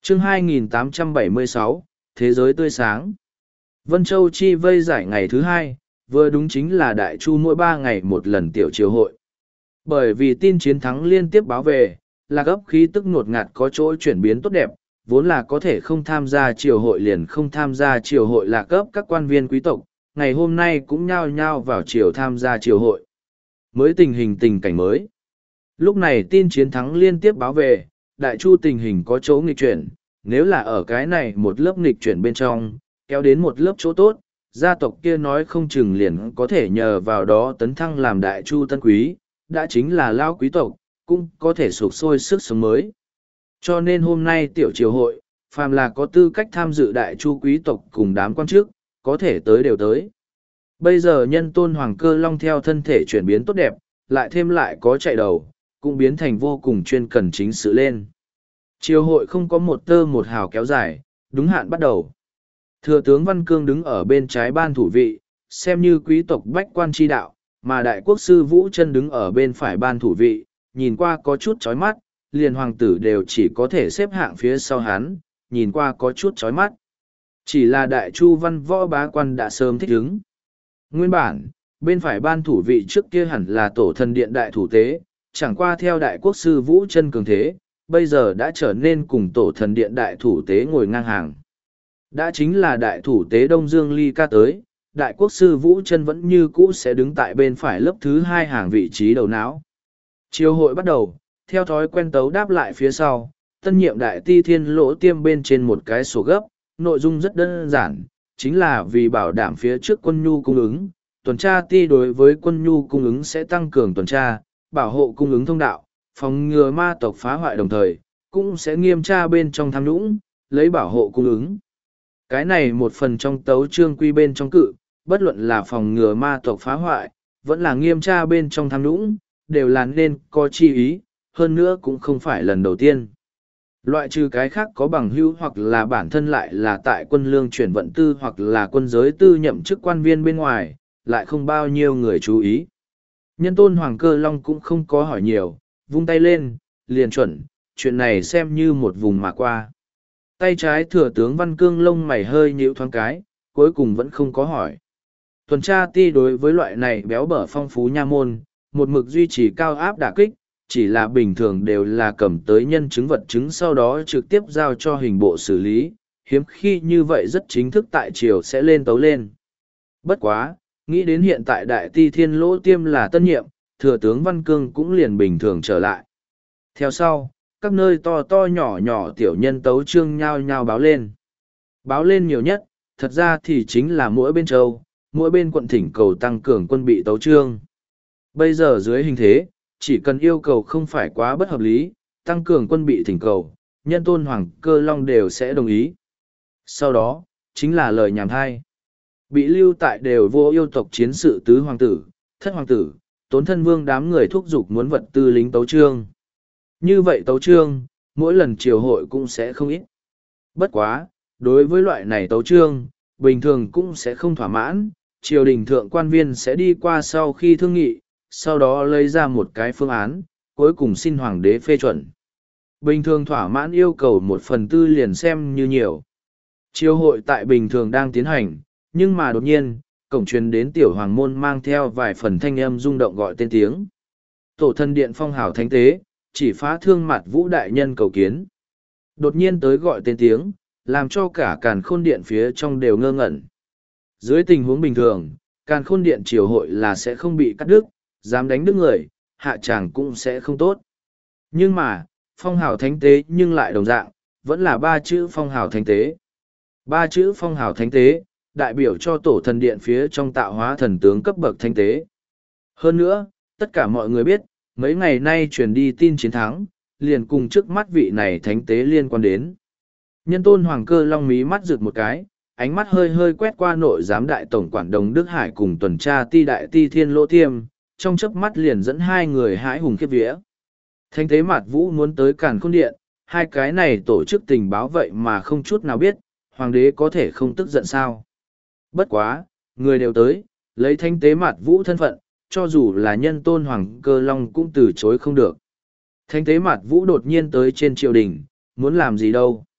Chương 2876, Thế giới tươi sáng. Vân Châu chi vây giải ngày thứ hai, vừa đúng chính là đại chu mỗi 3 ngày một lần tiểu triều hội. Bởi vì tin chiến thắng liên tiếp báo về, Lạc Ấp khí tức ngột ngạt có chỗ chuyển biến tốt đẹp, vốn là có thể không tham gia triều hội liền không tham gia triều hội Lạc Ấp các quan viên quý tộc, ngày hôm nay cũng nhao nhao vào triều tham gia triều hội. Mới tình cảnh mới. Lúc này tin chiến thắng liên tiếp báo về, đại chu tình hình có chỗ nghịch chuyển, nếu là ở cái này một lớp nghịch chuyển bên trong, kéo đến một lớp chỗ tốt, gia tộc kia nói không chừng liền có thể nhờ vào đó tấn thăng làm đại chu tân quý, đã chính là lao quý tộc, cũng có thể sục sôi sức sống mới. Cho nên hôm nay tiểu triều hội, phàm là có tư cách tham dự đại chu quý tộc cùng đám quan chức, có thể tới đều tới. Bây giờ nhân tôn Hoàng Cơ Long theo thân thể chuyển biến tốt đẹp, lại thêm lại có chạy đầu, cũng biến thành vô cùng chuyên cần chính sự lên. Triều hội không có một tơ một hào kéo dài, đúng hạn bắt đầu. Thừa tướng Văn Cương đứng ở bên trái ban thủ vị, xem như quý tộc bách quan tri đạo, mà đại quốc sư Vũ Chân đứng ở bên phải ban thủ vị, nhìn qua có chút chói mắt, liền hoàng tử đều chỉ có thể xếp hạng phía sau hắn, nhìn qua có chút chói mắt. Chỉ là đại chu văn võ bá quan đã sớm thích ứng. Nguyên bản, bên phải ban thủ vị trước kia hẳn là tổ thần điện đại thủ tế, chẳng qua theo đại quốc sư Vũ Chân cường thế, bây giờ đã trở nên cùng tổ thần điện đại thủ tế ngồi ngang hàng. Đã chính là đại thủ tế Đông Dương Ly Ca tới, đại quốc sư Vũ Chân vẫn như cũ sẽ đứng tại bên phải lớp thứ hai hàng vị trí đầu não. Triều hội bắt đầu, theo thói quen tấu đáp lại phía sau, tân nhiệm đại ti thiên lỗ tiêm bên trên một cái sổ gấp, nội dung rất đơn giản, chính là vì bảo đảm phía trước quân nhu cung ứng, tuần tra ti đối với quân nhu cung ứng sẽ tăng cường tuần tra, bảo hộ cung ứng thông đạo, phòng ngừa ma tộc phá hoại đồng thời, cũng sẽ nghiêm tra bên trong tham nhũng, lấy bảo hộ cung ứng. Cái này một phần trong tấu chương quy bên trong cự, bất luận là phòng ngừa ma tộc phá hoại, vẫn là nghiêm tra bên trong tham nhũng, đều là nên có chi ý, hơn nữa cũng không phải lần đầu tiên. Loại trừ cái khác có bằng hữu hoặc là bản thân lại là tại quân lương chuyển vận tư hoặc là quân giới tư nhậm chức quan viên bên ngoài, lại không bao nhiêu người chú ý. Nhân tôn Hoàng Cơ Long cũng không có hỏi nhiều, vung tay lên, liền chuẩn, chuyện này xem như một vùng mà qua. Tay trái thừa tướng Văn Cương lông mày hơi nhíu thoáng cái, cuối cùng vẫn không có hỏi. Tuần tra ti đối với loại này béo bở phong phú nha môn, một mực duy trì cao áp đả kích, chỉ là bình thường đều là cầm tới nhân chứng vật chứng sau đó trực tiếp giao cho hình bộ xử lý, hiếm khi như vậy rất chính thức tại triều sẽ lên tấu lên. Bất quá, nghĩ đến hiện tại đại ti thiên lỗ tiêm là tân nhiệm, thừa tướng Văn Cương cũng liền bình thường trở lại. Theo sau, các nơi to to nhỏ nhỏ tiểu nhân tấu chương nhao nhao báo lên. Báo lên nhiều nhất, thật ra thì chính là mỗi bên châu, mỗi bên quận thỉnh cầu tăng cường quân bị tấu chương. Bây giờ dưới hình thế, chỉ cần yêu cầu không phải quá bất hợp lý, tăng cường quân bị thỉnh cầu, nhân tôn Hoàng Cơ Long đều sẽ đồng ý. Sau đó, chính là lời nhảm thai. Bị lưu tại đều vô yêu tộc chiến sự tứ hoàng tử, thất hoàng tử, tốn thân vương đám người thúc giục muốn vật tư lính tấu chương. Như vậy tấu chương, mỗi lần triều hội cũng sẽ không ít. Bất quá, đối với loại này tấu chương, bình thường cũng sẽ không thỏa mãn, triều đình thượng quan viên sẽ đi qua sau khi thương nghị, sau đó lấy ra một cái phương án, cuối cùng xin hoàng đế phê chuẩn. Bình thường thỏa mãn yêu cầu 1/4 liền xem như nhiều. Triều hội tại bình thường đang tiến hành, nhưng mà đột nhiên, cổng truyền đến tiểu hoàng môn mang theo vài phần thanh âm rung động gọi tên tiếng. Tổ thân điện phong hào thánh tế, chỉ phá thương mặt vũ đại nhân cầu kiến. Đột nhiên tới gọi tên tiếng, làm cho cả càn khôn điện phía trong đều ngơ ngẩn. Dưới tình huống bình thường, càn khôn điện triều hội là sẽ không bị cắt đứt, dám đánh đứt người, hạ tràng cũng sẽ không tốt. Nhưng mà, phong hào thánh tế nhưng lại đồng dạng, vẫn là 3 chữ phong hào thánh tế. 3 chữ phong hào thánh tế, đại biểu cho tổ thần điện phía trong tạo hóa thần tướng cấp bậc thánh tế. Hơn nữa, tất cả mọi người biết, mấy ngày nay truyền đi tin chiến thắng, liền cùng trước mắt vị này thánh tế liên quan đến. Nhân tôn Hoàng Cơ Long mí mắt rực một cái, ánh mắt hơi hơi quét qua nội giám đại tổng quản Đồng Đức Hải cùng tuần tra ti đại ti thiên lỗ tiêm, trong chớp mắt liền dẫn hai người hãi hùng khiếp vía. Thánh tế Mạt Vũ muốn tới Càn Khôn Điện, hai cái này tổ chức tình báo vậy mà không chút nào biết, hoàng đế có thể không tức giận sao. Bất quá, người đều tới, lấy thánh tế Mạt Vũ thân phận, cho dù là nhân tôn Hoàng Cơ Long cũng từ chối không được. Thánh tế Mạt Vũ đột nhiên tới trên triều đình, muốn làm gì đâu.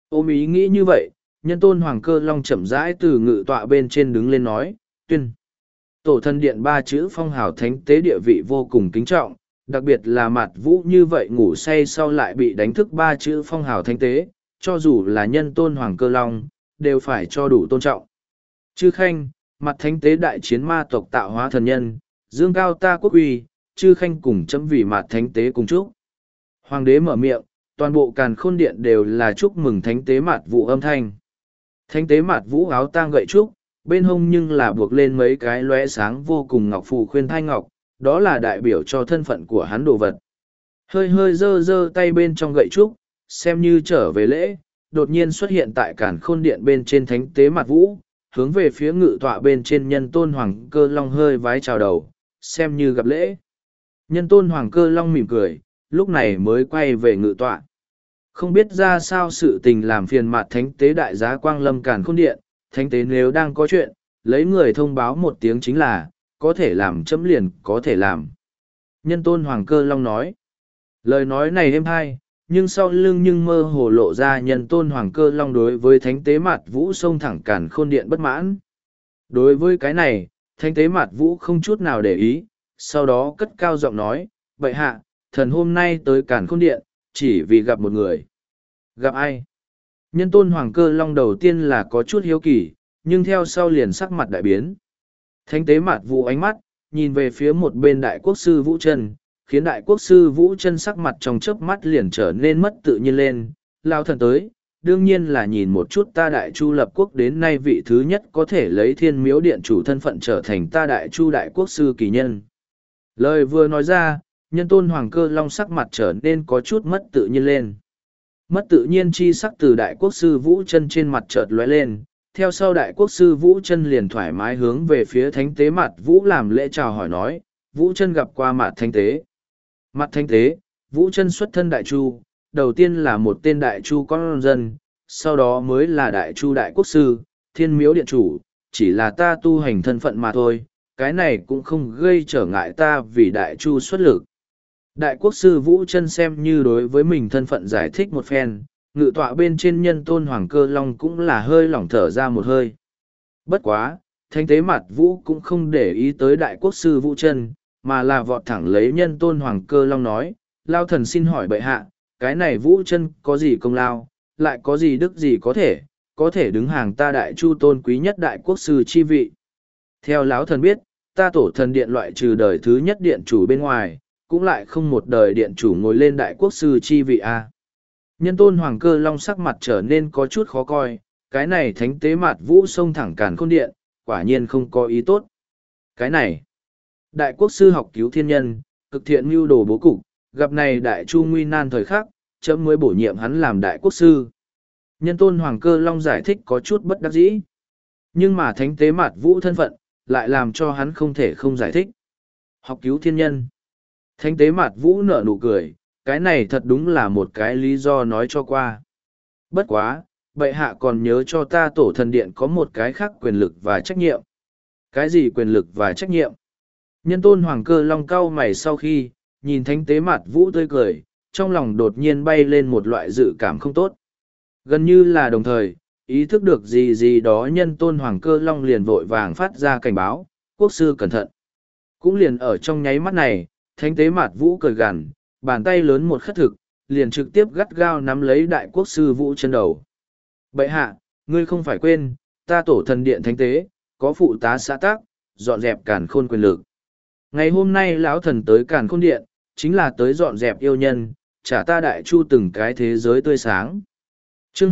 Ôm ý nghĩ như vậy, nhân tôn Hoàng Cơ Long chậm rãi từ ngự tọa bên trên đứng lên nói, tuyên. Tổ thần điện ba chữ phong hào thánh tế địa vị vô cùng kính trọng, đặc biệt là Mạt Vũ như vậy ngủ say sau lại bị đánh thức ba chữ phong hào thánh tế, cho dù là nhân tôn Hoàng Cơ Long, đều phải cho đủ tôn trọng. Chư Khanh, mặt thánh tế đại chiến ma tộc tạo hóa thần nhân, dương cao ta quốc uy, chư Khanh cùng chấm vì mặt thánh tế cùng chúc. Hoàng đế mở miệng, toàn bộ càn khôn điện đều là chúc mừng thánh tế Mạt Vũ âm thanh. Thánh tế Mạt Vũ áo tang gậy trúc, bên hông nhưng là buộc lên mấy cái lóe sáng vô cùng ngọc phù khuyên thai ngọc, đó là đại biểu cho thân phận của hắn đồ vật. Hơi hơi giơ giơ tay bên trong gậy trúc, xem như trở về lễ, đột nhiên xuất hiện tại càn khôn điện bên trên thánh tế Mạt Vũ, hướng về phía ngự tọa bên trên nhân tôn Hoàng Cơ Long hơi vái chào đầu, xem như gặp lễ. Nhân tôn Hoàng Cơ Long mỉm cười, lúc này mới quay về ngự tọa. Không biết ra sao sự tình làm phiền mặt thánh tế đại giá Quang Lâm càn khôn điện, thánh tế nếu đang có chuyện, lấy người thông báo một tiếng chính là, có thể làm chấm liền có thể làm. Nhân tôn Hoàng Cơ Long nói, lời nói này êm hay, nhưng sau lưng nhưng mơ hồ lộ ra nhân tôn Hoàng Cơ Long đối với thánh tế Mạt Vũ xông thẳng càn khôn điện bất mãn. Đối với cái này, thánh tế Mạt Vũ không chút nào để ý, sau đó cất cao giọng nói, vậy hạ, thần hôm nay tới càn khôn điện, chỉ vì gặp một người. Gặp ai? Nhân tôn Hoàng Cơ Long đầu tiên là có chút hiếu kỳ, nhưng theo sau liền sắc mặt đại biến. Thánh tế Mạt Vũ ánh mắt, nhìn về phía một bên đại quốc sư Vũ Trân, khiến đại quốc sư Vũ Trân sắc mặt trong chớp mắt liền trở nên mất tự nhiên lên. Lao thần tới, đương nhiên là nhìn một chút ta đại chu lập quốc đến nay vị thứ nhất có thể lấy thiên miếu điện chủ thân phận trở thành ta đại chu đại quốc sư kỳ nhân. Lời vừa nói ra, nhân tôn Hoàng Cơ Long sắc mặt trở nên có chút mất tự nhiên lên. Mất tự nhiên chi sắc từ đại quốc sư Vũ Trân trên mặt chợt lóe lên, theo sau đại quốc sư Vũ Trân liền thoải mái hướng về phía thánh tế Mạt Vũ làm lễ chào hỏi nói, Vũ Trân gặp qua mặt thánh tế. Mặt thánh tế, Vũ Trân xuất thân đại chu, đầu tiên là một tên đại chu con dân, sau đó mới là đại chu đại quốc sư, thiên miếu điện chủ, chỉ là ta tu hành thân phận mà thôi, cái này cũng không gây trở ngại ta vì đại chu xuất lực. Đại quốc sư Vũ Trân xem như đối với mình thân phận giải thích một phen, ngự tọa bên trên nhân tôn Hoàng Cơ Long cũng là hơi lỏng thở ra một hơi. Bất quá, thánh tế Mạt Vũ cũng không để ý tới đại quốc sư Vũ Trân, mà là vọt thẳng lấy nhân tôn Hoàng Cơ Long nói, Lao thần xin hỏi bệ hạ, cái này Vũ Trân có gì công lao, lại có gì đức gì có thể đứng hàng ta đại chu tôn quý nhất đại quốc sư chi vị. Theo lão thần biết, ta tổ thần điện loại trừ đời thứ nhất điện chủ bên ngoài, cũng lại không một đời điện chủ ngồi lên đại quốc sư chi vị a. Nhân tôn Hoàng Cơ Long sắc mặt trở nên có chút khó coi, cái này thánh tế Mạt Vũ xông thẳng càn khôn điện, quả nhiên không có ý tốt. Cái này, đại quốc sư học cứu thiên nhân, cực thiện mưu đồ bố cục, gặp này đại chu nguy nan thời khắc, chấm mới bổ nhiệm hắn làm đại quốc sư. Nhân tôn Hoàng Cơ Long giải thích có chút bất đắc dĩ. Nhưng mà thánh tế Mạt Vũ thân phận, lại làm cho hắn không thể không giải thích. Học cứu thiên nhân. Thánh tế Mạt Vũ nở nụ cười, cái này thật đúng là một cái lý do nói cho qua. Bất quá, bệ hạ còn nhớ cho ta tổ thần điện có một cái khác quyền lực và trách nhiệm. Cái gì quyền lực và trách nhiệm? Nhân tôn Hoàng Cơ Long cau mày sau khi, nhìn thánh tế Mạt Vũ tươi cười, trong lòng đột nhiên bay lên một loại dự cảm không tốt. Gần như là đồng thời, ý thức được gì gì đó nhân tôn Hoàng Cơ Long liền vội vàng phát ra cảnh báo, quốc sư cẩn thận. Cũng liền ở trong nháy mắt này, thánh tế Mạt Vũ cười gằn, bàn tay lớn một khất thực, liền trực tiếp gắt gao nắm lấy đại quốc sư Vũ Trân đầu. Bệ hạ, ngươi không phải quên, ta tổ thần điện thánh tế, có phụ tá xã tác, dọn dẹp càn khôn quyền lực. Ngày hôm nay lão thần tới càn khôn điện, chính là tới dọn dẹp yêu nhân, trả ta đại chu từng cái thế giới tươi sáng. Chương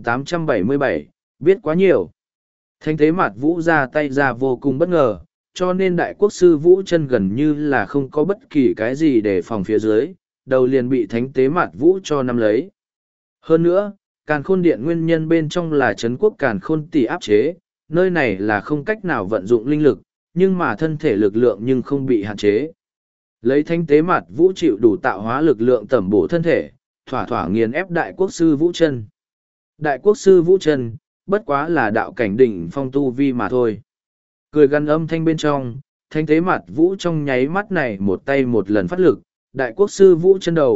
2877, biết quá nhiều. Thánh tế Mạt Vũ ra tay ra vô cùng bất ngờ, cho nên đại quốc sư Vũ Trân gần như là không có bất kỳ cái gì để phòng phía dưới, đầu liền bị thánh tế Mạt Vũ cho nắm lấy. Hơn nữa, càn khôn điện nguyên nhân bên trong là trấn quốc càn khôn tỷ áp chế, nơi này là không cách nào vận dụng linh lực, nhưng mà thân thể lực lượng nhưng không bị hạn chế. Lấy thánh tế Mạt Vũ chịu đủ tạo hóa lực lượng tẩm bổ thân thể, thỏa thỏa nghiền ép đại quốc sư Vũ Trân. Đại quốc sư Vũ Trân, bất quá là đạo cảnh đỉnh phong tu vi mà thôi. Cười gằn âm thanh bên trong, thánh tế Mạt Vũ trong nháy mắt này một tay một lần phát lực, đại quốc sư Vũ Trân đầu,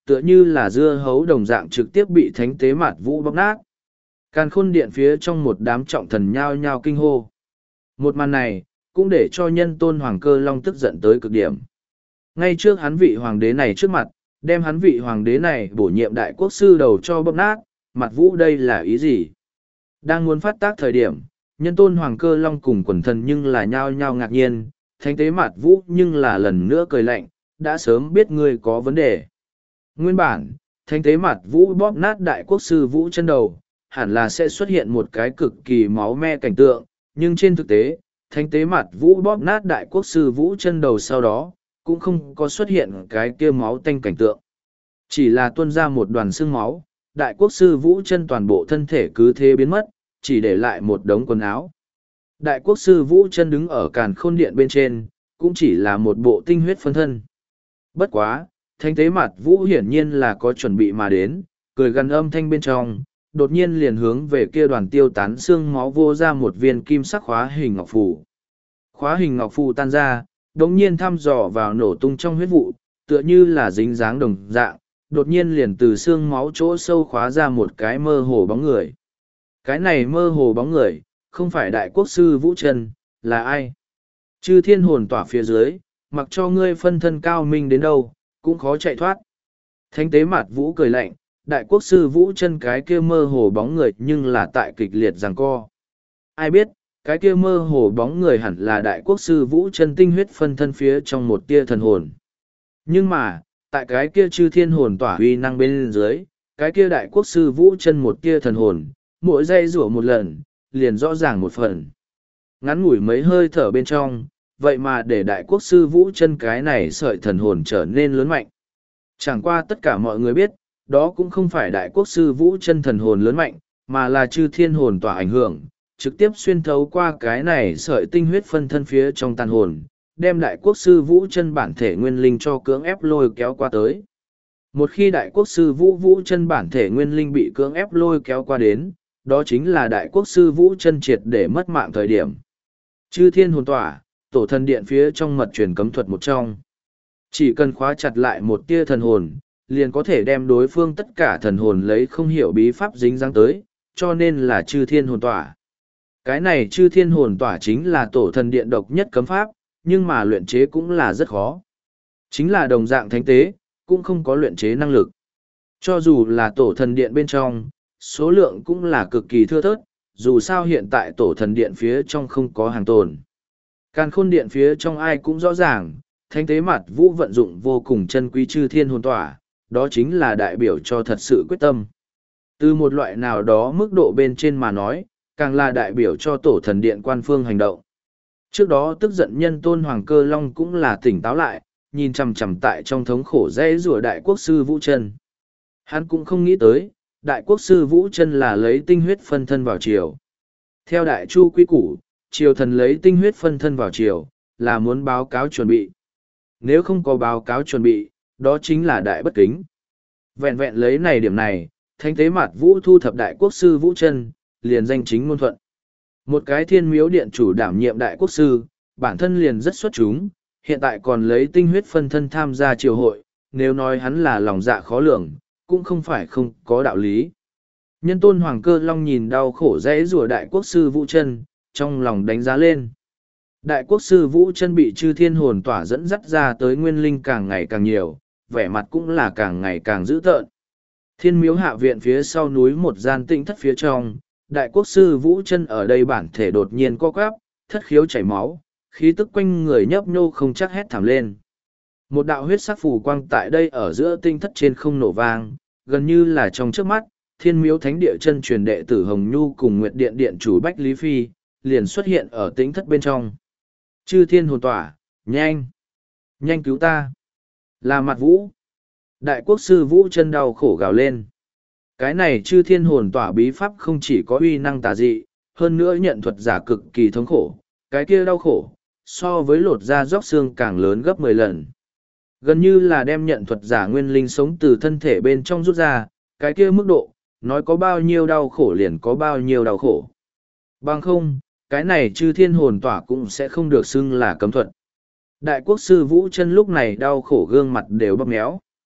tựa như là dưa hấu đồng dạng trực tiếp bị thánh tế mạt vũ bóc nát. Càn khôn điện phía trong một đám trọng thần nhao nhao kinh hô. Một màn này, cũng để cho nhân tôn Hoàng Cơ Long tức giận tới cực điểm. Ngay trước hắn vị hoàng đế này trước mặt, đem hắn vị hoàng đế này bổ nhiệm đại quốc sư đầu cho bóp nát, mặt vũ đây là ý gì? Đang muốn phát tác thời điểm, nhân tôn Hoàng Cơ Long cùng quần thần nhưng là nhao nhao ngạc nhiên, thánh tế mặt vũ nhưng là lần nữa cười lạnh, đã sớm biết ngươi có vấn đề. Nguyên bản, thánh tế mặt vũ bóp nát đại quốc sư vũ chân đầu, hẳn là sẽ xuất hiện một cái cực kỳ máu me cảnh tượng, nhưng trên thực tế, thánh tế mặt vũ bóp nát đại quốc sư vũ chân đầu sau đó, cũng không có xuất hiện cái kia máu tanh cảnh tượng. Chỉ là tuôn ra một đoàn xương máu, đại quốc sư vũ chân toàn bộ thân thể cứ thế biến mất, chỉ để lại một đống quần áo. Đại quốc sư vũ chân đứng ở càn khôn điện bên trên, cũng chỉ là một bộ tinh huyết phân thân. Bất quá, thánh tế mặt vũ hiển nhiên là có chuẩn bị mà đến, cười gần âm thanh bên trong, đột nhiên liền hướng về kia đoàn tiêu tán xương máu vô ra một viên kim sắc khóa hình ngọc phù. Khóa hình ngọc phù tan ra, đống nhiên thăm dò vào nổ tung trong huyết vụ, tựa như là dính dáng đồng dạng, đột nhiên liền từ xương máu chỗ sâu khóa ra một cái mơ hồ bóng người. Cái này mơ hồ bóng người, không phải đại quốc sư Vũ Trần, là ai? Chư thiên hồn tỏa phía dưới, mặc cho ngươi phân thân cao minh đến đâu, cũng khó chạy thoát. Thánh tế mặt Vũ cười lạnh, đại quốc sư Vũ Trân cái kia mơ hồ bóng người nhưng là tại kịch liệt giằng co. Ai biết, cái kia mơ hồ bóng người hẳn là đại quốc sư Vũ Trân tinh huyết phân thân phía trong một tia thần hồn. Nhưng mà, tại cái kia chư thiên hồn tỏa huy năng bên dưới, cái kia đại quốc sư Vũ Trân một tia thần hồn, mỗi giây rủa một lần, liền rõ ràng một phần. Ngắn ngủi mấy hơi thở bên trong, vậy mà để đại quốc sư Vũ Trân cái này sợi thần hồn trở nên lớn mạnh. Chẳng qua tất cả mọi người biết, đó cũng không phải đại quốc sư Vũ Trân thần hồn lớn mạnh, mà là chư thiên hồn tỏa ảnh hưởng, trực tiếp xuyên thấu qua cái này sợi tinh huyết phân thân phía trong tàn hồn, đem đại quốc sư Vũ Trân bản thể nguyên linh cho cưỡng ép lôi kéo qua tới. Một khi đại quốc sư Vũ Trân bản thể nguyên linh bị cưỡng ép lôi kéo qua đến, đó chính là đại quốc sư Vũ Trân triệt để mất mạng thời điểm. Chư thiên hồn tỏa, tổ thần điện phía trong mật truyền cấm thuật một trong. Chỉ cần khóa chặt lại một tia thần hồn, liền có thể đem đối phương tất cả thần hồn lấy không hiểu bí pháp dính dáng tới, cho nên là chư thiên hồn tỏa. Cái này chư thiên hồn tỏa chính là tổ thần điện độc nhất cấm pháp, nhưng mà luyện chế cũng là rất khó. Chính là đồng dạng thánh tế, cũng không có luyện chế năng lực. Cho dù là tổ thần điện bên trong, số lượng cũng là cực kỳ thưa thớt, dù sao hiện tại tổ thần điện phía trong không có hàng tồn. Càn khôn điện phía trong ai cũng rõ ràng, thánh tế mặt vũ vận dụng vô cùng chân quý chư thiên hồn tỏa, đó chính là đại biểu cho thật sự quyết tâm. Từ một loại nào đó mức độ bên trên mà nói, càng là đại biểu cho tổ thần điện quan phương hành động. Trước đó tức giận nhân tôn Hoàng Cơ Long cũng là tỉnh táo lại, nhìn chằm chằm tại trong thống khổ dễ rủa đại quốc sư Vũ Trân. Hắn cũng không nghĩ tới, đại quốc sư Vũ Trân là lấy tinh huyết phân thân vào triều. Theo đại chu quy củ, triều thần lấy tinh huyết phân thân vào triều, là muốn báo cáo chuẩn bị. Nếu không có báo cáo chuẩn bị, đó chính là đại bất kính. Vẹn vẹn lấy này điểm này, thánh tế mặt vũ thu thập đại quốc sư Vũ Trân, liền danh chính ngôn thuận. Một cái thiên miếu điện chủ đảm nhiệm đại quốc sư, bản thân liền rất xuất chúng, hiện tại còn lấy tinh huyết phân thân tham gia triều hội, nếu nói hắn là lòng dạ khó lường, cũng không phải không có đạo lý. Nhân tôn Hoàng Cơ Long nhìn đau khổ dễ rủa đại quốc sư Vũ Trân, trong lòng đánh giá lên. Đại quốc sư Vũ Trân bị chư thiên hồn tỏa dẫn dắt ra tới nguyên linh càng ngày càng nhiều, vẻ mặt cũng là càng ngày càng dữ tợn. Thiên miếu hạ viện phía sau núi một gian tinh thất phía trong, đại quốc sư Vũ Trân ở đây bản thể đột nhiên co quắp, thất khiếu chảy máu, khí tức quanh người nhấp nhô không chắc hét thảm lên. Một đạo huyết sắc phù quang tại đây ở giữa tinh thất trên không nổ vang, gần như là trong trước mắt, thiên miếu thánh địa chân truyền đệ tử Hồng Nhu cùng Nguyệt Điện Điện chủ Bách Lý Phi, liền xuất hiện ở tinh thất bên trong. Chư thiên hồn tỏa, nhanh! Nhanh cứu ta! Là mặt vũ! Đại quốc sư Vũ Trân đau khổ gào lên. Cái này chư thiên hồn tỏa bí pháp không chỉ có uy năng tà dị, hơn nữa nhận thuật giả cực kỳ thống khổ, cái kia đau khổ, so với lột da róc xương càng lớn gấp 10 lần. Gần như là đem nhận thuật giả nguyên linh sống từ thân thể bên trong rút ra, cái kia mức độ, nói có bao nhiêu đau khổ liền có bao nhiêu đau khổ. Bằng không, cái này chư thiên hồn tỏa cũng sẽ không được xưng là cấm thuật. Đại quốc sư Vũ Trân lúc này đau khổ gương mặt đều bóp méo.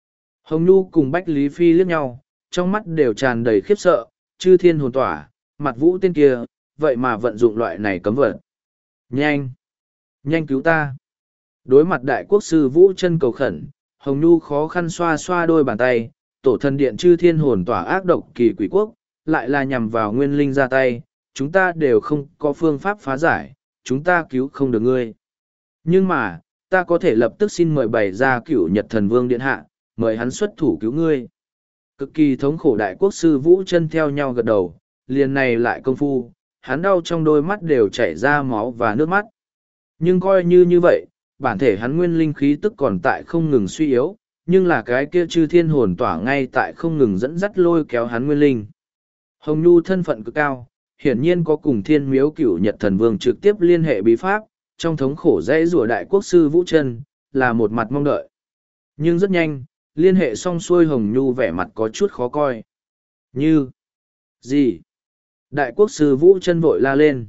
Hồng Nhu cùng Bách Lý Phi liếc nhau, trong mắt đều tràn đầy khiếp sợ, chư thiên hồn tỏa, mặt vũ tên kia, vậy mà vận dụng loại này cấm vật. Nhanh! Nhanh cứu ta! Đối mặt đại quốc sư Vũ Chân cầu khẩn, Hồng Nhu khó khăn xoa xoa đôi bàn tay, tổ thần điện chư thiên hồn tỏa ác độc kỳ quỷ quốc, lại là nhằm vào nguyên linh ra tay, chúng ta đều không có phương pháp phá giải, chúng ta cứu không được ngươi. Nhưng mà, ta có thể lập tức xin mời bày ra cửu Nhật Thần Vương Điện Hạ, mời hắn xuất thủ cứu ngươi. Cực kỳ thống khổ đại quốc sư Vũ Chân theo nhau gật đầu, liền này lại công phu, hắn đau trong đôi mắt đều chảy ra máu và nước mắt. Nhưng coi như vậy, bản thể hắn nguyên linh khí tức còn tại không ngừng suy yếu, nhưng là cái kia chư thiên hồn tỏa ngay tại không ngừng dẫn dắt lôi kéo hắn nguyên linh. Hồng Nhu thân phận cực cao, hiển nhiên có cùng thiên miếu cửu Nhật Thần Vương trực tiếp liên hệ bí pháp, trong thống khổ dãy rủa đại quốc sư Vũ Chân là một mặt mong đợi. Nhưng rất nhanh, liên hệ xong xuôi Hồng Nhu vẻ mặt có chút khó coi. Như gì? Đại quốc sư Vũ Chân vội la lên.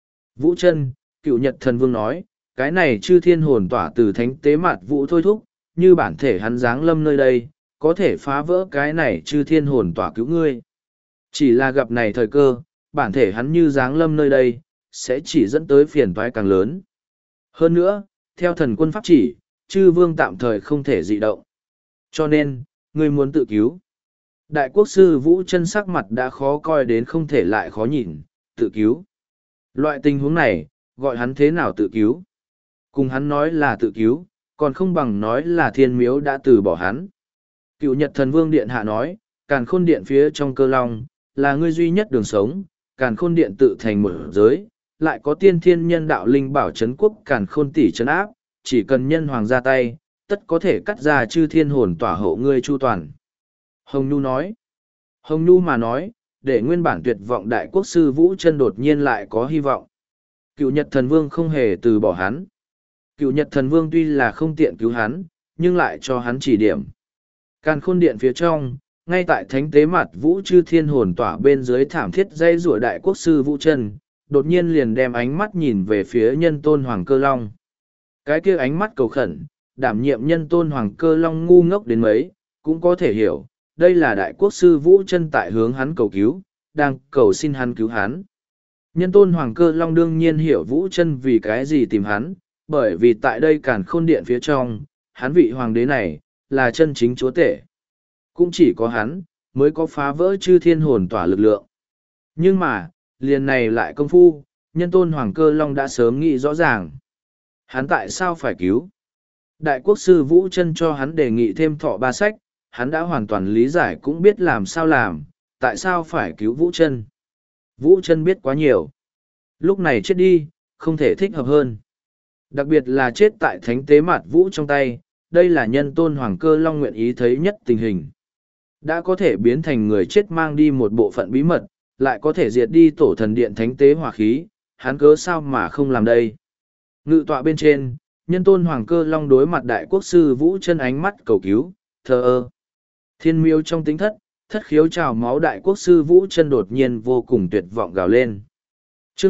Vũ Chân, cửu Nhật Thần Vương nói, cái này chư thiên hồn tỏa từ thánh tế mặt vũ thôi thúc, như bản thể hắn giáng lâm nơi đây, có thể phá vỡ cái này chư thiên hồn tỏa cứu ngươi. Chỉ là gặp này thời cơ, bản thể hắn như giáng lâm nơi đây, sẽ chỉ dẫn tới phiền toái càng lớn. Hơn nữa, theo thần quân pháp chỉ, chư vương tạm thời không thể dị động. Cho nên, ngươi muốn tự cứu. Đại quốc sư Vũ Chân sắc mặt đã khó coi đến không thể lại khó nhìn, tự cứu. Loại tình huống này, gọi hắn thế nào tự cứu? Cùng hắn nói là tự cứu, còn không bằng nói là thiên miếu đã từ bỏ hắn. Cựu Nhật Thần Vương Điện Hạ nói, Càn Khôn Điện phía trong cơ long, là ngươi duy nhất đường sống, Càn Khôn Điện tự thành một giới, lại có tiên thiên nhân đạo linh bảo trấn quốc Càn Khôn tỷ trấn áp, chỉ cần nhân hoàng ra tay, tất có thể cắt ra chư thiên hồn tỏa hộ ngươi chu toàn. Hồng Nhu nói, Hồng Nhu mà nói, để nguyên bản tuyệt vọng đại quốc sư Vũ Chân đột nhiên lại có hy vọng. Cựu Nhật Thần Vương không hề từ bỏ hắn. Cựu Nhật Thần Vương tuy là không tiện cứu hắn, nhưng lại cho hắn chỉ điểm. Càn Khôn Điện phía trong, ngay tại thánh tế mặt vũ chư thiên hồn tỏa bên dưới thảm thiết dây rủa đại quốc sư Vũ Chân, đột nhiên liền đem ánh mắt nhìn về phía nhân tôn Hoàng Cơ Long. Cái kia ánh mắt cầu khẩn, đảm nhiệm nhân tôn Hoàng Cơ Long ngu ngốc đến mấy, cũng có thể hiểu, đây là đại quốc sư Vũ Chân tại hướng hắn cầu cứu, đang cầu xin hắn cứu hắn. Nhân tôn Hoàng Cơ Long đương nhiên hiểu Vũ Chân vì cái gì tìm hắn, bởi vì tại đây Càn Khôn Điện phía trong, hắn vị hoàng đế này, là chân chính chúa tể. Cũng chỉ có hắn, mới có phá vỡ chư thiên hồn tỏa lực lượng. Nhưng mà, liền này lại công phu, nhân tôn Hoàng Cơ Long đã sớm nghĩ rõ ràng. Hắn tại sao phải cứu? Đại quốc sư Vũ Chân cho hắn đề nghị thêm thọ ba sách, hắn đã hoàn toàn lý giải cũng biết làm sao làm, tại sao phải cứu Vũ Chân. Vũ Chân biết quá nhiều. Lúc này chết đi, không thể thích hợp hơn. Đặc biệt là chết tại thánh tế mạt vũ trong tay, đây là nhân tôn Hoàng Cơ Long nguyện ý thấy nhất tình hình. Đã có thể biến thành người chết mang đi một bộ phận bí mật, lại có thể diệt đi tổ thần điện thánh tế hỏa khí, hắn cớ sao mà không làm đây. Ngự tọa bên trên, nhân tôn Hoàng Cơ Long đối mặt đại quốc sư Vũ Chân ánh mắt cầu cứu, thờ ơ. Thiên miêu trong tính thất, thất khiếu trào máu đại quốc sư Vũ Chân đột nhiên vô cùng tuyệt vọng gào lên. Chương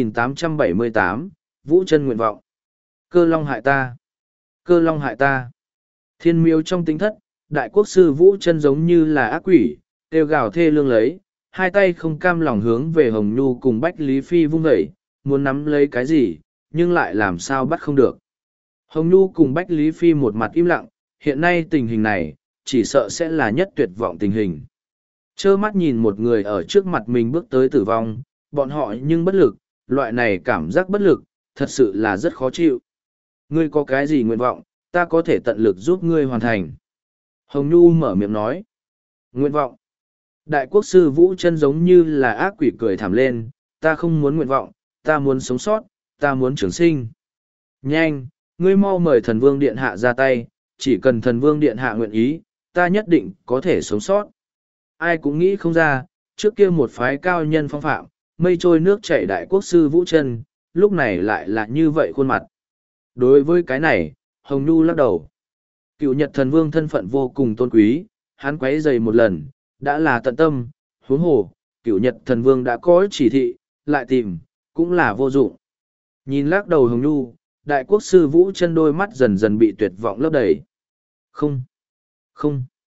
2878, Vũ Chân nguyện vọng. Cơ Long hại ta! Cơ Long hại ta! Thiên miêu trong tính thất, đại quốc sư Vũ Chân giống như là ác quỷ, kêu gào thê lương lấy, hai tay không cam lòng hướng về Hồng Nhu cùng Bách Lý Phi vung vẩy, muốn nắm lấy cái gì, nhưng lại làm sao bắt không được. Hồng Nhu cùng Bách Lý Phi một mặt im lặng, hiện nay tình hình này, chỉ sợ sẽ là nhất tuyệt vọng tình hình. Trơ mắt nhìn một người ở trước mặt mình bước tới tử vong, bọn họ nhưng bất lực, loại này cảm giác bất lực, thật sự là rất khó chịu. Ngươi có cái gì nguyện vọng, ta có thể tận lực giúp ngươi hoàn thành. Hồng Nhu mở miệng nói. Nguyện vọng. Đại quốc sư Vũ Chân giống như là ác quỷ cười thảm lên, ta không muốn nguyện vọng, ta muốn sống sót, ta muốn trường sinh. Nhanh, ngươi mau mời thần vương điện hạ ra tay, chỉ cần thần vương điện hạ nguyện ý, ta nhất định có thể sống sót. Ai cũng nghĩ không ra, trước kia một phái cao nhân phong phạm, mây trôi nước chảy đại quốc sư Vũ Chân, lúc này lại là như vậy khuôn mặt. Đối với cái này, Hồng Nhu lắc đầu. Cựu Nhật Thần Vương thân phận vô cùng tôn quý, hắn quấy rầy một lần, đã là tận tâm, huống hồ, Cựu Nhật Thần Vương đã có chỉ thị, lại tìm, cũng là vô dụng. Nhìn lắc đầu Hồng Nhu, đại quốc sư Vũ Chân đôi mắt dần dần bị tuyệt vọng lấp đầy. Không, không,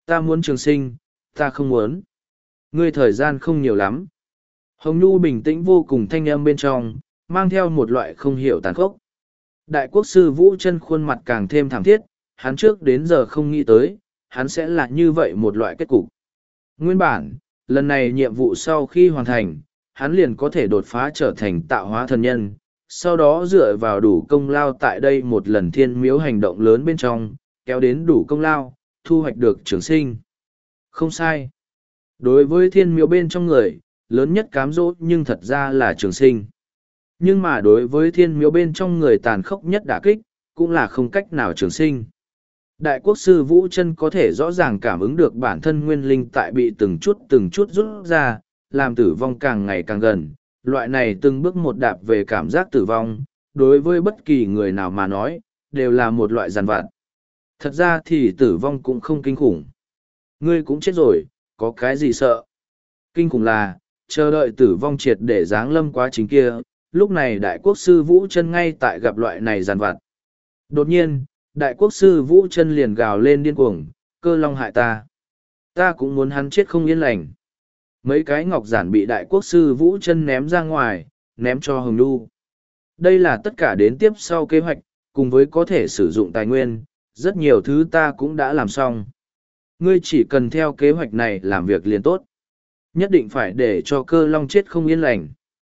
Ta muốn trường sinh, ta không muốn. Ngươi thời gian không nhiều lắm. Hồng Nhu bình tĩnh vô cùng thanh âm bên trong, mang theo một loại không hiểu tàn khốc. Đại quốc sư Vũ Chân khuôn mặt càng thêm thảm thiết, hắn trước đến giờ không nghĩ tới, hắn sẽ là như vậy một loại kết cục. Nguyên bản, lần này nhiệm vụ sau khi hoàn thành, hắn liền có thể đột phá trở thành tạo hóa thần nhân, sau đó dựa vào đủ công lao tại đây một lần thiên miếu hành động lớn bên trong, kéo đến đủ công lao, thu hoạch được trường sinh. Không sai. Đối với thiên miếu bên trong người, lớn nhất cám dỗ nhưng thật ra là trường sinh. Nhưng mà đối với thiên miếu bên trong người tàn khốc nhất đả kích, cũng là không cách nào trường sinh. Đại quốc sư Vũ Chân có thể rõ ràng cảm ứng được bản thân nguyên linh tại bị từng chút rút ra, làm tử vong càng ngày càng gần. Loại này từng bước một đạp về cảm giác tử vong, đối với bất kỳ người nào mà nói, đều là một loại giàn vặt. Thật ra thì tử vong cũng không kinh khủng. Ngươi cũng chết rồi, có cái gì sợ? Kinh khủng là, chờ đợi tử vong triệt để giáng lâm quá trình kia, lúc này đại quốc sư Vũ Chân ngay tại gặp loại này giàn vặt. Đột nhiên, đại quốc sư Vũ Chân liền gào lên điên cuồng, Cơ Long hại ta. Ta cũng muốn hắn chết không yên lành. Mấy cái ngọc giản bị đại quốc sư Vũ Chân ném ra ngoài, ném cho Hồng Nhu. Đây là tất cả đến tiếp sau kế hoạch, cùng với có thể sử dụng tài nguyên, rất nhiều thứ ta cũng đã làm xong. Ngươi chỉ cần theo kế hoạch này làm việc liền tốt. Nhất định phải để cho Cơ Long chết không yên lành.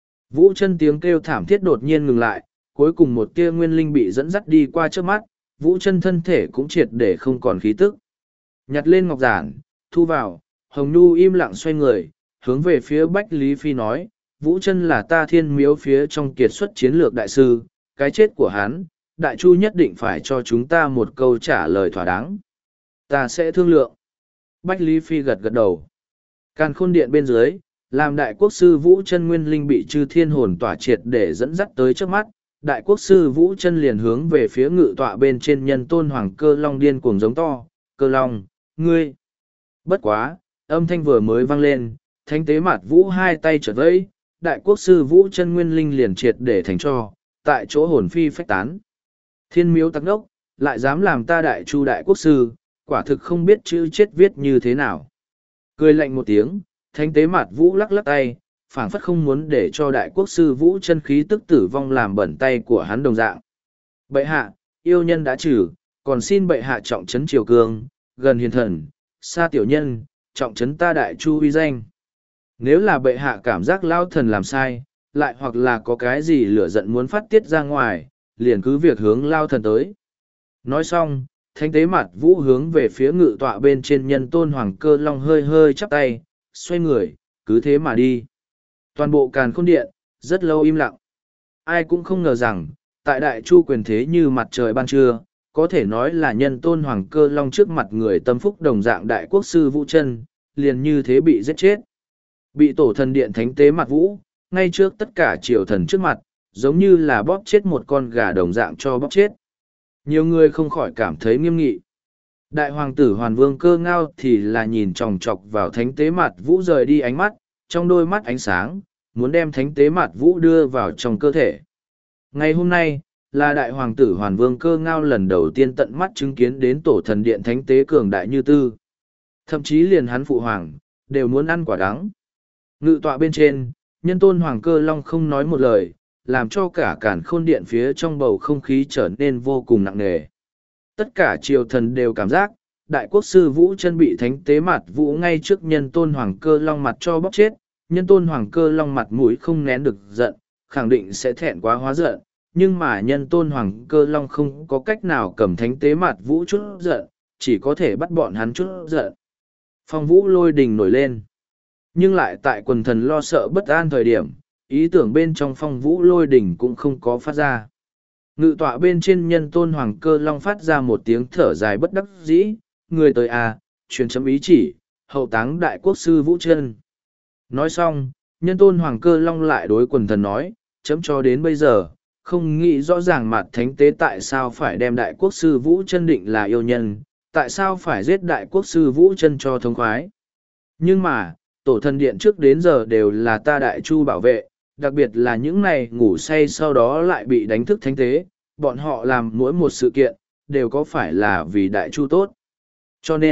Vũ Chân tiếng kêu thảm thiết đột nhiên ngừng lại, cuối cùng một tia nguyên linh bị dẫn dắt đi qua trước mắt, Vũ Chân thân thể cũng triệt để không còn khí tức. Nhặt lên ngọc giản, thu vào, Hồng Nhu im lặng xoay người, hướng về phía Bách Lý Phi nói, Vũ Chân là ta thiên miếu phía trong kiệt xuất chiến lược đại sư, cái chết của hắn, đại chu nhất định phải cho chúng ta một câu trả lời thỏa đáng. Ta sẽ thương lượng. Bách Lý Phi gật gật đầu. Càn khôn điện bên dưới, làm đại quốc sư Vũ Chân nguyên linh bị chư thiên hồn tỏa triệt để dẫn dắt tới trước mắt, đại quốc sư Vũ Chân liền hướng về phía ngự tọa bên trên nhân tôn hoàng Cơ Long điên cuồng giống to, Cơ Long, ngươi. Bất quá, âm thanh vừa mới vang lên, thánh tế mạt Vũ hai tay chợt vẫy, đại quốc sư Vũ Chân nguyên linh liền triệt để thành cho, tại chỗ hồn phi phách tán. Thiên miếu tắc đốc, lại dám làm ta đại chu đại quốc sư, quả thực không biết chữ chết viết như thế nào. Cười lạnh một tiếng, thánh tế mạt Vũ lắc lắc tay, phảng phất không muốn để cho đại quốc sư Vũ Chân khí tức tử vong làm bẩn tay của hắn đồng dạng. Bệ hạ, yêu nhân đã trừ, còn xin bệ hạ trọng trấn triều cương, gần hiền thần, xa tiểu nhân, trọng trấn ta đại chu uy danh. Nếu là bệ hạ cảm giác lao thần làm sai, lại hoặc là có cái gì lửa giận muốn phát tiết ra ngoài, liền cứ việc hướng lao thần tới. Nói xong, thánh tế mặt Vũ hướng về phía ngự tọa bên trên nhân tôn hoàng Cơ Long hơi hơi chắp tay, xoay người, cứ thế mà đi. Toàn bộ càn khôn điện, rất lâu im lặng. Ai cũng không ngờ rằng, tại đại chu quyền thế như mặt trời ban trưa, có thể nói là nhân tôn hoàng Cơ Long trước mặt người tâm phúc đồng dạng đại quốc sư Vũ Chân, liền như thế bị giết chết. Bị tổ thần điện thánh tế mặt Vũ, ngay trước tất cả triều thần trước mặt, giống như là bóp chết một con gà đồng dạng cho bóp chết. Nhiều người không khỏi cảm thấy nghiêm nghị. Đại hoàng tử Hoàn Vương Cơ Ngao thì là nhìn chòng chọc vào thánh tế mặt Vũ rời đi ánh mắt, trong đôi mắt ánh sáng, muốn đem thánh tế mặt Vũ đưa vào trong cơ thể. Ngày hôm nay, là đại hoàng tử Hoàn Vương Cơ Ngao lần đầu tiên tận mắt chứng kiến đến tổ thần điện thánh tế cường đại như tư. Thậm chí liền hắn phụ hoàng, đều muốn ăn quả đắng. Ngự tọa bên trên, nhân tôn hoàng Cơ Long không nói một lời, làm cho cả càn khôn điện phía trong bầu không khí trở nên vô cùng nặng nề. Tất cả triều thần đều cảm giác, đại quốc sư Vũ Chân bị thánh tế mặt Vũ ngay trước nhân tôn hoàng Cơ Long mặt cho bóp chết, nhân tôn hoàng Cơ Long mặt mũi không nén được giận, khẳng định sẽ thẹn quá hóa giận, nhưng mà nhân tôn hoàng Cơ Long không có cách nào cầm thánh tế mặt Vũ chút giận, chỉ có thể bắt bọn hắn chút giận. Phong vũ lôi đình nổi lên, nhưng lại tại quần thần lo sợ bất an thời điểm, ý tưởng bên trong phong vũ lôi đỉnh cũng không có phát ra. Ngự tọa bên trên nhân tôn hoàng Cơ Long phát ra một tiếng thở dài bất đắc dĩ, người tới à, truyền chấm ý chỉ, hậu táng đại quốc sư Vũ Chân. Nói xong, nhân tôn hoàng Cơ Long lại đối quần thần nói, chấm cho đến bây giờ, không nghĩ rõ ràng mặt thánh tế tại sao phải đem đại quốc sư Vũ Chân định là yêu nhân, tại sao phải giết đại quốc sư Vũ Chân cho thống khoái. Nhưng mà, tổ thần điện trước đến giờ đều là ta đại chu bảo vệ, đặc biệt là những này ngủ say sau đó lại bị đánh thức thánh tế, bọn họ làm mỗi một sự kiện, đều có phải là vì đại chu tốt. Cho nên,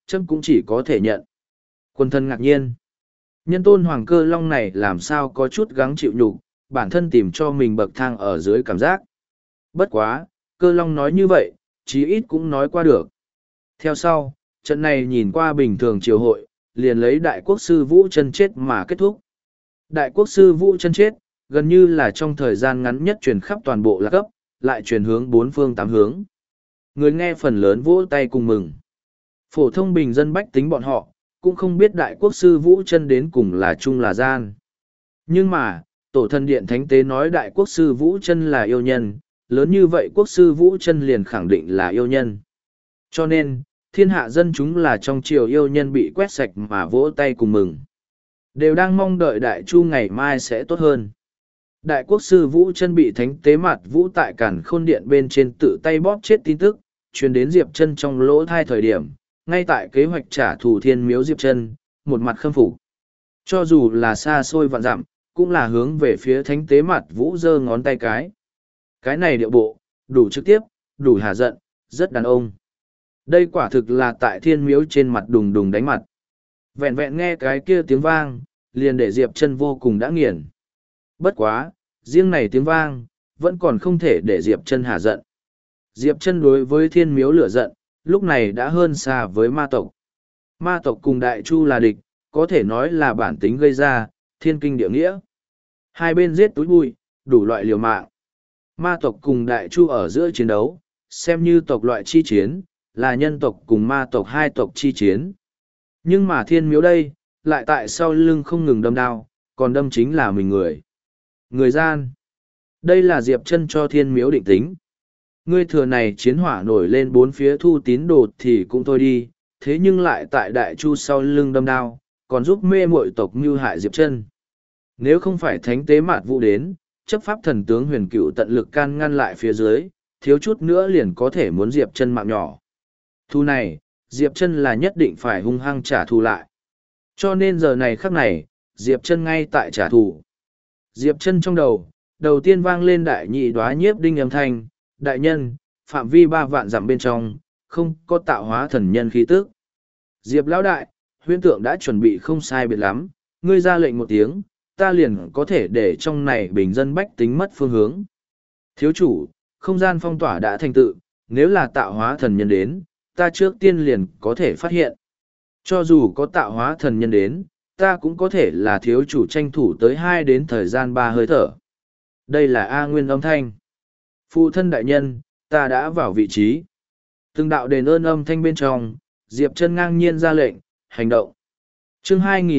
chấm cũng chỉ có thể nhận. Quân thân ngạc nhiên. Nhân tôn Hoàng Cơ Long này làm sao có chút gắng chịu nhục, bản thân tìm cho mình bậc thang ở dưới cảm giác. Bất quá, Cơ Long nói như vậy, chí ít cũng nói qua được. Theo sau, trận này nhìn qua bình thường triều hội, liền lấy đại quốc sư Vũ Chân chết mà kết thúc. Đại quốc sư Vũ Chân chết, gần như là trong thời gian ngắn nhất truyền khắp toàn bộ Lạc Cấp, lại truyền hướng bốn phương tám hướng. Người nghe phần lớn vỗ tay cùng mừng. Phổ thông bình dân bách tính bọn họ, cũng không biết đại quốc sư Vũ Chân đến cùng là chung là gian. Nhưng mà, tổ thần điện thánh tế nói đại quốc sư Vũ Chân là yêu nhân, lớn như vậy quốc sư Vũ Chân liền khẳng định là yêu nhân. Cho nên, thiên hạ dân chúng là trong triều yêu nhân bị quét sạch mà vỗ tay cùng mừng. Đều đang mong đợi đại chu ngày mai sẽ tốt hơn. Đại quốc sư Vũ Chân bị thánh tế mặt Vũ tại Càn Khôn Điện bên trên tự tay bóp chết tin tức, truyền đến Diệp Chân trong lỗ thai thời điểm, ngay tại kế hoạch trả thù thiên miếu Diệp Chân, một mặt khâm phục. Cho dù là xa xôi vạn dặm, cũng là hướng về phía thánh tế mặt Vũ giơ ngón tay cái. Cái này điệu bộ, đủ trực tiếp, đủ hà giận, rất đàn ông. Đây quả thực là tại thiên miếu trên mặt đùng đùng đánh mặt. Vẹn vẹn nghe cái kia tiếng vang, liền để Diệp Chân vô cùng đã nghiền. Bất quá, riêng này tiếng vang, vẫn còn không thể để Diệp Chân hà giận. Diệp Chân đối với thiên miếu lửa giận, lúc này đã hơn xa với ma tộc. Ma tộc cùng đại chu là địch, có thể nói là bản tính gây ra, thiên kinh địa nghĩa. Hai bên giết túi bụi, đủ loại liều mạng. Ma tộc cùng đại chu ở giữa chiến đấu, xem như tộc loại chi chiến, là nhân tộc cùng ma tộc hai tộc chi chiến. Nhưng mà thiên miếu đây, lại tại sau lưng không ngừng đâm đao, còn đâm chính là mình người. Người gian. Đây là Diệp Chân cho thiên miếu định tính. Ngươi thừa này chiến hỏa nổi lên bốn phía thu tín đồ thì cũng thôi đi, thế nhưng lại tại đại chu sau lưng đâm đao, còn giúp mê muội tộc mưu hại Diệp Chân. Nếu không phải thánh tế mạt Vũ đến, chấp pháp thần tướng Huyền Cựu tận lực can ngăn lại phía dưới, thiếu chút nữa liền có thể muốn Diệp Chân mạng nhỏ. Thu này, Diệp Chân là nhất định phải hung hăng trả thù lại. Cho nên giờ này khắc này, Diệp Chân ngay tại trả thù. Diệp Chân trong đầu tiên vang lên đại nhị đoá nhiếp đinh âm thanh, đại nhân, phạm vi 3 vạn dặm bên trong, không có tạo hóa thần nhân khí tức. Diệp lão đại, huyễn tượng đã chuẩn bị không sai biệt lắm, ngươi ra lệnh một tiếng, ta liền có thể để trong này bình dân bách tính mất phương hướng. Thiếu chủ, không gian phong tỏa đã thành tựu, nếu là tạo hóa thần nhân đến, ta trước tiên liền có thể phát hiện. Cho dù có tạo hóa thần nhân đến, ta cũng có thể là thiếu chủ tranh thủ tới 2 đến thời gian 3 hơi thở. Đây là A Nguyên âm thanh. Phụ thân đại nhân, ta đã vào vị trí. Từng đạo đền ơn âm thanh bên trong, Diệp Chân ngang nhiên ra lệnh, hành động. Chương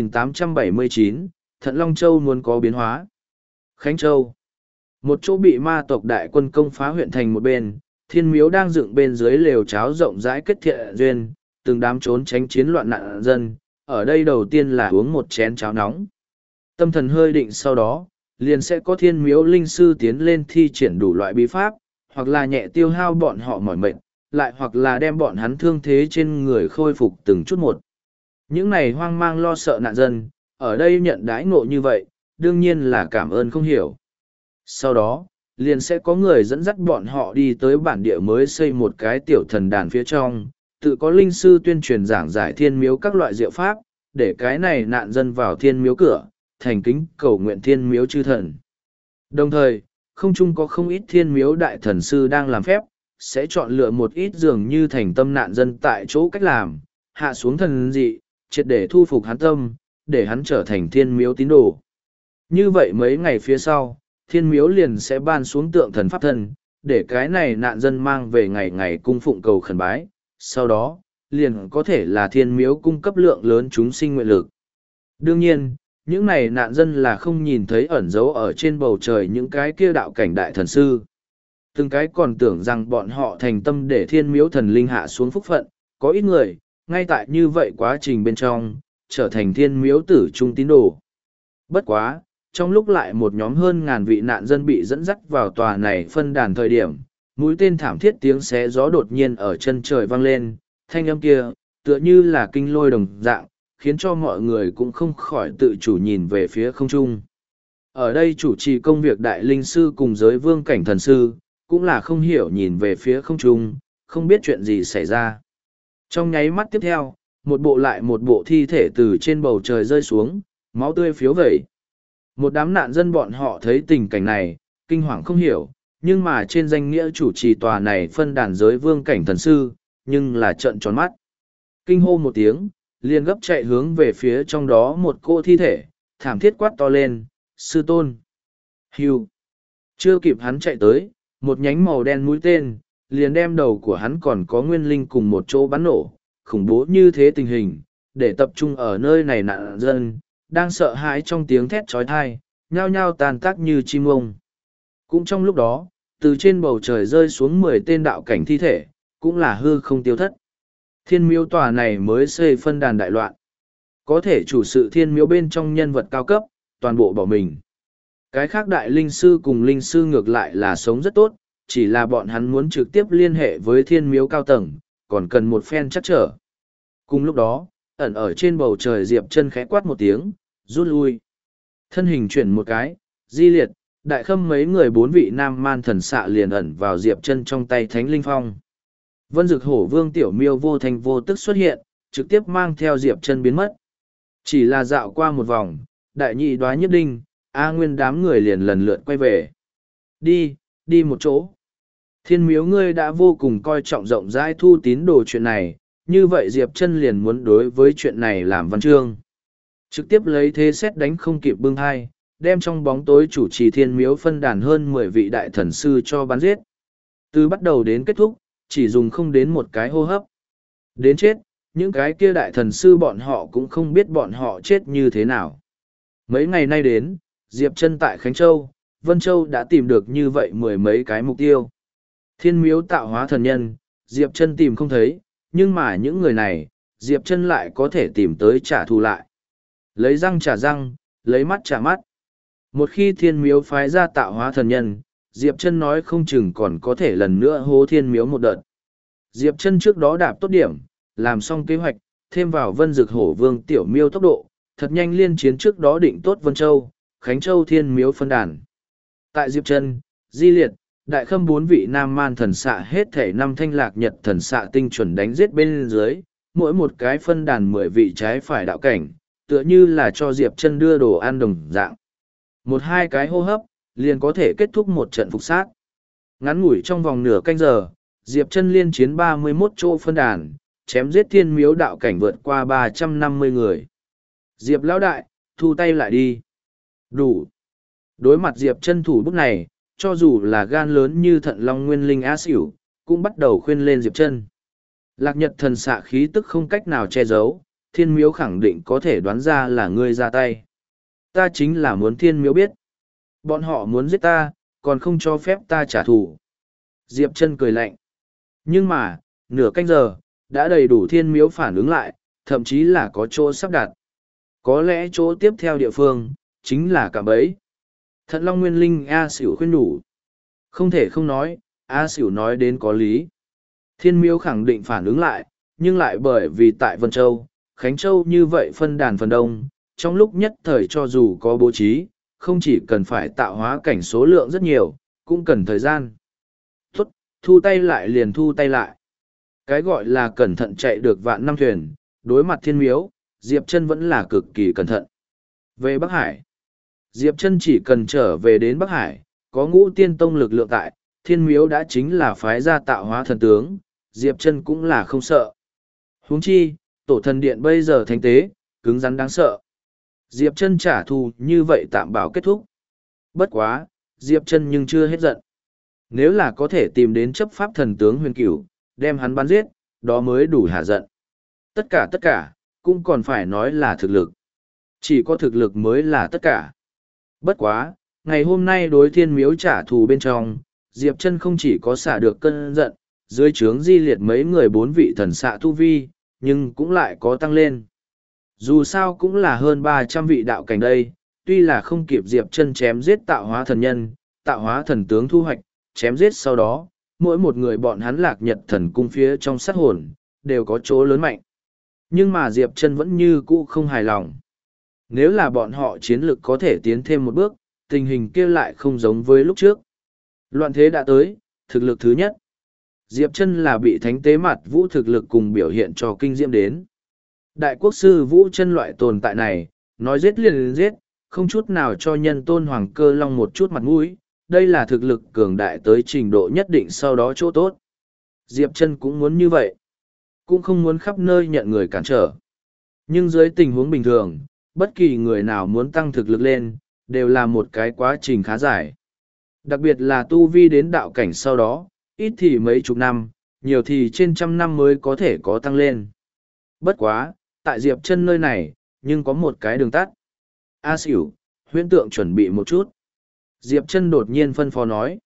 2879, Thận Long Châu muốn có biến hóa. Khánh Châu. Một chỗ bị ma tộc đại quân công phá huyện thành một bên, thiên miếu đang dựng bên dưới lều cháo rộng rãi kết thiện duyên, từng đám trốn tránh chiến loạn nạn dân, ở đây đầu tiên là uống một chén cháo nóng. Tâm thần hơi định sau đó, liền sẽ có thiên miếu linh sư tiến lên thi triển đủ loại bí pháp, hoặc là nhẹ tiêu hao bọn họ mỏi mệt, lại hoặc là đem bọn hắn thương thế trên người khôi phục từng chút một. Những này hoang mang lo sợ nạn dân, ở đây nhận đãi ngộ như vậy, đương nhiên là cảm ơn không hiểu. Sau đó, liền sẽ có người dẫn dắt bọn họ đi tới bản địa mới xây một cái tiểu thần đàn phía trong, tự có linh sư tuyên truyền giảng giải thiên miếu các loại diệu pháp, để cái này nạn dân vào thiên miếu cửa, thành kính cầu nguyện thiên miếu chư thần. Đồng thời, không chung có không ít thiên miếu đại thần sư đang làm phép, sẽ chọn lựa một ít dường như thành tâm nạn dân tại chỗ cách làm, hạ xuống thần dị, triệt để thu phục hắn tâm, để hắn trở thành thiên miếu tín đồ. Như vậy mấy ngày phía sau, thiên miếu liền sẽ ban xuống tượng thần pháp thân, để cái này nạn dân mang về ngày ngày cung phụng cầu khẩn bái, sau đó, liền có thể là thiên miếu cung cấp lượng lớn chúng sinh nguyện lực. Đương nhiên, những này nạn dân là không nhìn thấy ẩn dấu ở trên bầu trời những cái kia đạo cảnh đại thần sư. Từng cái còn tưởng rằng bọn họ thành tâm để thiên miếu thần linh hạ xuống phúc phận, có ít người, ngay tại như vậy quá trình bên trong, trở thành thiên miếu tử trung tín đồ. Bất quá, trong lúc lại một nhóm hơn ngàn vị nạn dân bị dẫn dắt vào tòa này phân đàn thời điểm, mũi tên thảm thiết tiếng xé gió đột nhiên ở chân trời vang lên, thanh âm kia, tựa như là kinh lôi đồng dạng, khiến cho mọi người cũng không khỏi tự chủ nhìn về phía không trung. Ở đây chủ trì công việc đại linh sư cùng giới vương cảnh thần sư, cũng là không hiểu nhìn về phía không trung, không biết chuyện gì xảy ra. Trong nháy mắt tiếp theo, một bộ lại một bộ thi thể từ trên bầu trời rơi xuống, máu tươi phiếu vẩy. Một đám nạn dân bọn họ thấy tình cảnh này, kinh hoàng không hiểu, nhưng mà trên danh nghĩa chủ trì tòa này phân đàn giới vương cảnh thần sư, nhưng là trợn tròn mắt. Kinh hô một tiếng, liền gấp chạy hướng về phía trong đó một cô thi thể, thảm thiết quát to lên, sư tôn. Hưu. Chưa kịp hắn chạy tới, một nhánh màu đen mũi tên, liền đem đầu của hắn còn có nguyên linh cùng một chỗ bắn nổ, khủng bố như thế tình hình, để tập trung ở nơi này nạn dân, đang sợ hãi trong tiếng thét trói thai, nhao nhao tàn tác như chim ông. Cũng trong lúc đó, từ trên bầu trời rơi xuống 10 tên đạo cảnh thi thể, cũng là hư không tiêu thất. Thiên miếu tòa này mới xây phân đàn đại loạn. Có thể chủ sự thiên miếu bên trong nhân vật cao cấp, toàn bộ bỏ mình. Cái khác đại linh sư cùng linh sư ngược lại là sống rất tốt, chỉ là bọn hắn muốn trực tiếp liên hệ với thiên miếu cao tầng, còn cần một phen chắc trở. Cùng lúc đó, ẩn ở trên bầu trời Diệp Chân khẽ quát một tiếng, rút lui. Thân hình chuyển một cái, di liệt, đại khâm mấy người 4 vị nam man thần xạ liền ẩn vào Diệp Chân trong tay Thánh Linh Phong. Vân Dực Hổ Vương Tiểu Miêu vô thành vô tức xuất hiện, trực tiếp mang theo Diệp Chân biến mất. Chỉ là dạo qua một vòng, đại nhị đoá Nhiếp Đinh, A Nguyên đám người liền lần lượt quay về. Đi một chỗ. Thiên miếu ngươi đã vô cùng coi trọng rộng rãi thu tín đồ chuyện này, như vậy Diệp Chân liền muốn đối với chuyện này làm văn chương. Trực tiếp lấy thế xét đánh không kịp bưng hai, đem trong bóng tối chủ trì thiên miếu phân đàn hơn 10 vị đại thần sư cho bắn giết. Từ bắt đầu đến kết thúc, chỉ dùng không đến một cái hô hấp. Đến chết, những cái kia đại thần sư bọn họ cũng không biết bọn họ chết như thế nào. Mấy ngày nay đến, Diệp Chân tại Khánh Châu, Vân Châu đã tìm được như vậy 10 mấy cái mục tiêu. Thiên miếu tạo hóa thần nhân, Diệp Chân tìm không thấy, nhưng mà những người này, Diệp Chân lại có thể tìm tới trả thù lại. Lấy răng trả răng, lấy mắt trả mắt. Một khi thiên miếu phái ra tạo hóa thần nhân, Diệp Chân nói không chừng còn có thể lần nữa hô thiên miếu một đợt. Diệp Chân trước đó đạp tốt điểm, làm xong kế hoạch, thêm vào Vân Dực Hổ Vương Tiểu Miêu tốc độ, thật nhanh liên chiến trước đó định tốt Vân Châu, Khánh Châu thiên miếu phân đàn. Tại Diệp Chân, Di Liệt, Đại Khâm 4 vị nam man thần xạ hết thể 5 thanh lạc nhật thần xạ tinh chuẩn đánh giết bên dưới, mỗi một cái phân đàn 10 vị trái phải đạo cảnh, tựa như là cho Diệp Chân đưa đồ ăn đồng dạng. Một hai cái hô hấp, liền có thể kết thúc một trận phục sát. Ngắn ngủi trong vòng nửa canh giờ, Diệp Chân liên chiến 31 chỗ phân đàn, chém giết thiên miếu đạo cảnh vượt qua 350 người. Diệp lão đại, thu tay lại đi. Đủ. Đối mặt Diệp Chân thủ bút này, cho dù là gan lớn như Thận Long Nguyên Linh Á Xỉu, cũng bắt đầu khuyên lên Diệp Chân. Lạc Nhật thần xạ khí tức không cách nào che giấu, thiên miếu khẳng định có thể đoán ra là ngươi ra tay. Ta chính là muốn thiên miếu biết. Bọn họ muốn giết ta, còn không cho phép ta trả thù. Diệp Chân cười lạnh. Nhưng mà, nửa canh giờ, đã đầy đủ thiên miếu phản ứng lại, thậm chí là có chỗ sắp đặt. Có lẽ chỗ tiếp theo địa phương, chính là cạm bẫy. Thận Long Nguyên Linh A Xỉu khuyên đủ. Không thể không nói, A Xỉu nói đến có lý. Thiên miếu khẳng định phản ứng lại, nhưng lại bởi vì tại Vân Châu, Khánh Châu như vậy phân đàn phần đông, trong lúc nhất thời cho dù có bố trí, không chỉ cần phải tạo hóa cảnh số lượng rất nhiều, cũng cần thời gian. Tốt, thu tay lại liền thu tay lại. Cái gọi là cẩn thận chạy được vạn năm thuyền, đối mặt thiên miếu, Diệp Chân vẫn là cực kỳ cẩn thận. Về Bắc Hải, Diệp Chân chỉ cần trở về đến Bắc Hải, có Ngũ Tiên Tông lực lượng tại, thiên miếu đã chính là phái gia tạo hóa thần tướng, Diệp Chân cũng là không sợ. Huống chi, tổ thần điện bây giờ thánh tế, cứng rắn đáng sợ. Diệp Chân trả thù như vậy tạm bảo kết thúc. Bất quá, Diệp Chân nhưng chưa hết giận. Nếu là có thể tìm đến chấp pháp thần tướng Huyền Cửu, đem hắn bắn giết, đó mới đủ hạ giận. Tất cả, cũng còn phải nói là thực lực. Chỉ có thực lực mới là tất cả. Bất quá, ngày hôm nay đối thiên miếu trả thù bên trong, Diệp Chân không chỉ có xả được cơn giận, dưới trướng Di Liệt mấy người 4 vị thần xạ tu vi, nhưng cũng lại có tăng lên. Dù sao cũng là hơn 300 vị đạo cảnh đây, tuy là không kịp Diệp Chân chém giết tạo hóa thần nhân, tạo hóa thần tướng thu hoạch, chém giết sau đó, mỗi một người bọn hắn lạc nhật thần cung phía trong sát hồn, đều có chỗ lớn mạnh. Nhưng mà Diệp Chân vẫn như cũ không hài lòng. Nếu là bọn họ chiến lực có thể tiến thêm một bước, tình hình kia lại không giống với lúc trước. Loạn thế đã tới, thực lực thứ nhất. Diệp Chân là bị thánh tế mặt vũ thực lực cùng biểu hiện cho kinh diễm đến. Đại quốc sư Vũ Chân loại tồn tại này, nói giết liền giết, không chút nào cho nhân tôn Hoàng Cơ Long một chút mặt mũi, đây là thực lực cường đại tới trình độ nhất định sau đó chỗ tốt. Diệp Chân cũng muốn như vậy, cũng không muốn khắp nơi nhận người cản trở. Nhưng dưới tình huống bình thường, bất kỳ người nào muốn tăng thực lực lên, đều là một cái quá trình khá dài. Đặc biệt là tu vi đến đạo cảnh sau đó, ít thì mấy chục năm, nhiều thì trên trăm năm mới có thể có tăng lên. Bất quá, tại Diệp Chân nơi này, nhưng có một cái đường tắt. A Xỉu, huyễn tượng chuẩn bị một chút. Diệp Chân đột nhiên phân phó nói.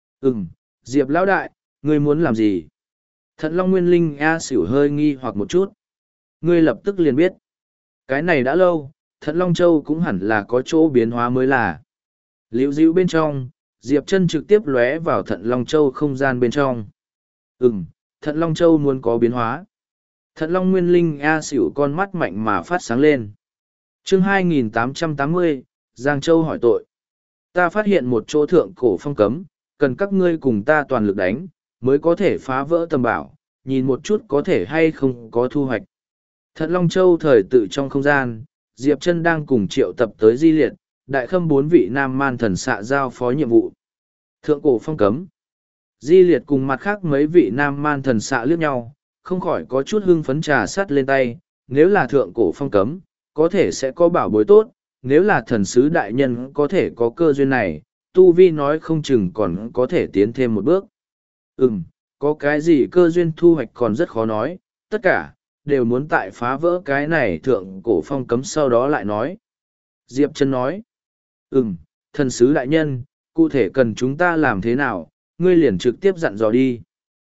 Diệp lão đại, ngươi muốn làm gì? Thận Long Nguyên Linh A Xỉu hơi nghi hoặc một chút. Ngươi lập tức liền biết. Cái này đã lâu, Thận Long Châu cũng hẳn là có chỗ biến hóa mới là. Liễu dĩu bên trong, Diệp Chân trực tiếp lóe vào Thận Long Châu không gian bên trong. Thận Long Châu muốn có biến hóa. Thận Long Nguyên Linh A Xỉu con mắt mạnh mà phát sáng lên. Chương 2880, Giang Châu hỏi tội. Ta phát hiện một chỗ thượng cổ phong cấm, cần các ngươi cùng ta toàn lực đánh, mới có thể phá vỡ tầm bảo, nhìn một chút có thể hay không có thu hoạch. Thận Long Châu thời tự trong không gian, Diệp Chân đang cùng triệu tập tới Di Liệt, đại khâm 4 vị nam man thần xạ giao phó nhiệm vụ. Thượng cổ phong cấm. Di Liệt cùng mặt khác mấy vị nam man thần xạ liếc nhau, không khỏi có chút hưng phấn trà sắt lên tay, nếu là thượng cổ phong cấm, có thể sẽ có bảo bối tốt, nếu là thần sứ đại nhân có thể có cơ duyên này, tu vi nói không chừng còn có thể tiến thêm một bước. Có cái gì cơ duyên thu hoạch còn rất khó nói, tất cả, đều muốn tại phá vỡ cái này thượng cổ phong cấm sau đó lại nói. Diệp Chân nói, thần sứ đại nhân, cụ thể cần chúng ta làm thế nào, ngươi liền trực tiếp dặn dò đi.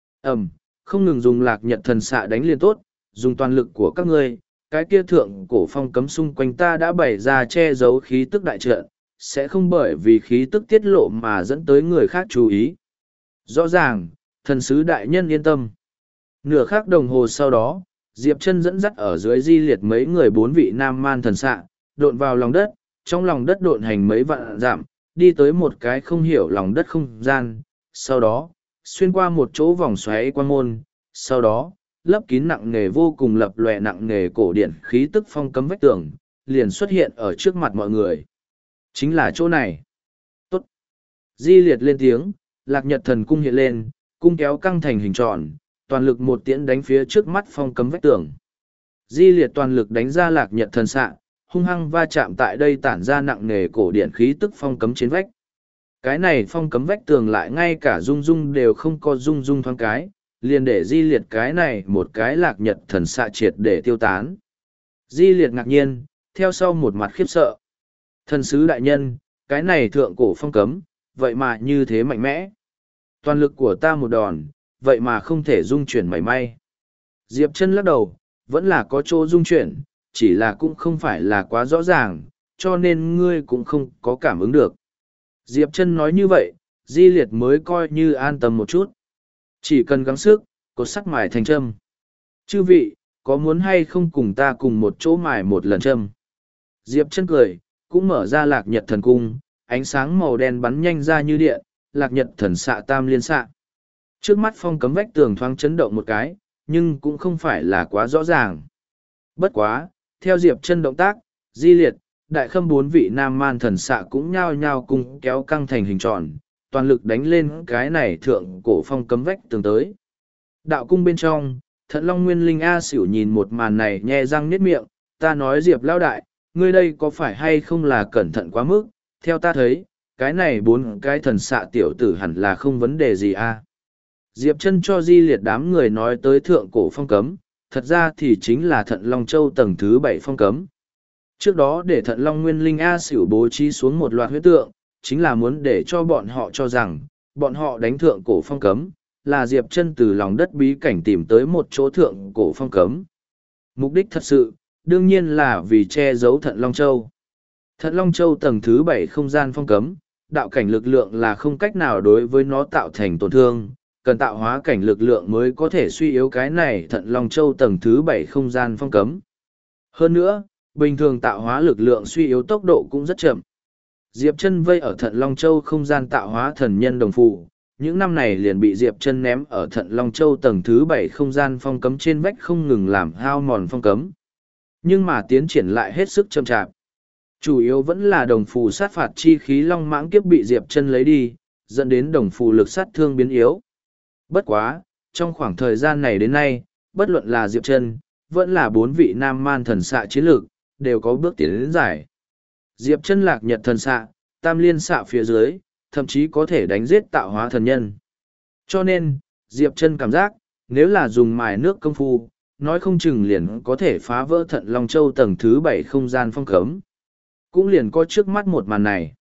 Không ngừng dùng lạc nhật thần xạ đánh liền tốt, dùng toàn lực của các ngươi, cái kia thượng cổ phong cấm xung quanh ta đã bày ra che giấu khí tức đại trận, sẽ không bởi vì khí tức tiết lộ mà dẫn tới người khác chú ý. Rõ ràng, thần sứ đại nhân yên tâm. Nửa khắc đồng hồ sau đó, Diệp Chân dẫn dắt ở dưới Di Liệt mấy người 4 vị nam man thần xạ, độn vào lòng đất, trong lòng đất độn hành mấy vạn dặm, đi tới một cái không hiểu lòng đất không gian, sau đó, xuyên qua một chỗ vòng xoáy quan môn, sau đó, lấp kín nặng nề vô cùng lập lòe nặng nề cổ điện khí tức phong cấm vách tường, liền xuất hiện ở trước mặt mọi người. Chính là chỗ này. Tốt. Di Liệt lên tiếng, lạc nhật thần cung hiện lên, cung kéo căng thành hình tròn, toàn lực một tiễn đánh phía trước mắt phong cấm vách tường. Di Liệt toàn lực đánh ra lạc nhật thần xạ, hung hăng va chạm tại đây tản ra nặng nề cổ điện khí tức phong cấm trên vách. Cái này phong cấm vách tường lại ngay cả rung rung đều không có rung rung thoáng cái, liền để Di Liệt cái này một cái lạc nhật thần xạ triệt để tiêu tán. Di Liệt ngạc nhiên, theo sau một mặt khiếp sợ. Thần sứ đại nhân, cái này thượng cổ phong cấm, vậy mà như thế mạnh mẽ. Toàn lực của ta một đòn, vậy mà không thể dung chuyển mảy may. Diệp Chân lắc đầu, vẫn là có chỗ dung chuyển, chỉ là cũng không phải là quá rõ ràng, cho nên ngươi cũng không có cảm ứng được. Diệp Chân nói như vậy, Di Liệt mới coi như an tâm một chút. Chỉ cần gắng sức, cột sắt mài thành châm. Chư vị, có muốn hay không cùng ta cùng một chỗ mài một lần châm? Diệp Chân cười, cũng mở ra lạc nhật thần cung, ánh sáng màu đen bắn nhanh ra như điện, lạc nhật thần xạ tam liên xạ. Trước mắt phong cấm vách tường thoáng chấn động một cái, nhưng cũng không phải là quá rõ ràng. Bất quá, theo Diệp Chân động tác, Di Liệt, đại khâm 4 vị nam man thần xạ cũng nhao nhao cùng kéo căng thành hình tròn, toàn lực đánh lên cái này thượng cổ phong cấm vách tường tới. Đạo cung bên trong, Thận Long Nguyên Linh A Xỉu nhìn một màn này nhe răng niết miệng, ta nói Diệp lão đại, ngươi đây có phải hay không là cẩn thận quá mức, theo ta thấy, cái này 4 cái thần xạ tiểu tử hẳn là không vấn đề gì a. Diệp Chân cho Di Liệt đám người nói tới thượng cổ phong cấm, thật ra thì chính là Thận Long Châu tầng thứ 7 phong cấm. Trước đó để Thận Long Nguyên Linh A Xỉu bố trí xuống một loạt huyết tượng, chính là muốn để cho bọn họ cho rằng, bọn họ đánh thượng cổ phong cấm, là Diệp Chân từ lòng đất bí cảnh tìm tới một chỗ thượng cổ phong cấm. Mục đích thật sự, đương nhiên là vì che giấu Thận Long Châu. Thận Long Châu tầng thứ 7 không gian phong cấm, đạo cảnh lực lượng là không cách nào đối với nó tạo thành tổn thương, cần tạo hóa cảnh lực lượng mới có thể suy yếu cái này Thận Long Châu tầng thứ 7 không gian phong cấm. Hơn nữa, bình thường tạo hóa lực lượng suy yếu tốc độ cũng rất chậm. Diệp Chân vây ở Thận Long Châu không gian tạo hóa thần nhân đồng phụ, những năm này liền bị Diệp Chân ném ở Thận Long Châu tầng thứ 7 không gian phong cấm trên vách không ngừng làm hao mòn phong cấm. Nhưng mà tiến triển lại hết sức chậm chạp. Chủ yếu vẫn là đồng phù sát phạt chi khí long mãng kiếp bị Diệp Chân lấy đi, dẫn đến đồng phù lực sát thương biến yếu. Bất quá, trong khoảng thời gian này đến nay, bất luận là Diệp Chân, vẫn là bốn vị nam man thần xạ chiến lược, đều có bước tiến đến giải. Diệp Chân lạc nhật thần xạ, tam liên xạ phía dưới, thậm chí có thể đánh giết tạo hóa thần nhân. Cho nên, Diệp Chân cảm giác, nếu là dùng mài nước công phu, nói không chừng liền có thể phá vỡ Thận Long Châu tầng thứ 7 không gian phong cấm. Cũng liền có trước mắt một màn này.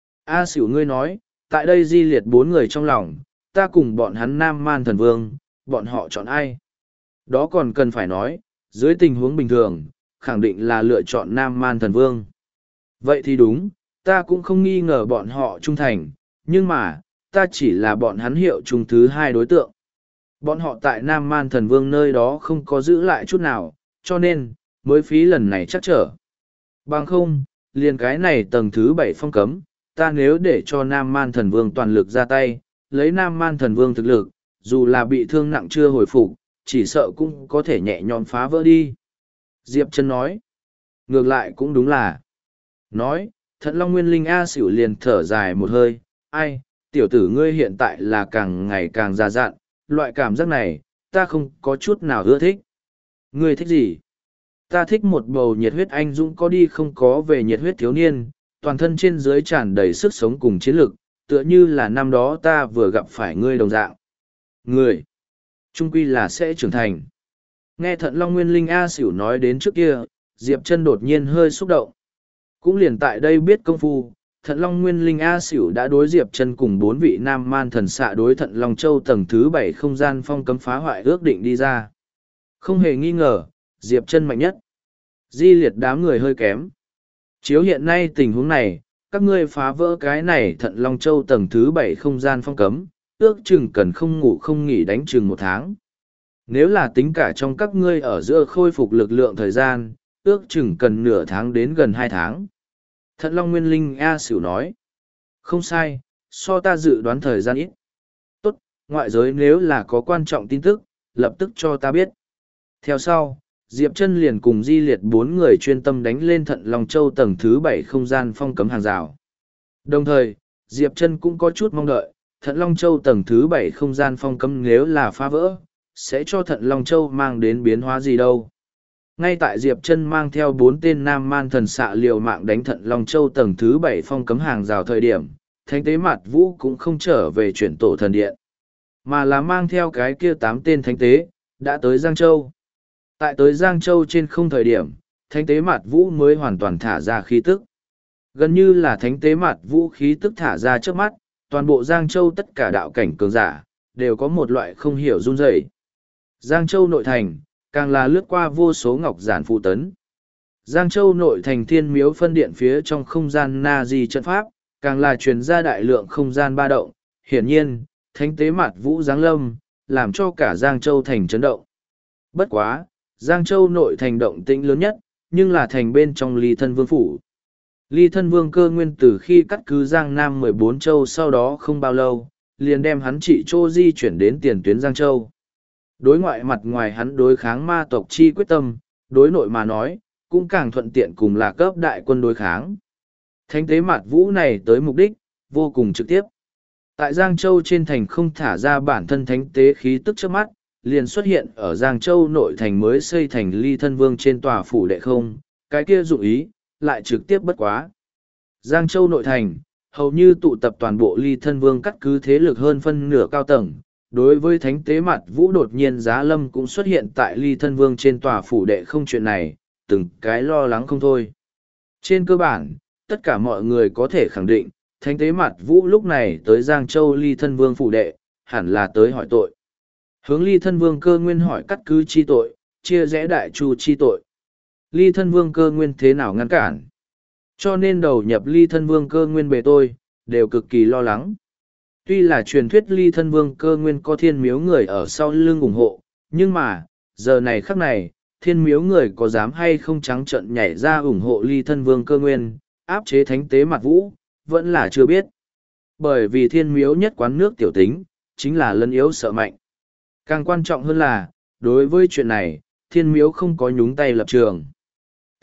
A Sửu ngươi nói, tại đây di liệt bốn người trong lòng, ta cùng bọn hắn Nam Man Thần Vương, bọn họ chọn ai? Đó còn cần phải nói, dưới tình huống bình thường, khẳng định là lựa chọn Nam Man Thần Vương. Vậy thì đúng, ta cũng không nghi ngờ bọn họ trung thành, nhưng mà, ta chỉ là bọn hắn hiệu chung thứ hai đối tượng. Bọn họ tại Nam Man Thần Vương nơi đó không có giữ lại chút nào, cho nên, mới phí lần này chắc trở. Bằng không, liền cái này tầng thứ 7 phong cấm, ta nếu để cho Nam Man Thần Vương toàn lực ra tay, lấy Nam Man Thần Vương thực lực, dù là bị thương nặng chưa hồi phục, chỉ sợ cũng có thể nhẹ nhõm phá vỡ đi. Diệp Chân nói, ngược lại cũng đúng là. Nói, Thận Long Nguyên Linh A Sửu liền thở dài một hơi, ai, tiểu tử ngươi hiện tại là càng ngày càng già dặn, loại cảm giác này, ta không có chút nào ưa thích. Ngươi thích gì? Ta thích một bầu nhiệt huyết anh dũng có đi không có về nhiệt huyết thiếu niên, toàn thân trên dưới tràn đầy sức sống cùng chiến lực, tựa như là năm đó ta vừa gặp phải ngươi đồng dạng. Ngươi, trung quy là sẽ trưởng thành. Nghe Thận Long Nguyên Linh A Sửu nói đến trước kia, Diệp Chân đột nhiên hơi xúc động. Cũng liền tại đây biết công phu, Thận Long Nguyên Linh A Sửu đã đối Diệp Chân cùng bốn vị nam man thần xạ đối Thận Long Châu tầng thứ 7 không gian phong cấm phá hoại ước định đi ra. Không hề nghi ngờ, Diệp Chân mạnh nhất. Di liệt đám người hơi kém. Chiếu hiện nay tình huống này, các ngươi phá vỡ cái này Thận Long Châu tầng thứ 7 không gian phong cấm, ước chừng cần không ngủ không nghỉ đánh chừng 1 tháng. Nếu là tính cả trong các ngươi ở giữa khôi phục lực lượng thời gian, ước chừng cần nửa tháng đến gần 2 tháng. Thận Long Nguyên Linh A Sửu nói. Không sai, so ta dự đoán thời gian ít. Tốt, ngoại giới nếu là có quan trọng tin tức, lập tức cho ta biết. Theo sau, Diệp Chân liền cùng Di Liệt 4 người chuyên tâm đánh lên Thận Long Châu tầng thứ 7 không gian phong cấm hàng rào. Đồng thời, Diệp Chân cũng có chút mong đợi, Thận Long Châu tầng thứ 7 không gian phong cấm nếu là phá vỡ, sẽ cho Thận Long Châu mang đến biến hóa gì đâu. Ngay tại Diệp Chân mang theo 4 tên nam man thần xạ liều mạng đánh Thận Long Châu tầng thứ 7 phong cấm hàng rào thời điểm, Thánh tế Mạt Vũ cũng không trở về chuyển tổ thần điện, mà là mang theo cái kia 8 tên thánh tế, đã tới Giang Châu. Tại tới Giang Châu trên không thời điểm, Thánh tế Mạt Vũ mới hoàn toàn thả ra khí tức. Gần như là Thánh tế Mạt Vũ khí tức thả ra trước mắt, toàn bộ Giang Châu tất cả đạo cảnh cường giả, đều có một loại không hiểu run rẩy. Giang Châu nội thành, càng là lướt qua vô số ngọc giản phụ tấn. Giang Châu nội thành thiên miếu phân điện phía trong không gian na di trận pháp, càng là truyền ra đại lượng không gian ba động. Hiển nhiên, thánh tế Mạt Vũ giáng lâm, làm cho cả Giang Châu thành chấn động. Bất quá, Giang Châu nội thành động tĩnh lớn nhất, nhưng là thành bên trong Ly Thân Vương phủ. Ly Thân Vương Cơ Nguyên từ khi cắt cứ Giang Nam 14 châu sau đó không bao lâu, liền đem hắn trị Chô di chuyển đến tiền tuyến Giang Châu. Đối ngoại mặt ngoài hắn đối kháng ma tộc chi quyết tâm, đối nội mà nói, cũng càng thuận tiện cùng là cấp đại quân đối kháng. Thánh tế Mạt Vũ này tới mục đích, vô cùng trực tiếp. Tại Giang Châu trên thành không thả ra bản thân thánh tế khí tức trước mắt, liền xuất hiện ở Giang Châu nội thành mới xây thành Ly Thân Vương trên tòa phủ đệ không, cái kia dụng ý, lại trực tiếp bất quá. Giang Châu nội thành, hầu như tụ tập toàn bộ Ly Thân Vương cắt cứ thế lực hơn phân nửa cao tầng. Đối với thánh tế Mạt Vũ đột nhiên giá lâm cũng xuất hiện tại Ly Thân Vương trên tòa phủ đệ không chuyện này, từng cái lo lắng không thôi. Trên cơ bản, tất cả mọi người có thể khẳng định, thánh tế Mạt Vũ lúc này tới Giang Châu Ly Thân Vương phủ đệ, hẳn là tới hỏi tội. Hướng Ly Thân Vương Cơ Nguyên hỏi cắt cứ chi tội, chia rẽ đại chu chi tội. Ly Thân Vương Cơ Nguyên thế nào ngăn cản? Cho nên đầu nhập Ly Thân Vương Cơ Nguyên bề tôi, đều cực kỳ lo lắng. Tuy là truyền thuyết Ly Thân Vương Cơ Nguyên có thiên miếu người ở sau lưng ủng hộ, nhưng mà, giờ này khắc này, thiên miếu người có dám hay không trắng trợn nhảy ra ủng hộ Ly Thân Vương Cơ Nguyên, áp chế thánh tế Mạt Vũ, vẫn là chưa biết. Bởi vì thiên miếu nhất quán nước tiểu tính, chính là lân yếu sợ mạnh. Càng quan trọng hơn là, đối với chuyện này, thiên miếu không có nhúng tay lập trường.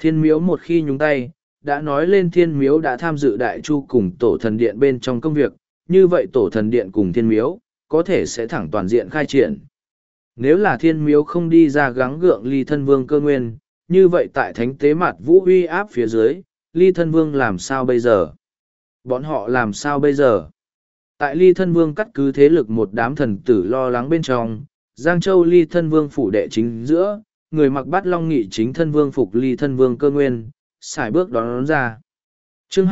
Thiên miếu một khi nhúng tay, đã nói lên thiên miếu đã tham dự đại chu cùng tổ thần điện bên trong công việc, như vậy tổ thần điện cùng thiên miếu, có thể sẽ thẳng toàn diện khai triển. Nếu là thiên miếu không đi ra gắng gượng ly thân vương cơ nguyên, như vậy tại thánh tế mặt vũ uy áp phía dưới, ly thân vương làm sao bây giờ? Bọn họ làm sao bây giờ? Tại ly thân vương cắt cứ thế lực một đám thần tử lo lắng bên trong, Giang Châu ly thân vương phủ đệ chính giữa, người mặc bát long nghị chính thân vương phục ly thân vương cơ nguyên, xài bước đón ra. Chương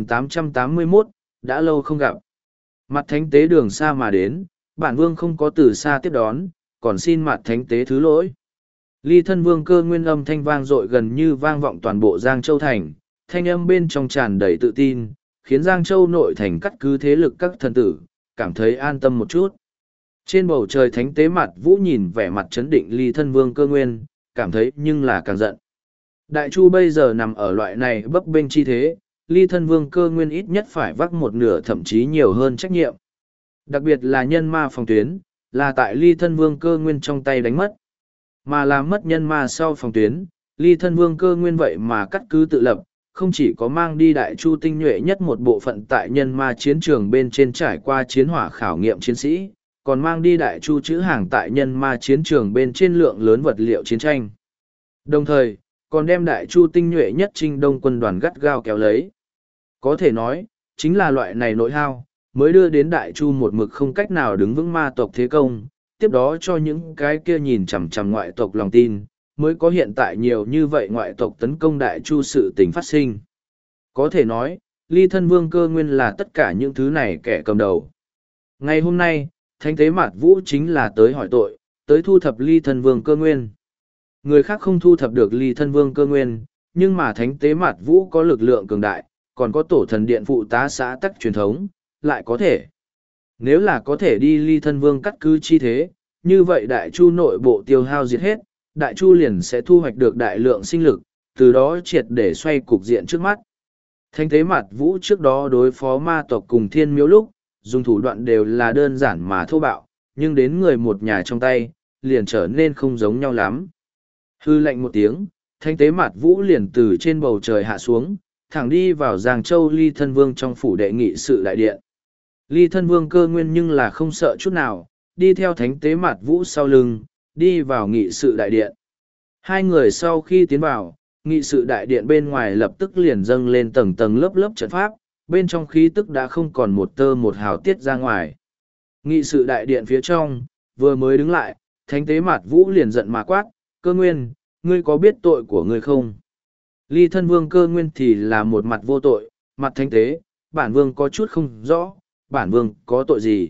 2881, đã lâu không gặp. Mặt thánh tế đường xa mà đến, bản vương không có từ xa tiếp đón, còn xin mặt thánh tế thứ lỗi. Ly thân vương cơ nguyên âm thanh vang dội gần như vang vọng toàn bộ Giang Châu thành, thanh âm bên trong tràn đầy tự tin, khiến Giang Châu nội thành cắt cứ thế lực các thần tử, cảm thấy an tâm một chút. Trên bầu trời thánh tế mặt vũ nhìn vẻ mặt chấn định ly thân vương cơ nguyên, cảm thấy nhưng là càng giận. Đại chu bây giờ nằm ở loại này bấp bênh chi thế, ly thân vương cơ nguyên ít nhất phải vác một nửa thậm chí nhiều hơn trách nhiệm. Đặc biệt là nhân ma phòng tuyến, là tại ly thân vương cơ nguyên trong tay đánh mất. Mà làm mất nhân ma sau phòng tuyến, ly thân vương cơ nguyên vậy mà cắt cứ tự lập, không chỉ có mang đi đại chu tinh nhuệ nhất một bộ phận tại nhân ma chiến trường bên trên trải qua chiến hỏa khảo nghiệm chiến sĩ, còn mang đi đại chu chữ hàng tại nhân ma chiến trường bên trên lượng lớn vật liệu chiến tranh. Đồng thời, còn đem đại chu tinh nhuệ nhất trinh đông quân đoàn gắt gao kéo lấy. Có thể nói, chính là loại này nội hao, mới đưa đến đại chu một mực không cách nào đứng vững ma tộc thế công, tiếp đó cho những cái kia nhìn chằm chằm ngoại tộc lòng tin, mới có hiện tại nhiều như vậy ngoại tộc tấn công đại chu sự tình phát sinh. Có thể nói, ly thân vương cơ nguyên là tất cả những thứ này kẻ cầm đầu. Ngày hôm nay, thánh tế mạt vũ chính là tới hỏi tội, tới thu thập ly thân vương cơ nguyên. Người khác không thu thập được ly thân vương cơ nguyên, nhưng mà thánh tế mạt vũ có lực lượng cường đại, còn có tổ thần điện phụ tá xã tắc truyền thống, lại có thể. Nếu là có thể đi ly thân vương cắt cứ chi thế, như vậy đại chu nội bộ tiêu hao diệt hết, đại chu liền sẽ thu hoạch được đại lượng sinh lực, từ đó triệt để xoay cục diện trước mắt. Thánh tế mặt vũ trước đó đối phó ma tộc cùng thiên miếu lúc, dùng thủ đoạn đều là đơn giản mà thô bạo, nhưng đến người một nhà trong tay, liền trở nên không giống nhau lắm. Hư lệnh một tiếng, thánh tế mặt vũ liền từ trên bầu trời hạ xuống, thẳng đi vào Giang Châu ly thân vương trong phủ đệ nghị sự đại điện. Ly thân vương cơ nguyên nhưng là không sợ chút nào, đi theo thánh tế mặt vũ sau lưng, đi vào nghị sự đại điện. Hai người sau khi tiến vào, nghị sự đại điện bên ngoài lập tức liền dâng lên tầng tầng lớp lớp trận pháp, bên trong khí tức đã không còn một tơ một hào tiết ra ngoài. Nghị sự đại điện phía trong, vừa mới đứng lại, thánh tế mặt vũ liền giận mà quát, cơ nguyên, ngươi có biết tội của ngươi không? Ly thân vương cơ nguyên thì là một mặt vô tội, mặt thánh tế, bản vương có chút không rõ, bản vương có tội gì?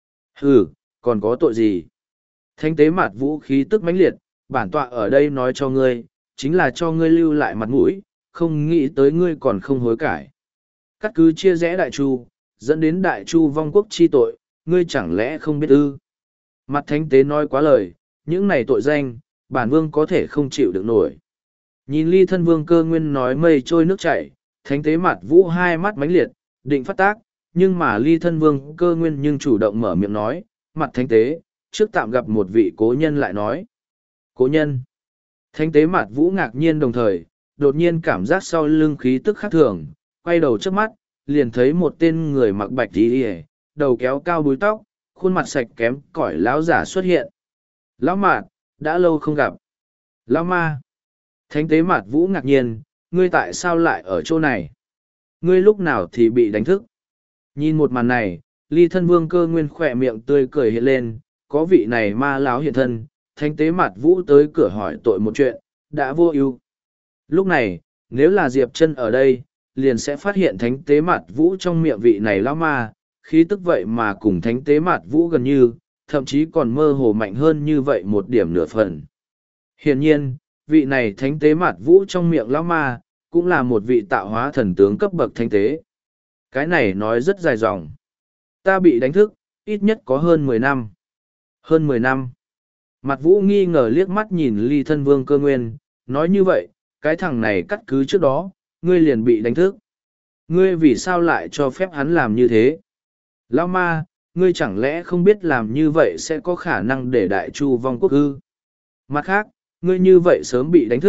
Ừ, còn có tội gì? Thánh tế mặt vũ khí tức mãnh liệt, bản tọa ở đây nói cho ngươi, chính là cho ngươi lưu lại mặt mũi, không nghĩ tới ngươi còn không hối cải. Cắt cứ chia rẽ đại chu, dẫn đến đại chu vong quốc chi tội, ngươi chẳng lẽ không biết ư? Mặt thánh tế nói quá lời, những này tội danh, bản vương có thể không chịu được nổi. Nhìn ly thân vương cơ nguyên nói mây trôi nước chảy, thánh tế mặt vũ hai mắt mãnh liệt, định phát tác, nhưng mà ly thân vương cơ nguyên nhưng chủ động mở miệng nói, mặt thánh tế, trước tạm gặp một vị cố nhân lại nói. Cố nhân. Thánh tế mặt vũ ngạc nhiên đồng thời, đột nhiên cảm giác sau lưng khí tức khác thường, quay đầu trước mắt, liền thấy một tên người mặc bạch tí hề, đầu kéo cao búi tóc, khuôn mặt sạch kém cỏi lão giả xuất hiện. Lão mạt, đã lâu không gặp. Lão ma. Thánh tế mặt vũ ngạc nhiên, ngươi tại sao lại ở chỗ này? Ngươi lúc nào thì bị đánh thức? Nhìn một màn này, ly thân vương cơ nguyên khỏe miệng tươi cười hiện lên, có vị này ma lão hiện thân, thánh tế mặt vũ tới cửa hỏi tội một chuyện, đã vô ưu. Lúc này, nếu là Diệp Chân ở đây, liền sẽ phát hiện thánh tế mặt vũ trong miệng vị này lão ma, khí tức vậy mà cùng thánh tế mặt vũ gần như, thậm chí còn mơ hồ mạnh hơn như vậy một điểm nửa phần. Hiển nhiên, vị này thánh tế mặt vũ trong miệng lão ma, cũng là một vị tạo hóa thần tướng cấp bậc thánh tế. Cái này nói rất dài dòng. Ta bị đánh thức, ít nhất có hơn 10 năm. Hơn 10 năm. Mặt vũ nghi ngờ liếc mắt nhìn ly thân vương cơ nguyên, nói như vậy, cái thằng này cắt cứ trước đó, ngươi liền bị đánh thức. Ngươi vì sao lại cho phép hắn làm như thế? Lão ma, ngươi chẳng lẽ không biết làm như vậy sẽ có khả năng để đại chu vong quốc ư? Mặt khác, ngươi như vậy sớm bị đánh thức,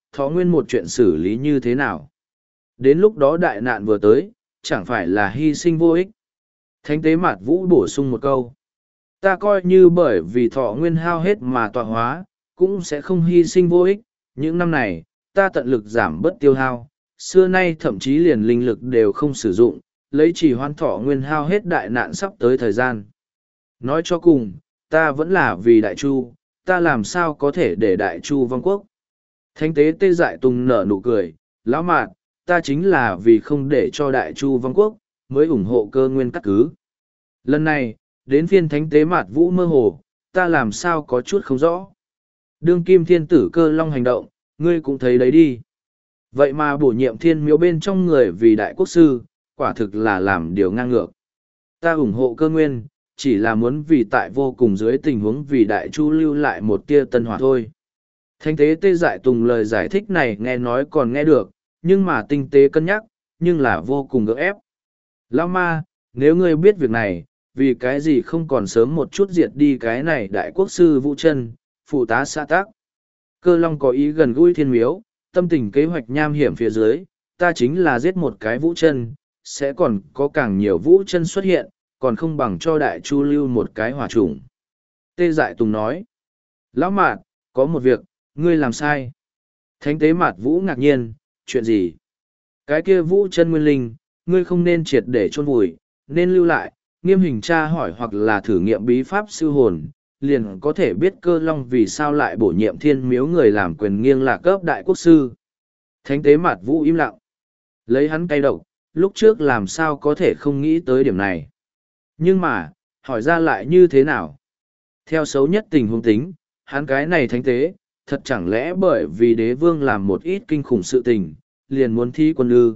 Thọ Nguyên một chuyện xử lý như thế nào? Đến lúc đó đại nạn vừa tới, chẳng phải là hy sinh vô ích. Thánh tế Mạt Vũ bổ sung một câu. Ta coi như bởi vì Thọ Nguyên hao hết mà tọa hóa, cũng sẽ không hy sinh vô ích. Những năm này, ta tận lực giảm bớt tiêu hao, xưa nay thậm chí liền linh lực đều không sử dụng, lấy chỉ hoãn Thọ Nguyên hao hết đại nạn sắp tới thời gian. Nói cho cùng, ta vẫn là vì Đại Chu, ta làm sao có thể để Đại Chu vong quốc. Thánh tế Tê Dại Tùng nở nụ cười, lão Mạt, ta chính là vì không để cho Đại Chu vong quốc, mới ủng hộ Cơ Nguyên cắt cứ. Lần này, đến phiên thánh tế Mạt Vũ mơ hồ, ta làm sao có chút không rõ. Đương kim thiên tử Cơ Long hành động, ngươi cũng thấy đấy đi. Vậy mà bổ nhiệm thiên miếu bên trong người vì đại quốc sư, quả thực là làm điều ngang ngược. Ta ủng hộ Cơ Nguyên, chỉ là muốn vì tại vô cùng dưới tình huống vì Đại Chu lưu lại một tia tân hỏa thôi. Thánh tế Tê Dại Tùng lời giải thích này nghe nói còn nghe được, nhưng mà tinh tế cân nhắc, nhưng là vô cùng gượng ép. Lão ma, nếu ngươi biết việc này, vì cái gì không còn sớm một chút diệt đi cái này đại quốc sư Vũ Chân, phụ tá xã tác. Cơ Long có ý gần gũi thiên miếu, tâm tình kế hoạch nham hiểm phía dưới, ta chính là giết một cái Vũ Chân, sẽ còn có càng nhiều Vũ Chân xuất hiện, còn không bằng cho Đại Chu lưu một cái hỏa chủng. Tê Dại Tùng nói, lão Mạt, có một việc, ngươi làm sai. Thánh tế Mạt Vũ ngạc nhiên, chuyện gì? Cái kia Vũ Chân nguyên linh, ngươi không nên triệt để chôn vùi, nên lưu lại, nghiêm hình tra hỏi hoặc là thử nghiệm bí pháp siêu hồn, liền có thể biết Cơ Long vì sao lại bổ nhiệm thiên miếu người làm quyền nghiêng lạc cấp đại quốc sư. Thánh tế Mạt Vũ im lặng. Lấy hắn cay độc, lúc trước làm sao có thể không nghĩ tới điểm này. Nhưng mà, hỏi ra lại như thế nào? Theo xấu nhất tình huống tính, hắn cái này thánh tế, thật chẳng lẽ bởi vì đế vương làm một ít kinh khủng sự tình, liền muốn thi quân ư?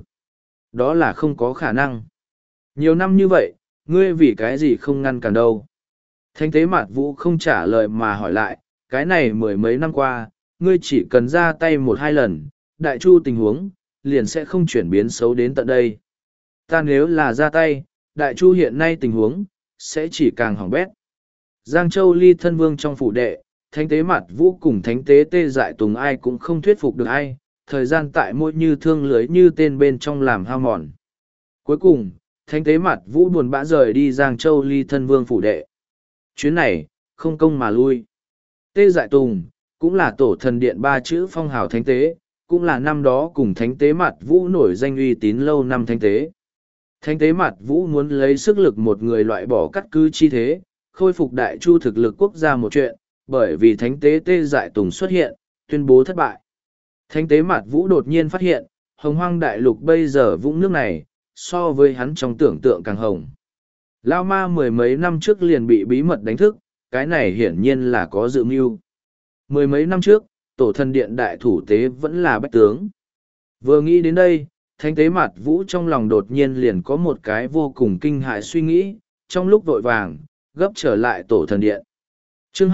Đó là không có khả năng. Nhiều năm như vậy, ngươi vì cái gì không ngăn cản đâu? Thánh tế Mạt Vũ không trả lời mà hỏi lại, cái này mười mấy năm qua, ngươi chỉ cần ra tay một hai lần, Đại Chu tình huống, liền sẽ không chuyển biến xấu đến tận đây. Ta nếu là ra tay, Đại Chu hiện nay tình huống, sẽ chỉ càng hỏng bét. Giang Châu Ly thân vương trong phủ đệ, thánh tế Mạt Vũ cùng thánh tế Tê Dại Tùng ai cũng không thuyết phục được ai, thời gian tại mỗi như thương lưới như tên bên trong làm hao mòn. Cuối cùng, thánh tế Mạt Vũ buồn bã rời đi Giang Châu Ly thân vương phủ đệ. Chuyến này, không công mà lui. Tê Dại Tùng, cũng là tổ thần điện ba chữ phong hào thánh tế, cũng là năm đó cùng thánh tế Mạt Vũ nổi danh uy tín lâu năm thánh tế. Thánh tế Mạt Vũ muốn lấy sức lực một người loại bỏ cắt cứ chi thế, khôi phục Đại Chu thực lực quốc gia một chuyện, bởi vì thánh tế Tê Dại Tùng xuất hiện, tuyên bố thất bại. Thánh tế Mạt Vũ đột nhiên phát hiện, hồng hoang đại lục bây giờ vũng nước này, so với hắn trong tưởng tượng càng hồng. Lao ma mười mấy năm trước liền bị bí mật đánh thức, cái này hiển nhiên là có dự mưu. Mười mấy năm trước, tổ thần điện đại thủ tế vẫn là bách tướng. Vừa nghĩ đến đây, thánh tế Mạt Vũ trong lòng đột nhiên liền có một cái vô cùng kinh hại suy nghĩ, trong lúc vội vàng, gấp trở lại tổ thần điện. Chương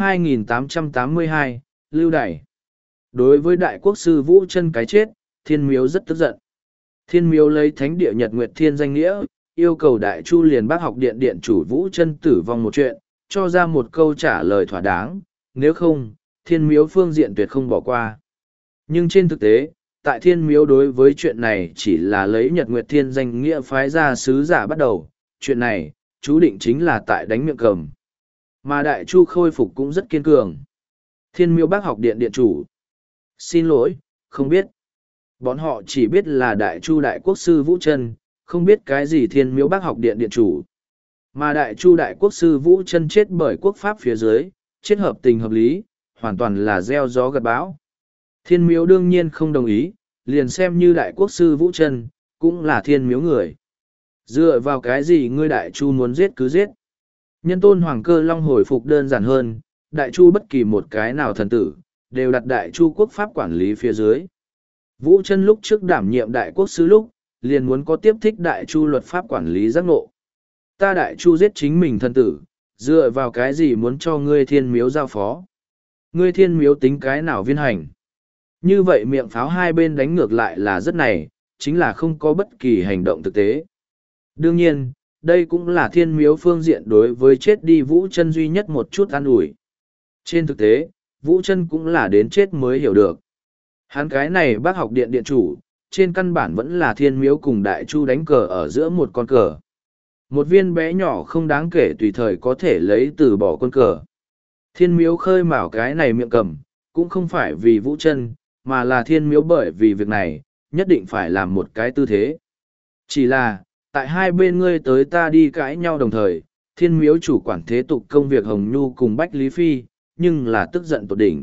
2882, Lưu Đày. Đối với đại quốc sư Vũ Chân cái chết, Thiên Miếu rất tức giận. Thiên Miếu lấy thánh địa Nhật Nguyệt Thiên danh nghĩa, yêu cầu Đại Chu liền bác học điện điện chủ Vũ Chân tử vong một chuyện, cho ra một câu trả lời thỏa đáng, nếu không, Thiên Miếu phương diện tuyệt không bỏ qua. Nhưng trên thực tế, tại Thiên Miếu đối với chuyện này chỉ là lấy Nhật Nguyệt Thiên danh nghĩa phái ra sứ giả bắt đầu, chuyện này, chú định chính là tại đánh miệng cầm. Mà Đại Chu khôi phục cũng rất kiên cường. Thiên Miếu bác học điện điện chủ. Xin lỗi, không biết. Bọn họ chỉ biết là Đại Chu đại quốc sư Vũ Chân, không biết cái gì Thiên Miếu bác học điện điện chủ. Mà Đại Chu đại quốc sư Vũ Chân chết bởi quốc pháp phía dưới, chết hợp tình hợp lý, hoàn toàn là gieo gió gặt bão. Thiên Miếu đương nhiên không đồng ý, liền xem như đại quốc sư Vũ Chân, cũng là Thiên Miếu người. Dựa vào cái gì ngươi Đại Chu muốn giết cứ giết. Nhân tôn Hoàng Cơ Long hồi phục đơn giản hơn, Đại Chu bất kỳ một cái nào thần tử, đều đặt Đại Chu quốc pháp quản lý phía dưới. Vũ Chân lúc trước đảm nhiệm đại quốc sư lúc, liền muốn có tiếp thích Đại Chu luật pháp quản lý giác ngộ. Ta Đại Chu giết chính mình thần tử, dựa vào cái gì muốn cho ngươi Thiên Miếu giao phó. Ngươi Thiên Miếu tính cái nào viên hành. Như vậy miệng pháo hai bên đánh ngược lại là rất này, chính là không có bất kỳ hành động thực tế. Đương nhiên, đây cũng là Thiên Miếu phương diện đối với chết đi Vũ Chân duy nhất một chút an ủi. Trên thực tế, Vũ Chân cũng là đến chết mới hiểu được. Hắn cái này bác học điện điện chủ, trên căn bản vẫn là thiên miếu cùng đại chu đánh cờ ở giữa một con cờ. Một viên bé nhỏ không đáng kể tùy thời có thể lấy từ bỏ quân cờ. Thiên miếu khơi mào cái này miệng cầm, cũng không phải vì Vũ Chân, mà là thiên miếu bởi vì việc này, nhất định phải làm một cái tư thế. Chỉ là, tại hai bên ngươi tới ta đi cãi nhau đồng thời, thiên miếu chủ quản thế tục công việc Hồng Nhu cùng Bách Lý Phi, nhưng là tức giận tột đỉnh.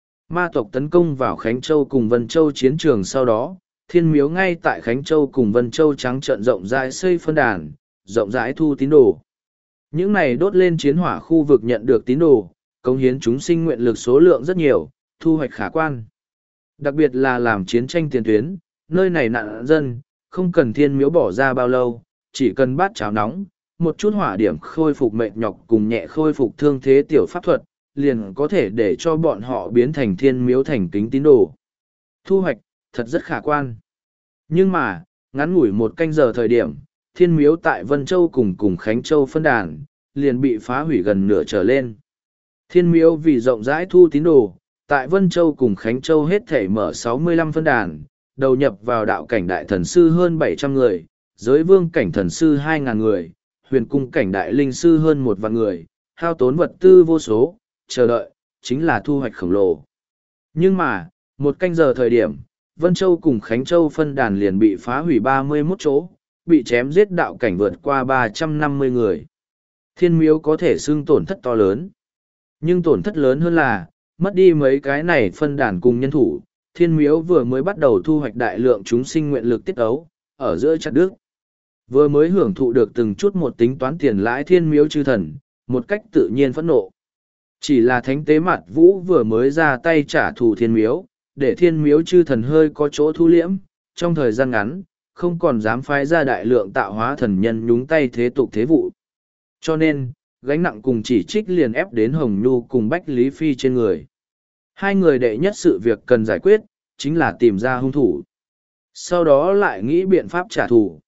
Ma tộc tấn công vào Khánh Châu cùng Vân Châu chiến trường sau đó, thiên miếu ngay tại Khánh Châu cùng Vân Châu trắng trợn rộng rãi xây phân đàn, rộng rãi thu tín đồ. Những này đốt lên chiến hỏa khu vực nhận được tín đồ, cống hiến chúng sinh nguyện lực số lượng rất nhiều, thu hoạch khả quan. Đặc biệt là làm chiến tranh tiền tuyến, nơi này nạn dân, không cần thiên miếu bỏ ra bao lâu, chỉ cần bát cháo nóng, một chút hỏa điểm khôi phục mệt nhọc cùng nhẹ khôi phục thương thế tiểu pháp thuật, liền có thể để cho bọn họ biến thành thiên miếu thành kính tín đồ. Thu hoạch, thật rất khả quan. Nhưng mà, ngắn ngủi một canh giờ thời điểm, thiên miếu tại Vân Châu cùng Khánh Châu phân đàn, liền bị phá hủy gần nửa trở lên. Thiên miếu vì rộng rãi thu tín đồ, tại Vân Châu cùng Khánh Châu hết thể mở 65 phân đàn, đầu nhập vào đạo cảnh đại thần sư hơn 700 người, giới vương cảnh thần sư 2.000 người, huyền cung cảnh đại linh sư hơn 1 vạn người, hao tốn vật tư vô số, chờ đợi, chính là thu hoạch khổng lồ. Nhưng mà, một canh giờ thời điểm, Vân Châu cùng Khánh Châu phân đàn liền bị phá hủy 31 chỗ, bị chém giết đạo cảnh vượt qua 350 người. Thiên miếu có thể xưng tổn thất to lớn. Nhưng tổn thất lớn hơn là, mất đi mấy cái này phân đàn cùng nhân thủ, thiên miếu vừa mới bắt đầu thu hoạch đại lượng chúng sinh nguyện lực tiết ấu, ở giữa chặt đức. Vừa mới hưởng thụ được từng chút một tính toán tiền lãi thiên miếu chư thần, một cách tự nhiên phẫn nộ. Chỉ là thánh tế mặt vũ vừa mới ra tay trả thù thiên miếu, để thiên miếu chư thần hơi có chỗ thu liễm, trong thời gian ngắn, không còn dám phái ra đại lượng tạo hóa thần nhân nhúng tay thế tục thế vụ. Cho nên, gánh nặng cùng chỉ trích liền ép đến Hồng Nhu cùng Bách Lý Phi trên người. Hai người đệ nhất sự việc cần giải quyết, chính là tìm ra hung thủ. Sau đó lại nghĩ biện pháp trả thù.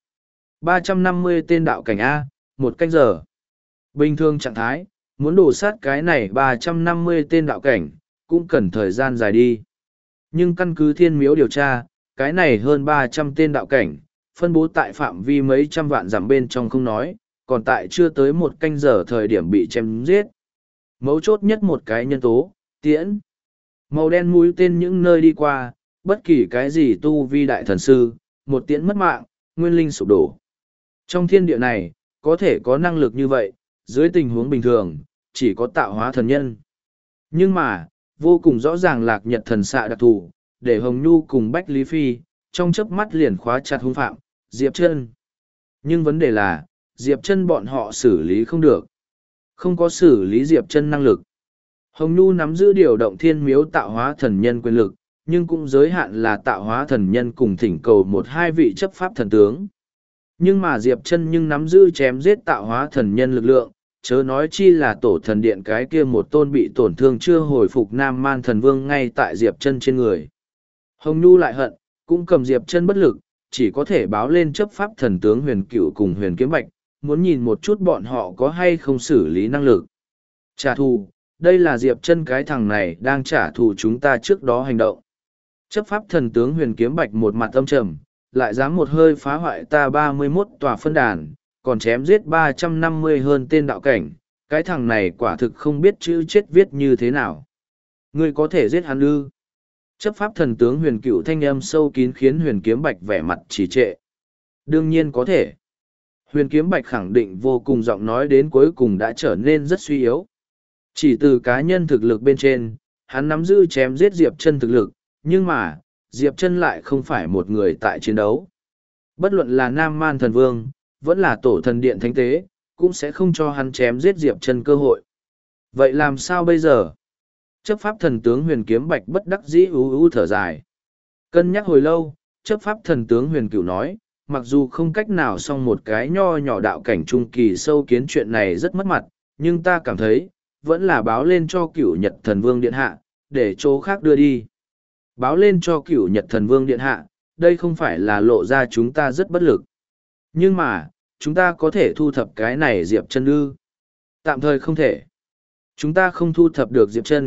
350 tên đạo cảnh A, một canh giờ. Bình thường trạng thái, muốn đổ sát cái này 350 tên đạo cảnh, cũng cần thời gian dài đi. Nhưng căn cứ thiên miếu điều tra, cái này hơn 300 tên đạo cảnh, phân bố tại phạm vi mấy trăm vạn dặm bên trong không nói, còn tại chưa tới một canh giờ thời điểm bị chém giết. Mấu chốt nhất một cái nhân tố, tiễn. Màu đen mũi tên những nơi đi qua, bất kỳ cái gì tu vi đại thần sư, một tiễn mất mạng, nguyên linh sụp đổ. Trong thiên địa này, có thể có năng lực như vậy, dưới tình huống bình thường, chỉ có tạo hóa thần nhân. Nhưng mà, vô cùng rõ ràng lạc nhật thần xạ đặc thù, để Hồng Nhu cùng Bách Lý Phi, trong chớp mắt liền khóa chặt hung phạm, Diệp Chân. Nhưng vấn đề là, Diệp Chân bọn họ xử lý không được. Không có xử lý Diệp Chân năng lực. Hồng Nhu nắm giữ điều động thiên miếu tạo hóa thần nhân quyền lực, nhưng cũng giới hạn là tạo hóa thần nhân cùng thỉnh cầu một hai vị chấp pháp thần tướng. Nhưng mà Diệp Chân nhưng nắm giữ chém giết tạo hóa thần nhân lực lượng, chớ nói chi là tổ thần điện cái kia một tôn bị tổn thương chưa hồi phục Nam Man thần vương ngay tại Diệp Chân trên người. Hồng Nhu lại hận, cũng cầm Diệp Chân bất lực, chỉ có thể báo lên chấp pháp thần tướng Huyền Cửu cùng Huyền Kiếm Bạch, muốn nhìn một chút bọn họ có hay không xử lý năng lực. Trả thù, đây là Diệp Chân cái thằng này đang trả thù chúng ta trước đó hành động. Chấp pháp thần tướng Huyền Kiếm Bạch một mặt âm trầm, lại dám một hơi phá hoại ta 31 tòa phân đàn, còn chém giết 350 hơn tên đạo cảnh, cái thằng này quả thực không biết chữ chết viết như thế nào. Ngươi có thể giết hắn ư? Chấp pháp thần tướng Huyền Cửu thanh âm sâu kín khiến Huyền Kiếm Bạch vẻ mặt trì trệ. Đương nhiên có thể. Huyền Kiếm Bạch khẳng định vô cùng giọng nói đến cuối cùng đã trở nên rất suy yếu. Chỉ từ cá nhân thực lực bên trên, hắn nắm giữ chém giết Diệp Chân thực lực, nhưng mà, Diệp Chân lại không phải một người tại chiến đấu. Bất luận là Nam Man thần vương, vẫn là tổ thần điện thánh tế, cũng sẽ không cho hắn chém giết Diệp Chân cơ hội. Vậy làm sao bây giờ? Chấp pháp thần tướng Huyền Kiếm Bạch bất đắc dĩ ú ú thở dài. Cân nhắc hồi lâu, chấp pháp thần tướng Huyền Cửu nói, mặc dù không cách nào xong một cái nho nhỏ đạo cảnh trung kỳ sâu kiến chuyện này rất mất mặt, nhưng ta cảm thấy, vẫn là báo lên cho Cửu Nhật Thần Vương Điện Hạ, để chỗ khác đưa đi. Báo lên cho Cửu Nhật Thần Vương Điện Hạ, đây không phải là lộ ra chúng ta rất bất lực. Nhưng mà, chúng ta có thể thu thập cái này Diệp Chân ư? Tạm thời không thể. Chúng ta không thu thập được Diệp Chân,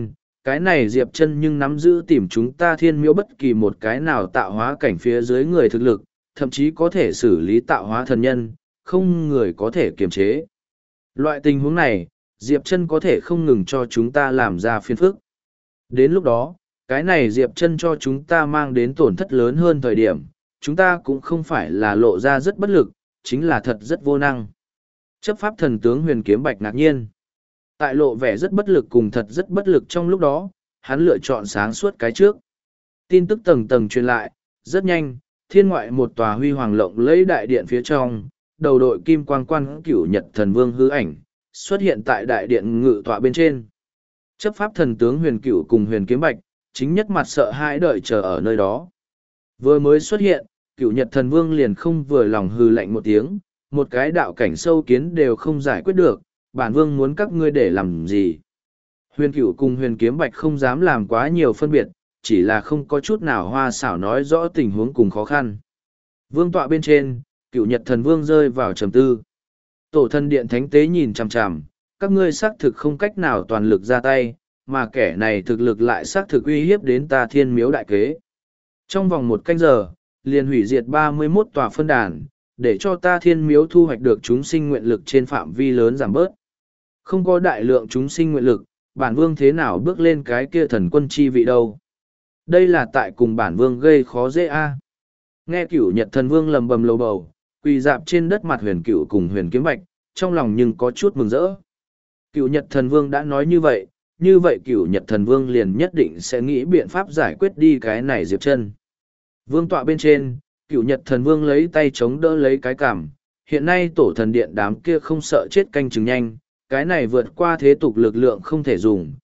cái này Diệp Chân nhưng nắm giữ tìm chúng ta thiên miếu bất kỳ một cái nào tạo hóa cảnh phía dưới người thực lực, thậm chí có thể xử lý tạo hóa thần nhân, không người có thể kiềm chế. Loại tình huống này, Diệp Chân có thể không ngừng cho chúng ta làm ra phiền phức. Đến lúc đó, cái này Diệp Chân cho chúng ta mang đến tổn thất lớn hơn thời điểm, chúng ta cũng không phải là lộ ra rất bất lực, chính là thật rất vô năng. Chấp pháp thần tướng Huyền Kiếm Bạch ngạc nhiên. Tại lộ vẻ rất bất lực cùng thật rất bất lực trong lúc đó, hắn lựa chọn sáng suốt cái trước. Tin tức tầng tầng truyền lại, rất nhanh, thiên ngoại một tòa huy hoàng lộng lẫy đại điện phía trong, đầu đội kim quang quan Cửu Nhật Thần Vương hư ảnh, xuất hiện tại đại điện ngự tọa bên trên. Chấp pháp thần tướng Huyền Cửu cùng Huyền Kiếm Bạch, chính nhất mặt sợ hãi đợi chờ ở nơi đó. Vừa mới xuất hiện, Cửu Nhật Thần Vương liền không vừa lòng hừ lạnh một tiếng, một cái đạo cảnh sâu kiến đều không giải quyết được, bản vương muốn các ngươi để làm gì. Huyền Cửu cùng Huyền Kiếm Bạch không dám làm quá nhiều phân biệt, chỉ là không có chút nào hoa xảo nói rõ tình huống cùng khó khăn. Vương tọa bên trên, Cửu Nhật Thần Vương rơi vào trầm tư. Tổ thần điện thánh tế nhìn chằm chằm, các ngươi xác thực không cách nào toàn lực ra tay, mà kẻ này thực lực lại xác thực uy hiếp đến ta thiên miếu đại kế. Trong vòng 1 canh giờ, liền hủy diệt 31 tòa phân đàn, để cho ta thiên miếu thu hoạch được chúng sinh nguyện lực trên phạm vi lớn giảm bớt. Không có đại lượng chúng sinh nguyện lực, bản vương thế nào bước lên cái kia thần quân chi vị đâu. Đây là tại cùng bản vương gây khó dễ a. Nghe Cửu Nhật Thần Vương lầm bầm lầu bầu, quỳ dạp trên đất mặt Huyền Cửu cùng Huyền Kiếm Bạch, trong lòng nhưng có chút mừng rỡ. Cửu Nhật Thần Vương đã nói như vậy Cửu Nhật Thần Vương liền nhất định sẽ nghĩ biện pháp giải quyết đi cái này Diệp Chân. Vương tọa bên trên, Cửu Nhật Thần Vương lấy tay chống đỡ lấy cái cằm, hiện nay tổ thần điện đám kia không sợ chết canh chừng nhanh, cái này vượt qua thế tục lực lượng không thể dùng,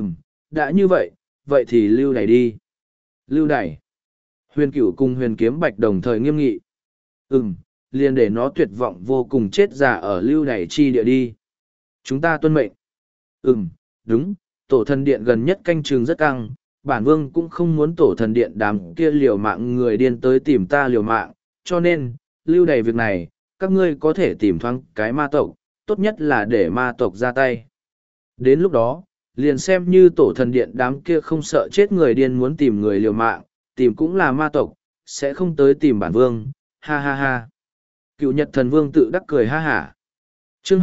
đã như vậy, vậy thì lưu đày đi. Lưu đày. Huyền Cửu cùng Huyền Kiếm Bạch đồng thời nghiêm nghị. Liền để nó tuyệt vọng vô cùng chết già ở lưu đày chi địa đi. Chúng ta tuân mệnh. Đúng, tổ thần điện gần nhất canh chừng rất căng, bản vương cũng không muốn tổ thần điện đám kia liều mạng người điên tới tìm ta liều mạng, cho nên, lưu đày việc này, các ngươi có thể tìm thoáng cái ma tộc, tốt nhất là để ma tộc ra tay. Đến lúc đó, liền xem như tổ thần điện đám kia không sợ chết người điên muốn tìm người liều mạng, tìm cũng là ma tộc, sẽ không tới tìm bản vương, ha ha ha. Cựu Nhật Thần Vương tự đắc cười ha hả. Chương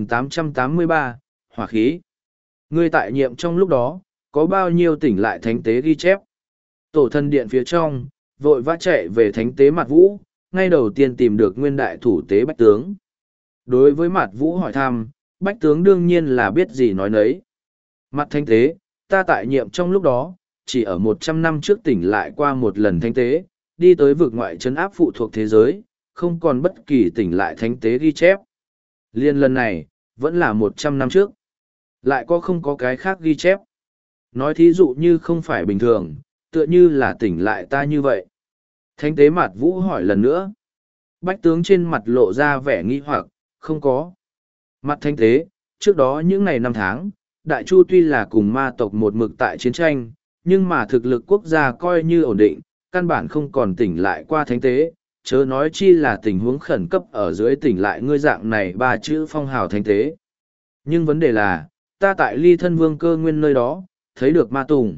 2883, Hỏa khí. Ngươi tại nhiệm trong lúc đó, có bao nhiêu tỉnh lại thánh tế ghi chép. Tổ thần điện phía trong, vội vã chạy về thánh tế Mạt Vũ, ngay đầu tiên tìm được nguyên đại thủ tế Bách Tướng. Đối với Mạt Vũ hỏi thăm, Bách Tướng đương nhiên là biết gì nói nấy. Mặt thánh tế, ta tại nhiệm trong lúc đó, chỉ ở 100 năm trước tỉnh lại qua một lần thánh tế, đi tới vực ngoại trấn áp phụ thuộc thế giới, không còn bất kỳ tỉnh lại thánh tế ghi chép. Liên lần này, vẫn là 100 năm trước. Lại không có cái khác ghi chép. Nói thí dụ như không phải bình thường, tựa như là tỉnh lại ta như vậy. Thánh tế Mạt Vũ hỏi lần nữa. Bách tướng trên mặt lộ ra vẻ nghi hoặc, không có. Mặt thánh tế, trước đó những ngày 5 tháng, Đại Chu tuy là cùng ma tộc một mực tại chiến tranh, nhưng mà thực lực quốc gia coi như ổn định, căn bản không còn tỉnh lại qua thánh tế, chớ nói chi là tình huống khẩn cấp ở dưới tỉnh lại ngươi dạng này 3 chữ phong hào thánh tế. Nhưng vấn đề là, ta tại Ly Thân Vương Cơ Nguyên nơi đó, thấy được ma tùng.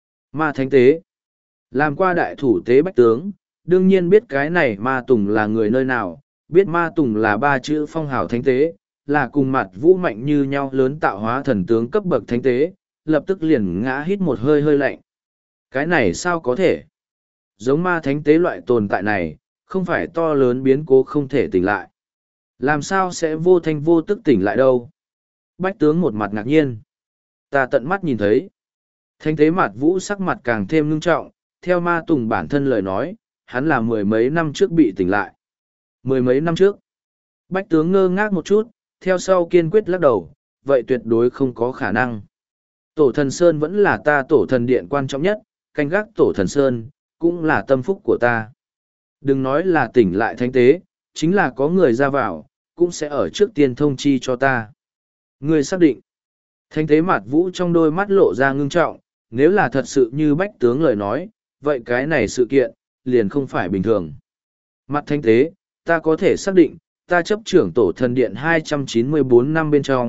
Ma thánh tế. Làm qua đại thủ tế Bách tướng, đương nhiên biết cái này ma tùng là người nơi nào, biết ma tùng là 3 chữ phong hào thánh tế, là cùng mặt vũ mạnh như nhau lớn tạo hóa thần tướng cấp bậc thánh tế, lập tức liền ngã hít một hơi hơi lạnh. Cái này sao có thể? Giống ma thánh tế loại tồn tại này, không phải to lớn biến cố không thể tỉnh lại. Làm sao sẽ vô thanh vô tức tỉnh lại đâu? Bách tướng một mặt ngạc nhiên. Ta tận mắt nhìn thấy. Thánh tế Mạt Vũ sắc mặt càng thêm ngưng trọng, theo ma tùng bản thân lời nói, hắn là 10 mấy năm trước bị tỉnh lại. 10 mấy năm trước. Bách tướng ngơ ngác một chút, theo sau kiên quyết lắc đầu, vậy tuyệt đối không có khả năng. Tổ thần Sơn vẫn là ta tổ thần điện quan trọng nhất, canh gác tổ thần Sơn, cũng là tâm phúc của ta. Đừng nói là tỉnh lại thánh tế, chính là có người ra vào, cũng sẽ ở trước tiên thông chi cho ta. Ngươi xác định. Thánh tế Mạt Vũ trong đôi mắt lộ ra ngưng trọng, nếu là thật sự như Bách tướng lời nói, vậy cái này sự kiện, liền không phải bình thường. Mặt thánh tế, ta có thể xác định, ta chấp trưởng tổ thần điện 294 năm bên trong,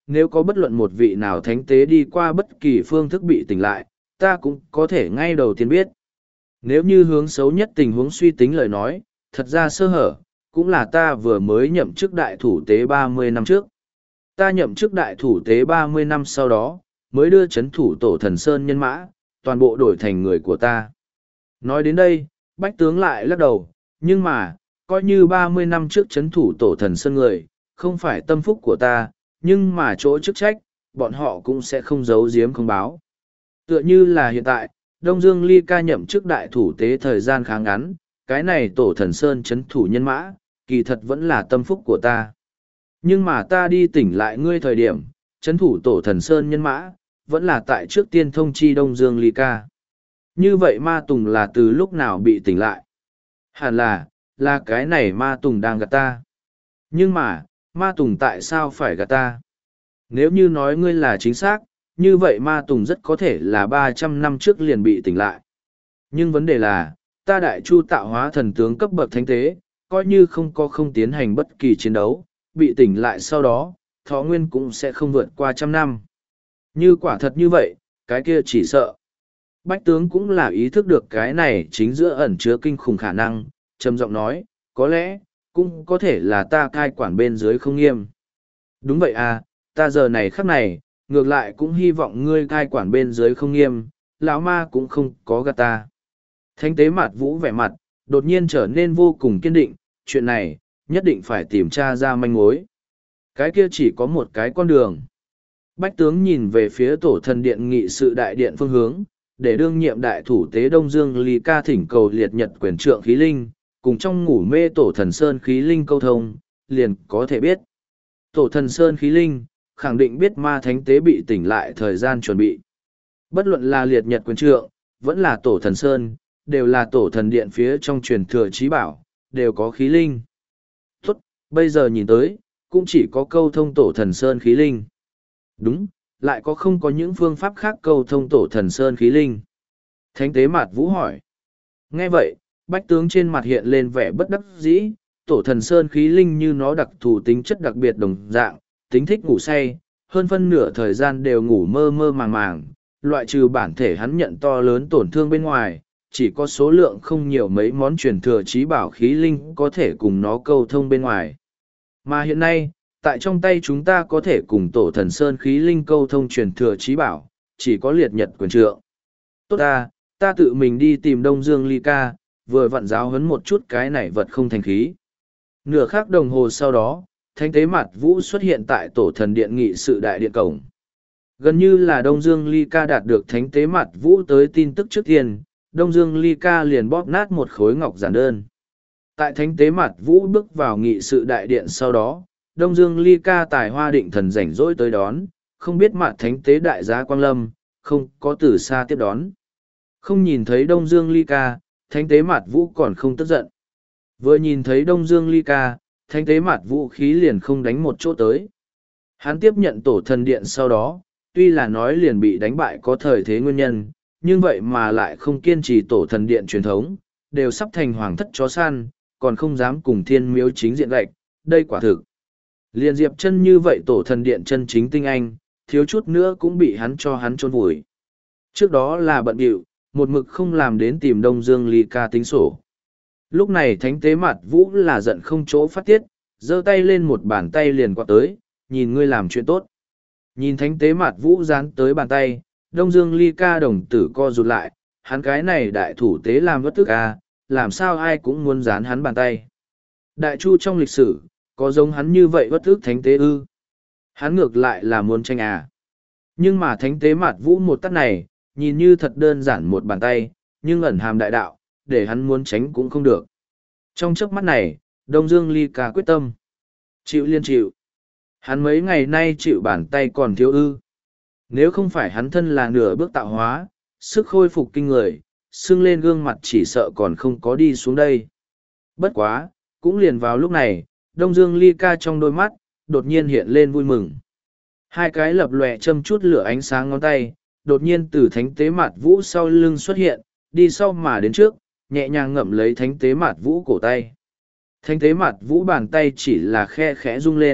nếu có bất luận một vị nào thánh tế đi qua bất kỳ phương thức bị tỉnh lại, ta cũng có thể ngay đầu tiên biết. Nếu như hướng xấu nhất tình huống suy tính lời nói, thật ra sơ hở, cũng là ta vừa mới nhậm chức đại thủ tế 30 năm trước. Ta nhậm chức đại thủ tế 30 năm sau đó, mới đưa chấn thủ tổ thần Sơn nhân mã, toàn bộ đổi thành người của ta. Nói đến đây, Bách tướng lại lắc đầu, nhưng mà, coi như 30 năm trước chấn thủ tổ thần Sơn người, không phải tâm phúc của ta, nhưng mà chỗ chức trách, bọn họ cũng sẽ không giấu giếm không báo. Tựa như là hiện tại, Đông Dương Ly Ca nhậm chức đại thủ tế thời gian khá ngắn, cái này tổ thần Sơn chấn thủ nhân mã, kỳ thật vẫn là tâm phúc của ta. Nhưng mà ta đi tỉnh lại ngươi thời điểm, chấn thủ tổ thần Sơn nhân mã, vẫn là tại trước tiên thông chi Đông Dương Ly Ca. Như vậy ma tùng là từ lúc nào bị tỉnh lại? Hẳn là cái này ma tùng đang gạt ta. Nhưng mà, ma tùng tại sao phải gạt ta? Nếu như nói ngươi là chính xác, như vậy ma tùng rất có thể là 300 năm trước liền bị tỉnh lại. Nhưng vấn đề là, ta đại chu tạo hóa thần tướng cấp bậc thánh tế, coi như không tiến hành bất kỳ chiến đấu, bị tỉnh lại sau đó, thọ nguyên cũng sẽ không vượt qua 100 năm. Như quả thật như vậy, cái kia chỉ sợ. Bách tướng cũng là ý thức được cái này chính giữa ẩn chứa kinh khủng khả năng, trầm giọng nói, có lẽ, cũng có thể là ta cai quản bên dưới không nghiêm. Đúng vậy à, ta giờ này khắc này, ngược lại cũng hy vọng ngươi cai quản bên dưới không nghiêm, lão ma cũng không có gạt ta. Thánh tế Mạt Vũ vẻ mặt, đột nhiên trở nên vô cùng kiên định, chuyện này, nhất định phải tìm tra ra manh mối. Cái kia chỉ có một cái con đường. Bách tướng nhìn về phía tổ thần điện nghị sự đại điện phương hướng, để đương nhiệm đại thủ tế Đông Dương Ly Ca thỉnh cầu liệt nhật quyền trượng khí linh, cùng trong ngủ mê tổ thần Sơn khí linh câu thông, liền có thể biết. Tổ thần Sơn khí linh, khẳng định biết ma thánh tế bị tỉnh lại thời gian chuẩn bị. Bất luận là liệt nhật quyền trượng, vẫn là tổ thần Sơn, đều là tổ thần điện phía trong truyền thừa trí bảo, đều có khí linh. Tốt, bây giờ nhìn tới, cũng chỉ có câu thông tổ thần Sơn khí linh. Đúng, lại không có những phương pháp khác câu thông tổ thần Sơn khí linh. Thánh tế Mạt Vũ hỏi. Nghe vậy, bách tướng trên mặt hiện lên vẻ bất đắc dĩ, tổ thần Sơn khí linh như nó đặc thù tính chất đặc biệt đồng dạng, tính thích ngủ say, hơn phân nửa thời gian đều ngủ mơ mơ màng màng, loại trừ bản thể hắn nhận to lớn tổn thương bên ngoài, chỉ có số lượng không nhiều mấy món truyền thừa trí bảo khí linh có thể cùng nó câu thông bên ngoài. Mà hiện nay, tại trong tay chúng ta có thể cùng tổ thần Sơn khí linh câu thông truyền thừa trí bảo, chỉ có liệt nhật quyền trượng. Tốt ta tự mình đi tìm Đông Dương Ly Ca, vừa vặn giáo huấn một chút cái này vật không thành khí. Nửa khắc đồng hồ sau đó, thánh tế Mạt Vũ xuất hiện tại tổ thần điện nghị sự đại điện cổng. Gần như là Đông Dương Ly Ca đạt được thánh tế Mạt Vũ tới tin tức trước tiên, Đông Dương Ly Ca liền bóp nát một khối ngọc giản đơn. Tại thánh tế Mạt Vũ bước vào nghị sự đại điện sau đó, Đông Dương Ly Ca tài hoa định thần rảnh rỗi tới đón, không biết Mạt thánh tế đại giá Quang Lâm, không có từ xa tiếp đón. Không nhìn thấy Đông Dương Ly Ca, thánh tế Mạt Vũ còn không tức giận. Vừa nhìn thấy Đông Dương Ly Ca, thánh tế Mạt Vũ khí liền không đánh một chỗ tới. Hắn tiếp nhận tổ thần điện sau đó, tuy là nói liền bị đánh bại có thời thế nguyên nhân, nhưng vậy mà lại không kiên trì tổ thần điện truyền thống, đều sắp thành hoàng thất chó săn, còn không dám cùng thiên miếu chính diện gạch, đây quả thực. Liền Diệp Chân như vậy tổ thần điện chân chính tinh anh, thiếu chút nữa cũng bị hắn cho hắn chôn vùi. Trước đó là bận bịu, một mực không làm đến tìm Đông Dương Ly Ca tính sổ. Lúc này thánh tế Mạt Vũ là giận không chỗ phát tiết, giơ tay lên một bàn tay liền quạt tới, nhìn ngươi làm chuyện tốt. Nhìn thánh tế Mạt Vũ dán tới bàn tay, Đông Dương Ly Ca đồng tử co rụt lại, hắn cái này đại thủ tế làm bất tức làm sao ai cũng muốn dán hắn bàn tay. Đại chu trong lịch sử, có giống hắn như vậy bất ức thánh tế ư? Hắn ngược lại là muốn tranh Nhưng mà thánh tế Mạt Vũ một tát này, nhìn như thật đơn giản một bàn tay, nhưng ẩn hàm đại đạo, để hắn muốn tránh cũng không được. Trong chớp mắt này, Đông Dương Ly Ca quyết tâm. Chịu liên chịu. Hắn mấy ngày nay chịu bàn tay còn thiếu ư. Nếu không phải hắn thân là nửa bước tạo hóa, sức khôi phục kinh người, sưng lên gương mặt chỉ sợ còn không có đi xuống đây. Bất quá, cũng liền vào lúc này, Đông Dương Ly Ca trong đôi mắt, đột nhiên hiện lên vui mừng. Hai cái lập lòe châm chút lửa ánh sáng ngón tay, đột nhiên từ thánh tế Mạt Vũ sau lưng xuất hiện, đi sau mà đến trước, nhẹ nhàng ngậm lấy thánh tế Mạt Vũ cổ tay. Thánh tế Mạt Vũ bàn tay chỉ là khe khẽ rung lên,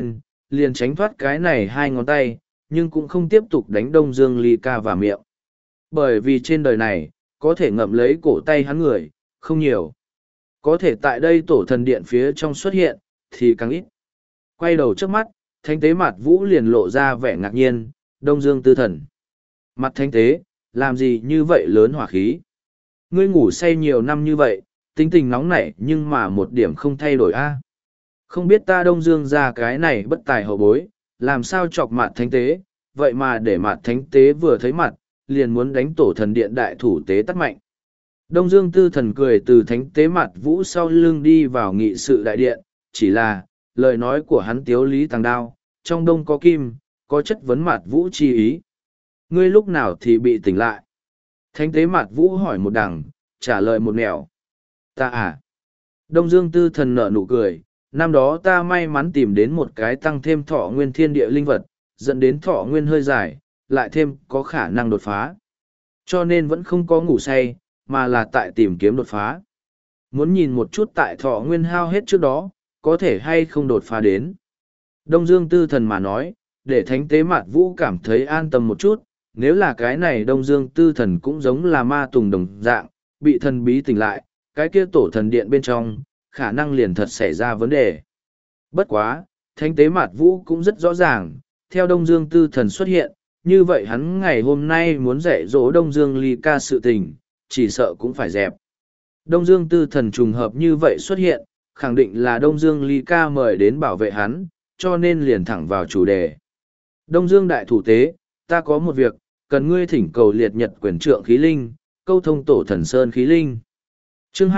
liền tránh thoát cái này hai ngón tay, nhưng cũng không tiếp tục đánh Đông Dương Ly Ca vào miệng. Bởi vì trên đời này, có thể ngậm lấy cổ tay hắn người, không nhiều. Có thể tại đây tổ thần điện phía trong xuất hiện, thì càng ít. Quay đầu trước mắt, thánh tế mặt vũ liền lộ ra vẻ ngạc nhiên, Đông Dương Tư Thần. Mặt thánh tế, làm gì như vậy lớn hỏa khí? Ngươi ngủ say nhiều năm như vậy, tính tình nóng nảy nhưng mà một điểm không thay đổi a. Không biết ta Đông Dương ra cái này bất tài hậu bối, làm sao chọc mặt thánh tế, vậy mà để mặt thánh tế vừa thấy mặt, liền muốn đánh tổ thần điện đại thủ tế tắt mạnh. Đông Dương Tư Thần cười từ thánh tế mặt vũ sau lưng đi vào nghị sự đại điện, chỉ là, lời nói của hắn tiếu lý tàng đao, trong đông có kim, có chất vấn mặt vũ chi ý. Ngươi lúc nào thì bị tỉnh lại? Thánh tế mặt vũ hỏi một đằng, trả lời một nẻo. Ta à? Đông Dương Tư Thần nở nụ cười, năm đó ta may mắn tìm đến một cái tăng thêm thọ nguyên thiên địa linh vật, dẫn đến thọ nguyên hơi dài, lại thêm có khả năng đột phá. Cho nên vẫn không có ngủ say, mà là tại tìm kiếm đột phá. Muốn nhìn một chút tại thọ nguyên hao hết trước đó, có thể hay không đột phá đến. Đông Dương Tư Thần mà nói, để thánh tế mạt vũ cảm thấy an tâm một chút, nếu là cái này Đông Dương Tư Thần cũng giống là ma tùng đồng dạng, bị thần bí tỉnh lại, cái kia tổ thần điện bên trong, khả năng liền thật xảy ra vấn đề. Bất quá, thánh tế mạt vũ cũng rất rõ ràng, theo Đông Dương Tư Thần xuất hiện, như vậy hắn ngày hôm nay muốn dạy dỗ Đông Dương Ly Ca sự tình, chỉ sợ cũng phải dẹp. Đông Dương Tư Thần trùng hợp như vậy xuất hiện, khẳng định là Đông Dương Ly Ca mời đến bảo vệ hắn, cho nên liền thẳng vào chủ đề. Đông Dương Đại Thủ Tế, ta có một việc, cần ngươi thỉnh cầu liệt nhật quyền trượng khí linh, câu thông tổ thần sơn khí linh. Chương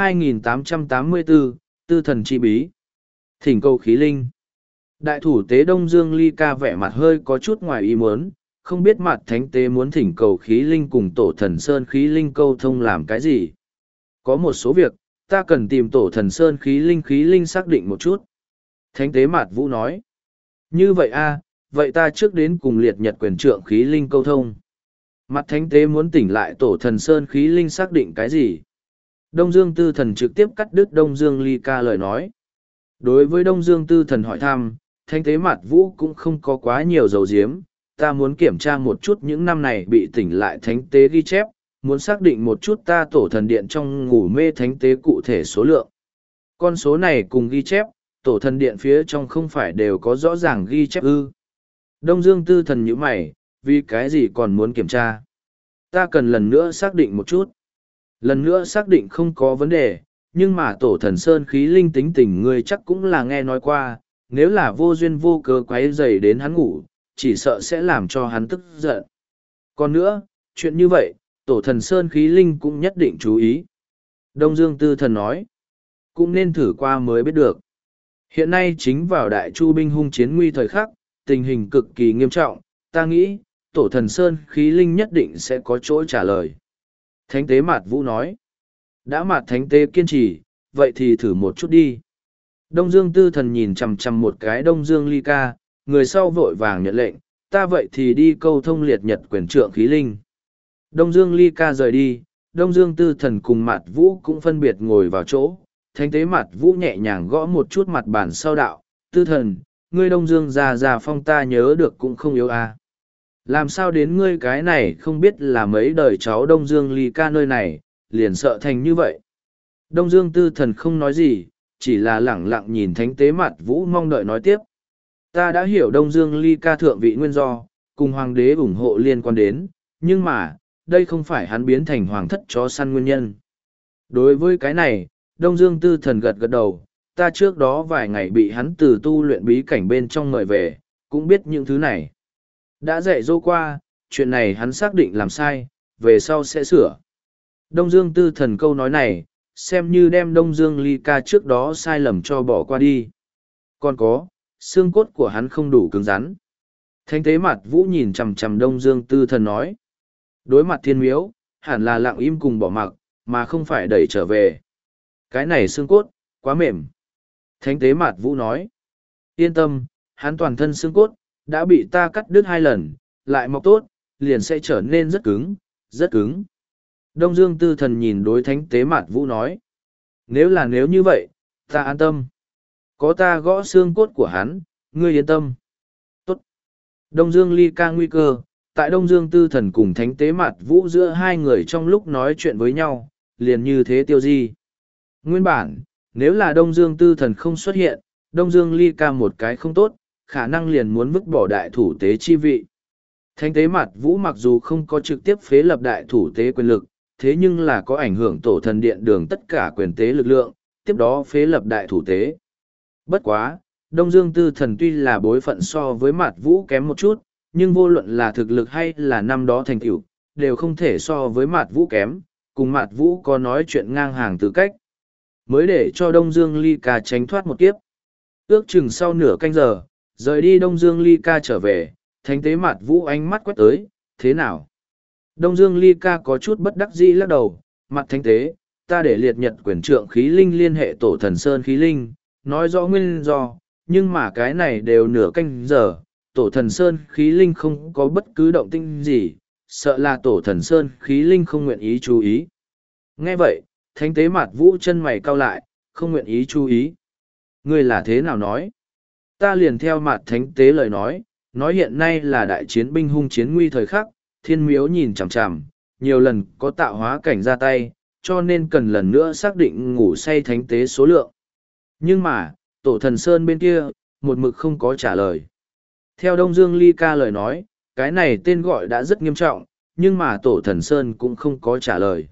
2884, Tư Thần Chi Bí. Thỉnh cầu khí linh. Đại Thủ Tế Đông Dương Ly Ca vẻ mặt hơi có chút ngoài ý muốn, không biết mặt thánh tế muốn thỉnh cầu khí linh cùng tổ thần sơn khí linh câu thông làm cái gì. Có một số việc, ta cần tìm tổ thần sơn khí linh xác định một chút. Thánh tế Mạt Vũ nói. Như vậy a, vậy ta trước đến cùng liệt nhật quyền trượng khí linh câu thông. Mặt thánh tế muốn tỉnh lại tổ thần sơn khí linh xác định cái gì? Đông Dương Tư Thần trực tiếp cắt đứt Đông Dương Ly Ca lời nói. Đối với Đông Dương Tư Thần hỏi thăm, thánh tế Mạt Vũ cũng không có quá nhiều dầu diếm. Ta muốn kiểm tra một chút những năm này bị tỉnh lại thánh tế ghi chép, muốn xác định một chút ta tổ thần điện trong ngủ mê thánh tế cụ thể số lượng. Con số này cùng ghi chép, tổ thần điện phía trong không phải đều có rõ ràng ghi chép ư. Đông Dương Tư Thần nhíu mày, vì cái gì còn muốn kiểm tra? Ta cần lần nữa xác định một chút. Lần nữa xác định không có vấn đề, nhưng mà tổ thần sơn khí linh tính tình ngươi chắc cũng là nghe nói qua, nếu là vô duyên vô cớ quấy rầy đến hắn ngủ, chỉ sợ sẽ làm cho hắn tức giận. Còn nữa, chuyện như vậy, tổ thần sơn khí linh cũng nhất định chú ý. Đông Dương Tư Thần nói, cũng nên thử qua mới biết được. Hiện nay chính vào đại chu binh hung chiến nguy thời khắc, tình hình cực kỳ nghiêm trọng, ta nghĩ, tổ thần sơn khí linh nhất định sẽ có chỗ trả lời. Thánh tế Mạt Vũ nói, đã Mạt thánh tế kiên trì, vậy thì thử một chút đi. Đông Dương Tư Thần nhìn chằm chằm một cái Đông Dương Ly Ca, người sau vội vàng nhận lệnh, ta vậy thì đi câu thông liệt nhật quyền trượng khí linh. Đông Dương Ly Ca rời đi, Đông Dương Tư Thần cùng Mạt Vũ cũng phân biệt ngồi vào chỗ. Thánh tế Mạt Vũ nhẹ nhàng gõ một chút mặt bàn sau đạo, Tư Thần, ngươi Đông Dương già phong ta nhớ được cũng không yếu à. Làm sao đến ngươi cái này không biết là mấy đời cháu Đông Dương Ly Ca nơi này, liền sợ thành như vậy. Đông Dương Tư Thần không nói gì, chỉ là lẳng lặng nhìn thánh tế Mạt Vũ mong đợi nói tiếp. Ta đã hiểu Đông Dương Ly Ca thượng vị nguyên do, cùng hoàng đế ủng hộ liên quan đến, nhưng mà, đây không phải hắn biến thành hoàng thất chó săn nguyên nhân. Đối với cái này, Đông Dương Tư Thần gật gật đầu, ta trước đó vài ngày bị hắn từ tu luyện bí cảnh bên trong mời về, cũng biết những thứ này. Đã dạy dỗ qua, chuyện này hắn xác định làm sai, về sau sẽ sửa. Đông Dương Tư Thần câu nói này, xem như đem Đông Dương Ly Ca trước đó sai lầm cho bỏ qua đi. Còn có, xương cốt của hắn không đủ cứng rắn. Thánh tế Mạt Vũ nhìn chằm chằm Đông Dương Tư Thần nói. Đối mặt thiên miếu, hẳn là lặng im cùng bỏ mặc, mà không phải đẩy trở về. Cái này xương cốt, quá mềm. Thánh tế Mạt Vũ nói. Yên tâm, hắn toàn thân xương cốt, đã bị ta cắt đứt 2 lần, lại mọc tốt, liền sẽ trở nên rất cứng, rất cứng. Đông Dương Tư Thần nhìn đối thánh tế Mạt Vũ nói. Nếu như vậy, ta an tâm. Có ta gõ xương cốt của hắn, ngươi yên tâm. Đông Dương ly ca nguy cơ, tại Đông Dương tư thần cùng thánh tế mặt vũ giữa hai người trong lúc nói chuyện với nhau, liền như thế tiêu di. Nguyên bản, nếu là Đông Dương tư thần không xuất hiện, Đông Dương ly ca một cái không tốt, khả năng liền muốn vứt bỏ đại thủ tế chi vị. Thánh tế mặt vũ mặc dù không có trực tiếp phế lập đại thủ tế quyền lực, thế nhưng là có ảnh hưởng tổ thần điện đường tất cả quyền tế lực lượng, tiếp đó phế lập đại thủ tế. Bất quá, Đông Dương tư thần tuy là bối phận so với mặt vũ kém một chút, nhưng vô luận là thực lực hay là năm đó thành tựu đều không thể so với mặt vũ kém, cùng mặt vũ có nói chuyện ngang hàng tư cách. Mới để cho Đông Dương ly ca tránh thoát một kiếp. Ước chừng sau nửa canh giờ, rời đi Đông Dương ly ca trở về, thánh tế mặt vũ ánh mắt quét tới, thế nào? Đông Dương ly ca có chút bất đắc dĩ lắc đầu, mặt thánh tế, ta để liệt nhật quyền trượng khí linh liên hệ tổ thần sơn khí linh, nói rõ nguyên do, nhưng mà cái này đều nửa canh giờ, tổ thần sơn khí linh không có bất cứ động tĩnh gì, sợ là tổ thần sơn khí linh không nguyện ý chú ý. Nghe vậy, thánh tế mặt vũ chân mày cau lại, không nguyện ý chú ý. Ngươi là thế nào nói? Ta liền theo mặt thánh tế lời nói hiện nay là đại chiến binh hung chiến nguy thời khắc, thiên miếu nhìn chằm chằm, nhiều lần có tạo hóa cảnh ra tay, cho nên cần lần nữa xác định ngủ say thánh tế số lượng. Nhưng mà, tổ thần sơn bên kia, một mực không có trả lời. Theo Đông Dương ly ca lời nói, cái này tên gọi đã rất nghiêm trọng, nhưng mà tổ thần sơn cũng không có trả lời.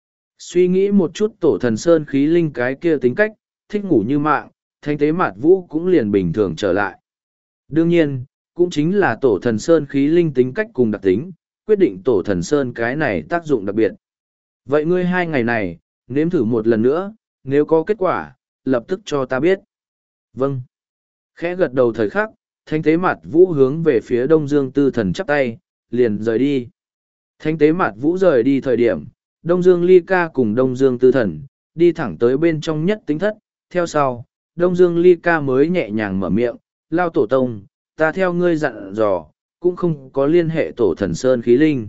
Suy nghĩ một chút tổ thần sơn khí linh cái kia tính cách, thích ngủ như mạng, thánh tế mạt vũ cũng liền bình thường trở lại. Đương nhiên, cũng chính là tổ thần sơn khí linh tính cách cùng đặc tính, quyết định tổ thần sơn cái này tác dụng đặc biệt. Vậy ngươi 2 ngày này, nếm thử một lần nữa, nếu có kết quả, lập tức cho ta biết. Vâng. Khẽ gật đầu thời khắc, thánh tế mặt vũ hướng về phía Đông Dương tư thần chắp tay, liền rời đi. Thánh tế mặt vũ rời đi thời điểm, Đông Dương ly ca cùng Đông Dương tư thần, đi thẳng tới bên trong nhất tính thất, theo sau, Đông Dương ly ca mới nhẹ nhàng mở miệng, lao tổ tông, ta theo ngươi dặn dò, cũng không có liên hệ tổ thần sơn khí linh.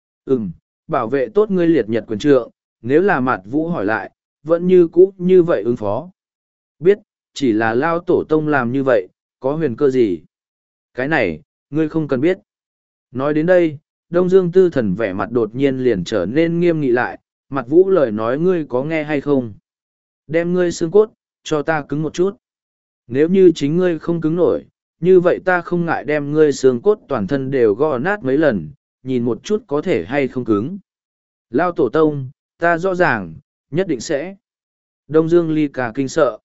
Bảo vệ tốt ngươi liệt nhật quyền trượng, nếu là mặt vũ hỏi lại, vẫn như cũ như vậy ứng phó. Biết, chỉ là lao tổ tông làm như vậy, có huyền cơ gì? Cái này, ngươi không cần biết. Nói đến đây, Đông Dương tư thần vẻ mặt đột nhiên liền trở nên nghiêm nghị lại, mặt vũ lời nói ngươi có nghe hay không? Đem ngươi xương cốt, cho ta cứng một chút. Nếu như chính ngươi không cứng nổi, như vậy ta không ngại đem ngươi xương cốt toàn thân đều gõ nát mấy lần, nhìn một chút có thể hay không cứng. Lao tổ tông, ta rõ ràng, nhất định sẽ. Đông Dương ly ca kinh sợ.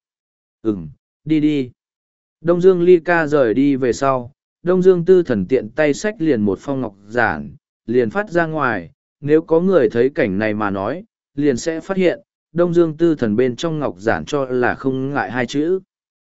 Đi đi. Đông Dương ly ca rời đi về sau, Đông Dương tư thần tiện tay xách liền một phong ngọc giản, liền phát ra ngoài, nếu có người thấy cảnh này mà nói, liền sẽ phát hiện, Đông Dương tư thần bên trong ngọc giản cho là không ngại 2 chữ.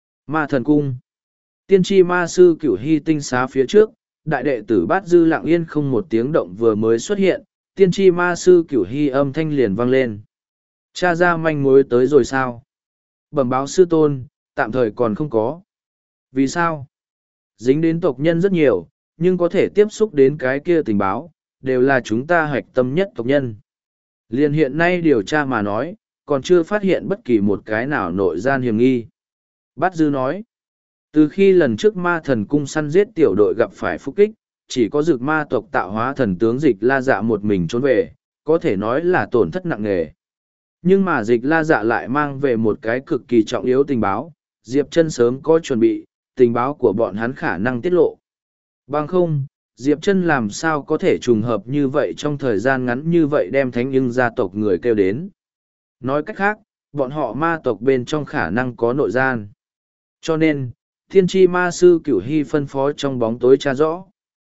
Ma thần cung. Tiên tri ma sư cửu hy tinh xá phía trước, đại đệ tử Bát Dư lặng yên không một tiếng động vừa mới xuất hiện, tiên tri ma sư cửu hy âm thanh liền vang lên. Cha ra manh mối tới rồi sao? Bẩm báo sư tôn, tạm thời còn không có. Vì sao? Dính đến tộc nhân rất nhiều, nhưng có thể tiếp xúc đến cái kia tình báo, đều là chúng ta hoạch tâm nhất tộc nhân. Liên hiện nay điều tra mà nói, còn chưa phát hiện bất kỳ một cái nào nội gian hiểm nghi. Bát Dư nói, từ khi lần trước ma thần cung săn giết tiểu đội gặp phải phúc kích, chỉ có dược ma tộc tạo hóa thần tướng Dịch La Dạ một mình trốn về, có thể nói là tổn thất nặng nề. Nhưng mà Dịch La Dạ lại mang về một cái cực kỳ trọng yếu tình báo, Diệp Chân sớm có chuẩn bị, tình báo của bọn hắn khả năng tiết lộ. Bằng không, Diệp Chân làm sao có thể trùng hợp như vậy trong thời gian ngắn như vậy đem Thánh Nhưng gia tộc người kêu đến. Nói cách khác, bọn họ ma tộc bên trong khả năng có nội gian. Cho nên, thiên tri ma sư cửu hy phân phó trong bóng tối tra rõ.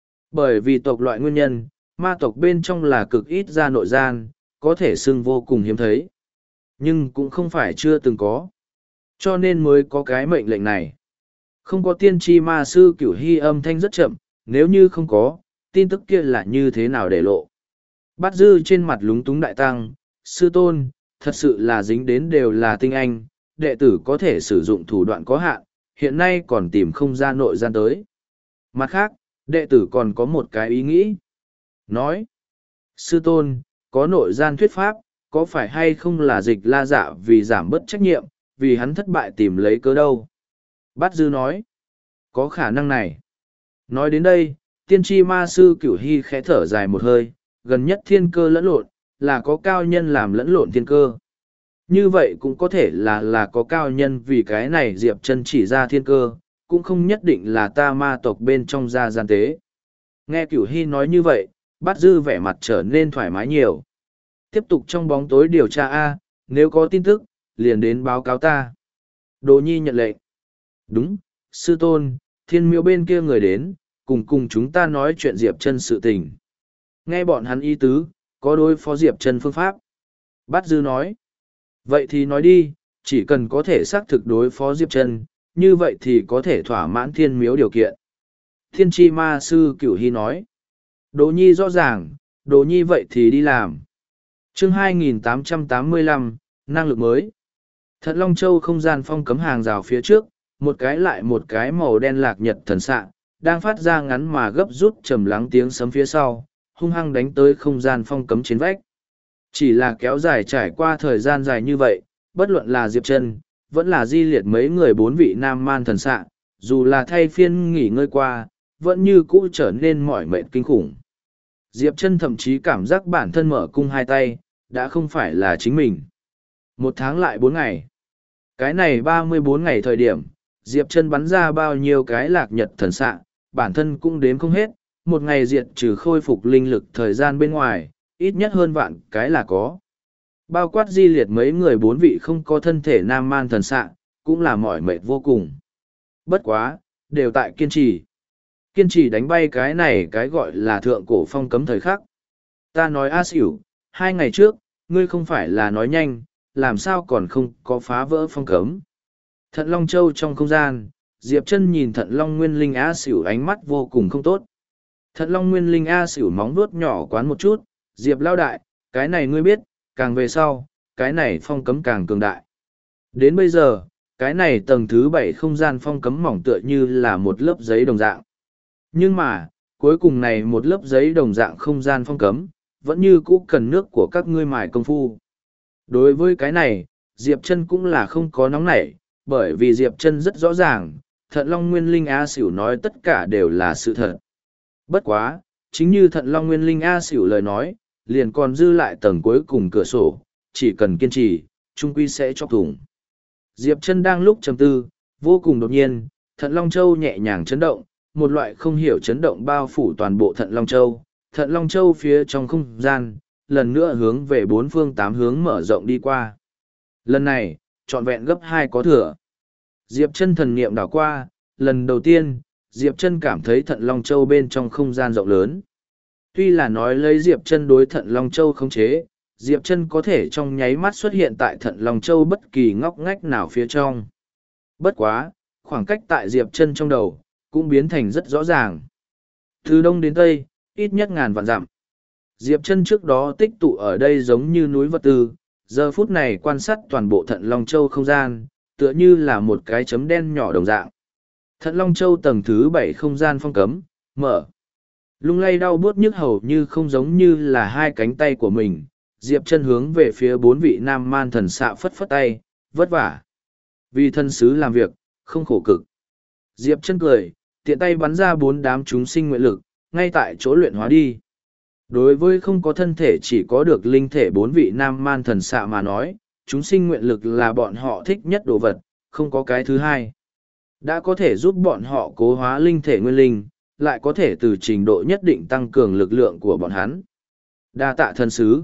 Bởi vì tộc loại nguyên nhân, ma tộc bên trong là cực ít ra nội gian, có thể xưng vô cùng hiếm thấy. Nhưng cũng không phải chưa từng có. Cho nên mới có cái mệnh lệnh này. Không có tiên tri ma sư cửu hy âm thanh rất chậm, nếu như không có, tin tức kia là như thế nào để lộ. Bát Dư trên mặt lúng túng đại tăng, sư tôn, thật sự là dính đến đều là tinh anh, đệ tử có thể sử dụng thủ đoạn có hạn, hiện nay còn tìm không ra nội gian tới. Mặt khác, đệ tử còn có một cái ý nghĩ. Nói, sư tôn, có nội gian thuyết pháp, có phải hay không là Dịch La Dạ vì giảm bớt trách nhiệm, vì hắn thất bại tìm lấy cớ đâu? Bát Dư nói, có khả năng này. Nói đến đây, Tiên tri ma sư Cửu Hy khẽ thở dài một hơi, gần nhất thiên cơ lẫn lộn, là có cao nhân làm lẫn lộn thiên cơ. Như vậy cũng có thể là có cao nhân vì cái này Diệp Chân chỉ ra thiên cơ, cũng không nhất định là ta ma tộc bên trong gia gian tế. Nghe Cửu Hy nói như vậy, Bát Dư vẻ mặt trở nên thoải mái nhiều. Tiếp tục trong bóng tối điều tra A, nếu có tin tức, liền đến báo cáo ta. Đồ Nhi nhận lệnh. Đúng, sư tôn, thiên miếu bên kia người đến, cùng chúng ta nói chuyện Diệp Chân sự tình. Nghe bọn hắn ý tứ, có đối phó Diệp Chân phương pháp. Bát Dư nói. Vậy thì nói đi, chỉ cần có thể xác thực đối phó Diệp Chân, như vậy thì có thể thỏa mãn thiên miếu điều kiện. Thiên tri ma sư Cửu Hy nói. Đồ Nhi rõ ràng, Đồ Nhi vậy thì đi làm. Chương 2885, năng lực mới. Thận Long Châu không gian phong cấm hàng rào phía trước, một cái lại một cái màu đen lạc nhật thần xạ, đang phát ra ngắn mà gấp rút trầm lắng tiếng sấm phía sau, hung hăng đánh tới không gian phong cấm trên vách. Chỉ là kéo dài trải qua thời gian dài như vậy, bất luận là Diệp Chân, vẫn là Di Liệt mấy người bốn vị nam man thần xạ, dù là thay phiên nghỉ ngơi qua, vẫn như cũ trở nên mỏi mệt kinh khủng. Diệp Chân thậm chí cảm giác bản thân mở cung hai tay, đã không phải là chính mình. 1 tháng lại 4 ngày. Cái này 34 ngày thời điểm, Diệp Chân bắn ra bao nhiêu cái lạc nhật thần xạ, bản thân cũng đếm không hết, một ngày diệt trừ khôi phục linh lực thời gian bên ngoài, ít nhất hơn vạn cái là có. Bao quát Di Liệt mấy người bốn vị không có thân thể nam man thần xạ, cũng là mỏi mệt vô cùng. Bất quá, đều tại kiên trì. Kiên trì đánh bay cái này cái gọi là thượng cổ phong cấm thời khắc. Ta nói A Xỉu, 2 ngày trước, ngươi không phải là nói nhanh, làm sao còn không có phá vỡ phong cấm. Thận Long Châu trong không gian, Diệp Chân nhìn Thận Long Nguyên Linh A Xỉu ánh mắt vô cùng không tốt. Thận Long Nguyên Linh A Xỉu móng vuốt nhỏ quán một chút, Diệp lao đại, cái này ngươi biết, càng về sau, cái này phong cấm càng cường đại. Đến bây giờ, cái này tầng thứ 7 không gian phong cấm mỏng tựa như là một lớp giấy đồng dạng. Nhưng mà, cuối cùng này một lớp giấy đồng dạng không gian phong cấm, vẫn như cũ cần nước của các ngươi mài công phu. Đối với cái này, Diệp Chân cũng là không có nóng nảy, bởi vì Diệp Chân rất rõ ràng, Thận Long Nguyên Linh A Xỉu nói tất cả đều là sự thật. Bất quá, chính như Thận Long Nguyên Linh A Xỉu lời nói, liền còn dư lại tầng cuối cùng cửa sổ, chỉ cần kiên trì, chung quy sẽ chọc thủng. Diệp Chân đang lúc trầm tư, vô cùng đột nhiên, Thận Long Châu nhẹ nhàng chấn động, một loại không hiểu chấn động bao phủ toàn bộ Thận Long Châu. Thận Long Châu phía trong không gian, lần nữa hướng về 4 phương 8 hướng mở rộng đi qua. Lần này, trọn vẹn gấp 2 có thừa. Diệp Chân thần niệm đảo qua, lần đầu tiên, Diệp Chân cảm thấy Thận Long Châu bên trong không gian rộng lớn. Tuy là nói lấy Diệp Chân đối Thận Long Châu khống chế, Diệp Chân có thể trong nháy mắt xuất hiện tại Thận Long Châu bất kỳ ngóc ngách nào phía trong. Bất quá, khoảng cách tại Diệp Chân trong đầu, cũng biến thành rất rõ ràng. Từ đông đến tây, ít nhất ngàn vạn dặm. Diệp Chân trước đó tích tụ ở đây giống như núi vật tư, giờ phút này quan sát toàn bộ Thận Long Châu không gian, tựa như là một cái chấm đen nhỏ đồng dạng. Thận Long Châu tầng thứ 7 không gian phong cấm, mở. Lung lay đau buốt nhức hầu như không giống như là hai cánh tay của mình, Diệp Chân hướng về phía 4 vị nam man thần xạ phất phất tay, vất vả. Vì thân sứ làm việc, không khổ cực. Diệp Chân cười, tiện tay bắn ra 4 đám chúng sinh nguyện lực, ngay tại chỗ luyện hóa đi. Đối với không có thân thể chỉ có được linh thể 4 vị nam man thần xạ mà nói, chúng sinh nguyện lực là bọn họ thích nhất đồ vật, không có cái thứ hai. Đã có thể giúp bọn họ cố hóa linh thể nguyên linh, lại có thể từ trình độ nhất định tăng cường lực lượng của bọn hắn. Đa tạ thân sứ.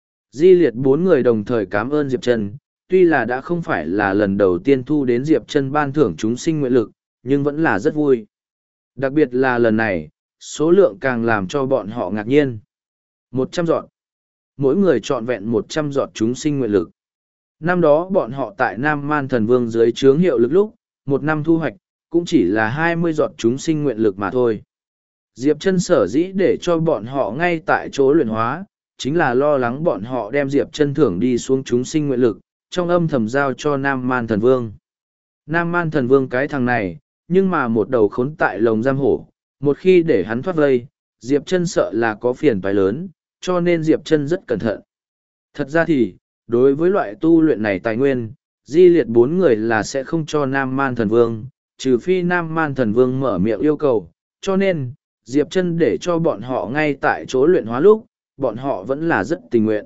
Di Liệt 4 người đồng thời cảm ơn Diệp Chân, tuy là đã không phải là lần đầu tiên thu đến Diệp Chân ban thưởng chúng sinh nguyện lực, nhưng vẫn là rất vui. Đặc biệt là lần này, số lượng càng làm cho bọn họ ngạc nhiên. 100 giọt. Mỗi người trọn vẹn 100 giọt chúng sinh nguyện lực. Năm đó bọn họ tại Nam Man Thần Vương dưới trướng hiệu lực lúc, 1 năm thu hoạch, cũng chỉ là 20 giọt chúng sinh nguyện lực mà thôi. Diệp Chân sở dĩ để cho bọn họ ngay tại chỗ luyện hóa, chính là lo lắng bọn họ đem Diệp Chân thưởng đi xuống chúng sinh nguyện lực, trong âm thầm giao cho Nam Man Thần Vương. Nam Man Thần Vương cái thằng này, nhưng mà một đầu khốn tại lồng giam hổ, một khi để hắn thoát vây, Diệp Chân sợ là có phiền toái lớn, cho nên Diệp Chân rất cẩn thận. Thật ra thì, đối với loại tu luyện này tài nguyên, Di Liệt 4 người là sẽ không cho Nam Man Thần Vương, trừ phi Nam Man Thần Vương mở miệng yêu cầu, cho nên, Diệp Chân để cho bọn họ ngay tại chỗ luyện hóa lúc, bọn họ vẫn là rất tình nguyện.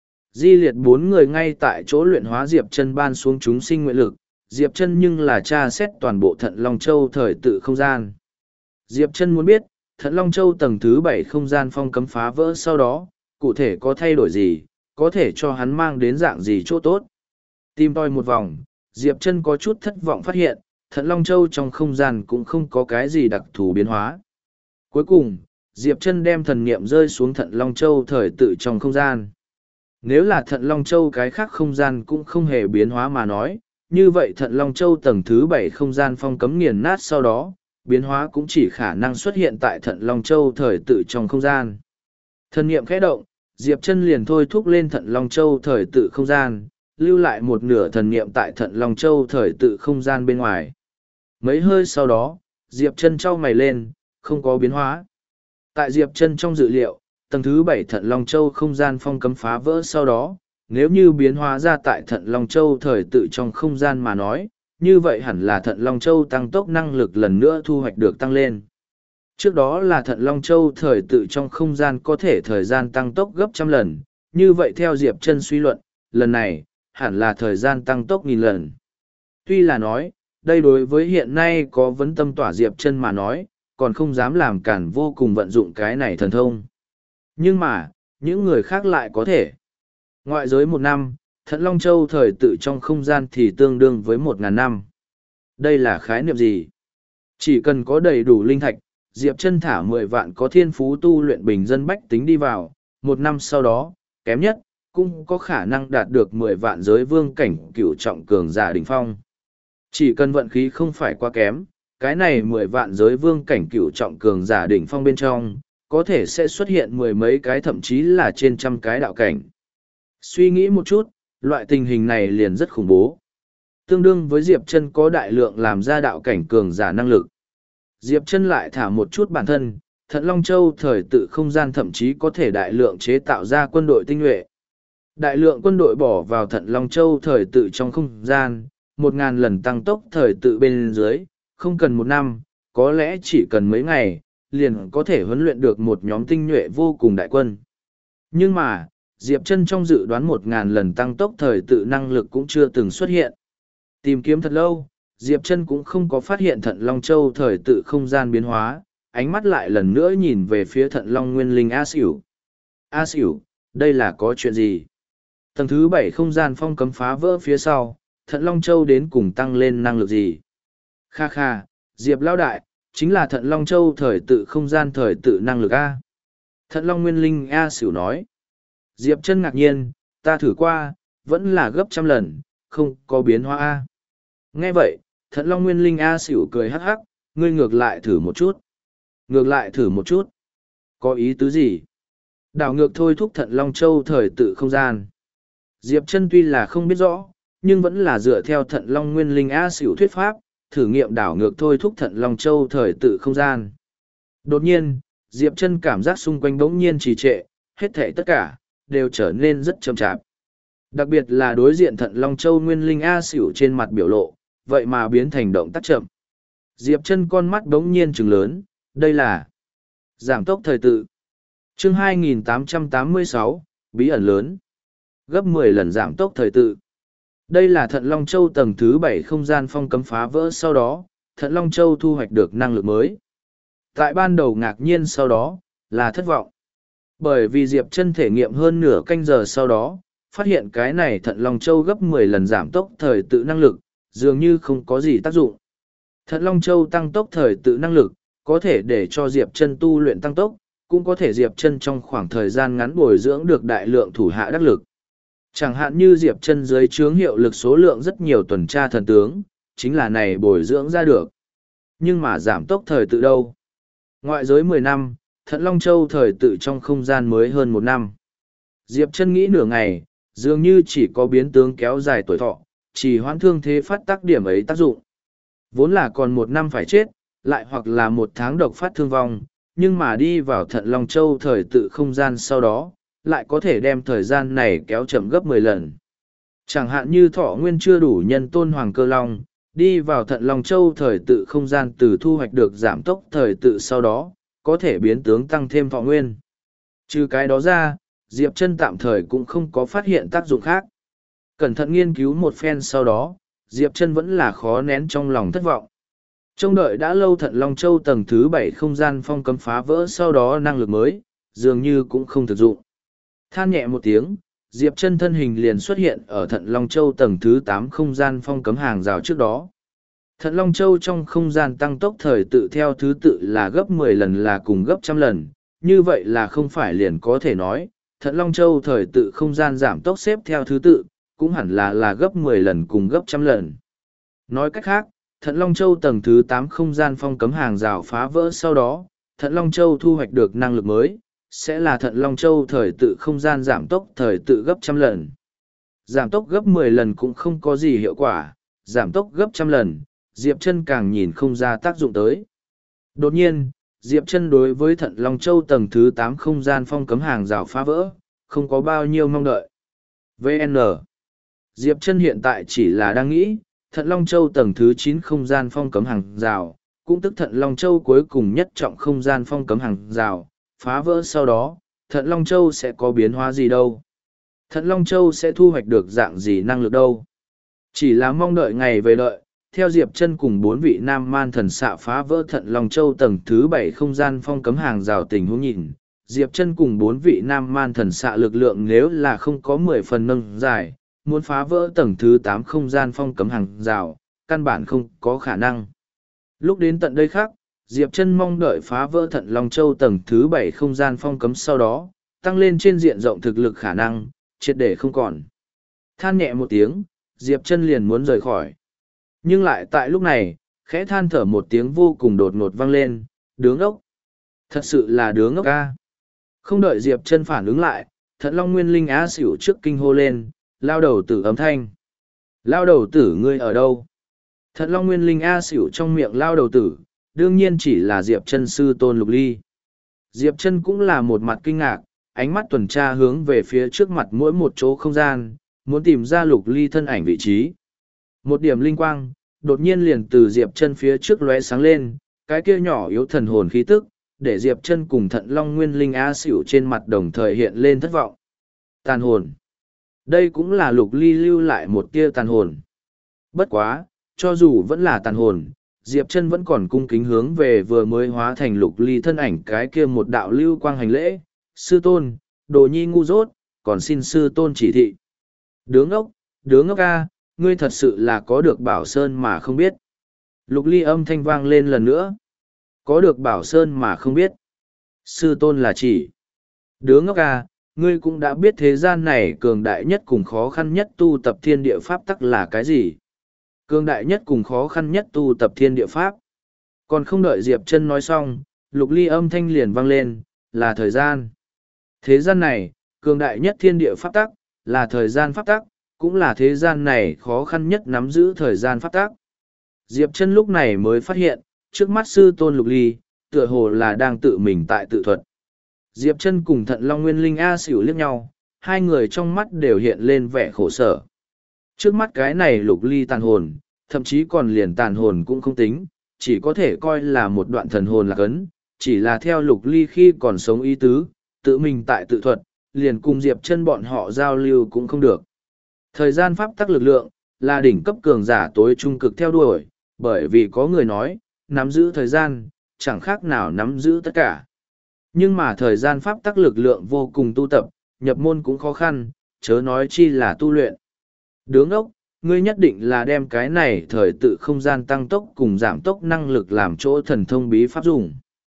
Di liệt 4 người ngay tại chỗ luyện hóa Diệp Chân ban xuống chúng sinh nguyện lực, Diệp Chân nhưng là tra xét toàn bộ Thận Long Châu thời tự không gian. Diệp Chân muốn biết, Thận Long Châu tầng thứ 7 không gian phong cấm phá vỡ sau đó, cụ thể có thay đổi gì, có thể cho hắn mang đến dạng gì chỗ tốt. Tìm tòi một vòng, Diệp Chân có chút thất vọng phát hiện, Thận Long Châu trong không gian cũng không có cái gì đặc thù biến hóa. Cuối cùng, Diệp Chân đem thần niệm rơi xuống Thận Long Châu thời tự trong không gian. Nếu là Thận Long Châu cái khác không gian cũng không hề biến hóa mà nói, như vậy Thận Long Châu tầng thứ 7 không gian phong cấm nghiền nát sau đó, biến hóa cũng chỉ khả năng xuất hiện tại Thận Long Châu thời tự trong không gian. Thần niệm khẽ động, Diệp Chân liền thôi thúc lên Thận Long Châu thời tự không gian, lưu lại một nửa thần niệm tại Thận Long Châu thời tự không gian bên ngoài. Mấy hơi sau đó, Diệp Chân chau mày lên, không có biến hóa. Tại Diệp Chân trong dự liệu, tầng thứ 7 Thận Long Châu không gian phong cấm phá vỡ sau đó, nếu như biến hóa ra tại Thận Long Châu thời tự trong không gian mà nói, như vậy hẳn là Thận Long Châu tăng tốc năng lực lần nữa thu hoạch được tăng lên. Trước đó là Thận Long Châu thời tự trong không gian có thể thời gian tăng tốc gấp 100 lần, như vậy theo Diệp Chân suy luận, lần này, hẳn là thời gian tăng tốc 1000 lần. Tuy là nói, đây đối với hiện nay có vấn tâm tỏa Diệp Chân mà nói, còn không dám làm cản vô cùng vận dụng cái này thần thông. Nhưng mà, những người khác lại có thể. Ngoại giới 1 năm, Thận Long Châu thời tự trong không gian thì tương đương với 1000 năm. Đây là khái niệm gì? Chỉ cần có đầy đủ linh thạch, Diệp Chân thả 10 vạn có thiên phú tu luyện bình dân bách tính đi vào, 1 năm sau đó, kém nhất, cũng có khả năng đạt được 10 vạn giới vương cảnh cửu trọng cường giả đỉnh phong. Chỉ cần vận khí không phải quá kém, cái này 10 vạn giới vương cảnh cửu trọng cường giả đỉnh phong bên trong, có thể sẽ xuất hiện 10 mấy cái thậm chí là trên 100 cái đạo cảnh. Suy nghĩ một chút, loại tình hình này liền rất khủng bố. Tương đương với Diệp Chân có đại lượng làm ra đạo cảnh cường giả năng lực. Diệp Chân lại thả một chút bản thân, Thận Long Châu thời tự không gian thậm chí có thể đại lượng chế tạo ra quân đội tinh nhuệ. Đại lượng quân đội bỏ vào Thận Long Châu thời tự trong không gian, 1000 lần tăng tốc thời tự bên dưới, không cần 1 năm, có lẽ chỉ cần mấy ngày, liền có thể huấn luyện được một nhóm tinh nhuệ vô cùng đại quân. Nhưng mà, Diệp Chân trong dự đoán 1000 lần tăng tốc thời tự năng lực cũng chưa từng xuất hiện. Tìm kiếm thật lâu, Diệp Chân cũng không có phát hiện Thận Long Châu thời tự không gian biến hóa, ánh mắt lại lần nữa nhìn về phía Thận Long Nguyên Linh A Sửu. A Sửu, đây là có chuyện gì? Tầng thứ 7 không gian phong cấm phá vỡ phía sau, Thận Long Châu đến cùng tăng lên năng lực gì? Kha kha, Diệp lão đại, chính là Thận Long Châu thời tự không gian thời tự năng lực A. Thận Long Nguyên Linh A Sửu nói. Diệp Chân ngạc nhiên, ta thử qua, vẫn là gấp 100 lần, không có biến hóa A. Nghe vậy, Thận Long Nguyên Linh A Sửu cười hắc hắc, ngươi ngược lại thử một chút. Ngược lại thử một chút. Có ý tứ gì? Đảo ngược thôi thúc Thận Long Châu thời tự không gian. Diệp Chân tuy là không biết rõ, nhưng vẫn là dựa theo Thận Long Nguyên Linh A Sửu thuyết pháp, thử nghiệm đảo ngược thôi thúc Thận Long Châu thời tự không gian. Đột nhiên, Diệp Chân cảm giác xung quanh bỗng nhiên trì trệ, hết thảy tất cả đều trở nên rất chậm chạp. Đặc biệt là đối diện Thận Long Châu Nguyên Linh A Sửu trên mặt biểu lộ, vậy mà biến thành động tác chậm. Diệp Chân con mắt bỗng nhiên trừng lớn, đây là giảm tốc thời tự. Chương 2886, bí ẩn lớn. Gấp 10 lần giảm tốc thời tự. Đây là Thận Long Châu tầng thứ 7 không gian phong cấm phá vỡ sau đó, Thận Long Châu thu hoạch được năng lực mới. Tại ban đầu ngạc nhiên sau đó, là thất vọng. Bởi vì Diệp Chân thể nghiệm hơn nửa canh giờ sau đó, phát hiện cái này Thận Long Châu gấp 10 lần giảm tốc thời tự năng lực, dường như không có gì tác dụng. Thận Long Châu tăng tốc thời tự năng lực, có thể để cho Diệp Chân tu luyện tăng tốc, cũng có thể Diệp Chân trong khoảng thời gian ngắn bồi dưỡng được đại lượng thủ hạ đắc lực. Chẳng hạn như Diệp Chân dưới trướng hiệu lực số lượng rất nhiều tuần tra thần tướng, chính là này bồi dưỡng ra được. Nhưng mà giảm tốc thời tự đâu? Ngoại giới 10 năm, Thận Long Châu thời tự trong không gian mới hơn 1 năm. Diệp Chân nghĩ nửa ngày, dường như chỉ có biến tướng kéo dài tuổi thọ, chỉ hoãn thương thế phát tác điểm ấy tác dụng. Vốn là còn 1 năm phải chết, lại hoặc là 1 tháng độc phát thương vong, nhưng mà đi vào Thận Long Châu thời tự không gian sau đó, lại có thể đem thời gian này kéo chậm gấp 10 lần. Chẳng hạn như thọ nguyên chưa đủ nhân tôn Hoàng Cơ Long, đi vào Thận Long Châu thời tự không gian từ thu hoạch được giảm tốc thời tự sau đó, có thể biến tướng tăng thêm thọ nguyên. Trừ cái đó ra, Diệp Chân tạm thời cũng không có phát hiện tác dụng khác. Cẩn thận nghiên cứu một phen sau đó, Diệp Chân vẫn là khó nén trong lòng thất vọng. Trông đợi đã lâu Thận Long Châu tầng thứ 7 không gian phong cấm phá vỡ sau đó năng lực mới, dường như cũng không thực dụng. Than nhẹ một tiếng, Diệp Chân thân hình liền xuất hiện ở Thận Long Châu tầng thứ 8 không gian phong cấm hàng rào trước đó. Thận Long Châu trong không gian tăng tốc thời tự theo thứ tự là gấp 10 lần là cùng gấp trăm lần, như vậy là không phải liền có thể nói, Thận Long Châu thời tự không gian giảm tốc xếp theo thứ tự, cũng hẳn là gấp 10 lần cùng gấp trăm lần. Nói cách khác, Thận Long Châu tầng thứ 8 không gian phong cấm hàng rào phá vỡ sau đó, Thận Long Châu thu hoạch được năng lực mới, sẽ là Thận Long Châu thời tự không gian giảm tốc thời tự gấp trăm lần. Giảm tốc gấp 10 lần cũng không có gì hiệu quả, giảm tốc gấp trăm lần, Diệp Chân càng nhìn không ra tác dụng tới. Đột nhiên, Diệp Chân đối với Thận Long Châu tầng thứ 8 không gian phong cấm hàng rào phá vỡ, không có bao nhiêu mong đợi. VN. Diệp Chân hiện tại chỉ là đang nghĩ, Thận Long Châu tầng thứ 9 không gian phong cấm hàng rào, cũng tức Thận Long Châu cuối cùng nhất trọng không gian phong cấm hàng rào, phá vỡ sau đó, Thận Long Châu sẽ có biến hóa gì đâu? Thận Long Châu sẽ thu hoạch được dạng gì năng lực đâu? Chỉ là mong đợi ngày về đợi, theo Diệp Chân cùng 4 vị nam man thần xạ phá vỡ Thận Long Châu tầng thứ 7 không gian phong cấm hàng rào tình huống nhìn, Diệp Chân cùng 4 vị nam man thần xạ lực lượng nếu là không có 10 phần nâng dài, muốn phá vỡ tầng thứ 8 không gian phong cấm hàng rào, căn bản không có khả năng. Lúc đến tận đây khác, Diệp Chân mong đợi phá vỡ Thận Long Châu tầng thứ 7 không gian phong cấm sau đó, tăng lên trên diện rộng thực lực khả năng, triệt để không còn. Than nhẹ một tiếng, Diệp Chân liền muốn rời khỏi. Nhưng lại tại lúc này, khẽ than thở một tiếng vô cùng đột ngột vang lên, đứa ngốc. Thật sự là đứa ngốc ca. Không đợi Diệp Chân phản ứng lại, Thận Long Nguyên Linh Á xỉu trước kinh hô lên, lao đầu tử âm thanh. Lao đầu tử ngươi ở đâu? Thận Long Nguyên Linh A xỉu trong miệng lao đầu tử, đương nhiên chỉ là Diệp Chân sư tôn Lục Ly. Diệp Chân cũng là một mặt kinh ngạc, ánh mắt tuần tra hướng về phía trước mặt mỗi một chỗ không gian, muốn tìm ra Lục Ly thân ảnh vị trí. Một điểm linh quang, đột nhiên liền từ Diệp Chân phía trước lóe sáng lên, cái kia nhỏ yếu thần hồn khí tức, để Diệp Chân cùng Thận Long Nguyên Linh A xỉu trên mặt đồng thời hiện lên thất vọng. Tàn hồn. Đây cũng là Lục Ly lưu lại một tia tàn hồn. Bất quá, cho dù vẫn là tàn hồn, Diệp Chân vẫn còn cung kính hướng về vừa mới hóa thành Lục Ly thân ảnh cái kia một đạo lưu quang hành lễ, sư tôn, đồ nhi ngu dốt, còn xin sư tôn chỉ thị. Đứa ngốc ca, ngươi thật sự là có được Bảo Sơn mà không biết. Lục Ly âm thanh vang lên lần nữa. Có được Bảo Sơn mà không biết. Sư tôn là chỉ. Đứa ngốc ca, ngươi cũng đã biết thế gian này cường đại nhất cùng khó khăn nhất tu tập thiên địa pháp tắc là cái gì. Cường đại nhất cùng khó khăn nhất tu tập thiên địa pháp. Còn không đợi Diệp Chân nói xong, Lục Ly âm thanh liền vang lên, là thời gian. Thế gian này, cường đại nhất thiên địa pháp tắc, là thời gian pháp tắc, cũng là thế gian này khó khăn nhất nắm giữ thời gian pháp tắc. Diệp Chân lúc này mới phát hiện, trước mắt sư tôn Lục Ly, tựa hồ là đang tự mình tại tự thuật. Diệp Chân cùng Thận Long Nguyên Linh A xỉu liếc nhau, hai người trong mắt đều hiện lên vẻ khổ sở. Trước mắt cái này Lục Ly tàn hồn, thậm chí còn liền tàn hồn cũng không tính, chỉ có thể coi là một đoạn thần hồn lạc ấn, chỉ là theo Lục Ly khi còn sống ý tứ, tự mình tại tự thuật, liền cùng Diệp Chân bọn họ giao lưu cũng không được. Thời gian pháp tắc lực lượng, là đỉnh cấp cường giả tối trung cực theo đuổi, bởi vì có người nói, nắm giữ thời gian, chẳng khác nào nắm giữ tất cả. Nhưng mà thời gian pháp tắc lực lượng vô cùng tu tập, nhập môn cũng khó khăn, chớ nói chi là tu luyện. Đứa ngốc, ngươi nhất định là đem cái này thời tự không gian tăng tốc cùng giảm tốc năng lực làm chỗ thần thông bí pháp dùng.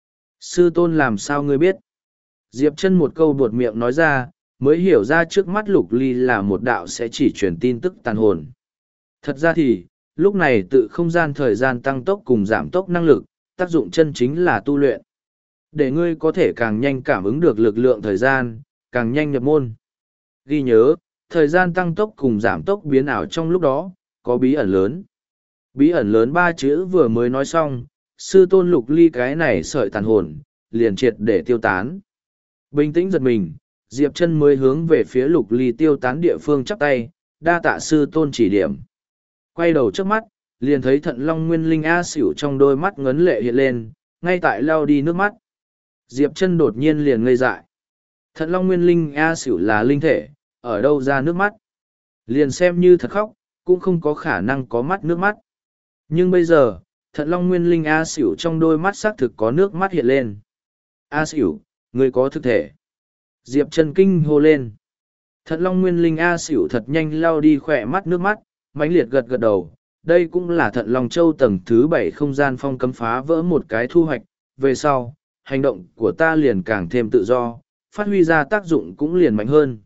Sư tôn làm sao ngươi biết? Diệp Chân một câu buột miệng nói ra, mới hiểu ra trước mắt Lục Ly là một đạo sẽ chỉ truyền tin tức tàn hồn. Thật ra thì, lúc này tự không gian thời gian tăng tốc cùng giảm tốc năng lực, tác dụng chân chính là tu luyện. Để ngươi có thể càng nhanh cảm ứng được lực lượng thời gian, càng nhanh nhập môn. Ghi nhớ, thời gian tăng tốc cùng giảm tốc biến ảo trong lúc đó, có bí ẩn lớn. Bí ẩn lớn 3 chữ vừa mới nói xong, sư tôn Lục Ly cái này sợi tàn hồn, liền triệt để tiêu tán. Bình tĩnh giật mình, Diệp Chân mới hướng về phía Lục Ly tiêu tán địa phương chắp tay, đa tạ sư tôn chỉ điểm. Quay đầu trước mắt, liền thấy Thận Long Nguyên Linh A xỉu trong đôi mắt ngấn lệ hiện lên, ngay tại lao đi nước mắt. Diệp Chân đột nhiên liền ngây dại. Thận Long Nguyên Linh A Xỉu là linh thể, ở đâu ra nước mắt? Liền xem như thật khóc, cũng không có khả năng có mắt nước mắt. Nhưng bây giờ, Thận Long Nguyên Linh A Xỉu trong đôi mắt xác thực có nước mắt hiện lên. A Xỉu, ngươi có thực thể. Diệp Chân kinh hô lên. Thận Long Nguyên Linh A Xỉu thật nhanh lau đi khỏe mắt nước mắt, mãnh liệt gật gật đầu. Đây cũng là Thận Long Châu tầng thứ 7 không gian phong cấm phá vỡ một cái thu hoạch. Về sau, hành động của ta liền càng thêm tự do, phát huy ra tác dụng cũng liền mạnh hơn.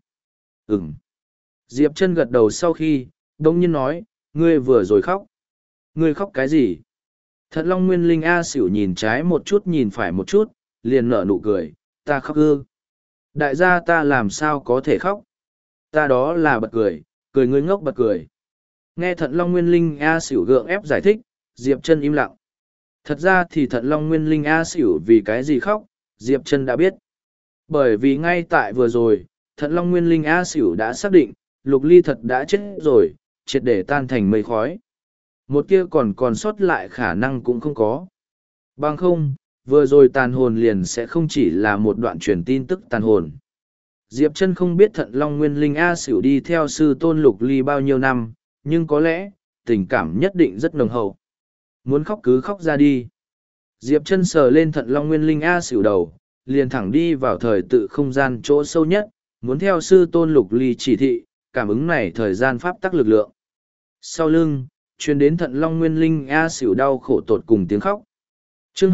Diệp Chân gật đầu sau khi, đông nhiên nói, ngươi vừa rồi khóc. Ngươi khóc cái gì? Thận Long Nguyên Linh A Xỉu nhìn trái một chút nhìn phải một chút, liền nở nụ cười, ta khóc ư. Đại gia ta làm sao có thể khóc? Ta đó là bật cười, cười ngươi ngốc bật cười. Nghe Thận Long Nguyên Linh A Xỉu gượng ép giải thích, Diệp Chân im lặng. Thật ra thì Thận Long Nguyên Linh A Xỉu vì cái gì khóc, Diệp Chân đã biết. Bởi vì ngay tại vừa rồi, Thận Long Nguyên Linh A Xỉu đã xác định, Lục Ly thật đã chết rồi, triệt để tan thành mây khói. Một tia còn sót lại khả năng cũng không có. Bằng không, vừa rồi tàn hồn liền sẽ không chỉ là một đoạn truyền tin tức tàn hồn. Diệp Chân không biết Thận Long Nguyên Linh A Xỉu đi theo sư tôn Lục Ly bao nhiêu năm, nhưng có lẽ, tình cảm nhất định rất nồng hậu. Muốn khóc cứ khóc ra đi. Diệp Chân sờ lên Thận Long Nguyên Linh A Xỉu đầu, liền thẳng đi vào thời tự không gian chỗ sâu nhất, muốn theo sư tôn Lục Ly chỉ thị, cảm ứng này thời gian pháp tắc lực lượng. Sau lưng, truyền đến Thận Long Nguyên Linh A Xỉu đau khổ tột cùng tiếng khóc. Chương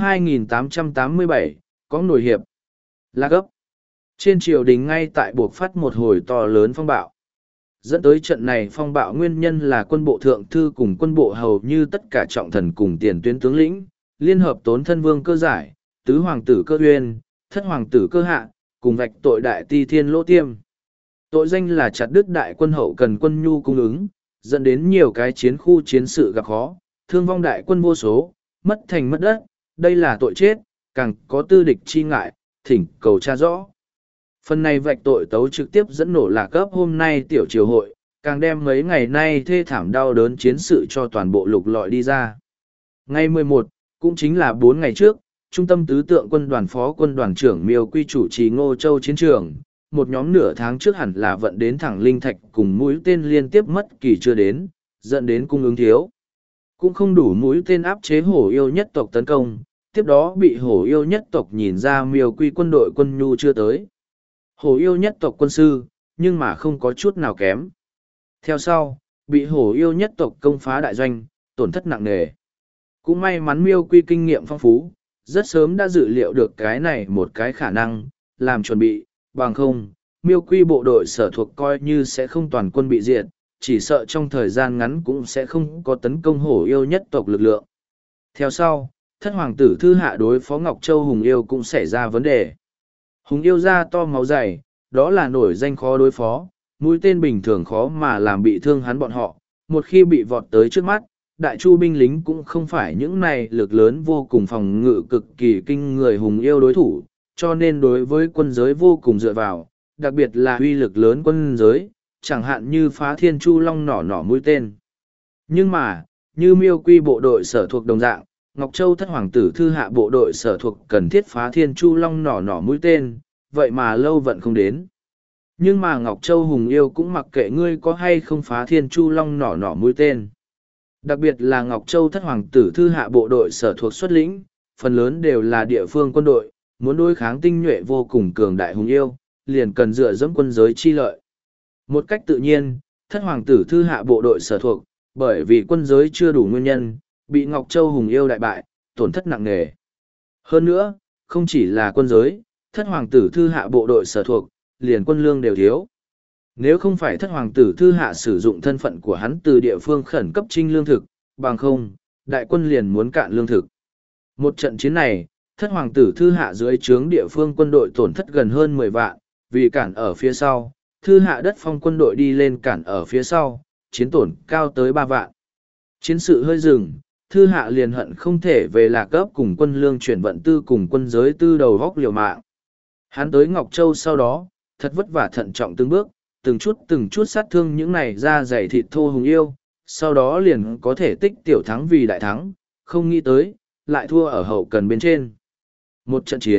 2887, có nổi hiệp. Lạc ấp. Trên triều đình ngay tại buộc phát một hồi to lớn phong bạo. Dẫn tới trận này phong bạo nguyên nhân là quân bộ thượng thư cùng quân bộ hầu như tất cả trọng thần cùng tiền tuyến tướng lĩnh, liên hợp tốn thân vương cơ giải, tứ hoàng tử cơ uyên, thất hoàng tử cơ hạ, cùng vạch tội đại ti thiên lỗ tiêm. Tội danh là chặt đứt đại quân hậu cần quân nhu cung ứng, dẫn đến nhiều cái chiến khu chiến sự gặp khó, thương vong đại quân vô số, mất thành mất đất, đây là tội chết, càng có tư địch chi ngại, thỉnh cầu tra rõ. Phần này vạch tội tấu trực tiếp dẫn nổ Lạc Ấp hôm nay tiểu triều hội, càng đem mấy ngày nay thê thảm đau đớn chiến sự cho toàn bộ lục lọi đi ra. Ngày 11, cũng chính là 4 ngày trước, Trung tâm Tứ Tượng Quân đoàn Phó Quân đoàn trưởng Miêu Quy chủ trì Ngô Châu chiến trường, một nhóm nửa tháng trước hẳn là vận đến thẳng linh thạch cùng mũi tên liên tiếp mất kỳ chưa đến, dẫn đến cung ứng thiếu. Cũng không đủ mũi tên áp chế hổ yêu nhất tộc tấn công, tiếp đó bị hổ yêu nhất tộc nhìn ra Miêu Quy quân đội quân nhu chưa tới. Hổ yêu nhất tộc quân sư, nhưng mà không có chút nào kém. Theo sau, bị hổ yêu nhất tộc công phá đại doanh, tổn thất nặng nề. Cũng may mắn Miêu Quy kinh nghiệm phong phú, rất sớm đã dự liệu được cái này một cái khả năng, làm chuẩn bị, bằng không, Miêu Quy bộ đội sở thuộc coi như sẽ không toàn quân bị diệt, chỉ sợ trong thời gian ngắn cũng sẽ không có tấn công hổ yêu nhất tộc lực lượng. Theo sau, thất hoàng tử thư hạ đối phó Ngọc Châu Hùng yêu cũng xảy ra vấn đề. Hùng yêu da to máu dày, đó là nổi danh khó đối phó, mũi tên bình thường khó mà làm bị thương hắn bọn họ, một khi bị vọt tới trước mắt, đại chu binh lính cũng không phải những này lực lớn vô cùng phòng ngự cực kỳ kinh người hùng yêu đối thủ, cho nên đối với quân giới vô cùng dựa vào, đặc biệt là uy lực lớn quân giới, chẳng hạn như phá thiên chu long nỏ nỏ mũi tên. Nhưng mà, như Miêu Quy bộ đội sở thuộc đồng dạng, Ngọc Châu thất hoàng tử thư hạ bộ đội sở thuộc cần thiết phá thiên chu long nỏ nỏ mũi tên, vậy mà lâu vận không đến. Nhưng mà Ngọc Châu Hùng yêu cũng mặc kệ ngươi có hay không phá thiên chu long nỏ nỏ mũi tên. Đặc biệt là Ngọc Châu thất hoàng tử thư hạ bộ đội sở thuộc xuất lĩnh, phần lớn đều là địa phương quân đội, muốn đối kháng tinh nhuệ vô cùng cường đại hùng yêu, liền cần dựa dẫm quân giới chi lợi. Một cách tự nhiên, thất hoàng tử thư hạ bộ đội sở thuộc, bởi vì quân giới chưa đủ nguyên nhân, bị Ngọc Châu Hùng yêu đại bại, tổn thất nặng nề. Hơn nữa, không chỉ là quân giới, thất hoàng tử thư hạ bộ đội sở thuộc, liền quân lương đều thiếu. Nếu không phải thất hoàng tử thư hạ sử dụng thân phận của hắn từ địa phương khẩn cấp trinh lương thực, bằng không, đại quân liền muốn cạn lương thực. Một trận chiến này, thất hoàng tử thư hạ dưới trướng địa phương quân đội tổn thất gần hơn 10 vạn, vì cản ở phía sau, thư hạ đất phong quân đội đi lên cản ở phía sau, chiến tổn cao tới 3 vạn. Chiến sự hơi dừng, thư hạ liền hận không thể về Lạc Ấp cùng quân lương chuyển vận tư cùng quân giới tư đầu góc liều mạng. Hắn tới Ngọc Châu sau đó, thật vất vả thận trọng từng bước, từng chút sát thương những này ra dày thịt thô hùng yêu, sau đó liền có thể tích tiểu thắng vì đại thắng, không nghĩ tới, lại thua ở hậu cần bên trên. Một trận chiến,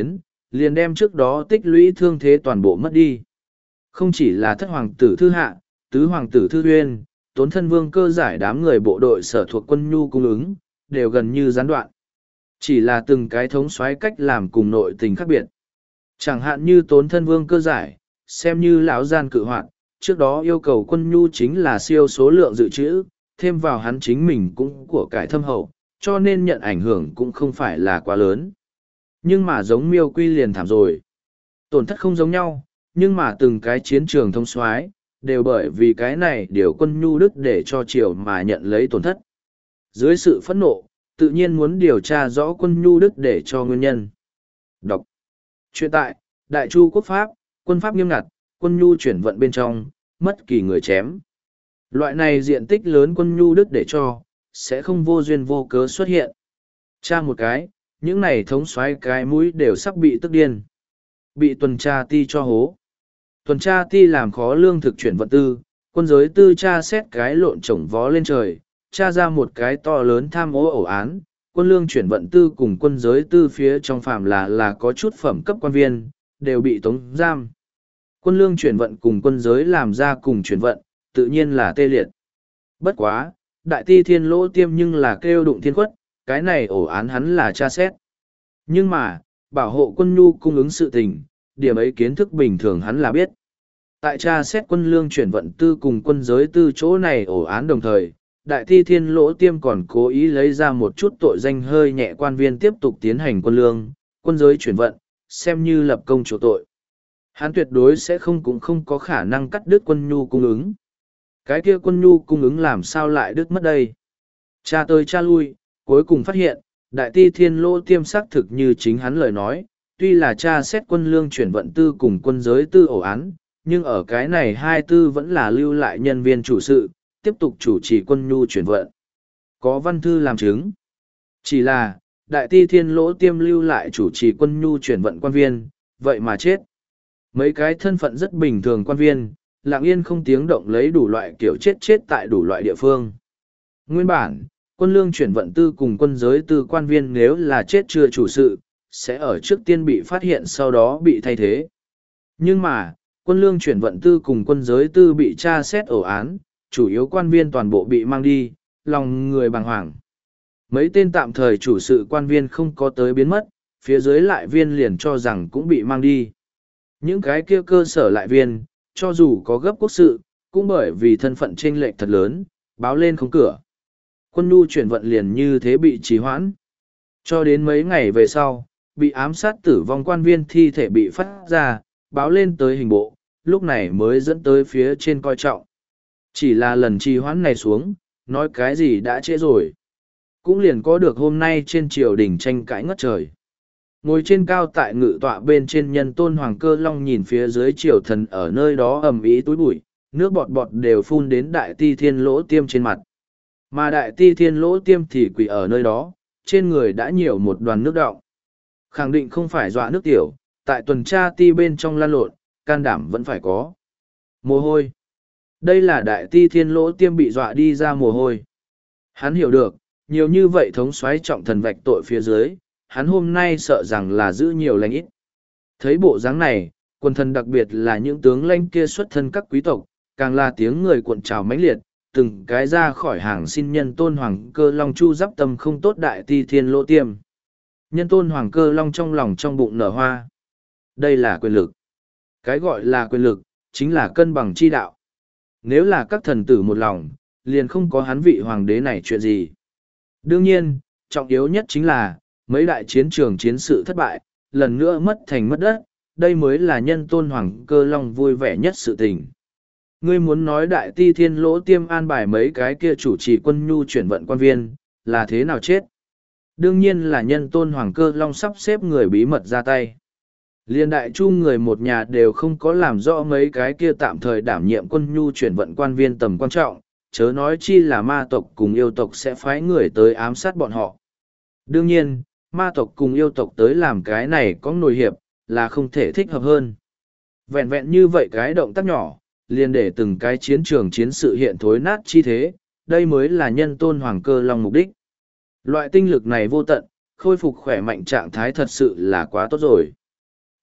liền đem trước đó tích lũy thương thế toàn bộ mất đi. Không chỉ là thất hoàng tử Thư Hạ, tứ hoàng tử Thư Uyên, Tốn Thân Vương Cơ Giải đám người bộ đội sở thuộc quân nhu cung ứng, đều gần như gián đoạn. Chỉ là từng cái thống soái cách làm cùng nội tình khác biệt. Chẳng hạn như Tốn Thân Vương Cơ Giải, xem như lão gian cự hoạn, trước đó yêu cầu quân nhu chính là siêu số lượng dự trữ, thêm vào hắn chính mình cũng của cải thâm hậu, cho nên nhận ảnh hưởng cũng không phải là quá lớn. Nhưng mà giống Miêu Quy liền thảm rồi. Tổn thất không giống nhau, nhưng mà từng cái chiến trường thông soái đều bởi vì cái này điều quân nhu đức để cho triều mà nhận lấy tổn thất. Dưới sự phẫn nộ, tự nhiên muốn điều tra rõ quân nhu đức để cho nguyên nhân. Đọc truyện tại Đại Chu Quốc Pháp, quân pháp nghiêm ngặt, quân nhu chuyển vận bên trong, mất kỳ người chém. Loại này diện tích lớn quân nhu đức để cho, sẽ không vô duyên vô cớ xuất hiện. Tra một cái, những này thống soái cái mũi đều sắp bị tức điên. Bị tuần tra ti cho hố. Tuần tra ti làm khó lương thực chuyển vận tư, quân giới tư tra xét cái lộn trồng vó lên trời, tra ra một cái to lớn tham ô ổ án, quân lương chuyển vận tư cùng quân giới tư phía trong phạm là có chút phẩm cấp quan viên, đều bị tống giam. Quân lương chuyển vận cùng quân giới làm ra cùng chuyển vận, tự nhiên là tê liệt. Bất quá, đại ti thiên lỗ tiêm nhưng là kêu đụng thiên quất, cái này ổ án hắn là tra xét. Nhưng mà, bảo hộ quân nhu cung ứng sự tình, điểm ấy kiến thức bình thường hắn là biết. Tại tra xét quân lương chuyển vận tư cùng quân giới tư chỗ này ổ án đồng thời, đại ti thiên lỗ tiêm còn cố ý lấy ra một chút tội danh hơi nhẹ quan viên tiếp tục tiến hành quân lương, quân giới chuyển vận, xem như lập công chỗ tội. Hắn tuyệt đối sẽ cũng không có khả năng cắt đứt quân nhu cung ứng. Cái kia quân nhu cung ứng làm sao lại đứt mất đây? Cha tới cha lui, cuối cùng phát hiện, đại ti thiên lỗ tiêm xác thực như chính hắn lời nói, tuy là tra xét quân lương chuyển vận tư cùng quân giới tư ổ án, nhưng ở cái này hai tư vẫn là lưu lại nhân viên chủ sự, tiếp tục chủ trì quân nhu chuyển vận. Có văn thư làm chứng. Chỉ là, đại ti thiên lỗ tiêm lưu lại chủ trì quân nhu chuyển vận quan viên, vậy mà chết. Mấy cái thân phận rất bình thường quan viên, lặng yên không tiếng động lấy đủ loại kiểu chết tại đủ loại địa phương. Nguyên bản, quân lương chuyển vận tư cùng quân giới tư quan viên nếu là chết chưa chủ sự, sẽ ở trước tiên bị phát hiện sau đó bị thay thế. Nhưng mà, quân lương chuyển vận tư cùng quân giới tư bị tra xét ổ án, chủ yếu quan viên toàn bộ bị mang đi, lòng người bàng hoàng. Mấy tên tạm thời chủ sự quan viên không có tới biến mất, phía dưới lại viên liền cho rằng cũng bị mang đi. Những cái kia cơ sở lại viên, cho dù có gấp quốc sự, cũng bởi vì thân phận chênh lệch thật lớn, báo lên không cửa. Quân nhu chuyển vận liền như thế bị trì hoãn. Cho đến mấy ngày về sau, bị ám sát tử vong quan viên thi thể bị phát ra, báo lên tới hình bộ, lúc này mới dẫn tới phía trên coi trọng. Chỉ là lần trì hoãn này xuống, nói cái gì đã trễ rồi. Cũng liền có được hôm nay trên triều đình tranh cãi ngất trời. Ngồi trên cao tại ngự tọa bên trên Nhân Tôn Hoàng Cơ Long nhìn phía dưới triều thần ở nơi đó ầm ĩ túi bụi, nước bọt bọt đều phun đến đại ti thiên lỗ tiêm trên mặt. Mà đại ti thiên lỗ tiêm thì quỳ ở nơi đó, trên người đã nhiều một đoàn nước đọng. Khẳng định không phải dọa nước tiểu, tại tuần tra ti bên trong lan lộn, can đảm vẫn phải có. Mồ hôi. Đây là đại ti thiên lỗ tiêm bị dọa đi ra mồ hôi. Hắn hiểu được, nhiều như vậy thống soái trọng thần vạch tội phía dưới, hắn hôm nay sợ rằng là giữ nhiều lãnh ít. Thấy bộ dáng này, quần thần đặc biệt là những tướng lãnh kia xuất thân các quý tộc, càng là tiếng người cuộn trào mãnh liệt, từng cái ra khỏi hàng xin Nhân Tôn Hoàng Cơ Long chu giáp tâm không tốt đại ti thiên lỗ tiêm. Nhân Tôn Hoàng Cơ Long trong lòng trong bụng nở hoa. Đây là quyền lực. Cái gọi là quyền lực, chính là cân bằng chi đạo. Nếu là các thần tử một lòng, liền không có hắn vị hoàng đế này chuyện gì. Đương nhiên, trọng yếu nhất chính là, mấy đại chiến trường chiến sự thất bại, lần nữa mất thành mất đất, đây mới là Nhân Tôn Hoàng Cơ Long vui vẻ nhất sự tình. Ngươi muốn nói đại ti thiên lỗ tiêm an bài mấy cái kia chủ trì quân nhu chuyển vận quan viên, là thế nào chết? Đương nhiên là Nhân Tôn Hoàng Cơ Long sắp xếp người bí mật ra tay. Liên đại chu người một nhà đều không có làm rõ mấy cái kia tạm thời đảm nhiệm quân nhu chuyển vận quan viên tầm quan trọng, chớ nói chi là ma tộc cùng yêu tộc sẽ phái người tới ám sát bọn họ. Đương nhiên, ma tộc cùng yêu tộc tới làm cái này có nổi hiệp, là không thể thích hợp hơn. Vẹn vẹn như vậy cái động tác nhỏ, liền để từng cái chiến trường chiến sự hiện thối nát chi thế, đây mới là Nhân Tôn Hoàng Cơ Long mục đích. Loại tinh lực này vô tận, khôi phục khỏe mạnh trạng thái thật sự là quá tốt rồi.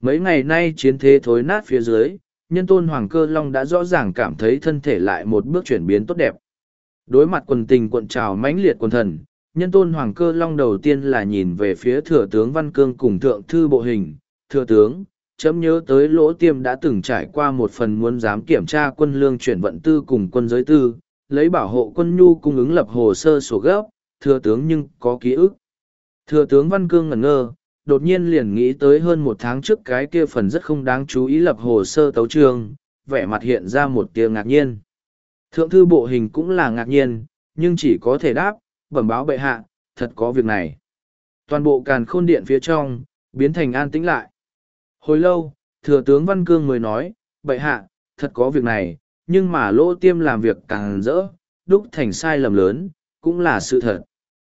Mấy ngày nay chiến thế thối nát phía dưới, Nhân Tôn Hoàng Cơ Long đã rõ ràng cảm thấy thân thể lại một bước chuyển biến tốt đẹp. Đối mặt quần tình cuộn trào mãnh liệt quần thần, Nhân Tôn Hoàng Cơ Long đầu tiên là nhìn về phía thừa tướng Văn Cương cùng thượng thư bộ hình. Thừa tướng, chấm nhớ tới Lỗ Tiêm đã từng trải qua một phần muốn dám kiểm tra quân lương chuyển vận tư cùng quân giới tư, lấy bảo hộ quân nhu cung ứng lập hồ sơ sổ gấp, thừa tướng nhưng có ký ức. Thừa tướng Văn Cương ngẩn ngơ, đột nhiên liền nghĩ tới hơn một tháng trước cái kia phần rất không đáng chú ý lập hồ sơ tấu chương, vẻ mặt hiện ra một tia ngạc nhiên. Thượng thư bộ hình cũng là ngạc nhiên, nhưng chỉ có thể đáp, bẩm báo bệ hạ, thật có việc này. Toàn bộ càn khôn điện phía trong, biến thành an tĩnh lại. Hồi lâu, thừa tướng Văn Cương mới nói, bệ hạ, thật có việc này, nhưng mà Lỗ Tiêm làm việc càng rỡ, đúc thành sai lầm lớn, cũng là sự thật.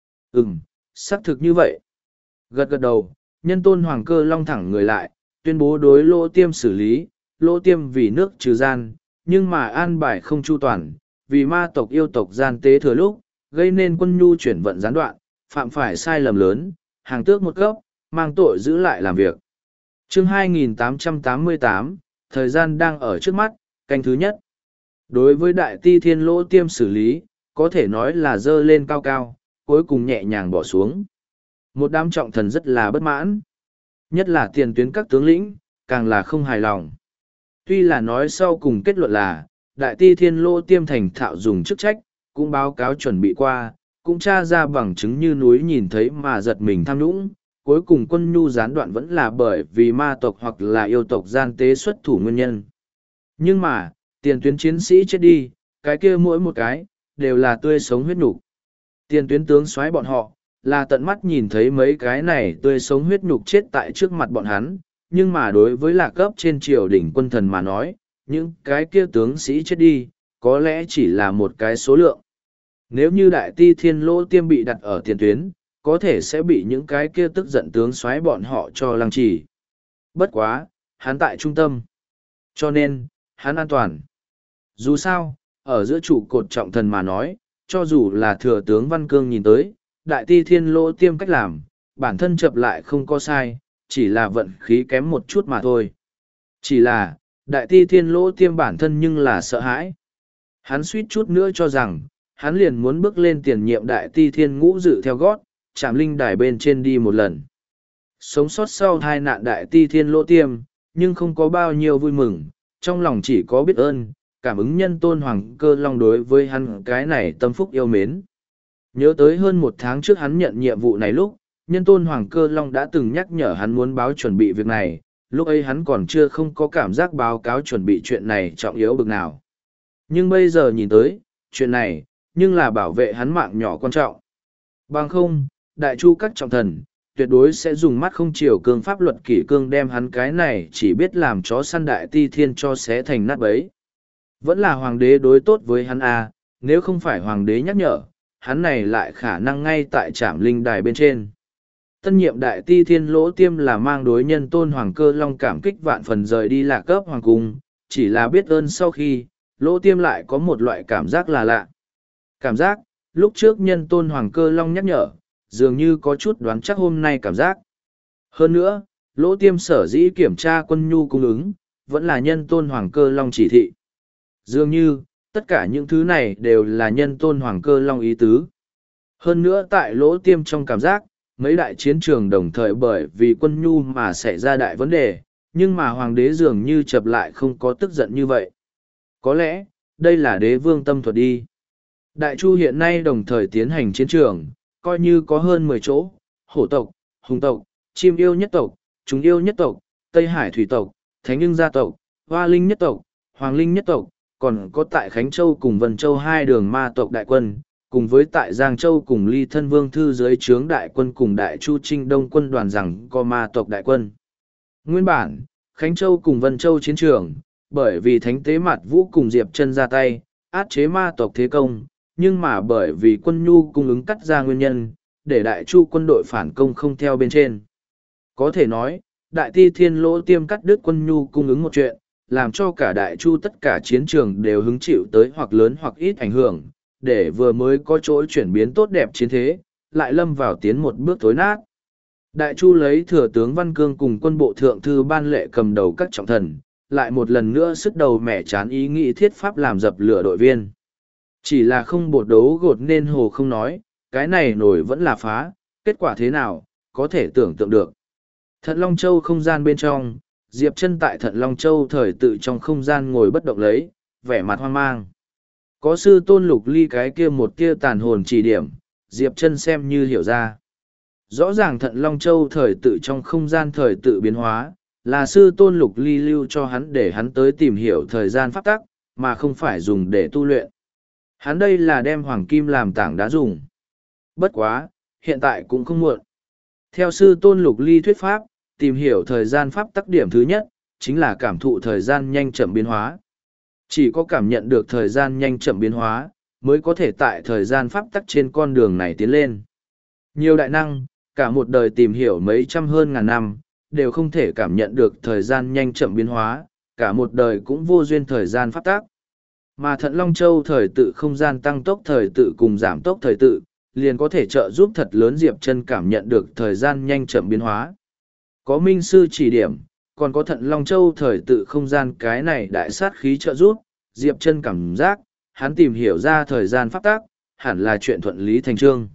Xác thực như vậy. Gật gật đầu, Nhân Tôn Hoàng Cơ Long thẳng người lại, tuyên bố đối Lỗ Tiêm xử lý, Lỗ Tiêm vì nước trừ gian, nhưng mà an bài không chu toàn, vì ma tộc yêu tộc gian tế thừa lúc, gây nên quân nhu chuyển vận gián đoạn, phạm phải sai lầm lớn, hàng tước một cấp, mang tội giữ lại làm việc. Chương 2888, thời gian đang ở trước mắt, canh thứ nhất. Đối với đại ti thiên Lỗ Tiêm xử lý, có thể nói là dơ lên cao cao, cuối cùng nhẹ nhàng bỏ xuống. Một đám trọng thần rất là bất mãn. Nhất là tiền tuyến các tướng lĩnh, càng là không hài lòng. Tuy là nói sau cùng kết luận là, đại ti thiên Lỗ Tiêm thành thạo dùng chức trách, cũng báo cáo chuẩn bị qua, cũng tra ra bằng chứng như núi nhìn thấy mà giật mình tham nhũng. Cuối cùng quân nhu gián đoạn vẫn là bởi vì ma tộc hoặc là yêu tộc gian tế xuất thủ nguyên nhân. Nhưng mà, tiền tuyến chiến sĩ chết đi, cái kia mỗi một cái, đều là tươi sống huyết nhục. Tiền tuyến tướng soái bọn họ, là tận mắt nhìn thấy mấy cái này tươi sống huyết nhục chết tại trước mặt bọn hắn, nhưng mà đối với lạc cấp trên triều đỉnh quân thần mà nói, những cái kia tướng sĩ chết đi, có lẽ chỉ là một cái số lượng. Nếu như đại ti thiên Lỗ Tiêm bị đặt ở tiền tuyến, có thể sẽ bị những cái kia tức giận tướng soái bọn họ cho lăng trì. Bất quá, hắn tại trung tâm. Cho nên, hắn an toàn. Dù sao, ở giữa trụ cột trọng thần mà nói, cho dù là thừa tướng Văn Cương nhìn tới, đại ti thiên Lỗ Tiêm cách làm, bản thân chập lại không có sai, chỉ là vận khí kém một chút mà thôi. Chỉ là, đại ti thiên Lỗ Tiêm bản thân nhưng là sợ hãi. Hắn suýt chút nữa cho rằng, hắn liền muốn bước lên tiền nhiệm đại ti thiên ngũ dự theo gót, chạm linh đài bên trên đi một lần. Sống sót sau hai nạn đại ti thiên Lỗ Tiêm, nhưng không có bao nhiêu vui mừng, trong lòng chỉ có biết ơn, cảm ứng Nhân Tôn Hoàng Cơ Long đối với hắn cái này tâm phúc yêu mến. Nhớ tới hơn một tháng trước hắn nhận nhiệm vụ này lúc, Nhân Tôn Hoàng Cơ Long đã từng nhắc nhở hắn muốn báo chuẩn bị việc này, lúc ấy hắn còn chưa không có cảm giác báo cáo chuẩn bị chuyện này trọng yếu bực nào. Nhưng bây giờ nhìn tới, chuyện này, nhưng là bảo vệ hắn mạng nhỏ quan trọng. Bằng không, đại chu các trọng thần, tuyệt đối sẽ dùng mắt không chiều cương pháp luật kỷ cương đem hắn cái này chỉ biết làm chó săn đại ti thiên cho xé thành nát bấy. Vẫn là hoàng đế đối tốt với hắn à, nếu không phải hoàng đế nhắc nhở, hắn này lại khả năng ngay tại trạm linh đài bên trên. Tân nhiệm đại ti thiên Lỗ Tiêm là mang đối Nhân Tôn Hoàng Cơ Long cảm kích vạn phần rời đi lạc cấp hoàng cung, chỉ là biết ơn sau khi, Lỗ Tiêm lại có một loại cảm giác là lạ. Cảm giác, lúc trước Nhân Tôn Hoàng Cơ Long nhắc nhở, dường như có chút đoán chắc hôm nay cảm giác. Hơn nữa, Lỗ Tiêm sở dĩ kiểm tra quân nhu cung ứng, vẫn là Nhân Tôn Hoàng Cơ Long chỉ thị. Dường như, tất cả những thứ này đều là Nhân Tôn Hoàng Cơ Long ý tứ. Hơn nữa tại Lỗ Tiêm trong cảm giác, mấy đại chiến trường đồng thời bởi vì quân nhu mà xảy ra đại vấn đề, nhưng mà hoàng đế dường như chập lại không có tức giận như vậy. Có lẽ, đây là đế vương tâm thuật đi. Đại chu hiện nay đồng thời tiến hành chiến trường, coi như có hơn 10 chỗ, hổ tộc, hùng tộc, chim yêu nhất tộc, chúng yêu nhất tộc, Tây Hải thủy tộc, Thánh Nhưng gia tộc, Hoa Linh nhất tộc, Hoàng Linh nhất tộc, còn có tại Khánh Châu cùng Vân Châu hai đường ma tộc đại quân, cùng với tại Giang Châu cùng Ly Thân Vương Thư dưới trướng đại quân cùng Đại Chu Trinh Đông quân đoàn rằng có ma tộc đại quân. Nguyên bản, Khánh Châu cùng Vân Châu chiến trường, bởi vì Thánh Tế Mạt Vũ cùng Diệp Chân ra tay, át chế ma tộc thế công, nhưng mà bởi vì quân nhu cung ứng cắt ra nguyên nhân, để Đại Chu quân đội phản công không theo bên trên. Có thể nói, Đại Ti Thiên Lỗ Tiêm cắt đứt quân nhu cung ứng một chuyện, làm cho cả Đại Chu tất cả chiến trường đều hứng chịu tới hoặc lớn hoặc ít ảnh hưởng, để vừa mới có chỗ chuyển biến tốt đẹp chiến thế, lại lâm vào tiến một bước tối nát. Đại Chu lấy thừa tướng Văn Cương cùng quân bộ thượng thư Ban Lệ cầm đầu các trọng thần, lại một lần nữa sức đầu mẻ chán ý nghĩ thiết pháp làm dập lửa đội viên. Chỉ là không bột đấu gột nên hồ không nói, cái này nổi vẫn là phá, kết quả thế nào, có thể tưởng tượng được. Thận Long Châu không gian bên trong, Diệp Chân tại Thận Long Châu thời tự trong không gian ngồi bất động lấy, vẻ mặt hoang mang. Có sư tôn Lục Ly cái kia một kia tàn hồn chỉ điểm, Diệp Chân xem như hiểu ra. Rõ ràng Thận Long Châu thời tự trong không gian thời tự biến hóa, là sư tôn Lục Ly lưu cho hắn để hắn tới tìm hiểu thời gian pháp tắc, mà không phải dùng để tu luyện. Hắn đây là đem hoàng kim làm tảng đá dùng. Bất quá, hiện tại cũng không muộn. Theo sư tôn Lục Ly thuyết pháp, tìm hiểu thời gian pháp tắc điểm thứ nhất, chính là cảm thụ thời gian nhanh chậm biến hóa. Chỉ có cảm nhận được thời gian nhanh chậm biến hóa, mới có thể tại thời gian pháp tắc trên con đường này tiến lên. Nhiều đại năng, cả một đời tìm hiểu mấy trăm hơn ngàn năm, đều không thể cảm nhận được thời gian nhanh chậm biến hóa, cả một đời cũng vô duyên thời gian pháp tắc. Mà Thận Long Châu thời tự không gian tăng tốc thời tự cùng giảm tốc thời tự, liền có thể trợ giúp thật lớn Diệp Chân cảm nhận được thời gian nhanh chậm biến hóa. Có minh sư chỉ điểm, còn có Thận Long Châu thời tự không gian cái này đại sát khí trợ giúp, Diệp Chân cảm giác, hắn tìm hiểu ra thời gian pháp tắc, hẳn là chuyện thuận lý thành trương.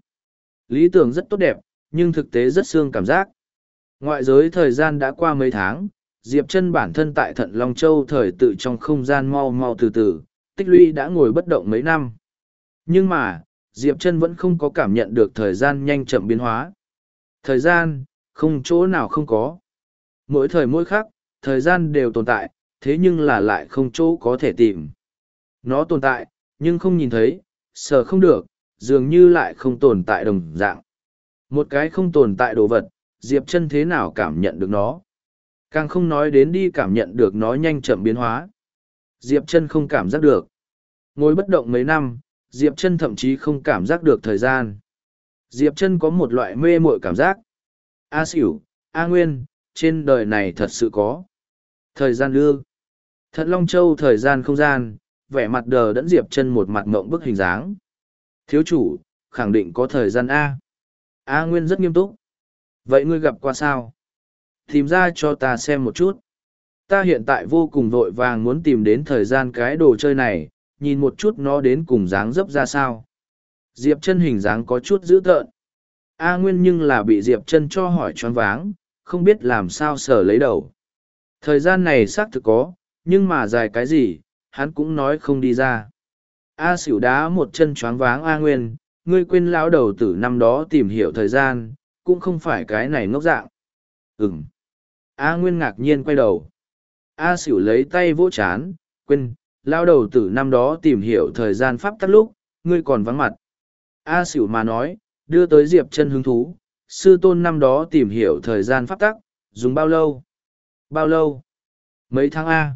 Lý tưởng rất tốt đẹp, nhưng thực tế rất xương cảm giác. Ngoại giới thời gian đã qua mấy tháng, Diệp Chân bản thân tại Thận Long Châu thời tự trong không gian mau mau từ từ, tích lũy đã ngồi bất động mấy năm. Nhưng mà, Diệp Chân vẫn không có cảm nhận được thời gian nhanh chậm biến hóa. Thời gian, không chỗ nào không có. Mỗi thời mỗi khắc, thời gian đều tồn tại, thế nhưng là lại không chỗ có thể tìm. Nó tồn tại, nhưng không nhìn thấy, sờ không được, dường như lại không tồn tại đồng dạng. Một cái không tồn tại đồ vật, Diệp Chân thế nào cảm nhận được nó? Càng không nói đến đi cảm nhận được nó nhanh chậm biến hóa. Diệp Chân không cảm giác được. Ngồi bất động mấy năm, Diệp Chân thậm chí không cảm giác được thời gian. Diệp Chân có một loại mê muội cảm giác. A Xỉu, A Nguyên, trên đời này thật sự có. Thời gian ư? Thận Long Châu thời gian không gian, vẻ mặt đờ đẫn Diệp Chân một mặt ngộng bức hình dáng. Thiếu chủ, khẳng định có thời gian A. A Nguyên rất nghiêm túc. Vậy ngươi gặp qua sao? Tìm ra cho ta xem một chút. Ta hiện tại vô cùng vội vàng muốn tìm đến thời gian cái đồ chơi này, nhìn một chút nó đến cùng dáng dấp ra sao. Diệp Chân hình dáng có chút dữ tợn. A Nguyên nhưng là bị Diệp Chân cho hỏi choáng váng, không biết làm sao sở lấy đầu. Thời gian này xác thực có, nhưng mà dài cái gì, hắn cũng nói không đi ra. A Xỉu đá một chân choáng váng A Nguyên, ngươi quên lão đầu tử năm đó tìm hiểu thời gian, cũng không phải cái này ngốc dạng. Ừm. A Nguyên ngạc nhiên quay đầu. A Xỉu lấy tay vỗ chán, quên, lão đầu tử năm đó tìm hiểu thời gian pháp tắc lúc, ngươi còn vắng mặt. A Xỉu mà nói, đưa tới Diệp Chân hứng thú, sư tôn năm đó tìm hiểu thời gian pháp tắc, dùng bao lâu? Bao lâu? Mấy tháng A?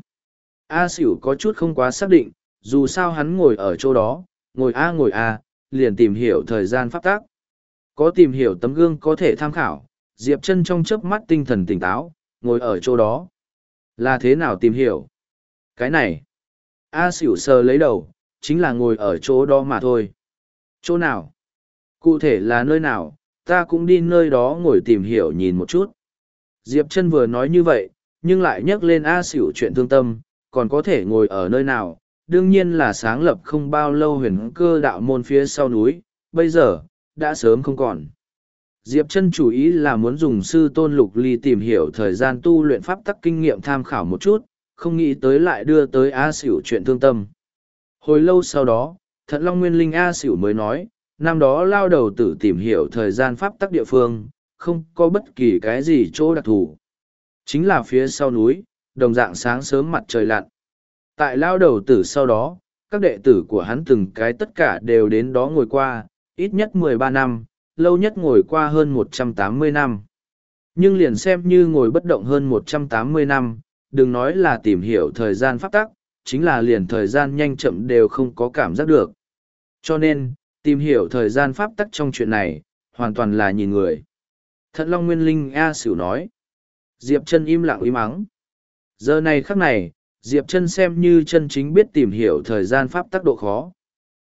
A Xỉu có chút không quá xác định, dù sao hắn ngồi ở chỗ đó, ngồi A, liền tìm hiểu thời gian pháp tắc. Có tìm hiểu tấm gương có thể tham khảo, Diệp Chân trong chớp mắt tinh thần tỉnh táo, ngồi ở chỗ đó. Là thế nào tìm hiểu? Cái này. A Xỉu sờ lấy đầu, chính là ngồi ở chỗ đó mà thôi. Chỗ nào? Cụ thể là nơi nào, ta cũng đi nơi đó ngồi tìm hiểu nhìn một chút. Diệp Chân vừa nói như vậy, nhưng lại nhắc lên A Xỉu chuyện thương tâm, còn có thể ngồi ở nơi nào, đương nhiên là sáng lập không bao lâu huyền cơ đạo môn phía sau núi, bây giờ, đã sớm không còn. Diệp Chân chủ ý là muốn dùng sư tôn Lục Ly tìm hiểu thời gian tu luyện pháp tắc kinh nghiệm tham khảo một chút, không nghĩ tới lại đưa tới A Xỉu chuyện thương tâm. Hồi lâu sau đó, Thận Long Nguyên Linh A Xỉu mới nói, năm đó lao đầu tử tìm hiểu thời gian pháp tắc địa phương, không có bất kỳ cái gì chỗ đặc thù. Chính là phía sau núi, đồng dạng sáng sớm mặt trời lặn. Tại lao đầu tử sau đó, các đệ tử của hắn từng cái tất cả đều đến đó ngồi qua, ít nhất 13 năm, lâu nhất ngồi qua hơn 180 năm. Nhưng liền xem như ngồi bất động hơn 180 năm, đừng nói là tìm hiểu thời gian pháp tắc, chính là liền thời gian nhanh chậm đều không có cảm giác được. Cho nên, tìm hiểu thời gian pháp tắc trong chuyện này, hoàn toàn là nhìn người. Thận Long Nguyên Linh A Xỉu nói. Diệp Chân im lặng uy mắng. Giờ này khắc này, Diệp Chân xem như chân chính biết tìm hiểu thời gian pháp tắc độ khó.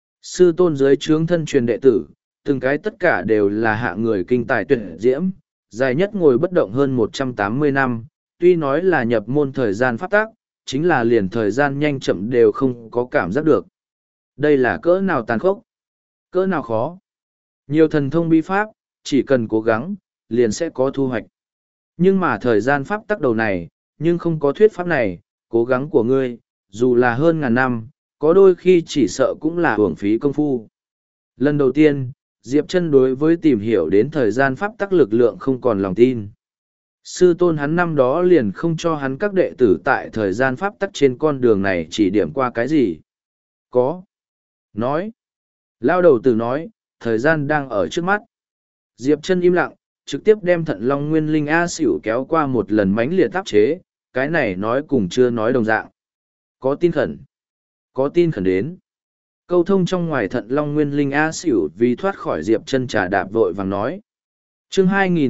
Sư tôn dưới trướng thân truyền đệ tử, từng cái tất cả đều là hạ người kinh tài tuyệt diễm, Dài nhất ngồi bất động hơn 180 năm, tuy nói là nhập môn thời gian pháp tắc, chính là liền thời gian nhanh chậm đều không có cảm giác được. Đây là cỡ nào tàn khốc, cỡ nào khó. Nhiều thần thông bí pháp, chỉ cần cố gắng, liền sẽ có thu hoạch. Nhưng mà thời gian pháp tắc đầu này, nhưng không có thuyết pháp này, cố gắng của ngươi, dù là hơn ngàn năm, có đôi khi chỉ sợ cũng là hưởng phí công phu. Lần đầu tiên, Diệp Chân đối với tìm hiểu đến thời gian pháp tắc lực lượng không còn lòng tin. Sư tôn hắn năm đó liền không cho hắn các đệ tử tại thời gian pháp tắc trên con đường này chỉ điểm qua cái gì. Có. Nói. Lao đầu tử nói, thời gian đang ở trước mắt. Diệp Chân im lặng, trực tiếp đem Thận Long Nguyên Linh A Xỉu kéo qua một lần mãnh liệt áp chế, cái này nói cùng chưa nói đồng dạng. Có tin khẩn. Có tin khẩn đến. Câu thông trong ngoài Thận Long Nguyên Linh A Xỉu vì thoát khỏi Diệp Chân trà đạp vội vàng nói. Chương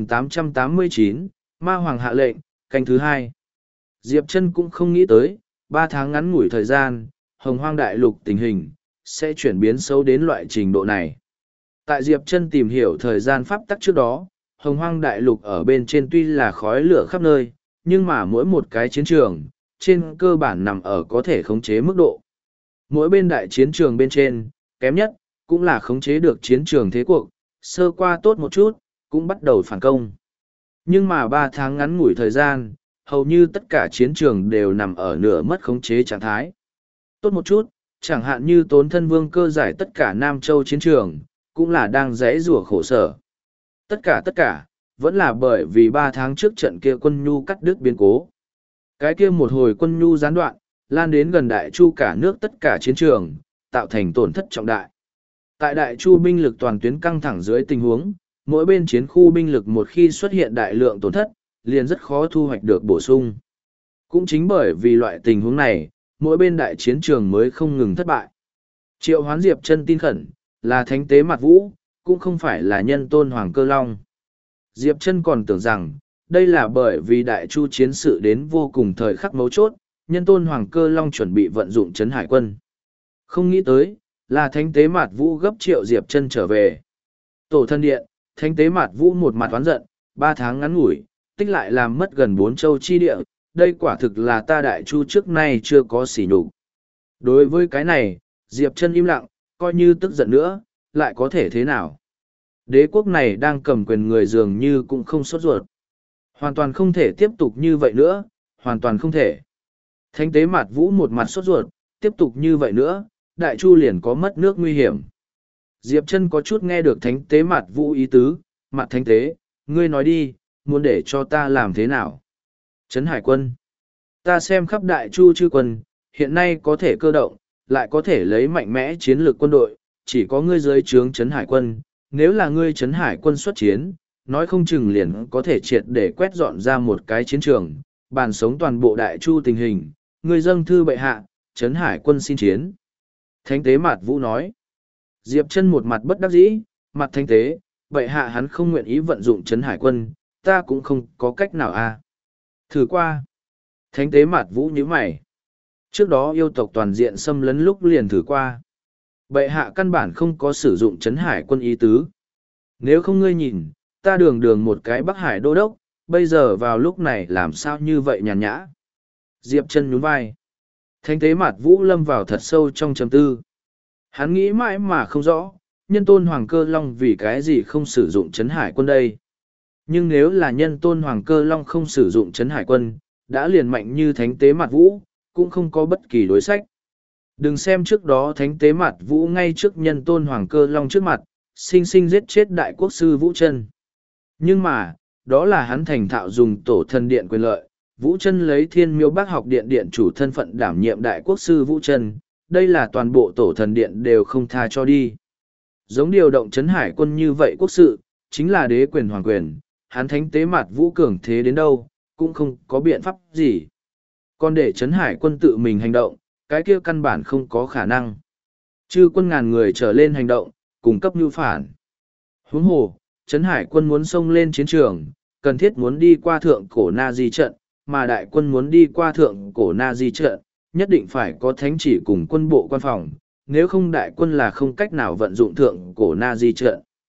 2889, Ma Hoàng hạ lệnh, canh thứ hai. Diệp Chân cũng không nghĩ tới, 3 tháng ngắn ngủi thời gian, Hồng Hoang Đại Lục tình hình sẽ chuyển biến xấu đến loại trình độ này. Tại Diệp Chân tìm hiểu thời gian pháp tắc trước đó, Hồng Hoang Đại Lục ở bên trên tuy là khói lửa khắp nơi, nhưng mà mỗi một cái chiến trường, trên cơ bản nằm ở có thể khống chế mức độ. Mỗi bên đại chiến trường bên trên, kém nhất, cũng là khống chế được chiến trường thế cuộc, sơ qua tốt một chút, cũng bắt đầu phản công. Nhưng mà 3 tháng ngắn ngủi thời gian, hầu như tất cả chiến trường đều nằm ở nửa mất khống chế trạng thái. Tốt một chút, chẳng hạn như Tốn Thân Vương cơ giải tất cả Nam Châu chiến trường, cũng là đang rẽ rủa khổ sở. Tất cả, vẫn là bởi vì 3 tháng trước trận kia quân nhu cắt đứt biến cố. Cái kia một hồi quân nhu gián đoạn, lan đến gần Đại Chu cả nước tất cả chiến trường, tạo thành tổn thất trọng đại. Tại Đại Chu binh lực toàn tuyến căng thẳng dưới tình huống, mỗi bên chiến khu binh lực một khi xuất hiện đại lượng tổn thất, liền rất khó thu hoạch được bổ sung. Cũng chính bởi vì loại tình huống này, mỗi bên đại chiến trường mới không ngừng thất bại. Triệu Hoán Diệp Chân tin khẩn, là thánh tế mặt vũ, cũng không phải là nhân tôn Hoàng Cơ Long. Diệp Chân còn tưởng rằng, đây là bởi vì Đại Chu chiến sự đến vô cùng thời khắc mấu chốt, nhân tôn Hoàng Cơ Long chuẩn bị vận dụng trấn hải quân. Không nghĩ tới, là thánh tế mặt vũ gấp triệu Diệp Chân trở về. Tổ thân điện, thánh tế mặt vũ một mặt oán giận, 3 tháng ngắn ngủi, tích lại làm mất gần 4 châu chi địa, đây quả thực là ta Đại Chu trước nay chưa có sỉ nhục. Đối với cái này, Diệp Chân im lặng, coi như tức giận nữa, lại có thể thế nào? Đế quốc này đang cầm quyền người dường như cũng không sốt ruột. Hoàn toàn không thể tiếp tục như vậy nữa, hoàn toàn không thể. Thánh tế mặt vũ một mặt sốt ruột, tiếp tục như vậy nữa, Đại Chu liền có mất nước nguy hiểm. Diệp Chân có chút nghe được thánh tế mặt vũ ý tứ, mặt thánh tế, ngươi nói đi, muốn để cho ta làm thế nào? Trấn hải quân. Ta xem khắp Đại Chu chư quân, hiện nay có thể cơ động, lại có thể lấy mạnh mẽ chiến lược quân đội, chỉ có ngươi dưới trướng trấn hải quân. Nếu là ngươi trấn hải quân xuất chiến, nói không chừng liền có thể triệt để quét dọn ra một cái chiến trường, bàn sống toàn bộ Đại Chu tình hình. Ngươi dâng thư bệ hạ, trấn hải quân xin chiến. Thánh tế mặt vũ nói. Diệp Chân một mặt bất đắc dĩ, mặt thánh tế, bệ hạ hắn không nguyện ý vận dụng trấn hải quân, ta cũng không có cách nào a. Thử qua. Thánh tế mặt vũ nhíu mày. Trước đó yêu tộc toàn diện xâm lấn lúc liền thử qua. Bệ hạ căn bản không có sử dụng trấn hải quân ý tứ. Nếu không ngươi nhìn, ta đường đường một cái Bắc Hải đô đốc, bây giờ vào lúc này làm sao như vậy nhàn nhã. Diệp Chân nhún vai. Thánh tế mặt vũ lâm vào thật sâu trong trầm tư. Hắn nghĩ mãi mà không rõ, nhân tôn Hoàng Cơ Long vì cái gì không sử dụng trấn hải quân đây. Nhưng nếu là nhân tôn Hoàng Cơ Long không sử dụng trấn hải quân, đã liền mạnh như thánh tế mặt vũ, cũng không có bất kỳ đối sách. Đừng xem trước đó thánh tế mặt vũ ngay trước nhân tôn Hoàng Cơ Long trước mặt, sinh sinh giết chết đại quốc sư Vũ Chân. Nhưng mà, đó là hắn thành thạo dùng tổ thần điện quyền lợi, Vũ Chân lấy Thiên Miếu Bác học điện điện chủ thân phận đảm nhiệm đại quốc sư Vũ Chân, đây là toàn bộ tổ thần điện đều không tha cho đi. Giống điều động trấn hải quân như vậy quốc sự, chính là đế quyền hoàng quyền, hắn thánh tế mặt vũ cường thế đến đâu, cũng không có biện pháp gì. Còn để trấn hải quân tự mình hành động, cái kia căn bản không có khả năng. Chư quân ngàn người trở lên hành động, cung cấp nhu phản. Huống hồ, trấn hải quân muốn xông lên chiến trường, cần thiết muốn đi qua thượng cổ Na Di trận, mà đại quân muốn đi qua thượng cổ Na Di trận, nhất định phải có thánh chỉ cùng quân bộ quan phòng, nếu không đại quân là không cách nào vận dụng thượng cổ Na Di trận.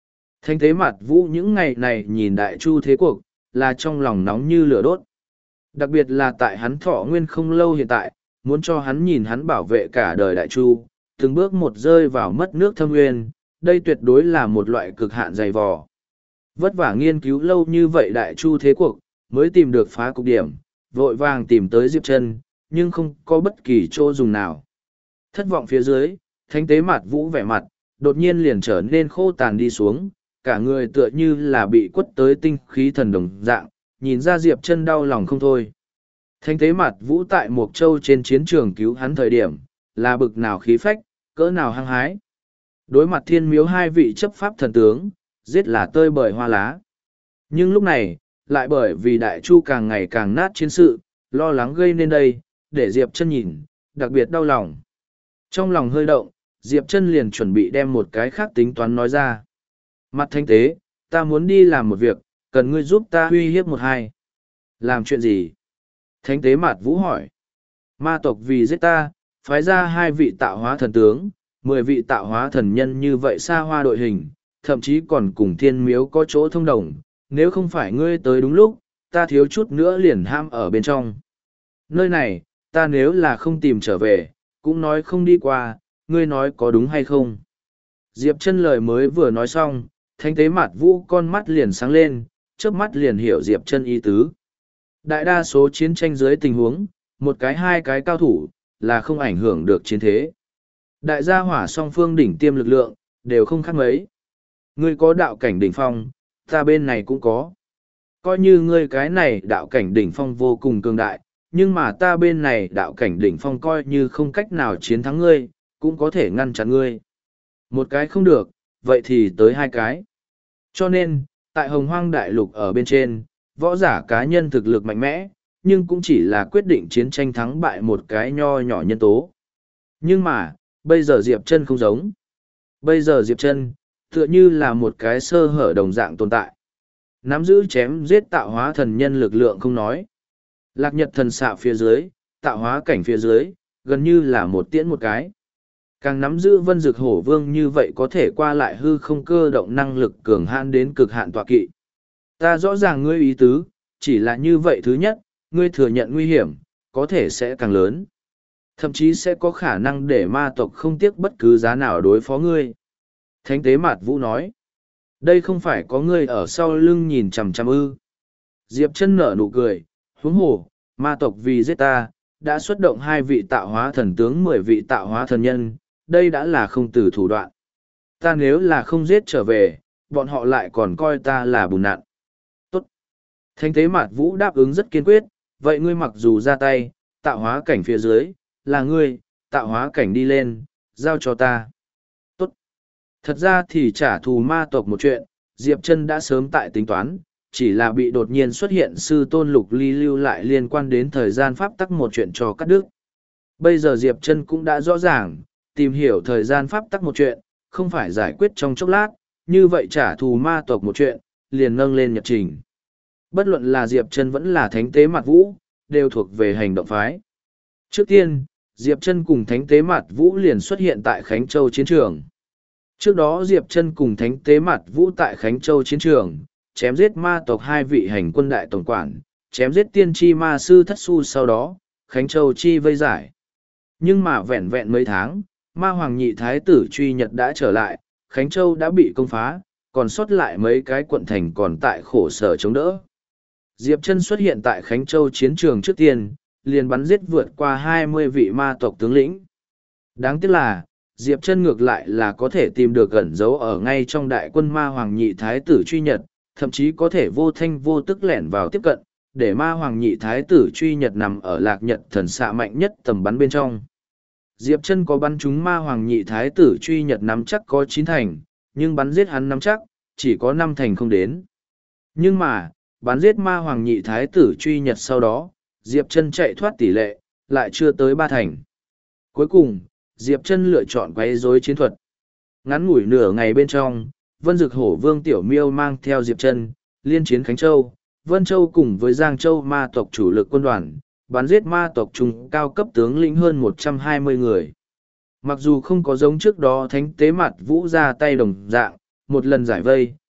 Thánh tế mặt vũ những ngày này nhìn đại chu thế cuộc, là trong lòng nóng như lửa đốt. Đặc biệt là tại hắn thọ nguyên không lâu hiện tại, muốn cho hắn nhìn hắn bảo vệ cả đời đại chu, từng bước một rơi vào mất nước thâm nguyên, đây tuyệt đối là một loại cực hạn dày vò. Vất vả nghiên cứu lâu như vậy đại chu thế cuộc, mới tìm được phá cục điểm, vội vàng tìm tới Diệp Chân, nhưng không có bất kỳ chỗ dùng nào. Thất vọng phía dưới, thánh tế mặt vũ vẻ mặt, đột nhiên liền trở nên khô tàn đi xuống, cả người tựa như là bị quất tới tinh khí thần đồng dạng, nhìn ra Diệp Chân đau lòng không thôi. Thánh tế mặt vũ tại Mộc Châu trên chiến trường cứu hắn thời điểm, là bực nào khí phách, cỡ nào hăng hái. Đối mặt thiên miếu hai vị chấp pháp thần tướng, giết là tơi bời hoa lá. Nhưng lúc này, lại bởi vì đại chu càng ngày càng nát chiến sự, lo lắng gây nên đây, để Diệp Chân nhìn, đặc biệt đau lòng. Trong lòng hơi động, Diệp Chân liền chuẩn bị đem một cái khác tính toán nói ra. Mặt thánh tế, ta muốn đi làm một việc, cần ngươi giúp ta uy hiếp một hai. Làm chuyện gì? Thánh tế Mạt Vũ hỏi. Ma tộc vì giết ta, phái ra 2 vị tạo hóa thần tướng, 10 vị tạo hóa thần nhân như vậy xa hoa đội hình, thậm chí còn cùng thiên miếu có chỗ thông đồng. Nếu không phải ngươi tới đúng lúc, ta thiếu chút nữa liền ham ở bên trong. Nơi này, ta nếu là không tìm trở về, cũng nói không đi qua, ngươi nói có đúng hay không? Diệp Chân lời mới vừa nói xong, thánh tế Mạt Vũ con mắt liền sáng lên, chớp mắt liền hiểu Diệp Chân ý tứ. Đại đa số chiến tranh dưới tình huống, một cái hai cái cao thủ, là không ảnh hưởng được chiến thế. Đại gia hỏa song phương đỉnh tiêm lực lượng, đều không khác mấy. Ngươi có đạo cảnh đỉnh phong, ta bên này cũng có. Coi như ngươi cái này đạo cảnh đỉnh phong vô cùng cường đại, nhưng mà ta bên này đạo cảnh đỉnh phong coi như không cách nào chiến thắng ngươi, cũng có thể ngăn chặn ngươi. Một cái không được, vậy thì tới 2 cái. Cho nên, tại Hồng Hoang Đại Lục ở bên trên, võ giả cá nhân thực lực mạnh mẽ, nhưng cũng chỉ là quyết định chiến tranh thắng bại một cái nho nhỏ nhân tố. Nhưng mà, bây giờ Diệp Chân không giống. Bây giờ Diệp Chân, tựa như là một cái sơ hở đồng dạng tồn tại. Nắm giữ chém giết tạo hóa thần nhân lực lượng không nói. Lạc nhật thần xạ phía dưới, tạo hóa cảnh phía dưới, gần như là một tiễn một cái. Càng nắm giữ vân dực hổ vương như vậy có thể qua lại hư không cơ động năng lực cường hãn đến cực hạn tọa kỵ. Ta rõ ràng ngươi ý tứ, chỉ là như vậy thứ nhất, ngươi thừa nhận nguy hiểm, có thể sẽ càng lớn. Thậm chí sẽ có khả năng để ma tộc không tiếc bất cứ giá nào đối phó ngươi. Thánh tế Mạt Vũ nói, đây không phải có ngươi ở sau lưng nhìn chằm chằm ư. Diệp Chân nở nụ cười, huống hồ, ma tộc vì giết ta, đã xuất động 2 vị tạo hóa thần tướng 10 vị tạo hóa thần nhân, đây đã là không từ thủ đoạn. Ta nếu là không giết trở về, bọn họ lại còn coi ta là bùn nạn. Tốt. Thánh tế Mạt Vũ đáp ứng rất kiên quyết, vậy ngươi mặc dù ra tay, tạo hóa cảnh phía dưới, là ngươi, tạo hóa cảnh đi lên, giao cho ta. Tốt. Thật ra thì trả thù ma tộc một chuyện, Diệp Chân đã sớm tại tính toán, chỉ là bị đột nhiên xuất hiện sư tôn Lục Ly lưu lại liên quan đến thời gian pháp tắc một chuyện cho cắt đứt. Bây giờ Diệp Chân cũng đã rõ ràng, tìm hiểu thời gian pháp tắc một chuyện, không phải giải quyết trong chốc lát, như vậy trả thù ma tộc một chuyện, liền nâng lên nhật trình. Bất luận là Diệp Chân vẫn là Thánh tế Mạt Vũ, đều thuộc về hành động phái. Trước tiên, Diệp Chân cùng Thánh tế Mạt Vũ liền xuất hiện tại Khánh Châu chiến trường. Trước đó Diệp Chân cùng Thánh tế Mạt Vũ tại Khánh Châu chiến trường, chém giết ma tộc 2 vị hành quân đại tổng quản, chém giết tiên tri ma sư Thất Xu, sau đó, Khánh Châu chi vây giải. Nhưng mà vẹn vẹn mấy tháng, ma hoàng nhị thái tử truy nhật đã trở lại, Khánh Châu đã bị công phá, còn sót lại mấy cái quận thành còn tại khổ sở chống đỡ. Diệp Chân xuất hiện tại Khánh Châu chiến trường trước tiên, liền bắn giết vượt qua 20 vị ma tộc tướng lĩnh. Đáng tiếc là, Diệp Chân ngược lại là có thể tìm được ẩn dấu ở ngay trong đại quân ma hoàng nhị thái tử truy nhật, thậm chí có thể vô thanh vô tức lẻn vào tiếp cận, để ma hoàng nhị thái tử truy nhật nằm ở lạc nhật thần xạ mạnh nhất tầm bắn bên trong. Diệp Chân có bắn trúng ma hoàng nhị thái tử truy nhật nắm chắc có 9 thành, nhưng bắn giết hắn nắm chắc, chỉ có 5 thành không đến. Nhưng mà, bắn giết ma hoàng nhị thái tử truy nhật sau đó, Diệp Chân chạy thoát tỷ lệ, lại chưa tới 3 thành. Cuối cùng, Diệp Chân lựa chọn quấy rối chiến thuật. Ngắn ngủi nửa ngày bên trong, Vân Dực Hổ Vương Tiểu Miêu mang theo Diệp Chân, liên chiến Khánh Châu, Vân Châu cùng với Giang Châu ma tộc chủ lực quân đoàn, bắn giết ma tộc trung cao cấp tướng lĩnh hơn 120 người. Mặc dù không có giống trước đó Thánh tế Mạt Vũ ra tay đồng dạng, một lần giải vây,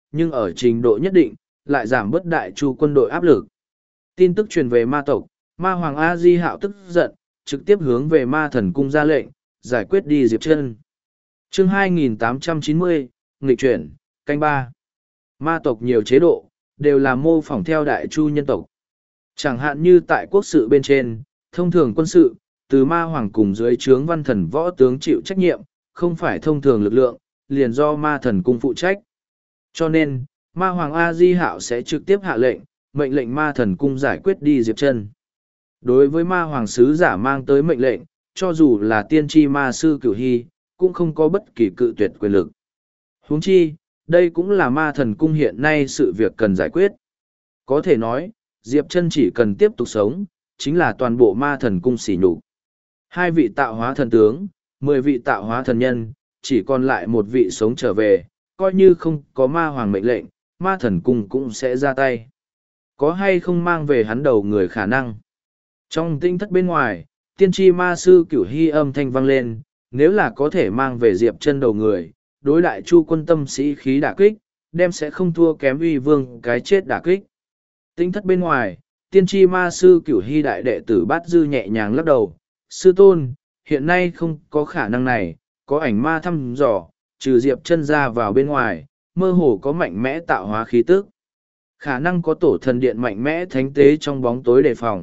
nhưng ở trình độ nhất định, lại giảm bớt đại chu quân đội áp lực. Tin tức truyền về ma tộc, ma hoàng A Di Hạo tức giận, trực tiếp hướng về ma thần cung ra lệnh, giải quyết đi Diệp Chân. Chương 2890, nghịch chuyển, canh ba. Ma tộc nhiều chế độ, đều là mô phỏng theo đại chu nhân tộc. Chẳng hạn như tại quốc sự bên trên, thông thường quân sự, từ ma hoàng cùng dưới trướng văn thần võ tướng chịu trách nhiệm, không phải thông thường lực lượng, liền do ma thần cung phụ trách. Cho nên, ma hoàng A Di Hạo sẽ trực tiếp hạ lệnh, mệnh lệnh ma thần cung giải quyết đi Diệp Chân. Đối với ma hoàng sứ giả mang tới mệnh lệnh, cho dù là tiên tri ma sư Cửu Hy, cũng không có bất kỳ cự tuyệt quyền lực. Huống chi, đây cũng là ma thần cung hiện nay sự việc cần giải quyết. Có thể nói, Diệp Chân chỉ cần tiếp tục sống, chính là toàn bộ ma thần cung sỉ nhục. 2 vị tạo hóa thần tướng, 10 vị tạo hóa thần nhân, chỉ còn lại 1 vị sống trở về, coi như không có ma hoàng mệnh lệnh, ma thần cung cũng sẽ ra tay. Có hay không mang về hắn đầu người khả năng? Trong tinh thất bên ngoài, tiên tri ma sư Cửu Hy âm thanh vang lên, nếu là có thể mang về Diệp Chân đầu người, đối đại chu quân tâm sĩ khí đả kích, đem sẽ không thua kém uy vương cái chết đả kích. Tinh thất bên ngoài, tiên tri ma sư Cửu Hy đại đệ tử Bát Dư nhẹ nhàng lắc đầu, sư tôn, hiện nay không có khả năng này, có ảnh ma thăm dò, trừ Diệp Chân ra vào bên ngoài, mơ hồ có mạnh mẽ tạo hóa khí tức. Khả năng có tổ thần điện mạnh mẽ thánh tế trong bóng tối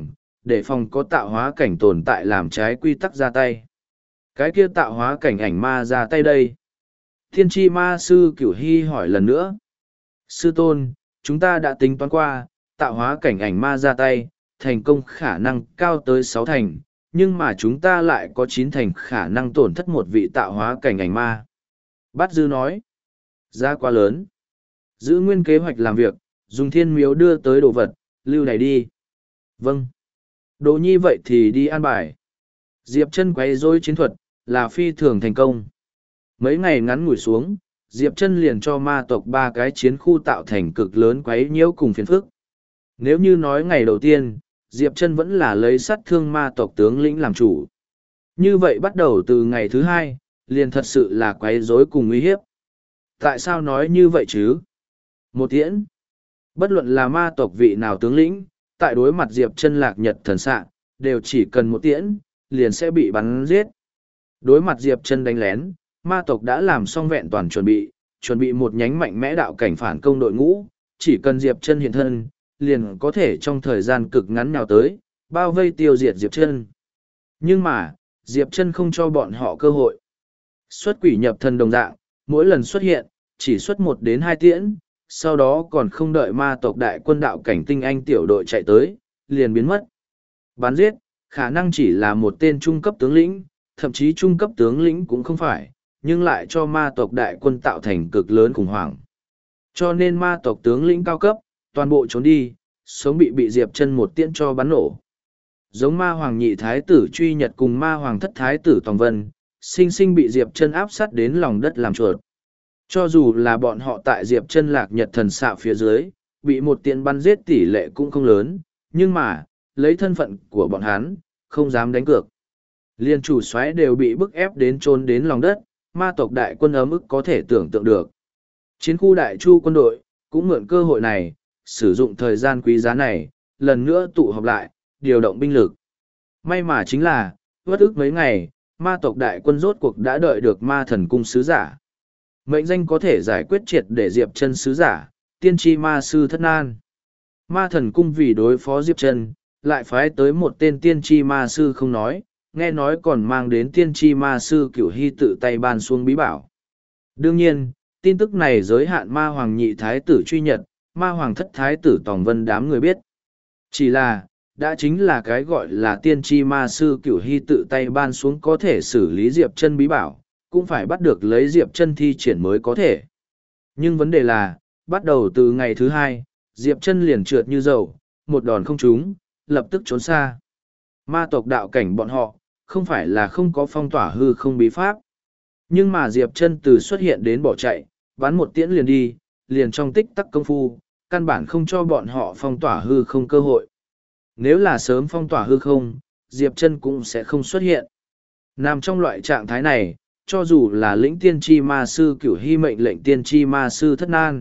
đề phòng có tạo hóa cảnh tồn tại làm trái quy tắc ra tay. Cái kia tạo hóa cảnh ảnh ma ra tay đây. Thiên tri ma sư Cửu Hy hỏi lần nữa. Sư tôn, chúng ta đã tính toán qua, tạo hóa cảnh ảnh ma ra tay, thành công khả năng cao tới 6 thành, nhưng mà chúng ta lại có 9 thành khả năng tổn thất một vị tạo hóa cảnh ảnh ma. Bát Dư nói. Giá quá lớn. Giữ nguyên kế hoạch làm việc, dùng thiên miếu đưa tới đồ vật, lưu này đi. Vâng. Đồ nhi vậy thì đi an bài. Diệp Chân quấy rối chiến thuật, là phi thường thành công. Mấy ngày ngắn ngủi xuống, Diệp Chân liền cho ma tộc 3 cái chiến khu tạo thành cực lớn quấy nhiễu cùng phiền phức. Nếu như nói ngày đầu tiên, Diệp Chân vẫn là lấy sát thương ma tộc tướng lĩnh làm chủ. Như vậy bắt đầu từ ngày thứ 2, liền thật sự là quấy rối cùng uy hiếp. Tại sao nói như vậy chứ? Một tiễn. Bất luận là ma tộc vị nào tướng lĩnh, tại đối mặt Diệp Chân lạc nhật thần xạ, đều chỉ cần một tiễn, liền sẽ bị bắn giết. Đối mặt Diệp Chân đánh lén, ma tộc đã làm xong vẹn toàn chuẩn bị một nhánh mạnh mẽ đạo cảnh phản công đội ngũ, chỉ cần Diệp Chân hiện thân, liền có thể trong thời gian cực ngắn nhào tới, bao vây tiêu diệt Diệp Chân. Nhưng mà, Diệp Chân không cho bọn họ cơ hội. Xuất quỷ nhập thần đồng dạng, mỗi lần xuất hiện, chỉ xuất 1 đến 2 tiễn, sau đó còn không đợi ma tộc đại quân đạo cảnh tinh anh tiểu đội chạy tới, liền biến mất. Bắn giết, khả năng chỉ là một tên trung cấp tướng lĩnh, thậm chí trung cấp tướng lĩnh cũng không phải, nhưng lại cho ma tộc đại quân tạo thành cực lớn khủng hoảng. Cho nên ma tộc tướng lĩnh cao cấp, toàn bộ trốn đi, sống bị Diệp Chân một tiễn cho bắn nổ. Giống ma hoàng nhị thái tử Truy Nhật cùng ma hoàng thất thái tử Tòng Vân, sinh sinh bị Diệp Chân áp sát đến lòng đất làm chuột. Cho dù là bọn họ tại Diệp Chân lạc nhật thần xạ phía dưới, bị một tiễn bắn giết tỷ lệ cũng không lớn, nhưng mà, lấy thân phận của bọn hắn, không dám đánh cược. Liên chủ soái đều bị bức ép đến chôn đến lòng đất, ma tộc đại quân ấm ức có thể tưởng tượng được. Chiến khu đại chu quân đội, cũng mượn cơ hội này, sử dụng thời gian quý giá này, lần nữa tụ họp lại, điều động binh lực. May mà chính là, vất ức mấy ngày, ma tộc đại quân rốt cuộc đã đợi được ma thần cung sứ giả. Mệnh danh có thể giải quyết triệt để Diệp Chân sứ giả, tiên tri ma sư Thất Nan. Ma thần cung vì đối phó Diệp Chân, lại phái tới một tên tiên tri ma sư không nói, nghe nói còn mang đến tiên tri ma sư Cửu Hy tự tay ban xuống bí bảo. Đương nhiên, tin tức này giới hạn ma hoàng nhị thái tử Truy Nhật, ma hoàng thất thái tử Tòng Vân đám người biết. Chỉ là, đã chính là cái gọi là tiên tri ma sư Cửu Hy tự tay ban xuống có thể xử lý Diệp Chân bí bảo, cũng phải bắt được lấy Diệp Chân thi triển mới có thể. Nhưng vấn đề là, bắt đầu từ ngày thứ 2, Diệp Chân liền trượt như dầu, một đòn không trúng, lập tức trốn xa. Ma tộc đạo cảnh bọn họ, không phải là không có phong tỏa hư không bí pháp. Nhưng mà Diệp Chân từ xuất hiện đến bỏ chạy, bắn một tiễn liền đi, liền trong tích tắc công phu, căn bản không cho bọn họ phong tỏa hư không cơ hội. Nếu là sớm phong tỏa hư không, Diệp Chân cũng sẽ không xuất hiện. Nằm trong loại trạng thái này, cho dù là lĩnh tiên tri ma sư Cửu Hy mệnh lệnh tiên tri ma sư Thất Nan,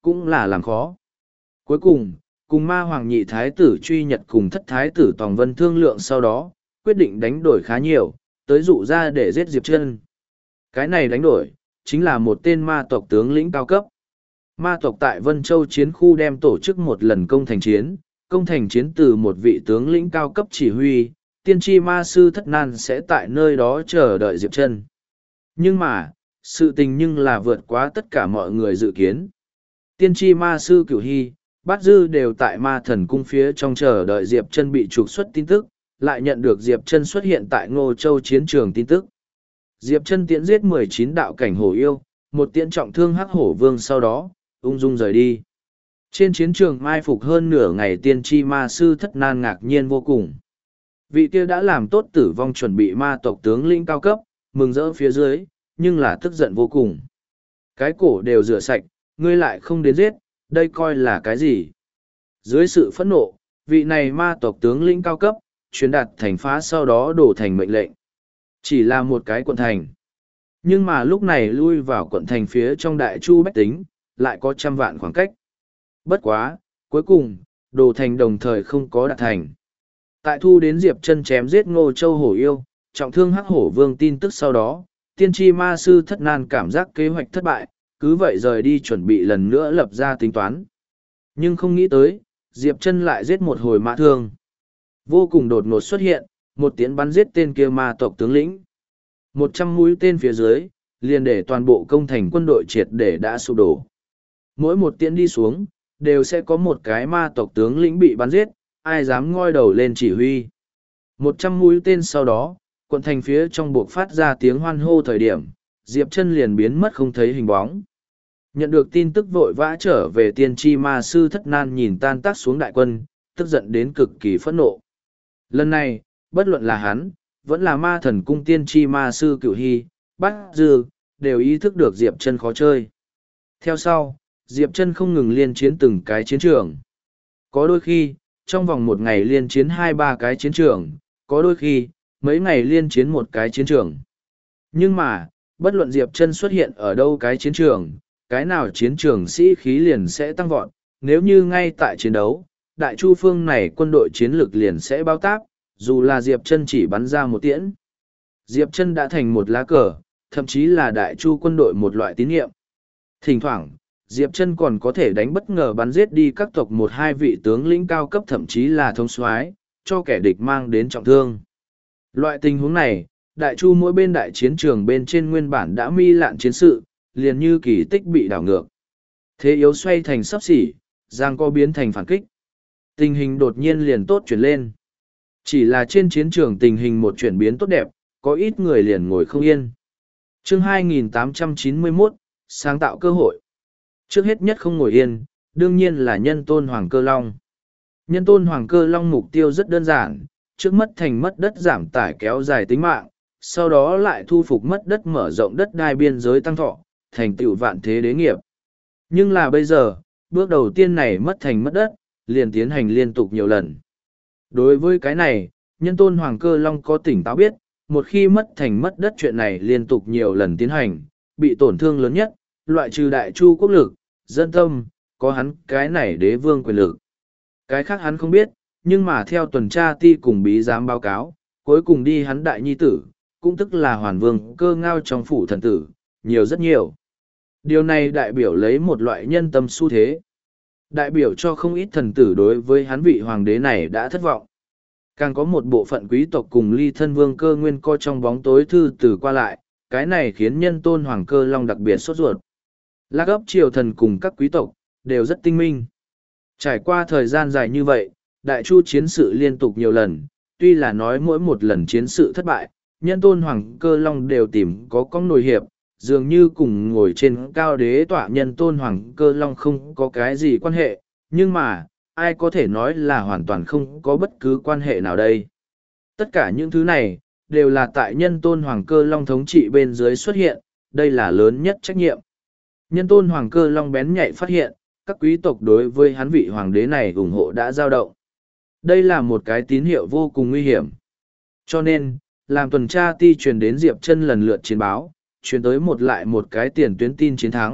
cũng là làm khó. Cuối cùng ma hoàng nhị thái tử truy nhật cùng thất thái tử Tòng Vân thương lượng sau đó, quyết định đánh đổi khá nhiều, tới dụ ra để giết Diệp Chân. Cái này đánh đổi, chính là một tên ma tộc tướng lĩnh cao cấp. Ma tộc tại Vân Châu chiến khu đem tổ chức một lần công thành chiến từ một vị tướng lĩnh cao cấp chỉ huy, tiên tri ma sư Thất Nan sẽ tại nơi đó chờ đợi Diệp Chân. Nhưng mà, sự tình nhưng là vượt quá tất cả mọi người dự kiến. Tiên tri ma sư Cửu Hy, Bát Dư đều tại ma thần cung phía trong chờ đợi Diệp Chân bị trục xuất tin tức, lại nhận được Diệp Chân xuất hiện tại Ngô Châu chiến trường tin tức. Diệp Chân tiễn giết 19 đạo cảnh hổ yêu, một tiễn trọng thương Hắc Hổ Vương sau đó, ung dung rời đi. Trên chiến trường mai phục hơn nửa ngày tiên tri ma sư Thất Nan ngạc nhiên vô cùng. Vị kia đã làm tốt tử vong chuẩn bị ma tộc tướng lĩnh cao cấp, mừng rỡ phía dưới, nhưng là tức giận vô cùng. Cái cổ đều rửa sạch, ngươi lại không đến giết, đây coi là cái gì? Dưới sự phẫn nộ, vị này ma tộc tướng lĩnh cao cấp, truyền đạt thành phá sau đó đổ thành mệnh lệnh. Chỉ là một cái quận thành. Nhưng mà lúc này lui vào quận thành phía trong đại chu bách tính, lại có 100 vạn khoảng cách. Bất quá, cuối cùng, đồ thành đồng thời không có đạt thành. Tại thu đến Diệp Chân chém giết Ngô Châu hổ yêu, trọng thương Hắc Hổ Vương tin tức sau đó, tiên tri ma sư Thất Nan cảm giác kế hoạch thất bại, cứ vậy rời đi chuẩn bị lần nữa lập ra tính toán. Nhưng không nghĩ tới, Diệp Chân lại giết một hồi mã thương. Vô cùng đột ngột xuất hiện, một tiễn bắn giết tên kia ma tộc tướng lĩnh. 100 mũi tên phía dưới, liền để toàn bộ công thành quân đội triệt để đã sụp đổ. Mỗi một tiễn đi xuống, đều sẽ có một cái ma tộc tướng lĩnh bị bắn giết, ai dám ngoi đầu lên chỉ huy. 100 mũi tên sau đó, quận thành phía trong buộc phát ra tiếng hoan hô thời điểm, Diệp Chân liền biến mất không thấy hình bóng. Nhận được tin tức vội vã trở về tiên tri ma sư Thất Nan nhìn tan tác xuống đại quân, tức giận đến cực kỳ phẫn nộ. Lần này, bất luận là hắn, vẫn là ma thần cung tiên tri ma sư Cửu Hy, Bát Dư, đều ý thức được Diệp Chân khó chơi. Theo sau, Diệp Chân không ngừng liên chiến từng cái chiến trường. Có đôi khi, trong vòng một ngày liên chiến 2-3 cái chiến trường, có đôi khi, mấy ngày liên chiến một cái chiến trường. Nhưng mà, bất luận Diệp Chân xuất hiện ở đâu cái chiến trường, cái nào chiến trường sĩ khí liền sẽ tăng vọt, nếu như ngay tại chiến đấu, đại chu phương này quân đội chiến lực liền sẽ bao táp, dù là Diệp Chân chỉ bắn ra một tiễn. Diệp Chân đã thành một lá cờ, thậm chí là đại chu quân đội một loại tín nhiệm. Thỉnh thoảng, Diệp Chân còn có thể đánh bất ngờ bắn giết đi các tộc 1-2 vị tướng lĩnh cao cấp thậm chí là thống soái, cho kẻ địch mang đến trọng thương. Loại tình huống này, đại chu mỗi bên đại chiến trường bên trên nguyên bản đã mi lạn chiến sự, liền như kỳ tích bị đảo ngược. Thế yếu xoay thành sắp xỉ, giang co biến thành phản kích. Tình hình đột nhiên liền tốt chuyển lên. Chỉ là trên chiến trường tình hình một chuyển biến tốt đẹp, có ít người liền ngồi không yên. Chương 2891, sáng tạo cơ hội. Trước hết nhất không ngồi yên, đương nhiên là nhân tôn Hoàng Cơ Long. Nhân tôn Hoàng Cơ Long mục tiêu rất đơn giản, trước mất thành mất đất giảm tải kéo dài tính mạng, sau đó lại thu phục mất đất mở rộng đất đai biên giới tăng thọ, thành tựu vạn thế đế nghiệp. Nhưng là bây giờ, bước đầu tiên này mất thành mất đất, liền tiến hành liên tục nhiều lần. Đối với cái này, nhân tôn Hoàng Cơ Long có tỉnh táo biết, một khi mất thành mất đất chuyện này liên tục nhiều lần tiến hành, bị tổn thương lớn nhất, loại trừ đại chu quốc lực, dân tâm, có hắn cái này đế vương quyền lực. Cái khác hắn không biết, nhưng mà theo tuần tra ti cùng bí giám báo cáo, cuối cùng đi hắn đại nhi tử, cũng tức là hoàn vương Cơ Ngao trong phủ thần tử, nhiều rất nhiều. Điều này đại biểu lấy một loại nhân tâm xu thế. Đại biểu cho không ít thần tử đối với hắn vị hoàng đế này đã thất vọng. Càng có một bộ phận quý tộc cùng ly thân vương Cơ Nguyên co trong bóng tối thư từ qua lại, cái này khiến nhân tôn Hoàng Cơ Long đặc biệt sốt ruột. Lạc ấp triều thần cùng các quý tộc, đều rất tinh minh. Trải qua thời gian dài như vậy, đại chu chiến sự liên tục nhiều lần, tuy là nói mỗi một lần chiến sự thất bại, nhân tôn Hoàng Cơ Long đều tìm có con nổi hiệp, dường như cùng ngồi trên cao đế tọa nhân tôn Hoàng Cơ Long không có cái gì quan hệ, nhưng mà, ai có thể nói là hoàn toàn không có bất cứ quan hệ nào đây. Tất cả những thứ này, đều là tại nhân tôn Hoàng Cơ Long thống trị bên dưới xuất hiện, đây là lớn nhất trách nhiệm. Nhân tôn Hoàng Cơ Long bén nhạy phát hiện, các quý tộc đối với hắn vị hoàng đế này ủng hộ đã dao động. Đây là một cái tín hiệu vô cùng nguy hiểm. Cho nên, làm tuần tra ti truyền đến Diệp Chân lần lượt chiến báo, truyền tới một lại một cái tiền tuyến tin chiến thắng,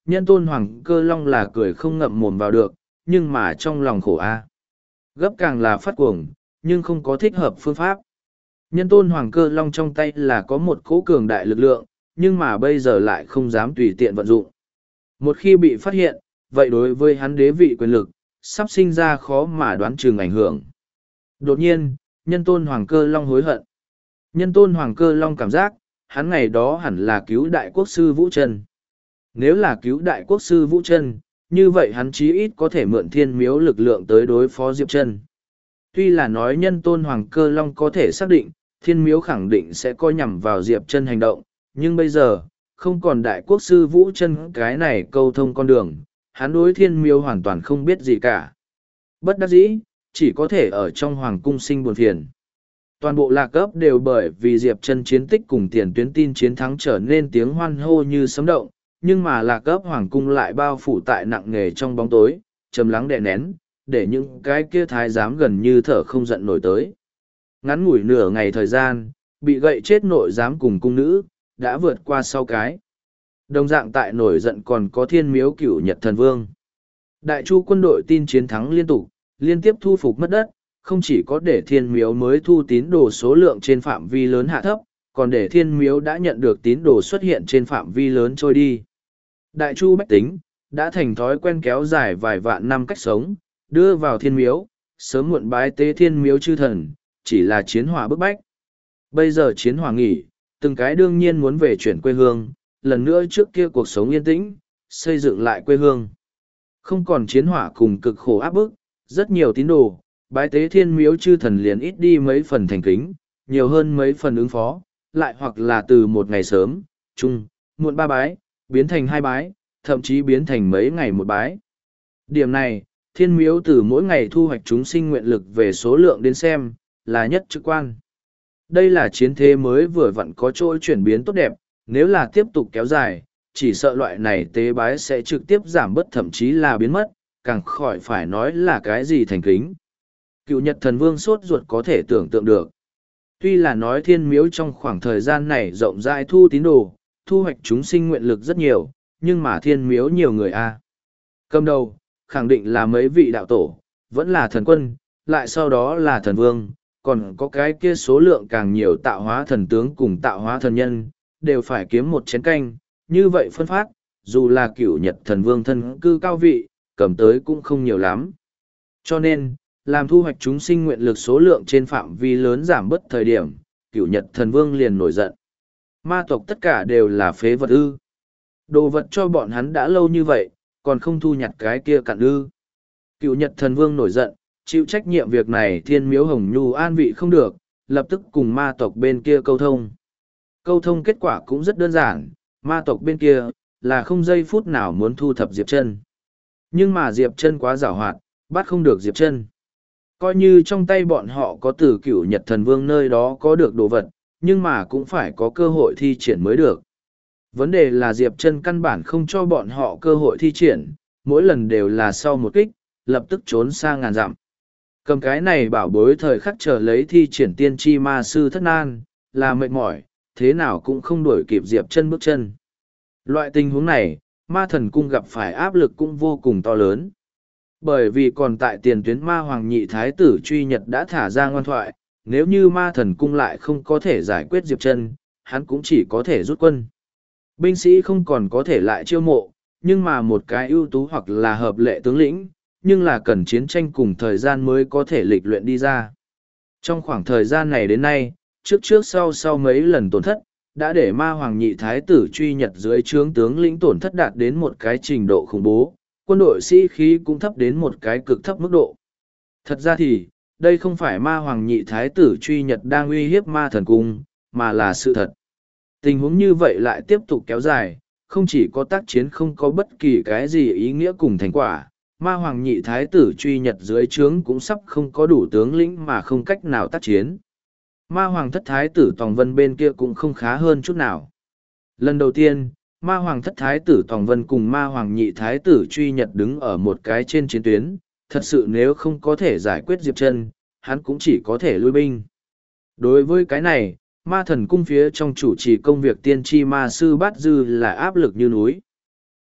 nhân tôn Hoàng Cơ Long là cười không ngậm mồm vào được, nhưng mà trong lòng khổ a. Gấp càng là phát cuồng, nhưng không có thích hợp phương pháp. Nhân tôn Hoàng Cơ Long trong tay là có một cỗ cường đại lực lượng, nhưng mà bây giờ lại không dám tùy tiện vận dụng. Một khi bị phát hiện, vậy đối với hắn đế vị quyền lực, sắp sinh ra khó mà đoán chừng ảnh hưởng. Đột nhiên, nhân tôn Hoàng Cơ Long hối hận. Nhân tôn Hoàng Cơ Long cảm giác, hắn ngày đó hẳn là cứu đại quốc sư Vũ Trân. Nếu là cứu đại quốc sư Vũ Trân, như vậy hắn chí ít có thể mượn thiên miếu lực lượng tới đối phó Diệp Trân. Tuy là nói nhân tôn Hoàng Cơ Long có thể xác định, thiên miếu khẳng định sẽ coi nhằm vào Diệp Trân hành động, nhưng bây giờ, không còn đại quốc sư Vũ Trân cái này câu thông con đường, hắn đối thiên miếu hoàn toàn không biết gì cả. Bất đắc dĩ, chỉ có thể ở trong hoàng cung sinh buồn phiền. Toàn bộ Lạc Ấp đều bởi vì Diệp Trân chiến tích cùng tiền tuyến tin chiến thắng trở nên tiếng hoan hô như sấm động, nhưng mà Lạc Ấp hoàng cung lại bao phủ tại nặng nề trong bóng tối, trầm lắng đè nén, để những cái kia thái giám gần như thở không giận nổi tới. Ngắn ngủi nửa ngày thời gian, bị gậy chết nội giám cùng cung nữ, đã vượt qua 6 cái. Đồng dạng tại nổi giận còn có thiên miếu cửu Nhật Thần Vương. Đại chu quân đội tin chiến thắng liên tục, liên tiếp thu phục mất đất, không chỉ có để thiên miếu mới thu tín đồ số lượng trên phạm vi lớn hạ thấp, còn để thiên miếu đã nhận được tín đồ xuất hiện trên phạm vi lớn trôi đi. Đại chu bách tính, đã thành thói quen kéo dài vài vạn năm cách sống, đưa vào thiên miếu, sớm muộn bái tế thiên miếu chư thần, chỉ là chiến hỏa bức bách. Bây giờ chiến hỏa nghỉ, từng cái đương nhiên muốn về chuyển quê hương, lần nữa trước kia cuộc sống yên tĩnh, xây dựng lại quê hương. Không còn chiến hỏa cùng cực khổ áp bức, rất nhiều tín đồ, bái tế thiên miếu chư thần liền ít đi mấy phần thành kính, nhiều hơn mấy phần ứng phó, lại hoặc là từ một ngày sớm, chung, muộn 3 bái, biến thành 2 bái, thậm chí biến thành mấy ngày một bái. Điểm này, thiên miếu từ mỗi ngày thu hoạch chúng sinh nguyện lực về số lượng đến xem, là nhất trực quan. Đây là chiến thế mới vừa vặn có chỗ chuyển biến tốt đẹp, nếu là tiếp tục kéo dài, chỉ sợ loại này tế bái sẽ trực tiếp giảm bớt thậm chí là biến mất, càng khỏi phải nói là cái gì thành kính. Cựu Nhật Thần Vương sốt ruột có thể tưởng tượng được. Tuy là nói thiên miếu trong khoảng thời gian này rộng rãi thu tín đồ, thu hoạch chúng sinh nguyện lực rất nhiều, nhưng mà thiên miếu nhiều người a. Cầm đầu, khẳng định là mấy vị đạo tổ, vẫn là thần quân, lại sau đó là thần vương, còn có cái kia số lượng càng nhiều tạo hóa thần tướng cùng tạo hóa thần nhân, đều phải kiếm một chén canh, như vậy phân phát, dù là cửu Nhật Thần Vương thân cư cao vị, cầm tới cũng không nhiều lắm. Cho nên, làm thu hoạch chúng sinh nguyện lực số lượng trên phạm vi lớn giảm bớt thời điểm, cửu Nhật Thần Vương liền nổi giận. Ma tộc tất cả đều là phế vật ư. Đồ vật cho bọn hắn đã lâu như vậy, còn không thu nhặt cái kia cặn ư. Cửu Nhật Thần Vương nổi giận, chịu trách nhiệm việc này thiên miếu hồng nhu an vị không được, lập tức cùng ma tộc bên kia câu thông. Câu thông kết quả cũng rất đơn giản, ma tộc bên kia, là không giây phút nào muốn thu thập Diệp Trân. Nhưng mà Diệp Trân quá giàu hoạt, bắt không được Diệp Trân. Coi như trong tay bọn họ có từ cửu Nhật Thần Vương nơi đó có được đồ vật, nhưng mà cũng phải có cơ hội thi triển mới được. Vấn đề là Diệp Trân căn bản không cho bọn họ cơ hội thi triển, mỗi lần đều là sau một kích, lập tức trốn sang ngàn dặm. Cầm cái này bảo bối thời khắc chờ lấy thi triển tiên tri ma sư thất nan, là mệt mỏi, thế nào cũng không đuổi kịp Diệp Trân bước chân. Loại tình huống này, ma thần cung gặp phải áp lực cũng vô cùng to lớn. Bởi vì còn tại tiền tuyến ma hoàng nhị thái tử truy nhật đã thả ra ngoan thoại, nếu như ma thần cung lại không có thể giải quyết Diệp Trân, hắn cũng chỉ có thể rút quân. Binh sĩ không còn có thể lại chiêu mộ, nhưng mà một cái ưu tú hoặc là hợp lệ tướng lĩnh, nhưng là cần chiến tranh cùng thời gian mới có thể lịch luyện đi ra. Trong khoảng thời gian này đến nay, trước sau mấy lần tổn thất, đã để ma hoàng nhị thái tử truy nhật dưới trướng tướng lĩnh tổn thất đạt đến một cái trình độ khủng bố, quân đội sĩ khí cũng thấp đến một cái cực thấp mức độ. Thật ra thì, đây không phải ma hoàng nhị thái tử truy nhật đang uy hiếp ma thần cung, mà là sự thật. Tình huống như vậy lại tiếp tục kéo dài, không chỉ có tác chiến không có bất kỳ cái gì ý nghĩa cùng thành quả, ma hoàng nhị thái tử truy nhật dưới trướng cũng sắp không có đủ tướng lĩnh mà không cách nào tác chiến. Ma hoàng thất thái tử Tòng Vân bên kia cũng không khá hơn chút nào. Lần đầu tiên, ma hoàng thất thái tử Tòng Vân cùng ma hoàng nhị thái tử truy nhật đứng ở một cái trên chiến tuyến, thật sự nếu không có thể giải quyết Diệp Trân, hắn cũng chỉ có thể lui binh. Đối với cái này, ma thần cung phía trong chủ trì công việc tiên tri ma sư Bát Dư là áp lực như núi.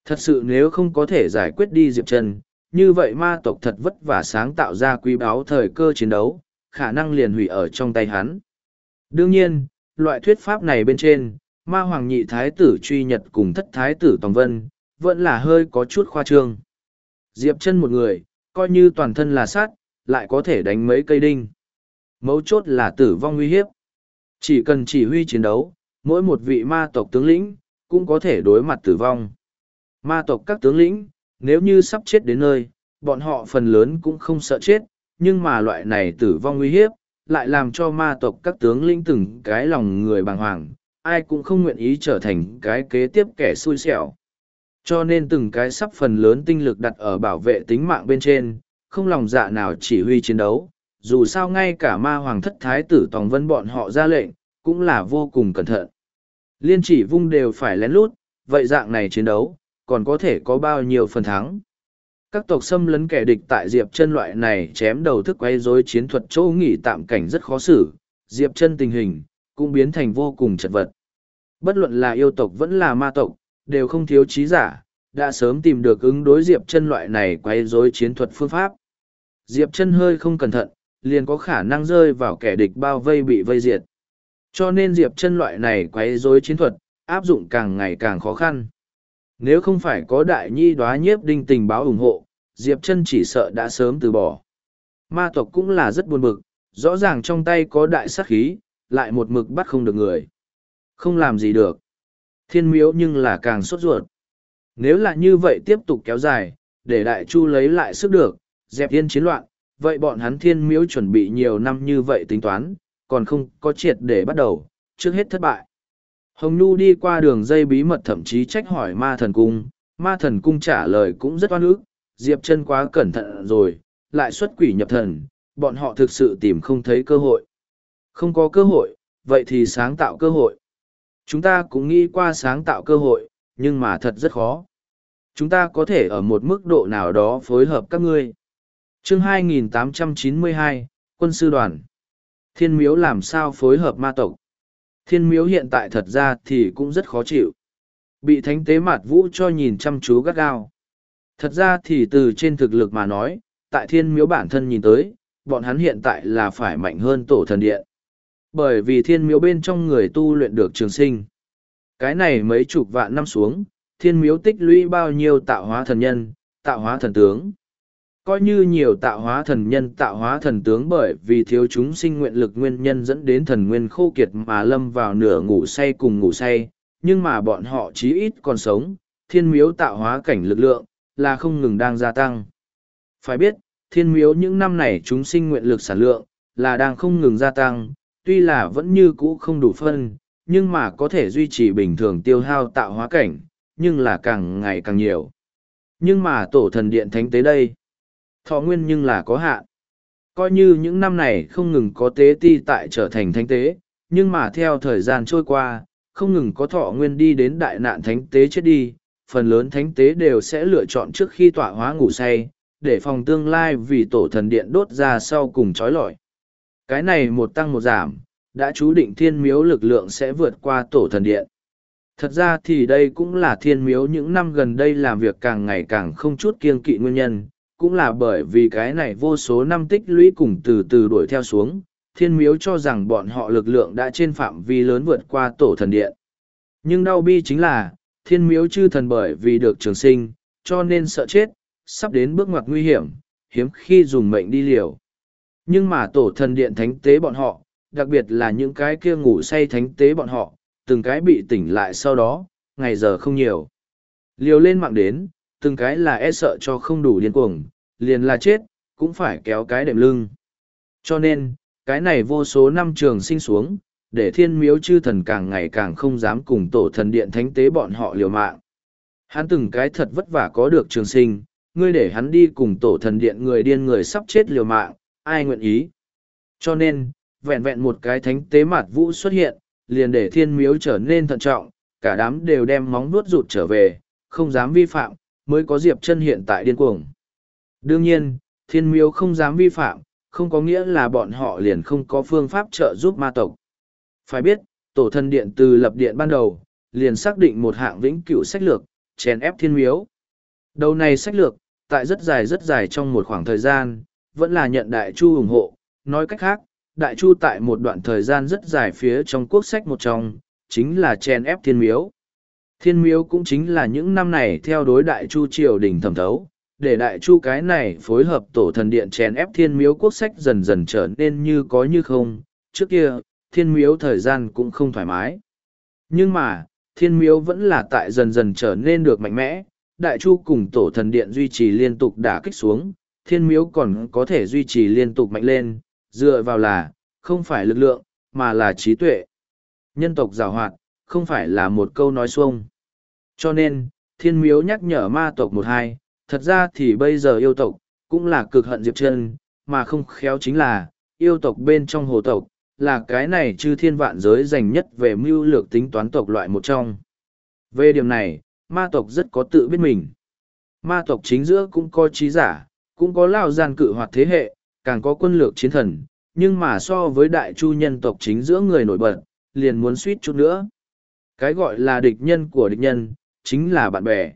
Thật sự nếu không có thể giải quyết đi Diệp Chân, như vậy ma tộc thật vất vả sáng tạo ra quý báu thời cơ chiến đấu, khả năng liền hủy ở trong tay hắn. Đương nhiên, loại thuyết pháp này bên trên, ma hoàng nhị thái tử truy nhật cùng thất thái tử Tòng Vân, vẫn là hơi có chút khoa trương. Diệp Chân một người, coi như toàn thân là sát, lại có thể đánh mấy cây đinh. Mấu chốt là tử vong nguy hiếp. Chỉ cần chỉ huy chiến đấu, mỗi một vị ma tộc tướng lĩnh, cũng có thể đối mặt tử vong. Ma tộc các tướng lĩnh, nếu như sắp chết đến nơi, bọn họ phần lớn cũng không sợ chết, nhưng mà loại này tử vong nguy hiếp, lại làm cho ma tộc các tướng lĩnh từng cái lòng người bàng hoàng, ai cũng không nguyện ý trở thành cái kế tiếp kẻ xui xẻo. Cho nên từng cái sắp phần lớn tinh lực đặt ở bảo vệ tính mạng bên trên, không lòng dạ nào chỉ huy chiến đấu, dù sao ngay cả ma hoàng thất thái tử Tòng Vân bọn họ ra lệnh, cũng là vô cùng cẩn thận. Liên chỉ vung đều phải lén lút, vậy dạng này chiến đấu, còn có thể có bao nhiêu phần thắng. Các tộc xâm lấn kẻ địch tại Diệp Chân loại này chém đầu thức quấy rối chiến thuật chỗ nghỉ tạm cảnh rất khó xử, Diệp Chân tình hình, cũng biến thành vô cùng chật vật. Bất luận là yêu tộc vẫn là ma tộc, đều không thiếu trí giả, đã sớm tìm được ứng đối Diệp Chân loại này quấy rối chiến thuật phương pháp. Diệp Chân hơi không cẩn thận, liền có khả năng rơi vào kẻ địch bao vây bị vây diệt. Cho nên Diệp Chân loại này quấy rối chiến thuật, áp dụng càng ngày càng khó khăn. Nếu không phải có đại nhi đoá nhiếp đinh tình báo ủng hộ, Diệp Chân chỉ sợ đã sớm từ bỏ. Ma tộc cũng là rất buồn bực, rõ ràng trong tay có đại sát khí, lại một mực bắt không được người. Không làm gì được. Thiên miếu nhưng là càng sốt ruột. Nếu là như vậy tiếp tục kéo dài, để đại chu lấy lại sức được, dẹp yên chiến loạn, vậy bọn hắn thiên miếu chuẩn bị nhiều năm như vậy tính toán, còn không có triệt để bắt đầu, trước hết thất bại. Hồng Nhu đi qua đường dây bí mật thậm chí trách hỏi ma thần cung trả lời cũng rất oan ức, Diệp Chân quá cẩn thận rồi, lại xuất quỷ nhập thần, bọn họ thực sự tìm không thấy cơ hội. Không có cơ hội, vậy thì sáng tạo cơ hội. Chúng ta cũng nghĩ qua sáng tạo cơ hội, nhưng mà thật rất khó. Chúng ta có thể ở một mức độ nào đó phối hợp các ngươi. Chương 2892, Quân sư đoàn. Thiên miếu làm sao phối hợp ma tộc? Thiên miếu hiện tại thật ra thì cũng rất khó chịu. Bị thánh tế mạt vũ cho nhìn chăm chú gắt gao. Thật ra thì từ trên thực lực mà nói, tại thiên miếu bản thân nhìn tới, bọn hắn hiện tại là phải mạnh hơn tổ thần điện. Bởi vì thiên miếu bên trong người tu luyện được trường sinh. Cái này mấy chục vạn năm xuống, thiên miếu tích lũy bao nhiêu tạo hóa thần nhân, tạo hóa thần tướng. Coi như nhiều tạo hóa thần nhân tạo hóa thần tướng bởi vì thiếu chúng sinh nguyện lực nguyên nhân dẫn đến thần nguyên khô kiệt mà lâm vào nửa ngủ say cùng ngủ say, nhưng mà bọn họ chí ít còn sống, thiên miếu tạo hóa cảnh lực lượng, là không ngừng đang gia tăng. Phải biết, thiên miếu những năm này chúng sinh nguyện lực sản lượng, là đang không ngừng gia tăng, tuy là vẫn như cũ không đủ phân, nhưng mà có thể duy trì bình thường tiêu hao tạo hóa cảnh, nhưng là càng ngày càng nhiều. Nhưng mà tổ thần điện thánh tế đây, thọ nguyên nhưng là có hạn. Coi như những năm này không ngừng có tế ti tại trở thành thánh tế, nhưng mà theo thời gian trôi qua, không ngừng có thọ nguyên đi đến đại nạn thánh tế chết đi, phần lớn thánh tế đều sẽ lựa chọn trước khi tọa hóa ngủ say, để phòng tương lai vì tổ thần điện đốt ra sau cùng trói lọi. Cái này một tăng một giảm, đã chú định thiên miếu lực lượng sẽ vượt qua tổ thần điện. Thật ra thì đây cũng là thiên miếu những năm gần đây làm việc càng ngày càng không chút kiêng kỵ nguyên nhân, cũng là bởi vì cái này vô số năm tích lũy cùng từ từ đuổi theo xuống, thiên miếu cho rằng bọn họ lực lượng đã trên phạm vi lớn vượt qua tổ thần điện. Nhưng đau bi chính là, thiên miếu chư thần bởi vì được trường sinh, cho nên sợ chết, sắp đến bước ngoặt nguy hiểm, hiếm khi dùng mệnh đi liều. Nhưng mà tổ thần điện thánh tế bọn họ, đặc biệt là những cái kia ngủ say thánh tế bọn họ, từng cái bị tỉnh lại sau đó, ngày giờ không nhiều. Liều lên mạng đến, từng cái là e sợ cho không đủ điên cuồng, liền là chết, cũng phải kéo cái đệm lưng. Cho nên, cái này vô số năm trường sinh xuống, để thiên miếu chư thần càng ngày càng không dám cùng tổ thần điện thánh tế bọn họ liều mạng. Hắn từng cái thật vất vả có được trường sinh, ngươi để hắn đi cùng tổ thần điện người điên người sắp chết liều mạng, ai nguyện ý. Cho nên, vẹn vẹn một cái thánh tế mạt vũ xuất hiện, liền để thiên miếu trở nên thận trọng, cả đám đều đem móng vuốt rụt trở về, không dám vi phạm, mới có Diệp Chân hiện tại điên cuồng. Đương nhiên, thiên miếu không dám vi phạm, không có nghĩa là bọn họ liền không có phương pháp trợ giúp ma tộc. Phải biết, tổ thần điện từ lập điện ban đầu, liền xác định một hạng vĩnh cửu sách lược, chèn ép thiên miếu. Đầu này sách lược, tại rất dài trong một khoảng thời gian, vẫn là nhận Đại Chu ủng hộ. Nói cách khác, Đại Chu tại một đoạn thời gian rất dài phía trong quốc sách một trong, chính là chèn ép thiên miếu. Thiên miếu cũng chính là những năm này theo đối Đại Chu triều đình thẩm thấu, để Đại Chu cái này phối hợp tổ thần điện chèn ép thiên miếu quốc sách dần dần trở nên như có như không. Trước kia, thiên miếu thời gian cũng không thoải mái. Nhưng mà, thiên miếu vẫn là tại dần dần trở nên được mạnh mẽ. Đại Chu cùng tổ thần điện duy trì liên tục đả kích xuống, thiên miếu còn có thể duy trì liên tục mạnh lên, dựa vào là, không phải lực lượng, mà là trí tuệ. Nhân tộc giàu hoạt, không phải là một câu nói xuông. Cho nên, thiên miếu nhắc nhở ma tộc một hai, thật ra thì bây giờ yêu tộc, cũng là cực hận Diệp Chân, mà không khéo chính là, yêu tộc bên trong hồ tộc, là cái này chư thiên vạn giới dành nhất về mưu lược tính toán tộc loại một trong. Về điểm này, ma tộc rất có tự biết mình. Ma tộc chính giữa cũng có trí giả, cũng có lao gian cự hoạt thế hệ, càng có quân lược chiến thần, nhưng mà so với Đại Chu nhân tộc chính giữa người nổi bật, liền muốn suýt chút nữa. Cái gọi là địch nhân của địch nhân, chính là bạn bè.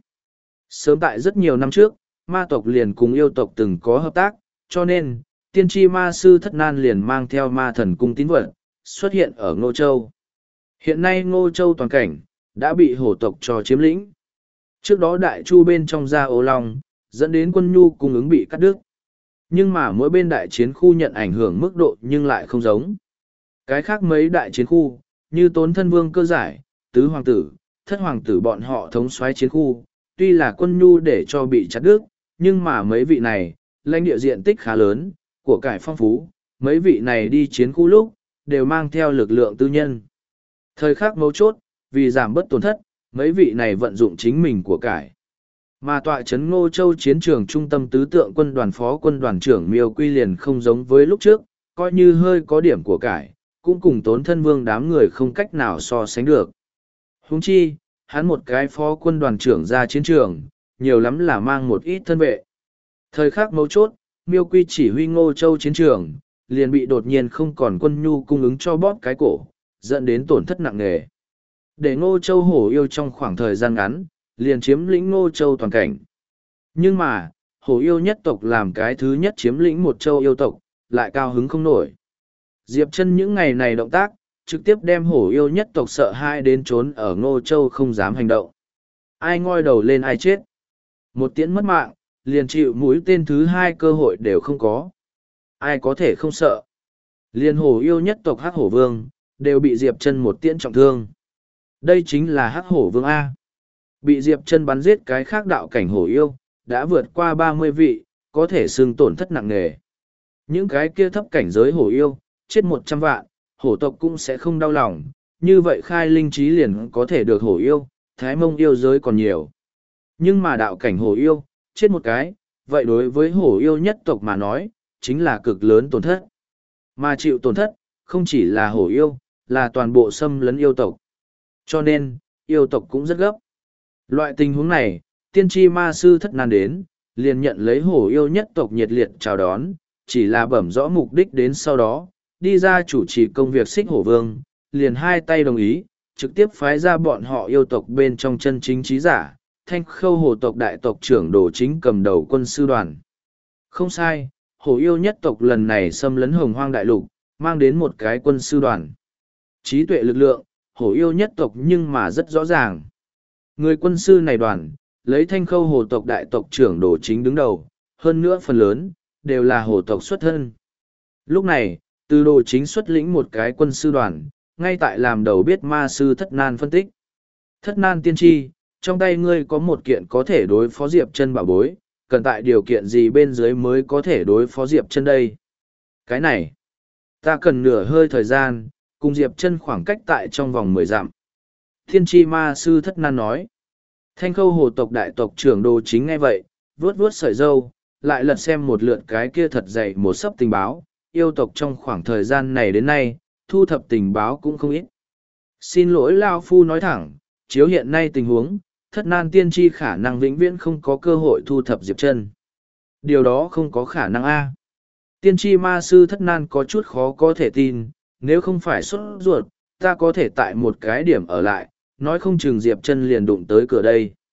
Sớm tại rất nhiều năm trước, ma tộc liền cùng yêu tộc từng có hợp tác, cho nên, tiên tri ma sư Thất Nan liền mang theo ma thần cung tín vật, xuất hiện ở Ngô Châu. Hiện nay Ngô Châu toàn cảnh, đã bị hổ tộc cho chiếm lĩnh. Trước đó Đại Chu bên trong ra ô long, dẫn đến quân nhu cung ứng bị cắt đứt. Nhưng mà mỗi bên đại chiến khu nhận ảnh hưởng mức độ nhưng lại không giống. Cái khác mấy đại chiến khu, như Tốn Thân Vương Cơ Giải, Tứ Hoàng Tử, Thất Hoàng Tử bọn họ thống soái chiến khu, tuy là quân nhu để cho bị chặt đứt, nhưng mà mấy vị này, lãnh địa diện tích khá lớn, của cải phong phú, mấy vị này đi chiến khu lúc, đều mang theo lực lượng tư nhân. Thời khắc mấu chốt, vì giảm bớt tổn thất, mấy vị này vận dụng chính mình của cải. Mà tọa trấn Ngô Châu chiến trường trung tâm tứ tượng quân đoàn phó quân đoàn trưởng Miêu Quy liền không giống với lúc trước, coi như hơi có điểm của cải, cũng cùng Tốn Thân Vương đám người không cách nào so sánh được. Huống chi, hắn một cái phó quân đoàn trưởng ra chiến trường, nhiều lắm là mang một ít thân vệ. Thời khắc mấu chốt, Miêu Quy chỉ huy Ngô Châu chiến trường, liền bị đột nhiên không còn quân nhu cung ứng cho bóp cái cổ, dẫn đến tổn thất nặng nề. Để Ngô Châu hổ yêu trong khoảng thời gian ngắn, liền chiếm lĩnh Ngô Châu toàn cảnh. Nhưng mà, hổ yêu nhất tộc làm cái thứ nhất chiếm lĩnh một châu yêu tộc, lại cao hứng không nổi. Diệp Chân những ngày này động tác, trực tiếp đem hổ yêu nhất tộc sợ hãi đến trốn ở Ngô Châu không dám hành động. Ai ngoi đầu lên ai chết. Một tiễn mất mạng, liền chịu mũi tên thứ hai cơ hội đều không có. Ai có thể không sợ. Liền hổ yêu nhất tộc Hắc Hổ Vương, đều bị Diệp Chân một tiễn trọng thương. Đây chính là Hắc Hổ Vương A. Bị Diệp Chân bắn giết cái khác đạo cảnh hổ yêu, đã vượt qua 30 vị, có thể xưng tổn thất nặng nề. Những cái kia thấp cảnh giới hổ yêu, chết 100 vạn, hổ tộc cũng sẽ không đau lòng, như vậy khai linh trí liền có thể được hổ yêu, Thái Mông yêu giới còn nhiều. Nhưng mà đạo cảnh hổ yêu, chết một cái, vậy đối với hổ yêu nhất tộc mà nói, chính là cực lớn tổn thất. Mà chịu tổn thất, không chỉ là hổ yêu, là toàn bộ xâm lấn yêu tộc. Cho nên, yêu tộc cũng rất gấp. Loại tình huống này, tiên tri ma sư Thất Nan đến, liền nhận lấy hổ yêu nhất tộc nhiệt liệt chào đón, chỉ là bẩm rõ mục đích đến sau đó, đi ra chủ trì công việc xích hổ vương, liền hai tay đồng ý, trực tiếp phái ra bọn họ yêu tộc bên trong chân chính trí giả, Thanh Khâu hổ tộc đại tộc trưởng Đồ Chính cầm đầu quân sư đoàn. Không sai, hổ yêu nhất tộc lần này xâm lấn Hồng Hoang đại lục, mang đến một cái quân sư đoàn. Trí tuệ lực lượng, hổ yêu nhất tộc nhưng mà rất rõ ràng. Người quân sư này đoàn, lấy Thanh Khâu hổ tộc đại tộc trưởng Đồ Chính đứng đầu, hơn nữa phần lớn, đều là hổ tộc xuất thân. Lúc này, từ Đồ Chính xuất lĩnh một cái quân sư đoàn, ngay tại làm đầu biết ma sư Thất Nan phân tích. Thất Nan tiên tri, trong tay ngươi có một kiện có thể đối phó Diệp Chân bảo bối, cần tại điều kiện gì bên dưới mới có thể đối phó Diệp Chân đây? Cái này, ta cần nửa hơi thời gian, cùng Diệp Chân khoảng cách tại trong vòng 10 dặm. Thiên tri ma sư Thất Nan nói. Thanh Khâu hồ tộc đại tộc trưởng Đồ Chính nghe vậy, vuốt vuốt sợi râu, lại lật xem một lượt cái kia thật dày một sấp tình báo, yêu tộc trong khoảng thời gian này đến nay, thu thập tình báo cũng không ít. Xin lỗi Lao Phu nói thẳng, chiếu hiện nay tình huống, Thất Nan tiên tri khả năng vĩnh viễn không có cơ hội thu thập Diệp Chân. Điều đó không có khả năng a. Tiên tri ma sư Thất Nan có chút khó có thể tin, nếu không phải sốt ruột, ta có thể tại một cái điểm ở lại, nói không chừng Diệp Chân liền đụng tới cửa đây.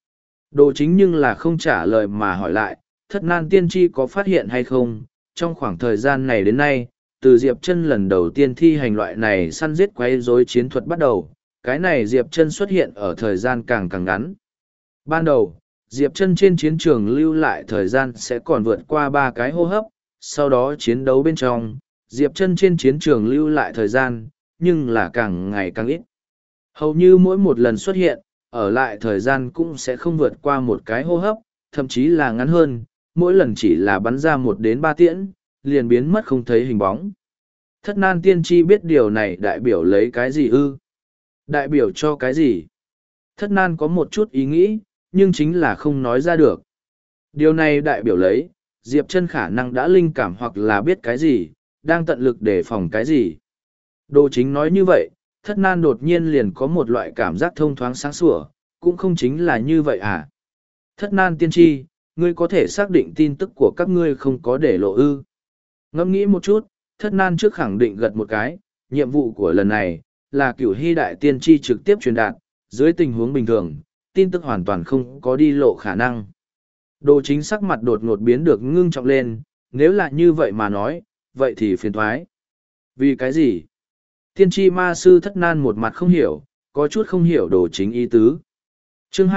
Đồ chính nhưng là không trả lời mà hỏi lại, thất nan tiên tri có phát hiện hay không, trong khoảng thời gian này đến nay, từ Diệp Chân lần đầu tiên thi hành loại này săn giết quấy rối chiến thuật bắt đầu, cái này Diệp Chân xuất hiện ở thời gian càng càng ngắn. Ban đầu, Diệp Chân trên chiến trường lưu lại thời gian sẽ còn vượt qua 3 cái hô hấp, sau đó chiến đấu bên trong, Diệp Chân trên chiến trường lưu lại thời gian, nhưng là càng ngày càng ít. Hầu như mỗi một lần xuất hiện, ở lại thời gian cũng sẽ không vượt qua một cái hô hấp, thậm chí là ngắn hơn, mỗi lần chỉ là bắn ra 1 đến 3 tiễn, liền biến mất không thấy hình bóng. Thất nan tiên tri biết điều này đại biểu lấy cái gì ư? Đại biểu cho cái gì? Thất nan có một chút ý nghĩ, nhưng chính là không nói ra được. Điều này đại biểu lấy, Diệp Chân khả năng đã linh cảm hoặc là biết cái gì, đang tận lực đề phòng cái gì. Đồ chính nói như vậy, thất nan đột nhiên liền có một loại cảm giác thông thoáng sáng sủa, cũng không chính là như vậy à. Thất nan tiên tri, ngươi có thể xác định tin tức của các ngươi không có để lộ ư. Ngẫm nghĩ một chút, thất nan trước khẳng định gật một cái, nhiệm vụ của lần này, là Cửu Hy đại tiên tri trực tiếp truyền đạt, dưới tình huống bình thường, tin tức hoàn toàn không có đi lộ khả năng. Đồ chính sắc mặt đột ngột biến được ngưng trọng lên, nếu là như vậy mà nói, vậy thì phiền thoái. Vì cái gì? Tiên tri ma sư thất nan một mặt không hiểu, có chút không hiểu đồ chính ý tứ. Chương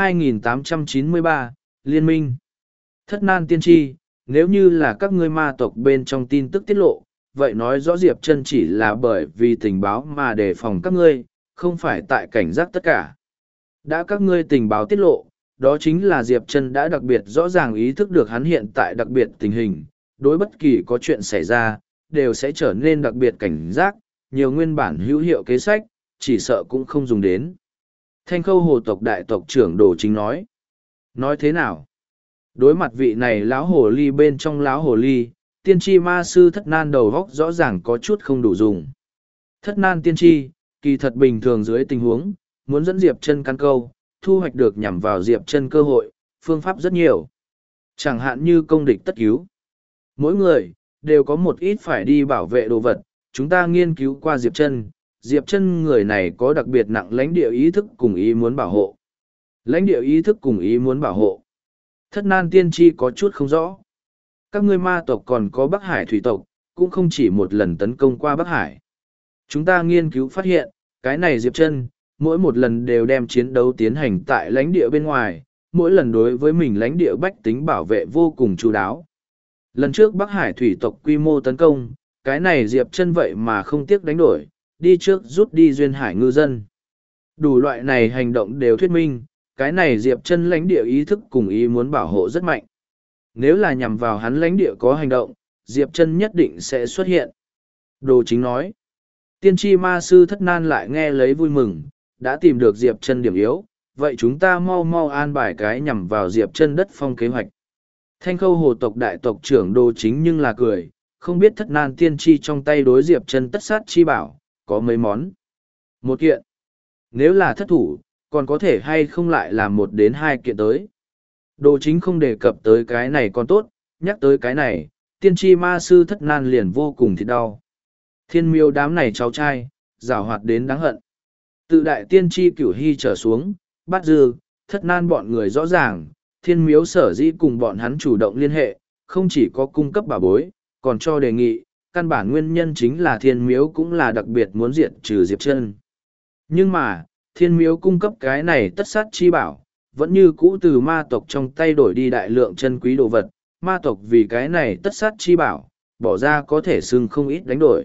2893, Liên minh. Thất nan tiên tri, nếu như là các ngươi ma tộc bên trong tin tức tiết lộ, vậy nói rõ Diệp Chân chỉ là bởi vì tình báo mà đề phòng các ngươi, không phải tại cảnh giác tất cả. Đã các ngươi tình báo tiết lộ, đó chính là Diệp Chân đã đặc biệt rõ ràng ý thức được hắn hiện tại đặc biệt tình hình, đối bất kỳ có chuyện xảy ra, đều sẽ trở nên đặc biệt cảnh giác, nhiều nguyên bản hữu hiệu kế sách, chỉ sợ cũng không dùng đến. Thanh Khâu hồ tộc đại tộc trưởng Đồ Chính nói. Nói thế nào? Đối mặt vị này lão hồ ly bên trong lão hồ ly, tiên tri ma sư thất nan đầu góc rõ ràng có chút không đủ dùng. Thất nan tiên tri, kỳ thật bình thường dưới tình huống, muốn dẫn Diệp Chân căn câu, thu hoạch được nhằm vào Diệp Chân cơ hội, phương pháp rất nhiều. Chẳng hạn như công địch tất cứu. Mỗi người, đều có một ít phải đi bảo vệ đồ vật, chúng ta nghiên cứu qua Diệp Chân. Diệp Chân người này có đặc biệt nặng lãnh địa ý thức cùng ý muốn bảo hộ. Lãnh địa ý thức cùng ý muốn bảo hộ. Thất nan tiên tri có chút không rõ. Các ngươi ma tộc còn có Bắc Hải thủy tộc, cũng không chỉ một lần tấn công qua Bắc Hải. Chúng ta nghiên cứu phát hiện, cái này Diệp Chân, mỗi một lần đều đem chiến đấu tiến hành tại lãnh địa bên ngoài, mỗi lần đối với mình lãnh địa bách tính bảo vệ vô cùng chu đáo. Lần trước Bắc Hải thủy tộc quy mô tấn công, cái này Diệp Chân vậy mà không tiếc đánh đổi, đi trước rút đi duyên hải ngư dân. Đủ loại này hành động đều thuyết minh, cái này Diệp Chân lãnh địa ý thức cùng ý muốn bảo hộ rất mạnh. Nếu là nhằm vào hắn lãnh địa có hành động, Diệp Chân nhất định sẽ xuất hiện. Đồ Chính nói. Tiên tri ma sư thất nan lại nghe lấy vui mừng, đã tìm được Diệp Chân điểm yếu, vậy chúng ta mau mau an bài cái nhằm vào Diệp Chân đất phong kế hoạch. Thanh Khâu hồ tộc đại tộc trưởng Đồ Chính nhưng là cười, không biết thất nan tiên tri trong tay đối Diệp Chân tất sát chi bảo, có mấy món. Một kiện. Nếu là thất thủ, còn có thể hay không lại làm 1 đến 2 kiện tới. Đồ Chính không đề cập tới cái này còn tốt, nhắc tới cái này, tiên tri ma sư thất nan liền vô cùng thịt đau. Thiên miêu đám này cháu trai, giảo hoạt đến đáng hận. Tự đại tiên tri Cửu Hy trở xuống, bắt dư, thất nan bọn người rõ ràng, thiên miếu sở dĩ cùng bọn hắn chủ động liên hệ, không chỉ có cung cấp bảo bối, còn cho đề nghị, căn bản nguyên nhân chính là thiên miếu cũng là đặc biệt muốn diệt trừ Diệp Chân. Nhưng mà, thiên miếu cung cấp cái này tất sát chi bảo, vẫn như cũ từ ma tộc trong tay đổi đi đại lượng chân quý đồ vật, ma tộc vì cái này tất sát chi bảo, bỏ ra có thể xưng không ít đánh đổi.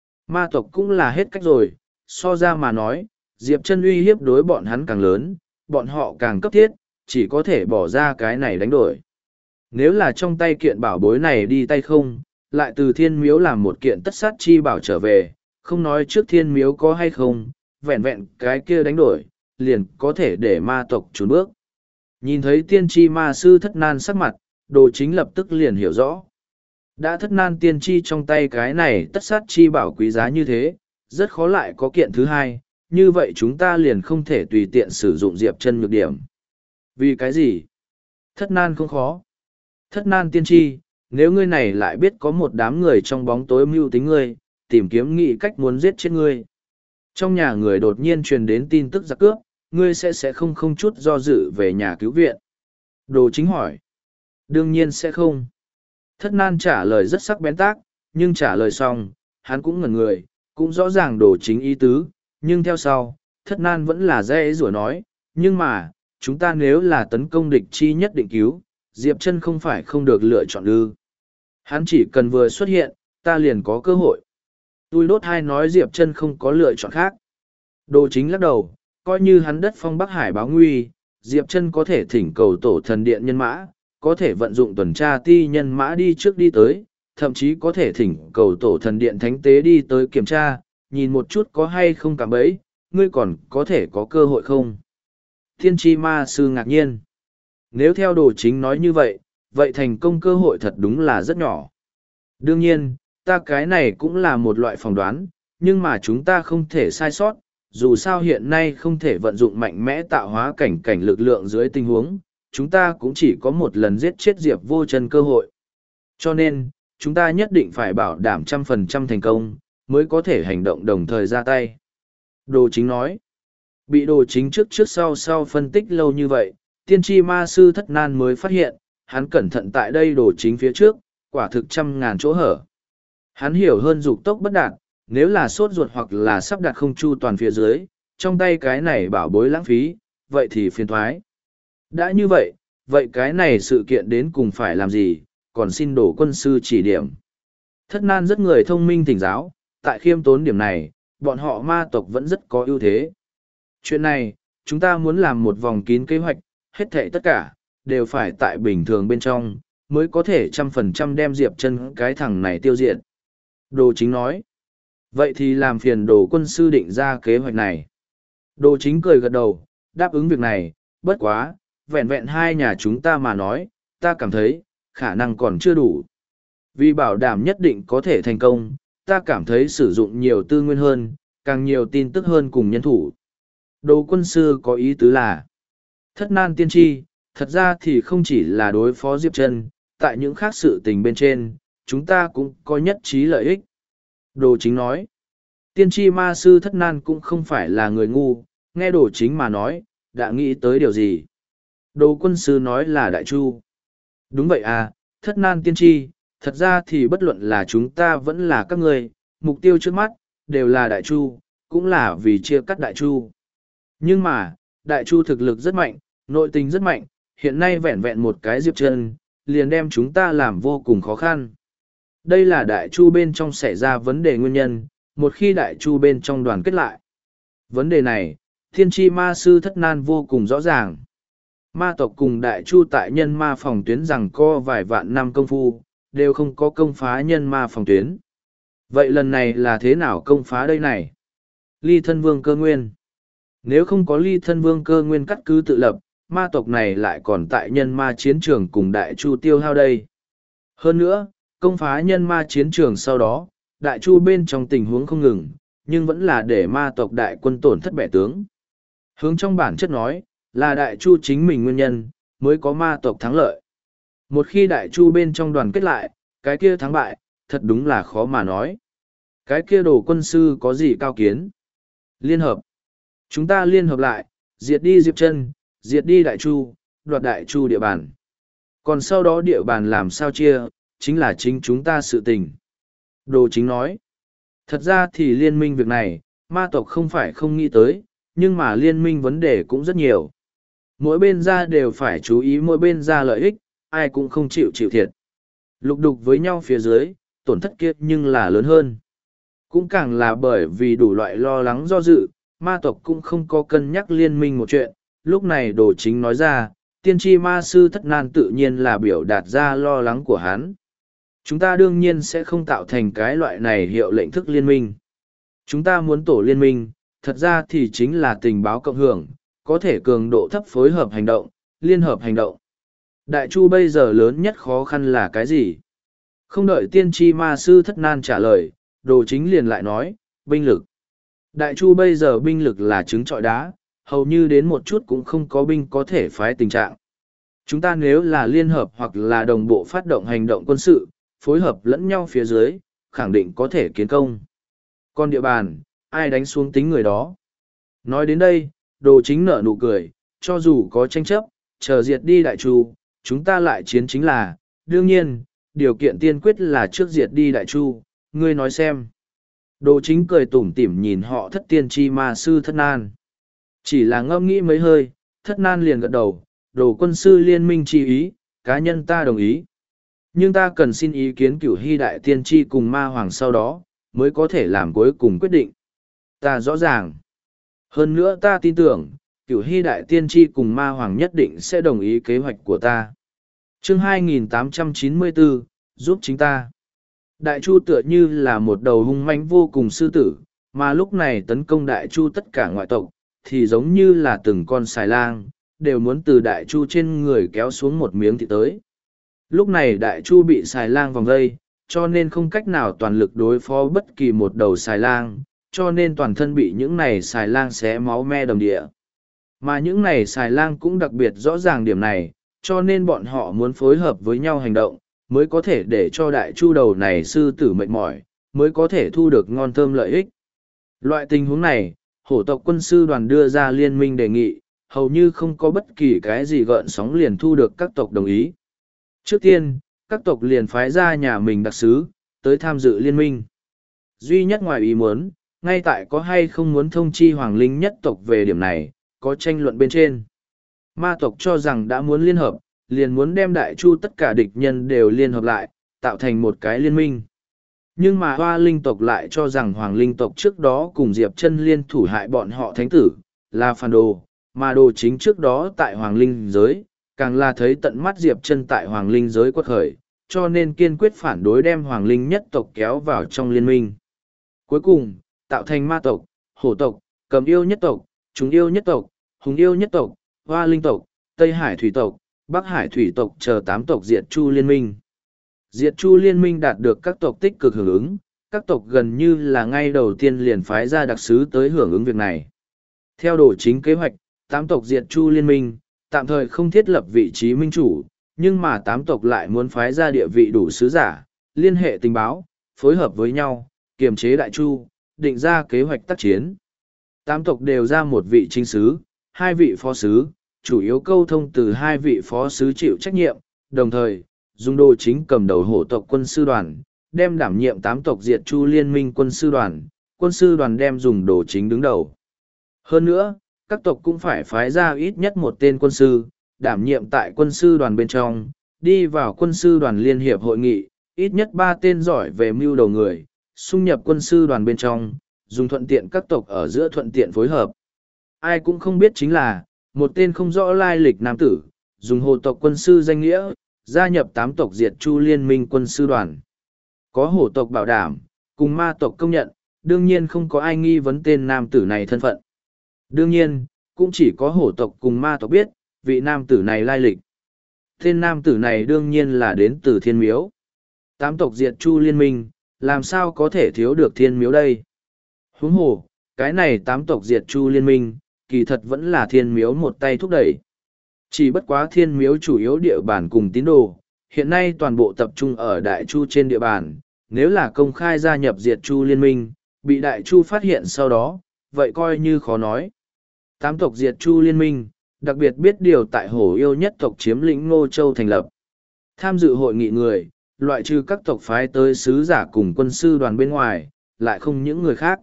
Ma tộc cũng là hết cách rồi, so ra mà nói, Diệp Chân uy hiếp đối bọn hắn càng lớn, bọn họ càng cấp thiết, chỉ có thể bỏ ra cái này đánh đổi. Nếu là trong tay kiện bảo bối này đi tay không, lại từ thiên miếu làm một kiện tất sát chi bảo trở về, không nói trước thiên miếu có hay không, vẹn vẹn cái kia đánh đổi, liền có thể để ma tộc trốn bước. Nhìn thấy tiên tri ma sư thất nan sắc mặt, Đồ Chính lập tức liền hiểu rõ. Đã thất nan tiên tri trong tay cái này tất sát chi bảo quý giá như thế, rất khó lại có kiện thứ hai, như vậy chúng ta liền không thể tùy tiện sử dụng Diệp Chân nhược điểm. Vì cái gì? Thất nan không khó. Thất nan tiên tri, nếu ngươi này lại biết có một đám người trong bóng tối mưu tính ngươi, tìm kiếm nghị cách muốn giết chết ngươi. Trong nhà người đột nhiên truyền đến tin tức giặc cướp, ngươi sẽ không chút do dự về nhà cứu viện. Đồ chính hỏi. Đương nhiên sẽ không. Thất nan trả lời rất sắc bén tác, nhưng trả lời xong, hắn cũng ngẩn người, cũng rõ ràng đồ chính ý tứ, nhưng theo sau, thất nan vẫn là dễ rủa nói, nhưng mà, chúng ta nếu là tấn công địch chi nhất định cứu, Diệp Chân không phải không được lựa chọn ư. Hắn chỉ cần vừa xuất hiện, ta liền có cơ hội. Tôi đốt hai nói Diệp Chân không có lựa chọn khác. Đồ chính lắc đầu, coi như hắn đất phong Bắc Hải báo nguy, Diệp Chân có thể thỉnh cầu tổ thần điện nhân mã, có thể vận dụng tuần tra ti nhân mã đi trước đi tới, thậm chí có thể thỉnh cầu tổ thần điện thánh tế đi tới kiểm tra, nhìn một chút có hay không cảm bấy, ngươi còn có thể có cơ hội không? Thiên tri ma sư ngạc nhiên. Nếu theo đồ chính nói như vậy, vậy thành công cơ hội thật đúng là rất nhỏ. Đương nhiên, ta cái này cũng là một loại phỏng đoán, nhưng mà chúng ta không thể sai sót, dù sao hiện nay không thể vận dụng mạnh mẽ tạo hóa cảnh lực lượng dưới tình huống, chúng ta cũng chỉ có một lần giết chết Diệp Vô Chân cơ hội. Cho nên, chúng ta nhất định phải bảo đảm 100% thành công, mới có thể hành động đồng thời ra tay. Đồ chính nói, bị đồ chính trước sau phân tích lâu như vậy, tiên tri ma sư thất nan mới phát hiện, hắn cẩn thận tại đây đồ chính phía trước, quả thực 100.000 chỗ hở. Hắn hiểu hơn dục tốc bất đạt, nếu là sốt ruột hoặc là sắp đặt không chu toàn phía dưới, trong tay cái này bảo bối lãng phí, vậy thì phiền thoái. Đã như vậy, vậy cái này sự kiện đến cùng phải làm gì, còn xin đổ quân sư chỉ điểm. Thất nan rất người thông minh thỉnh giáo, tại khiêm tốn điểm này, bọn họ ma tộc vẫn rất có ưu thế. Chuyện này, chúng ta muốn làm một vòng kín kế hoạch, hết thảy tất cả, đều phải tại bình thường bên trong, mới có thể 100% đem Diệp Chân cái thằng này tiêu diệt. Đồ chính nói, vậy thì làm phiền đồ quân sư định ra kế hoạch này. Đồ chính cười gật đầu, đáp ứng việc này, bất quá, vẹn vẹn hai nhà chúng ta mà nói, ta cảm thấy, khả năng còn chưa đủ. Vì bảo đảm nhất định có thể thành công, ta cảm thấy sử dụng nhiều tư nguyên hơn, càng nhiều tin tức hơn cùng nhân thủ. Đồ quân sư có ý tứ là, thất nan tiên tri, thật ra thì không chỉ là đối phó Diệp Chân, tại những khác sự tình bên trên, chúng ta cũng có nhất trí lợi ích. Đồ chính nói, tiên tri ma sư thất nan cũng không phải là người ngu, nghe đồ chính mà nói, đã nghĩ tới điều gì. Đồ quân sư nói là đại chu. Đúng vậy à, thất nan tiên tri, thật ra thì bất luận là chúng ta vẫn là các người, mục tiêu trước mắt, đều là đại chu, cũng là vì chia cắt đại chu. Nhưng mà, đại chu thực lực rất mạnh, nội tình rất mạnh, hiện nay vẹn vẹn một cái Diệp Chân, liền đem chúng ta làm vô cùng khó khăn. Đây là đại chu bên trong xảy ra vấn đề nguyên nhân, một khi đại chu bên trong đoàn kết lại. Vấn đề này, thiên tri ma sư thất nan vô cùng rõ ràng. Ma tộc cùng đại chu tại nhân ma phòng tuyến rằng co vài vạn năm công phu, đều không có công phá nhân ma phòng tuyến. Vậy lần này là thế nào công phá đây này? Ly thân vương cơ nguyên. Nếu không có ly thân vương cơ nguyên cắt cứ tự lập, ma tộc này lại còn tại nhân ma chiến trường cùng đại chu tiêu hao đây. Hơn nữa, công phá nhân ma chiến trường sau đó, đại chu bên trong tình huống không ngừng, nhưng vẫn là để ma tộc đại quân tổn thất bẻ tướng. Hướng trong bản chất nói, là đại chu chính mình nguyên nhân, mới có ma tộc thắng lợi. Một khi đại chu bên trong đoàn kết lại, cái kia thắng bại, thật đúng là khó mà nói. Cái kia đồ quân sư có gì cao kiến? Liên hợp. Chúng ta liên hợp lại, diệt đi Diệp Chân, diệt đi đại chu, đoạt đại chu địa bàn. Còn sau đó địa bàn làm sao chia, chính là chính chúng ta sự tình. Đồ chính nói. Thật ra thì liên minh việc này, ma tộc không phải không nghĩ tới, nhưng mà liên minh vấn đề cũng rất nhiều. Mỗi bên ra đều phải chú ý mỗi bên ra lợi ích, ai cũng không chịu thiệt. Lục đục với nhau phía dưới, tổn thất kiệt nhưng là lớn hơn. Cũng càng là bởi vì đủ loại lo lắng do dự, ma tộc cũng không có cân nhắc liên minh một chuyện. Lúc này đồ chính nói ra, tiên tri ma sư thất nan tự nhiên là biểu đạt ra lo lắng của hắn. Chúng ta đương nhiên sẽ không tạo thành cái loại này hiệu lệnh thức liên minh. Chúng ta muốn tổ liên minh, thật ra thì chính là tình báo cộng hưởng, có thể cường độ thấp phối hợp hành động, liên hợp hành động. Đại chu bây giờ lớn nhất khó khăn là cái gì? Không đợi tiên tri ma sư thất nan trả lời, đồ chính liền lại nói, binh lực. Đại chu bây giờ binh lực là trứng trọi đá, hầu như đến một chút cũng không có binh có thể phái tình trạng. Chúng ta nếu là liên hợp hoặc là đồng bộ phát động hành động quân sự, phối hợp lẫn nhau phía dưới, khẳng định có thể kiến công. Còn địa bàn, ai đánh xuống tính người đó. Nói đến đây, đồ chính nở nụ cười, cho dù có tranh chấp, chờ diệt đi đại chu, chúng ta lại chiến chính là, đương nhiên, điều kiện tiên quyết là trước diệt đi Đại Chu, ngươi nói xem. Đồ Chính cười tủm tỉm nhìn họ Thất Tiên Tri Ma Sư Thất Nan. Chỉ là ngẫm nghĩ mấy hơi, Thất Nan liền gật đầu, Đồ quân sư liên minh chi ý, cá nhân ta đồng ý. Nhưng ta cần xin ý kiến Cửu Hy Đại Tiên Tri cùng Ma Hoàng sau đó, mới có thể làm cuối cùng quyết định. Ta rõ ràng. Hơn nữa ta tin tưởng, Cửu Hy Đại Tiên Tri cùng Ma Hoàng nhất định sẽ đồng ý kế hoạch của ta. Chương 2894, giúp chính ta. Đại Chu tựa như là một đầu hung mãnh vô cùng sư tử, mà lúc này tấn công Đại Chu tất cả ngoại tộc, thì giống như là từng con xài lang, đều muốn từ Đại Chu trên người kéo xuống một miếng thịt tới. Lúc này Đại Chu bị xài lang vòng vây, cho nên không cách nào toàn lực đối phó bất kỳ một đầu xài lang, cho nên toàn thân bị những này xài lang xé máu me đầm địa. Mà những này xài lang cũng đặc biệt rõ ràng điểm này, cho nên bọn họ muốn phối hợp với nhau hành động, mới có thể để cho Đại Chu đầu này sư tử mệt mỏi, mới có thể thu được ngon thơm lợi ích. Loại tình huống này, hổ tộc quân sư đoàn đưa ra liên minh đề nghị, hầu như không có bất kỳ cái gì gợn sóng liền thu được các tộc đồng ý. Trước tiên, các tộc liền phái ra nhà mình đặc sứ, tới tham dự liên minh. Duy nhất ngoài ý muốn, ngay tại có hay không muốn thông chi hoàng linh nhất tộc về điểm này, có tranh luận bên trên. Ma tộc cho rằng đã muốn liên hợp, liền muốn đem Đại Chu tất cả địch nhân đều liên hợp lại, tạo thành một cái liên minh. Nhưng mà Hoa linh tộc lại cho rằng hoàng linh tộc trước đó cùng Diệp Chân liên thủ hại bọn họ thánh tử, là phản đồ, mà đồ chính trước đó tại hoàng linh giới, càng là thấy tận mắt Diệp Chân tại hoàng linh giới quật khởi, cho nên kiên quyết phản đối đem hoàng linh nhất tộc kéo vào trong liên minh. Cuối cùng, tạo thành ma tộc, hổ tộc, cầm yêu nhất tộc, chúng yêu nhất tộc, hùng yêu nhất tộc, Hoa linh tộc, Tây Hải thủy tộc, Bắc Hải thủy tộc chờ 8 tộc Diệt Chu liên minh. Diệt Chu liên minh đạt được các tộc tích cực hưởng ứng, các tộc gần như là ngay đầu tiên liền phái ra đặc sứ tới hưởng ứng việc này. Theo Đồ Chính kế hoạch, 8 tộc Diệt Chu liên minh, tạm thời không thiết lập vị trí minh chủ, nhưng mà 8 tộc lại muốn phái ra địa vị đủ sứ giả, liên hệ tình báo, phối hợp với nhau, kiềm chế Đại Chu, định ra kế hoạch tác chiến. 8 tộc đều ra một vị chính sứ, 2 vị phó sứ, chủ yếu câu thông từ 2 vị phó sứ chịu trách nhiệm, đồng thời, dùng Đồ Chính cầm đầu hổ tộc quân sư đoàn, đem đảm nhiệm 8 tộc Diệt Chu liên minh quân sư đoàn đem dùng Đồ Chính đứng đầu. Hơn nữa, các tộc cũng phải phái ra ít nhất một tên quân sư, đảm nhiệm tại quân sư đoàn bên trong, đi vào quân sư đoàn liên hiệp hội nghị, ít nhất 3 tên giỏi về mưu đầu người, xung nhập quân sư đoàn bên trong, dùng thuận tiện các tộc ở giữa thuận tiện phối hợp. Ai cũng không biết chính là, một tên không rõ lai lịch nam tử, dùng hồ tộc quân sư danh nghĩa, gia nhập 8 tộc Diệt Chu liên minh quân sư đoàn. Có hổ tộc bảo đảm, cùng ma tộc công nhận, đương nhiên không có ai nghi vấn tên nam tử này thân phận. Đương nhiên, cũng chỉ có hổ tộc cùng ma tộc biết, vị nam tử này lai lịch. Tên nam tử này đương nhiên là đến từ thiên miếu. 8 tộc Diệt Chu liên minh, làm sao có thể thiếu được thiên miếu đây? Huống hồ, cái này 8 tộc Diệt Chu liên minh, kỳ thật vẫn là thiên miếu một tay thúc đẩy. Chỉ bất quá thiên miếu chủ yếu địa bàn cùng tín đồ, hiện nay toàn bộ tập trung ở Đại Chu trên địa bàn, nếu là công khai gia nhập Diệt Chu liên minh, bị Đại Chu phát hiện sau đó, vậy coi như khó nói. 8 tộc Diệt Chu liên minh, đặc biệt biết điều tại hổ yêu nhất tộc chiếm lĩnh Ngô Châu thành lập. Tham dự hội nghị người, loại trừ các tộc phái tới sứ giả cùng quân sư đoàn bên ngoài, lại không những người khác.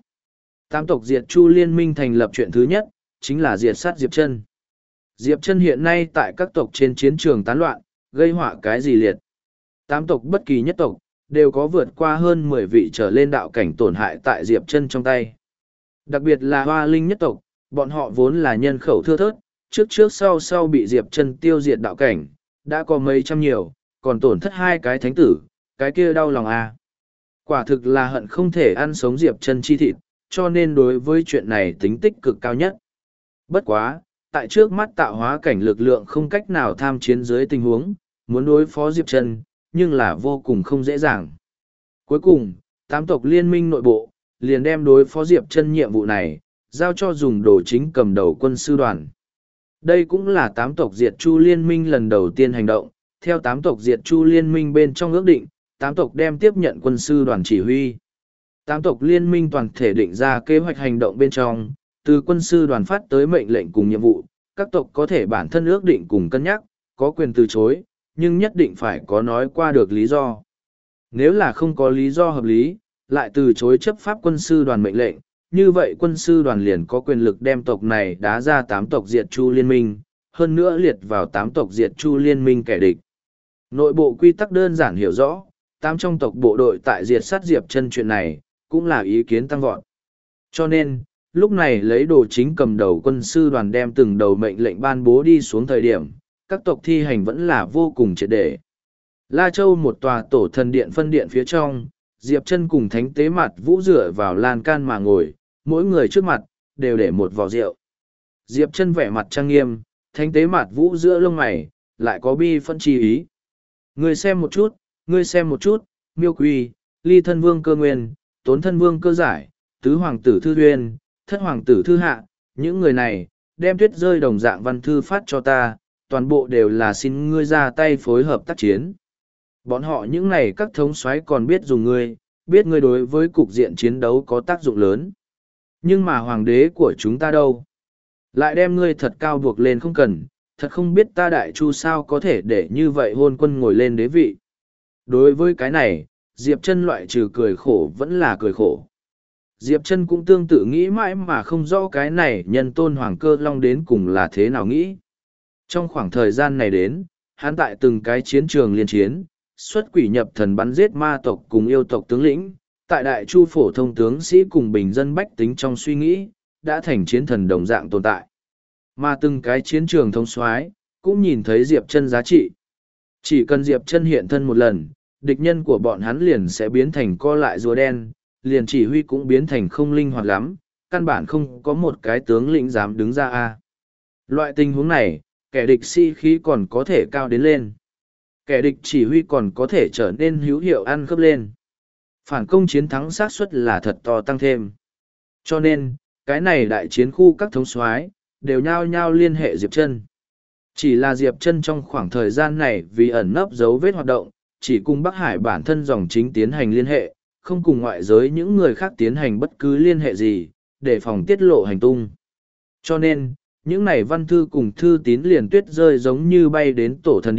8 tộc Diệt Chu liên minh thành lập chuyện thứ nhất, chính là diệt sát Diệp Chân. Diệp Chân hiện nay tại các tộc trên chiến trường tán loạn, gây họa cái gì liệt. 8 tộc bất kỳ nhất tộc, đều có vượt qua hơn 10 vị trở lên đạo cảnh tổn hại tại Diệp Chân trong tay. Đặc biệt là Hoa Linh nhất tộc, bọn họ vốn là nhân khẩu thưa thớt, trước sau bị Diệp Chân tiêu diệt đạo cảnh, đã có mấy trăm nhiều, còn tổn thất 2 cái thánh tử, cái kia đau lòng à. Quả thực là hận không thể ăn sống Diệp Chân chi thịt, cho nên đối với chuyện này tính tích cực cao nhất. Bất quá, tại trước mắt tạo hóa cảnh lực lượng không cách nào tham chiến dưới tình huống, muốn đối phó Diệp Chân, nhưng là vô cùng không dễ dàng. Cuối cùng, 8 tộc liên minh nội bộ, liền đem đối phó Diệp Chân nhiệm vụ này, giao cho dùng Đồ Chính cầm đầu quân sư đoàn. Đây cũng là 8 tộc Diệt Chu liên minh lần đầu tiên hành động, theo 8 tộc Diệt Chu liên minh bên trong ước định, 8 tộc đem tiếp nhận quân sư đoàn chỉ huy. 8 tộc liên minh toàn thể định ra kế hoạch hành động bên trong, từ quân sư đoàn phát tới mệnh lệnh cùng nhiệm vụ, các tộc có thể bản thân ước định cùng cân nhắc, có quyền từ chối, nhưng nhất định phải có nói qua được lý do. Nếu là không có lý do hợp lý, lại từ chối chấp pháp quân sư đoàn mệnh lệnh, như vậy quân sư đoàn liền có quyền lực đem tộc này đá ra 8 tộc diệt chu liên minh, hơn nữa liệt vào 8 tộc diệt chu liên minh kẻ địch. Nội bộ quy tắc đơn giản hiểu rõ, 8 trong tộc bộ đội tại diệt sát Diệp Chân chuyện này, cũng là ý kiến tăng vọt. Cho nên, lúc này lấy đồ chính cầm đầu quân sư đoàn đem từng đầu mệnh lệnh ban bố đi xuống thời điểm, các tộc thi hành vẫn là vô cùng triệt để. La Châu một tòa tổ thần điện phân điện phía trong, Diệp Chân cùng Thánh Tế Mạt Vũ dựa vào lan can mà ngồi, mỗi người trước mặt, đều để một vò rượu. Diệp Chân vẻ mặt trang nghiêm, Thánh Tế Mạt Vũ giữa lông mày, lại có bi phân chi ý. Ngươi xem một chút, Miêu Quy, Ly Thân Vương Cơ Nguyên, Tốn Thân Vương Cơ Giải, Tứ Hoàng tử Thư Uyên, Thất Hoàng tử Thư Hạ, những người này, đem tuyết rơi đồng dạng văn thư phát cho ta, toàn bộ đều là xin ngươi ra tay phối hợp tác chiến. Bọn họ những này các thống soái còn biết dùng ngươi, biết ngươi đối với cục diện chiến đấu có tác dụng lớn. Nhưng mà hoàng đế của chúng ta đâu? Lại đem ngươi thật cao buộc lên không cần, thật không biết ta Đại Chu sao có thể để như vậy hôn quân ngồi lên đế vị. Đối với cái này, Diệp Chân loại trừ cười khổ vẫn là cười khổ. Diệp Chân cũng tương tự nghĩ mãi mà không rõ cái này nhân tôn Hoàng Cơ Long đến cùng là thế nào nghĩ. Trong khoảng thời gian này đến, hắn tại từng cái chiến trường liên chiến, xuất quỷ nhập thần bắn giết ma tộc cùng yêu tộc tướng lĩnh, tại Đại Chu phổ thông tướng sĩ cùng bình dân bách tính trong suy nghĩ, đã thành chiến thần đồng dạng tồn tại. Mà từng cái chiến trường thống soái cũng nhìn thấy Diệp Chân giá trị. Chỉ cần Diệp Chân hiện thân một lần, địch nhân của bọn hắn liền sẽ biến thành co lại rùa đen, liền chỉ huy cũng biến thành không linh hoạt lắm, căn bản không có một cái tướng lĩnh dám đứng ra a. Loại tình huống này, kẻ địch khí còn có thể cao đến lên. Kẻ địch chỉ huy còn có thể trở nên hữu hiệu ăn khớp lên. Phản công chiến thắng xác suất là thật to tăng thêm. Cho nên, cái này đại chiến khu các thống soái đều nhao nhao liên hệ Diệp Chân. Chỉ là Diệp Chân trong khoảng thời gian này vì ẩn nấp dấu vết hoạt động, chỉ cùng Bắc Hải bản thân dòng chính tiến hành liên hệ, không cùng ngoại giới những người khác tiến hành bất cứ liên hệ gì, để phòng tiết lộ hành tung. Cho nên, những này văn thư cùng thư tín liền tuyết rơi giống như bay đến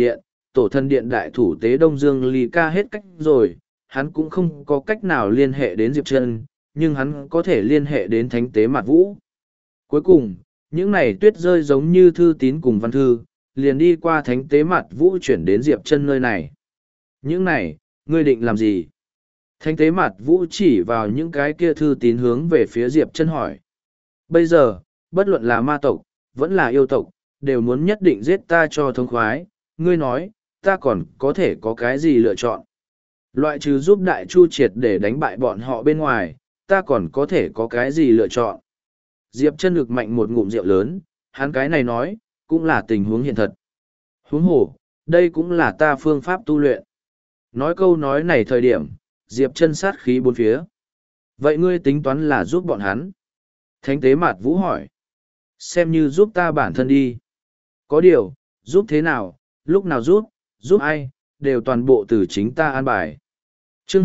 tổ thần điện đại thủ tế Đông Dương Ly Ca hết cách rồi, hắn cũng không có cách nào liên hệ đến Diệp Chân, nhưng hắn có thể liên hệ đến Thánh Tế Mạt Vũ. Cuối cùng, những này tuyết rơi giống như thư tín cùng văn thư, liền đi qua Thánh Tế Mạt Vũ chuyển đến Diệp Chân nơi này. Những này, ngươi định làm gì? Thánh Tế Mạt Vũ chỉ vào những cái kia thư tín hướng về phía Diệp Chân hỏi. Bây giờ, bất luận là ma tộc, vẫn là yêu tộc, đều muốn nhất định giết ta cho thống khoái, ngươi nói, ta còn có thể có cái gì lựa chọn? Loại trừ giúp Đại Chu triệt để đánh bại bọn họ bên ngoài, ta còn có thể có cái gì lựa chọn? Diệp Chân ngực mạnh một ngụm rượu lớn, hắn cái này nói, cũng là tình huống hiện thật. Huống hồ, đây cũng là ta phương pháp tu luyện. Nói câu nói này thời điểm, Diệp Chân sát khí bốn phía. Vậy ngươi tính toán là giúp bọn hắn? Thánh Tế Mạt Vũ hỏi. Xem như giúp ta bản thân đi. Có điều, giúp thế nào, lúc nào giúp ai, đều toàn bộ từ chính ta an bài. Chương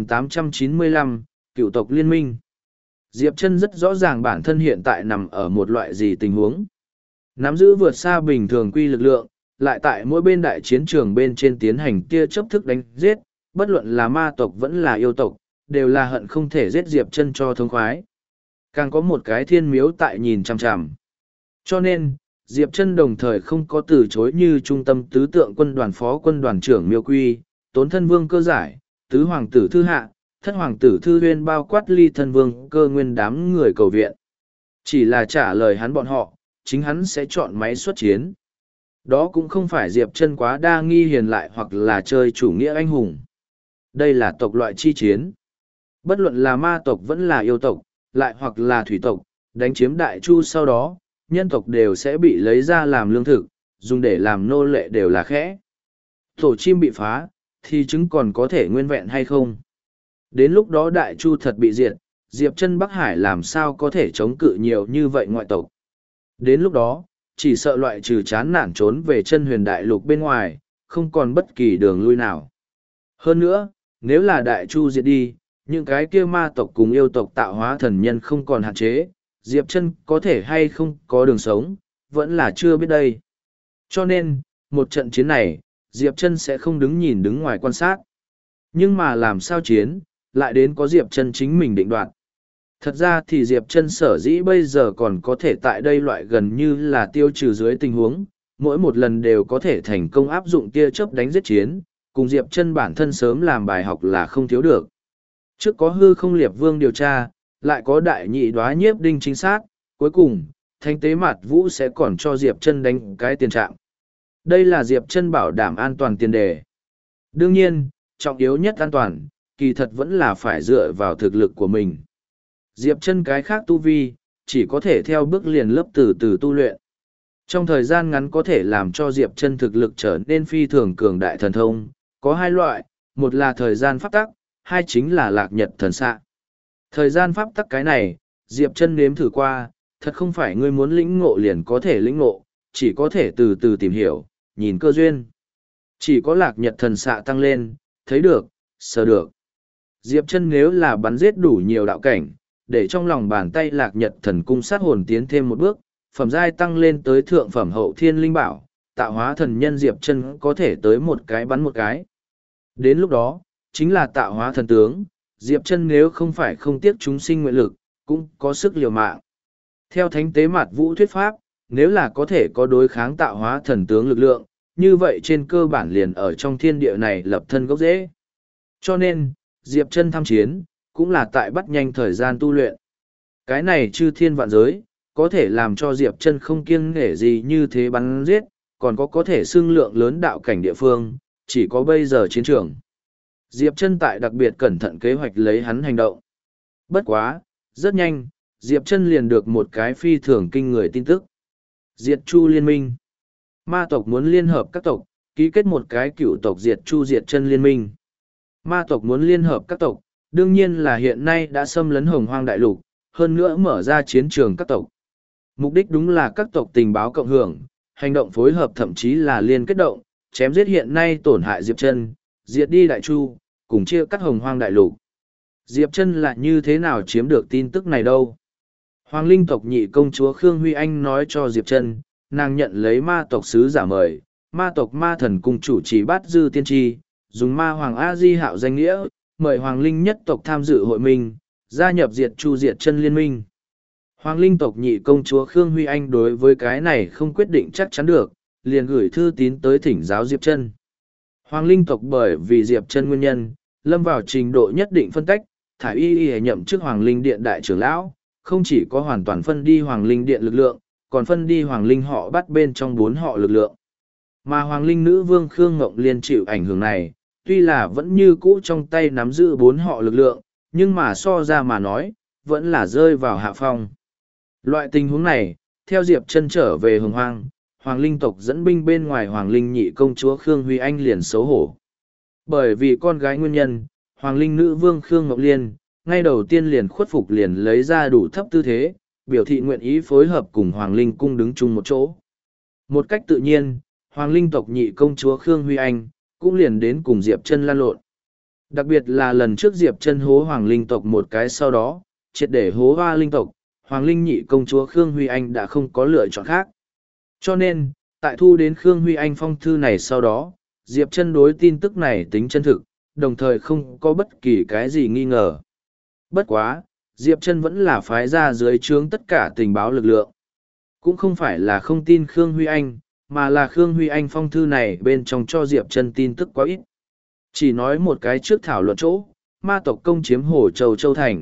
2895, Cựu tộc liên minh. Diệp Chân rất rõ ràng bản thân hiện tại nằm ở một loại gì tình huống. Nắm giữ vượt xa bình thường quy lực lượng, lại tại mỗi bên đại chiến trường bên trên tiến hành tia chớp thức đánh giết, bất luận là ma tộc vẫn là yêu tộc, đều là hận không thể giết Diệp Chân cho thống khoái. Càng có một cái thiên miếu tại nhìn chằm chằm. Cho nên, Diệp Chân đồng thời không có từ chối như trung tâm tứ tượng quân đoàn phó quân đoàn trưởng Miêu Quy, Tốn Thân Vương Cơ Giải, Tứ Hoàng tử Thư Hạ, Thất Hoàng tử Thư Uyên bao quát Ly Thân Vương Cơ Nguyên đám người cầu viện. Chỉ là trả lời hắn bọn họ, chính hắn sẽ chọn máy xuất chiến. Đó cũng không phải Diệp Chân quá đa nghi hiền lại hoặc là chơi chủ nghĩa anh hùng. Đây là tộc loại chi chiến. Bất luận là ma tộc vẫn là yêu tộc, lại hoặc là thủy tộc, đánh chiếm Đại Chu sau đó, nhân tộc đều sẽ bị lấy ra làm lương thực, dùng để làm nô lệ đều là khẽ. Tổ chim bị phá, thì trứng còn có thể nguyên vẹn hay không? Đến lúc đó Đại Chu thật bị diệt, Diệp Chân Bắc Hải làm sao có thể chống cự nhiều như vậy ngoại tộc? Đến lúc đó, chỉ sợ loại trừ chán nản trốn về Chân Huyền Đại Lục bên ngoài, không còn bất kỳ đường lui nào. Hơn nữa, nếu là Đại Chu diệt đi, những cái kia ma tộc cùng yêu tộc tạo hóa thần nhân không còn hạn chế, Diệp Chân có thể hay không có đường sống, vẫn là chưa biết đây. Cho nên, một trận chiến này, Diệp Chân sẽ không đứng ngoài quan sát. Nhưng mà làm sao chiến, lại đến có Diệp Chân chính mình định đoạt. Thật ra thì Diệp Chân sở dĩ bây giờ còn có thể tại đây loại gần như là tiêu trừ dưới tình huống, mỗi một lần đều có thể thành công áp dụng tia chớp đánh giết chiến, cùng Diệp Chân bản thân sớm làm bài học là không thiếu được. Trước có hư không liệp vương điều tra, lại có đại nhị đoá nhiếp đinh chính sát, cuối cùng, Thánh tế Mạt Vũ sẽ còn cho Diệp Chân đánh cái tiền trạng. Đây là Diệp Chân bảo đảm an toàn tiền đề. Đương nhiên, trọng yếu nhất an toàn, kỳ thật vẫn là phải dựa vào thực lực của mình. Diệp Chân cái khác tu vi, chỉ có thể theo bước liền lớp từ từ tu luyện. Trong thời gian ngắn có thể làm cho Diệp Chân thực lực trở nên phi thường cường đại thần thông, có hai loại, một là thời gian pháp tắc, hai chính là lạc nhật thần xạ. Thời gian pháp tắc cái này, Diệp Chân nếm thử qua, thật không phải ngươi muốn lĩnh ngộ liền có thể lĩnh ngộ, chỉ có thể từ từ tìm hiểu, nhìn cơ duyên. Chỉ có lạc nhật thần xạ tăng lên, thấy được, sờ được. Diệp Chân nếu là bắn giết đủ nhiều đạo cảnh, để trong lòng bàn tay lạc nhật thần cung sát hồn tiến thêm một bước, phẩm giai tăng lên tới thượng phẩm hậu thiên linh bảo, tạo hóa thần nhân Diệp Chân có thể tới một cái bắn một cái. Đến lúc đó, chính là tạo hóa thần tướng, Diệp Chân nếu không phải không tiếc chúng sinh nguyện lực, cũng có sức liều mạng. Theo Thánh tế Mạt Vũ thuyết pháp, nếu là có thể có đối kháng tạo hóa thần tướng lực lượng, như vậy trên cơ bản liền ở trong thiên địa này lập thân gốc rễ. Cho nên, Diệp Chân tham chiến, cũng là tại bắt nhanh thời gian tu luyện. Cái này chư thiên vạn giới, có thể làm cho Diệp Chân không kiêng nể gì như thế bắn giết, còn có thể xưng lượng lớn đạo cảnh địa phương, chỉ có bây giờ chiến trường. Diệp Chân tại đặc biệt cẩn thận kế hoạch lấy hắn hành động. Bất quá, rất nhanh, Diệp Chân liền được một cái phi thường kinh người tin tức. Diệt Chu liên minh. Ma tộc muốn liên hợp các tộc, ký kết một cái cựu tộc Diệt Chu Diệt Chân liên minh. Ma tộc muốn liên hợp các tộc, đương nhiên là hiện nay đã xâm lấn Hồng Hoang đại lục, hơn nữa mở ra chiến trường các tộc. Mục đích đúng là các tộc tình báo cộng hưởng, hành động phối hợp thậm chí là liên kết động, chém giết hiện nay tổn hại Diệp Chân, diệt đi Đại Chu, cùng chia cắt Hồng Hoang đại lục. Diệp Chân là như thế nào chiếm được tin tức này đâu? Hoàng Linh tộc nhị công chúa Khương Huy Anh nói cho Diệp Chân, nàng nhận lấy ma tộc sứ giả mời, ma tộc ma thần cùng chủ trì Bát Dư tiên tri, dùng ma hoàng A Di Hạo danh nghĩa, mời Hoàng Linh nhất tộc tham dự hội minh, gia nhập Diệt Chu Diệt Chân liên minh. Hoàng Linh tộc nhị công chúa Khương Huy Anh đối với cái này không quyết định chắc chắn được, liền gửi thư tín tới thỉnh giáo Diệp Chân. Hoàng Linh tộc bởi vì Diệp Chân nguyên nhân, lâm vào trình độ nhất định phân tách, thả y nhậm chức Hoàng Linh Điện đại trưởng lão, không chỉ có hoàn toàn phân đi Hoàng Linh Điện lực lượng, còn phân đi Hoàng Linh họ bắt bên trong 4 họ lực lượng. Mà Hoàng Linh nữ vương Khương Ngộng Liên chịu ảnh hưởng này, tuy là vẫn như cũ trong tay nắm giữ 4 họ lực lượng, nhưng mà so ra mà nói, vẫn là rơi vào hạ phong. Loại tình huống này, theo Diệp Chân trở về Hồng Hoang, Hoàng Linh tộc dẫn binh bên ngoài Hoàng Linh nhị công chúa Khương Huy Anh liền xấu hổ. Bởi vì con gái nguyên nhân, Hoàng Linh nữ vương Khương Ngọc Liên, ngay đầu tiên liền khuất phục liền lấy ra đủ thấp tư thế, biểu thị nguyện ý phối hợp cùng Hoàng Linh cung đứng chung một chỗ. Một cách tự nhiên, Hoàng Linh tộc nhị công chúa Khương Huy Anh, cũng liền đến cùng Diệp Chân lan lộn. Đặc biệt là lần trước Diệp Chân hố Hoàng Linh tộc một cái sau đó, triệt để hố Hoa Linh tộc, Hoàng Linh nhị công chúa Khương Huy Anh đã không có lựa chọn khác. Cho nên, tại thu đến Khương Huy Anh phong thư này sau đó, Diệp Chân đối tin tức này tính chân thực, đồng thời không có bất kỳ cái gì nghi ngờ. Bất quá, Diệp Chân vẫn là phái ra dưới trướng tất cả tình báo lực lượng. Cũng không phải là không tin Khương Huy Anh, mà là Khương Huy Anh phong thư này bên trong cho Diệp Chân tin tức quá ít. Chỉ nói một cái trước thảo luận chỗ, ma tộc công chiếm Hồ Châu Châu Thành.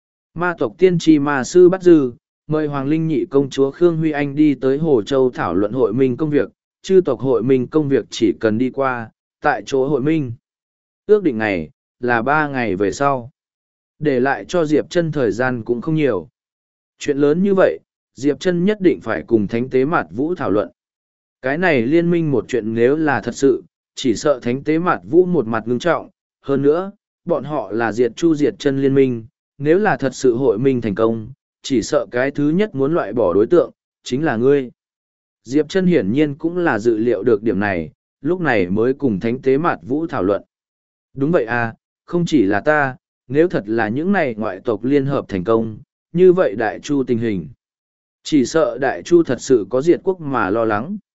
Ma tộc tiên tri ma sư Bát Dư, mời Hoàng Linh nhị công chúa Khương Huy Anh đi tới Hồ Châu thảo luận hội minh công việc, chư tộc hội minh công việc chỉ cần đi qua, tại chỗ hội minh. Ước định ngày, là 3 ngày về sau. Để lại cho Diệp Chân thời gian cũng không nhiều. Chuyện lớn như vậy, Diệp Chân nhất định phải cùng Thánh tế Mạt Vũ thảo luận. Cái này liên minh một chuyện nếu là thật sự, chỉ sợ Thánh tế Mạt Vũ một mặt ngưng trọng. Hơn nữa, bọn họ là Diệt Chu Diệt Chân liên minh, nếu là thật sự hội minh thành công, chỉ sợ cái thứ nhất muốn loại bỏ đối tượng, chính là ngươi. Diệp Chân hiển nhiên cũng là dự liệu được điểm này, lúc này mới cùng Thánh tế Mạt Vũ thảo luận. Đúng vậy à, không chỉ là ta, nếu thật là những này ngoại tộc liên hợp thành công, như vậy Đại Chu tình hình. Chỉ sợ Đại Chu thật sự có diệt quốc mà lo lắng.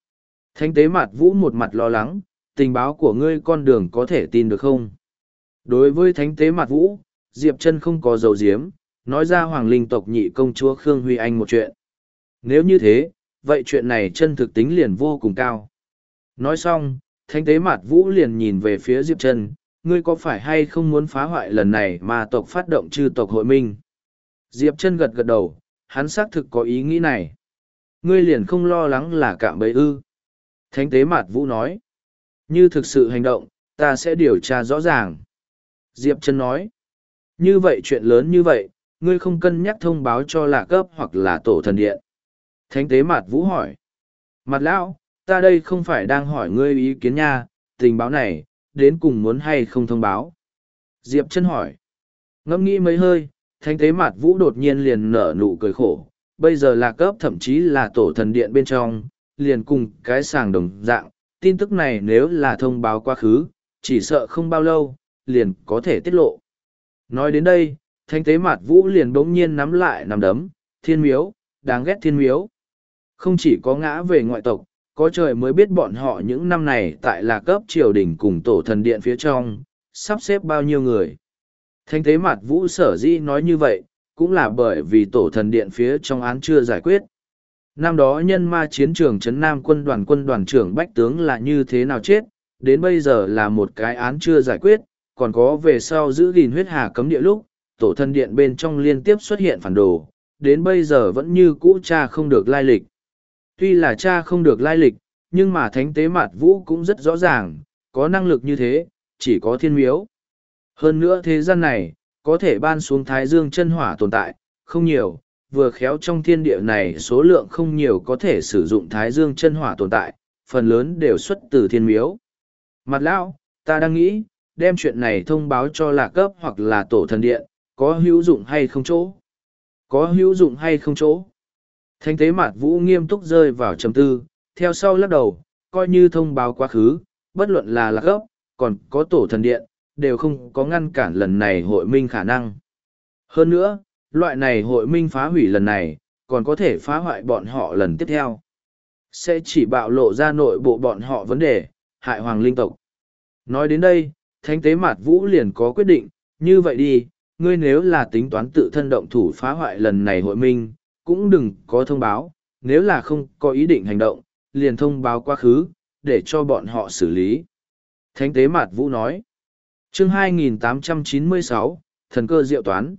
Thánh tế Mạt Vũ một mặt lo lắng, tình báo của ngươi con đường có thể tin được không? Đối với thánh tế Mạt Vũ, Diệp Trân không có dấu diếm, nói ra Hoàng Linh tộc nhị công chúa Khương Huy Anh một chuyện. Nếu như thế, vậy chuyện này chân thực tính liền vô cùng cao. Nói xong, thánh tế Mạt Vũ liền nhìn về phía Diệp Trân, ngươi có phải hay không muốn phá hoại lần này mà tộc phát động chư tộc hội minh? Diệp Trân gật gật đầu, hắn xác thực có ý nghĩ này. Ngươi liền không lo lắng là cạm bẫy ư? Thánh tế Mạt Vũ nói. Như thực sự hành động, ta sẽ điều tra rõ ràng. Diệp Trân nói. Như vậy chuyện lớn như vậy, ngươi không cân nhắc thông báo cho Lạc Cấp hoặc là Tổ Thần Điện. Thánh tế Mạt Vũ hỏi. Mặt lão, ta đây không phải đang hỏi ngươi ý kiến nha, tình báo này, đến cùng muốn hay không thông báo. Diệp Trân hỏi. Ngẫm nghĩ mấy hơi, thánh tế Mạt Vũ đột nhiên liền nở nụ cười khổ. Bây giờ Lạc Cấp thậm chí là Tổ Thần Điện bên trong, liền cùng cái sàng đồng dạng, tin tức này nếu là thông báo quá khứ, chỉ sợ không bao lâu, liền có thể tiết lộ. Nói đến đây, thánh tế Mạt Vũ liền bỗng nhiên nắm lại nắm đấm, thiên miếu, đáng ghét thiên miếu. Không chỉ có ngã về ngoại tộc, có trời mới biết bọn họ những năm này tại Lạc Cấp triều đình cùng Tổ Thần Điện phía trong, sắp xếp bao nhiêu người. Thánh tế Mạt Vũ sở dĩ nói như vậy, cũng là bởi vì Tổ Thần Điện phía trong án chưa giải quyết. Năm đó nhân ma chiến trường Trấn Nam quân đoàn trưởng Bách Tướng là như thế nào chết, đến bây giờ là một cái án chưa giải quyết, còn có về sau giữ gìn huyết hà cấm địa lúc, Tổ Thần Điện bên trong liên tiếp xuất hiện phản đồ, đến bây giờ vẫn như cũ cha không được lai lịch. Tuy là cha không được lai lịch, nhưng mà thánh tế Mạt Vũ cũng rất rõ ràng, có năng lực như thế, chỉ có thiên miếu. Hơn nữa thế gian này, có thể ban xuống Thái Dương chân hỏa tồn tại, không nhiều, vừa khéo trong thiên địa này số lượng không nhiều có thể sử dụng Thái Dương chân hỏa tồn tại, phần lớn đều xuất từ thiên miếu. Mặt lão, ta đang nghĩ, đem chuyện này thông báo cho Lạc Cấp hoặc là Tổ Thần Điện, có hữu dụng hay không chỗ? Có hữu dụng hay không chỗ? Thánh tế Mạt Vũ nghiêm túc rơi vào trầm tư, theo sau lắc đầu, coi như thông báo quá khứ, bất luận là Lạc Cấp, còn có Tổ Thần Điện, đều không có ngăn cản lần này hội minh khả năng. Hơn nữa, loại này hội minh phá hủy lần này, còn có thể phá hoại bọn họ lần tiếp theo. Sẽ chỉ bạo lộ ra nội bộ bọn họ vấn đề, hại Hoàng Linh tộc. Nói đến đây, Thánh tế Mạt Vũ liền có quyết định, như vậy đi, ngươi nếu là tính toán tự thân động thủ phá hoại lần này hội minh, cũng đừng có thông báo, nếu là không có ý định hành động, liền thông báo quá khứ, để cho bọn họ xử lý. Thánh tế Mạt Vũ nói. Chương 2896, Thần cơ diệu toán.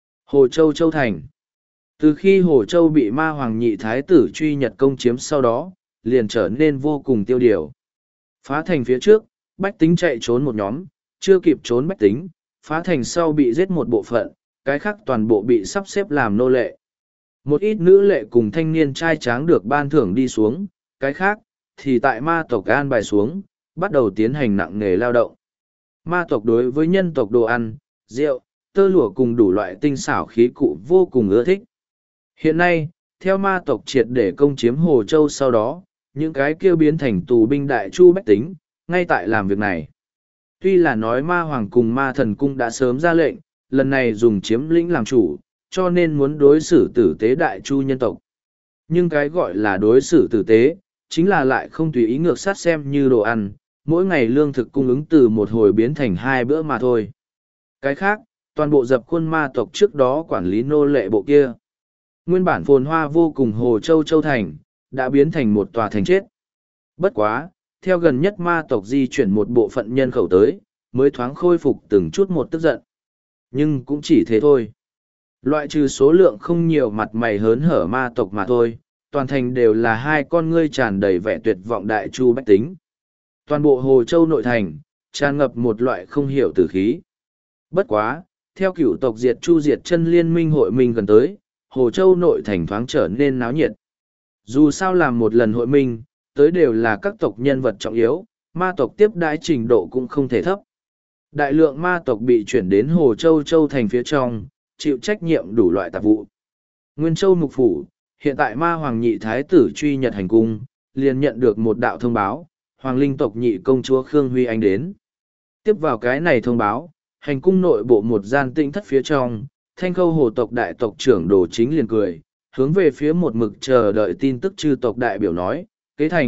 Hồ Châu Châu Thành. Từ khi Hồ Châu bị ma hoàng nhị thái tử truy nhật công chiếm sau đó, liền trở nên vô cùng tiêu điều. Phá thành phía trước, bách tính chạy trốn một nhóm, chưa kịp trốn bách tính, phá thành sau bị giết một bộ phận, cái khác toàn bộ bị sắp xếp làm nô lệ. Một ít nữ lệ cùng thanh niên trai tráng được ban thưởng đi xuống, cái khác, thì tại ma tộc an bài xuống, bắt đầu tiến hành nặng nghề lao động. Ma tộc đối với nhân tộc đồ ăn, rượu, tơ lụa cùng đủ loại tinh xảo khí cụ vô cùng ưa thích. Hiện nay, theo ma tộc triệt để công chiếm Hồ Châu sau đó, những cái kêu biến thành tù binh đại chu bách tính, ngay tại làm việc này. Tuy là nói ma hoàng cùng ma thần cung đã sớm ra lệnh, lần này dùng chiếm lĩnh làm chủ, cho nên muốn đối xử tử tế đại chu nhân tộc. Nhưng cái gọi là đối xử tử tế, chính là lại không tùy ý ngược sát xem như đồ ăn, mỗi ngày lương thực cung ứng từ một hồi biến thành 2 bữa mà thôi. Cái khác, toàn bộ dập khuôn ma tộc trước đó quản lý nô lệ bộ kia. Nguyên bản phồn hoa vô cùng Hồ Châu Châu Thành, đã biến thành một tòa thành chết. Bất quá, theo gần nhất ma tộc di chuyển một bộ phận nhân khẩu tới, mới thoáng khôi phục từng chút một tức giận. Nhưng cũng chỉ thế thôi. Loại trừ số lượng không nhiều mặt mày hớn hở ma tộc mà thôi, toàn thành đều là hai con ngươi tràn đầy vẻ tuyệt vọng đại chu bách tính. Toàn bộ Hồ Châu nội thành, tràn ngập một loại không hiểu tử khí. Bất quá, theo cửu tộc diệt chu diệt chân liên minh hội minh gần tới, Hồ Châu nội thành thoáng trở nên náo nhiệt. Dù sao làm một lần hội minh, tới đều là các tộc nhân vật trọng yếu, ma tộc tiếp đãi trình độ cũng không thể thấp. Đại lượng ma tộc bị chuyển đến Hồ Châu Châu thành phía trong, chịu trách nhiệm đủ loại tạp vụ. Nguyên Châu Mục Phủ, hiện tại ma hoàng nhị thái tử truy nhật hành cung, liền nhận được một đạo thông báo, hoàng linh tộc nhị công chúa Khương Huy Anh đến. Tiếp vào cái này thông báo, hành cung nội bộ một gian tĩnh thất phía trong, thanh khâu hồ tộc đại tộc trưởng Đồ Chính liền cười, hướng về phía một mực chờ đợi tin tức chư tộc đại biểu nói, kế thành,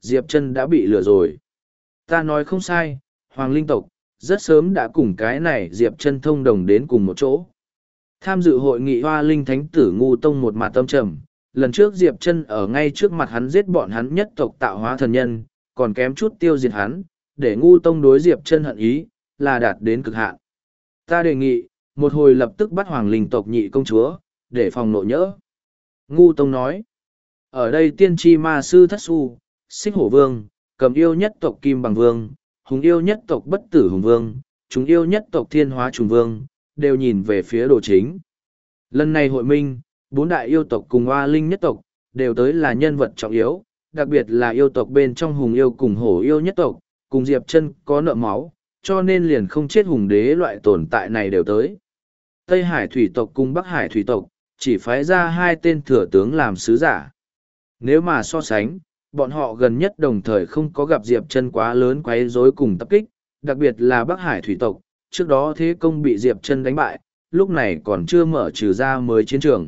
Diệp Chân đã bị lừa rồi. Ta nói không sai, Hoàng Linh tộc, rất sớm đã cùng cái này Diệp Chân thông đồng đến cùng một chỗ. Tham dự hội nghị Hoa Linh Thánh tử Ngu Tông một mặt tâm trầm, lần trước Diệp Chân ở ngay trước mặt hắn giết bọn hắn nhất tộc tạo hóa thần nhân, còn kém chút tiêu diệt hắn, để Ngu Tông đối Diệp Chân hận ý, là đạt đến cực hạn. Ta đề nghị, một hồi lập tức bắt Hoàng Linh tộc nhị công chúa, để phòng nộ nhỡ. Ngu Tông nói, ở đây tiên tri ma sư Thất Xu, Xích Hổ Vương, Cầm yêu nhất tộc Kim Bằng Vương, Hùng yêu nhất tộc Bất Tử Hùng Vương, Chúng yêu nhất tộc Thiên Hóa Trùng Vương, đều nhìn về phía Đồ Chính. Lần này hội minh, bốn đại yêu tộc cùng Hoa Linh nhất tộc, đều tới là nhân vật trọng yếu, đặc biệt là yêu tộc bên trong Hùng yêu cùng Hổ yêu nhất tộc, cùng Diệp Chân có nợ máu, cho nên liền không chết Hùng đế loại tồn tại này đều tới. Tây Hải thủy tộc cùng Bắc Hải thủy tộc, chỉ phái ra hai tên thừa tướng làm sứ giả. Nếu mà so sánh, bọn họ gần nhất đồng thời không có gặp Diệp Chân quá lớn quấy rối cùng tập kích, đặc biệt là Bắc Hải thủy tộc, trước đó thế công bị Diệp Chân đánh bại, lúc này còn chưa mở trừ ra mới chiến trường.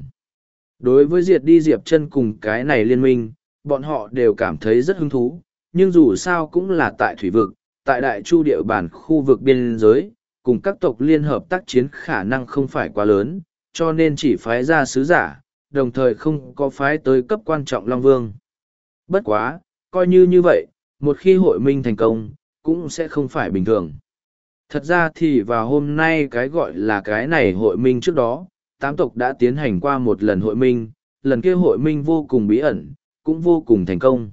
Đối với diệt đi Diệp Chân cùng cái này liên minh, bọn họ đều cảm thấy rất hứng thú, nhưng dù sao cũng là tại thủy vực, tại Đại Chu địa bàn khu vực biên giới, cùng các tộc liên hợp tác chiến khả năng không phải quá lớn, cho nên chỉ phái ra sứ giả, đồng thời không có phái tới cấp quan trọng Long Vương. Bất quá, coi như vậy, một khi hội minh thành công, cũng sẽ không phải bình thường. Thật ra thì vào hôm nay cái gọi là cái này hội minh trước đó, tám tộc đã tiến hành qua một lần hội minh, lần kia hội minh vô cùng bí ẩn, cũng vô cùng thành công.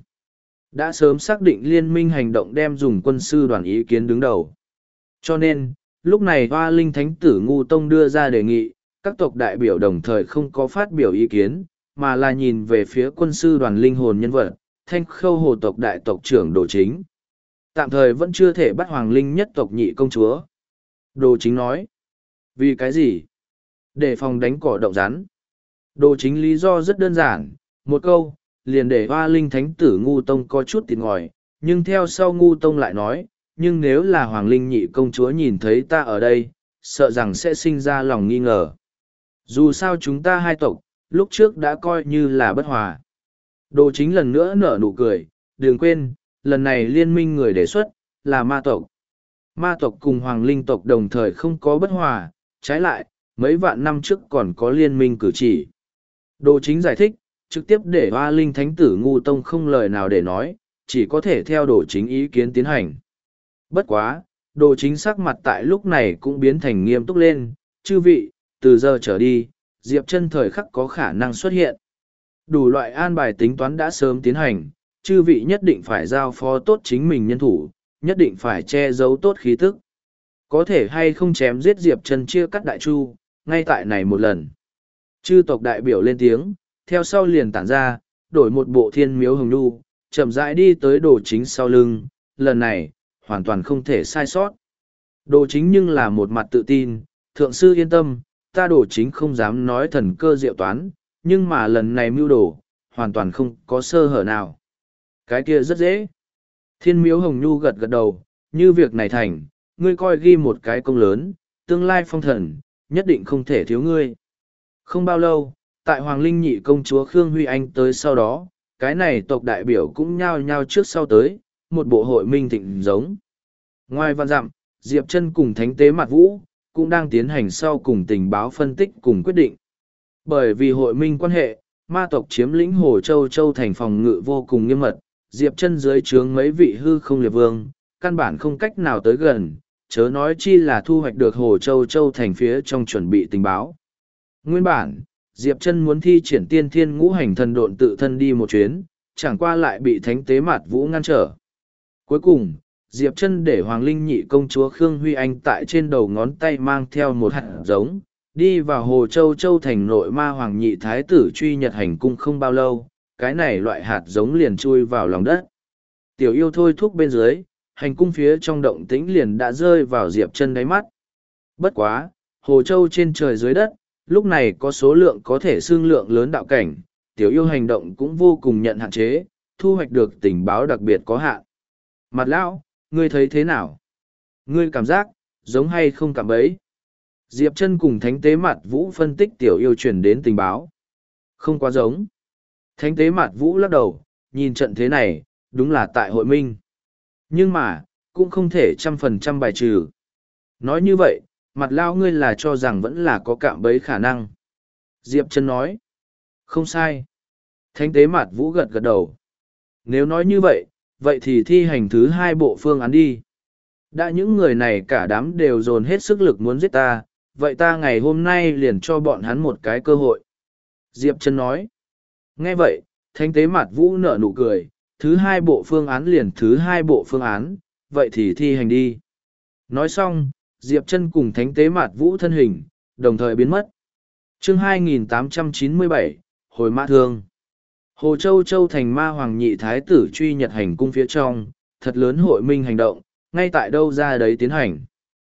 Đã sớm xác định liên minh hành động đem dùng quân sư đoàn ý kiến đứng đầu. Cho nên, lúc này Hoa Linh Thánh tử Ngu Tông đưa ra đề nghị, các tộc đại biểu đồng thời không có phát biểu ý kiến, mà là nhìn về phía quân sư đoàn linh hồn nhân vật, Thanh Khâu Hồ tộc đại tộc trưởng Đồ Chính. Tạm thời vẫn chưa thể bắt Hoàng Linh nhất tộc nhị công chúa. Đồ Chính nói. Vì cái gì? Để phòng đánh cỏ động rắn. Đồ Chính lý do rất đơn giản, một câu, liền để Hoa Linh Thánh tử Ngu Tông có chút tịt ngòi, nhưng theo sau Ngu Tông lại nói, nhưng nếu là Hoàng Linh nhị công chúa nhìn thấy ta ở đây, sợ rằng sẽ sinh ra lòng nghi ngờ. Dù sao chúng ta hai tộc, lúc trước đã coi như là bất hòa. Đồ Chính lần nữa nở nụ cười, đừng quên, lần này liên minh người đề xuất, là ma tộc. Ma tộc cùng Hoàng Linh tộc đồng thời không có bất hòa, trái lại, mấy vạn năm trước còn có liên minh cử chỉ. Đồ Chính giải thích, trực tiếp để Hoa Linh Thánh tử Ngu Tông không lời nào để nói, chỉ có thể theo Đồ Chính ý kiến tiến hành. Bất quá, Đồ Chính sắc mặt tại lúc này cũng biến thành nghiêm túc lên, chư vị, từ giờ trở đi, Diệp Chân thời khắc có khả năng xuất hiện. Đủ loại an bài tính toán đã sớm tiến hành, chư vị nhất định phải giao phó tốt chính mình nhân thủ, nhất định phải che giấu tốt khí tức. Có thể hay không chém giết Diệp Chân chia cắt Đại Chu, ngay tại này một lần. Chư tộc đại biểu lên tiếng, theo sau liền tản ra, đổi một bộ thiên miếu hồng nhu, chậm rãi đi tới Đồ Chính sau lưng, lần này, hoàn toàn không thể sai sót. Đồ Chính nhưng là một mặt tự tin, thượng sư yên tâm, ta Đồ Chính không dám nói thần cơ diệu toán, nhưng mà lần này mưu đồ, hoàn toàn không có sơ hở nào. Cái kia rất dễ. Thiên miếu hồng nhu gật gật đầu, như việc này thành, ngươi coi ghi một cái công lớn, tương lai phong thần, nhất định không thể thiếu ngươi. Không bao lâu, tại Hoàng Linh nhị công chúa Khương Huy Anh tới sau đó, cái này tộc đại biểu cũng nhao nhao trước sau tới, một bộ hội minh thịnh giống. Ngoài văn dặm, Diệp Chân cùng Thánh tế Mạt Vũ, cũng đang tiến hành sau cùng tình báo phân tích cùng quyết định. Bởi vì hội minh quan hệ, ma tộc chiếm lĩnh Hồ Châu Châu thành phòng ngự vô cùng nghiêm mật, Diệp Chân dưới trướng mấy vị hư không liệt vương, căn bản không cách nào tới gần, chớ nói chi là thu hoạch được Hồ Châu Châu thành phía trong chuẩn bị tình báo. Nguyên bản, Diệp Chân muốn thi triển tiên thiên ngũ hành thần độn tự thân đi một chuyến, chẳng qua lại bị Thánh tế Mạt Vũ ngăn trở. Cuối cùng, Diệp Chân để Hoàng Linh nhị công chúa Khương Huy Anh tại trên đầu ngón tay mang theo một hạt giống, đi vào Hồ Châu Châu thành nội ma Hoàng nhị thái tử truy nhật hành cung không bao lâu, cái này loại hạt giống liền chui vào lòng đất. Tiểu yêu thôi thúc bên dưới, hành cung phía trong động tĩnh liền đã rơi vào Diệp Chân đáy mắt. Bất quá, Hồ Châu trên trời dưới đất, lúc này có số lượng có thể xương lượng lớn đạo cảnh, tiểu yêu hành động cũng vô cùng nhận hạn chế, thu hoạch được tình báo đặc biệt có hạn. Mặt lão, ngươi thấy thế nào? Ngươi cảm giác, giống hay không cảm bấy? Diệp Chân cùng Thánh tế Mạt Vũ phân tích tiểu yêu truyền đến tình báo. Không quá giống. Thánh tế Mạt Vũ lắc đầu, nhìn trận thế này, đúng là tại hội minh. Nhưng mà, cũng không thể 100% bài trừ. Nói như vậy, mặt lao ngươi là cho rằng vẫn là có cạm bẫy khả năng. Diệp Trân nói. Không sai. Thánh tế mặt vũ gật gật đầu. Nếu nói như vậy, vậy thì thi hành thứ hai bộ phương án đi. Đã những người này cả đám đều dồn hết sức lực muốn giết ta, vậy ta ngày hôm nay liền cho bọn hắn một cái cơ hội. Diệp Trân nói. Nghe vậy, thánh tế mặt vũ nở nụ cười, thứ hai bộ phương án liền thứ hai bộ phương án, vậy thì thi hành đi. Nói xong, Diệp Trân cùng thánh tế mặt vũ thân hình, đồng thời biến mất. Chương 2897, Hồi Mã Thương. Hồ Châu Châu thành ma hoàng nhị thái tử truy nhật hành cung phía trong, thật lớn hội minh hành động, ngay tại đâu ra đấy tiến hành.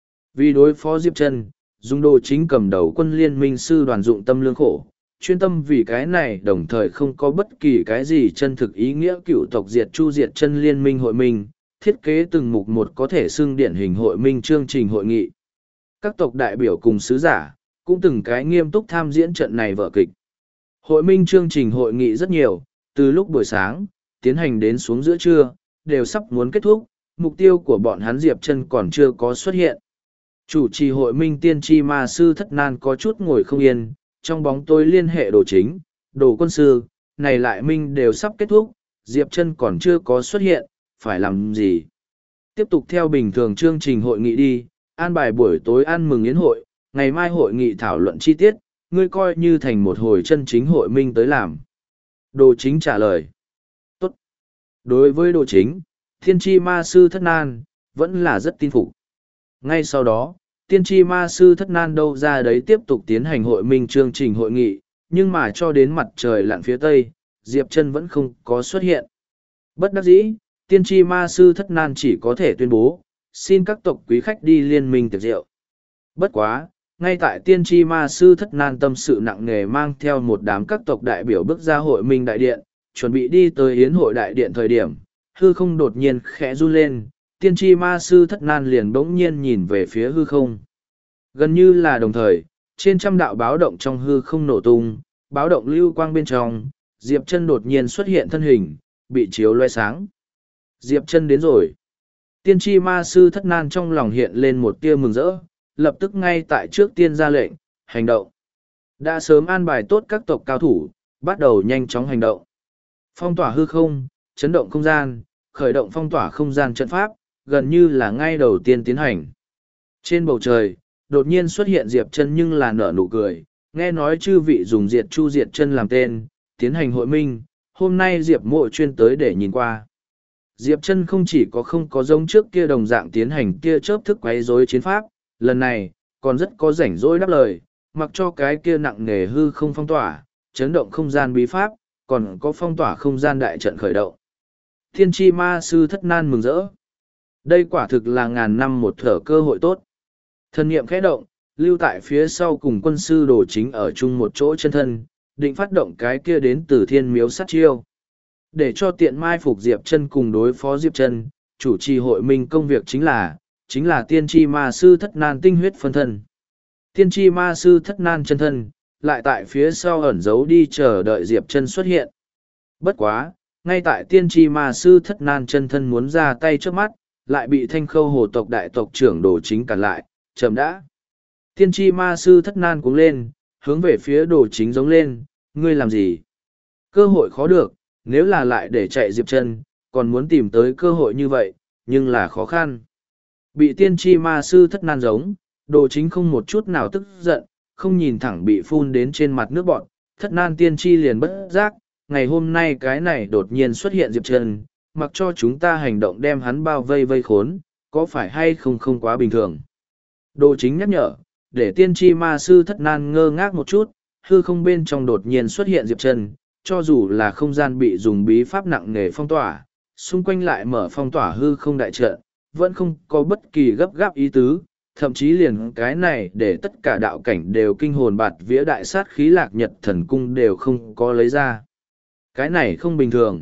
Vì đối phó Diệp Trân, Dung Đô chính cầm đầu quân liên minh sư đoàn dụng tâm lương khổ, chuyên tâm vì cái này đồng thời không có bất kỳ cái gì chân thực ý nghĩa cựu tộc diệt chu diệt chân liên minh hội minh, thiết kế từng mục một có thể xưng điển hình hội minh chương trình hội nghị. Các tộc đại biểu cùng sứ giả, cũng từng cái nghiêm túc tham diễn trận này vở kịch. Hội minh chương trình hội nghị rất nhiều, từ lúc buổi sáng, tiến hành đến xuống giữa trưa, đều sắp muốn kết thúc, mục tiêu của bọn hắn Diệp Trân còn chưa có xuất hiện. Chủ trì hội minh tiên tri ma sư Thất Nan có chút ngồi không yên, trong bóng tối liên hệ đồ chính, đồ quân sư, này lại minh đều sắp kết thúc, Diệp Trân còn chưa có xuất hiện, phải làm gì? Tiếp tục theo bình thường chương trình hội nghị đi, an bài buổi tối ăn mừng yến hội, ngày mai hội nghị thảo luận chi tiết, ngươi coi như thành một hồi chân chính hội minh tới làm. Đồ chính trả lời. Tốt. Đối với đồ chính, thiên tri ma sư Thất Nan, vẫn là rất tin phục. Ngay sau đó, tiên tri ma sư Thất Nan đâu ra đấy tiếp tục tiến hành hội minh chương trình hội nghị, nhưng mà cho đến mặt trời lặn phía tây, Diệp Trân vẫn không có xuất hiện. Bất đắc dĩ, tiên tri ma sư Thất Nan chỉ có thể tuyên bố, xin các tộc quý khách đi liên minh tiệc rượu. Bất quá, ngay tại tiên tri ma sư Thất Nan tâm sự nặng nề mang theo một đám các tộc đại biểu bước ra hội minh đại điện, chuẩn bị đi tới yến hội đại điện thời điểm, hư không đột nhiên khẽ run lên, tiên tri ma sư Thất Nan liền bỗng nhiên nhìn về phía hư không. Gần như là đồng thời, trên trăm đạo báo động trong hư không nổ tung, báo động lưu quang bên trong, Diệp Trân đột nhiên xuất hiện thân hình, bị chiếu loe sáng. Diệp Trân đến rồi. Tiên tri ma sư Thất Nan trong lòng hiện lên một tia mừng rỡ, lập tức ngay tại trước tiên ra lệnh, hành động. Đã sớm an bài tốt các tộc cao thủ, bắt đầu nhanh chóng hành động. Phong tỏa hư không, chấn động không gian, khởi động phong tỏa không gian trận pháp, gần như là ngay đầu tiên tiến hành. Trên bầu trời, đột nhiên xuất hiện Diệp Trân nhưng là nở nụ cười, nghe nói chư vị dùng diệt chu diệt chân làm tên, tiến hành hội minh, hôm nay Diệp mộ chuyên tới để nhìn qua. Diệp Trân không chỉ không có giống trước kia đồng dạng tiến hành kia chớp thức quấy rối chiến pháp, lần này, còn rất có rảnh rỗi đáp lời, mặc cho cái kia nặng nề hư không phong tỏa, chấn động không gian bí pháp, còn có phong tỏa không gian đại trận khởi động. Thiên tri ma sư Thất Nan mừng rỡ. Đây quả thực là ngàn năm một thở cơ hội tốt. Thần niệm khẽ động, lưu tại phía sau cùng quân sư đồ chính ở chung một chỗ chân thân, định phát động cái kia đến từ thiên miếu sát chiêu. Để cho tiện mai phục Diệp Trân cùng đối phó Diệp Trân, chủ trì hội minh công việc chính là tiên tri ma sư Thất Nan tinh huyết phân thân. Tiên tri ma sư Thất Nan chân thân, lại tại phía sau ẩn giấu đi chờ đợi Diệp Trân xuất hiện. Bất quá, ngay tại tiên tri ma sư Thất Nan chân thân muốn ra tay trước mắt, lại bị Thanh Khâu hồ tộc đại tộc trưởng đồ chính cản lại, chậm đã. Tiên tri ma sư Thất Nan cuống lên, hướng về phía đồ chính giống lên, ngươi làm gì? Cơ hội khó được, nếu là lại để chạy Diệp Trân, còn muốn tìm tới cơ hội như vậy, nhưng là khó khăn. Bị tiên tri ma sư Thất Nan giống, đồ chính không một chút nào tức giận, không nhìn thẳng bị phun đến trên mặt nước bọn, Thất Nan tiên tri liền bất giác, ngày hôm nay cái này đột nhiên xuất hiện Diệp Trân, mặc cho chúng ta hành động đem hắn bao vây vây khốn, có phải hay không quá bình thường. Đồ chính nhắc nhở, để tiên tri ma sư Thất Nan ngơ ngác một chút, hư không bên trong đột nhiên xuất hiện Diệp Trân, cho dù là không gian bị dùng bí pháp nặng nề phong tỏa, xung quanh lại mở phong tỏa hư không đại trận, vẫn không có bất kỳ gấp gáp ý tứ, thậm chí liền cái này để tất cả đạo cảnh đều kinh hồn bạt vía đại sát khí Lạc Nhật thần cung đều không có lấy ra. Cái này không bình thường.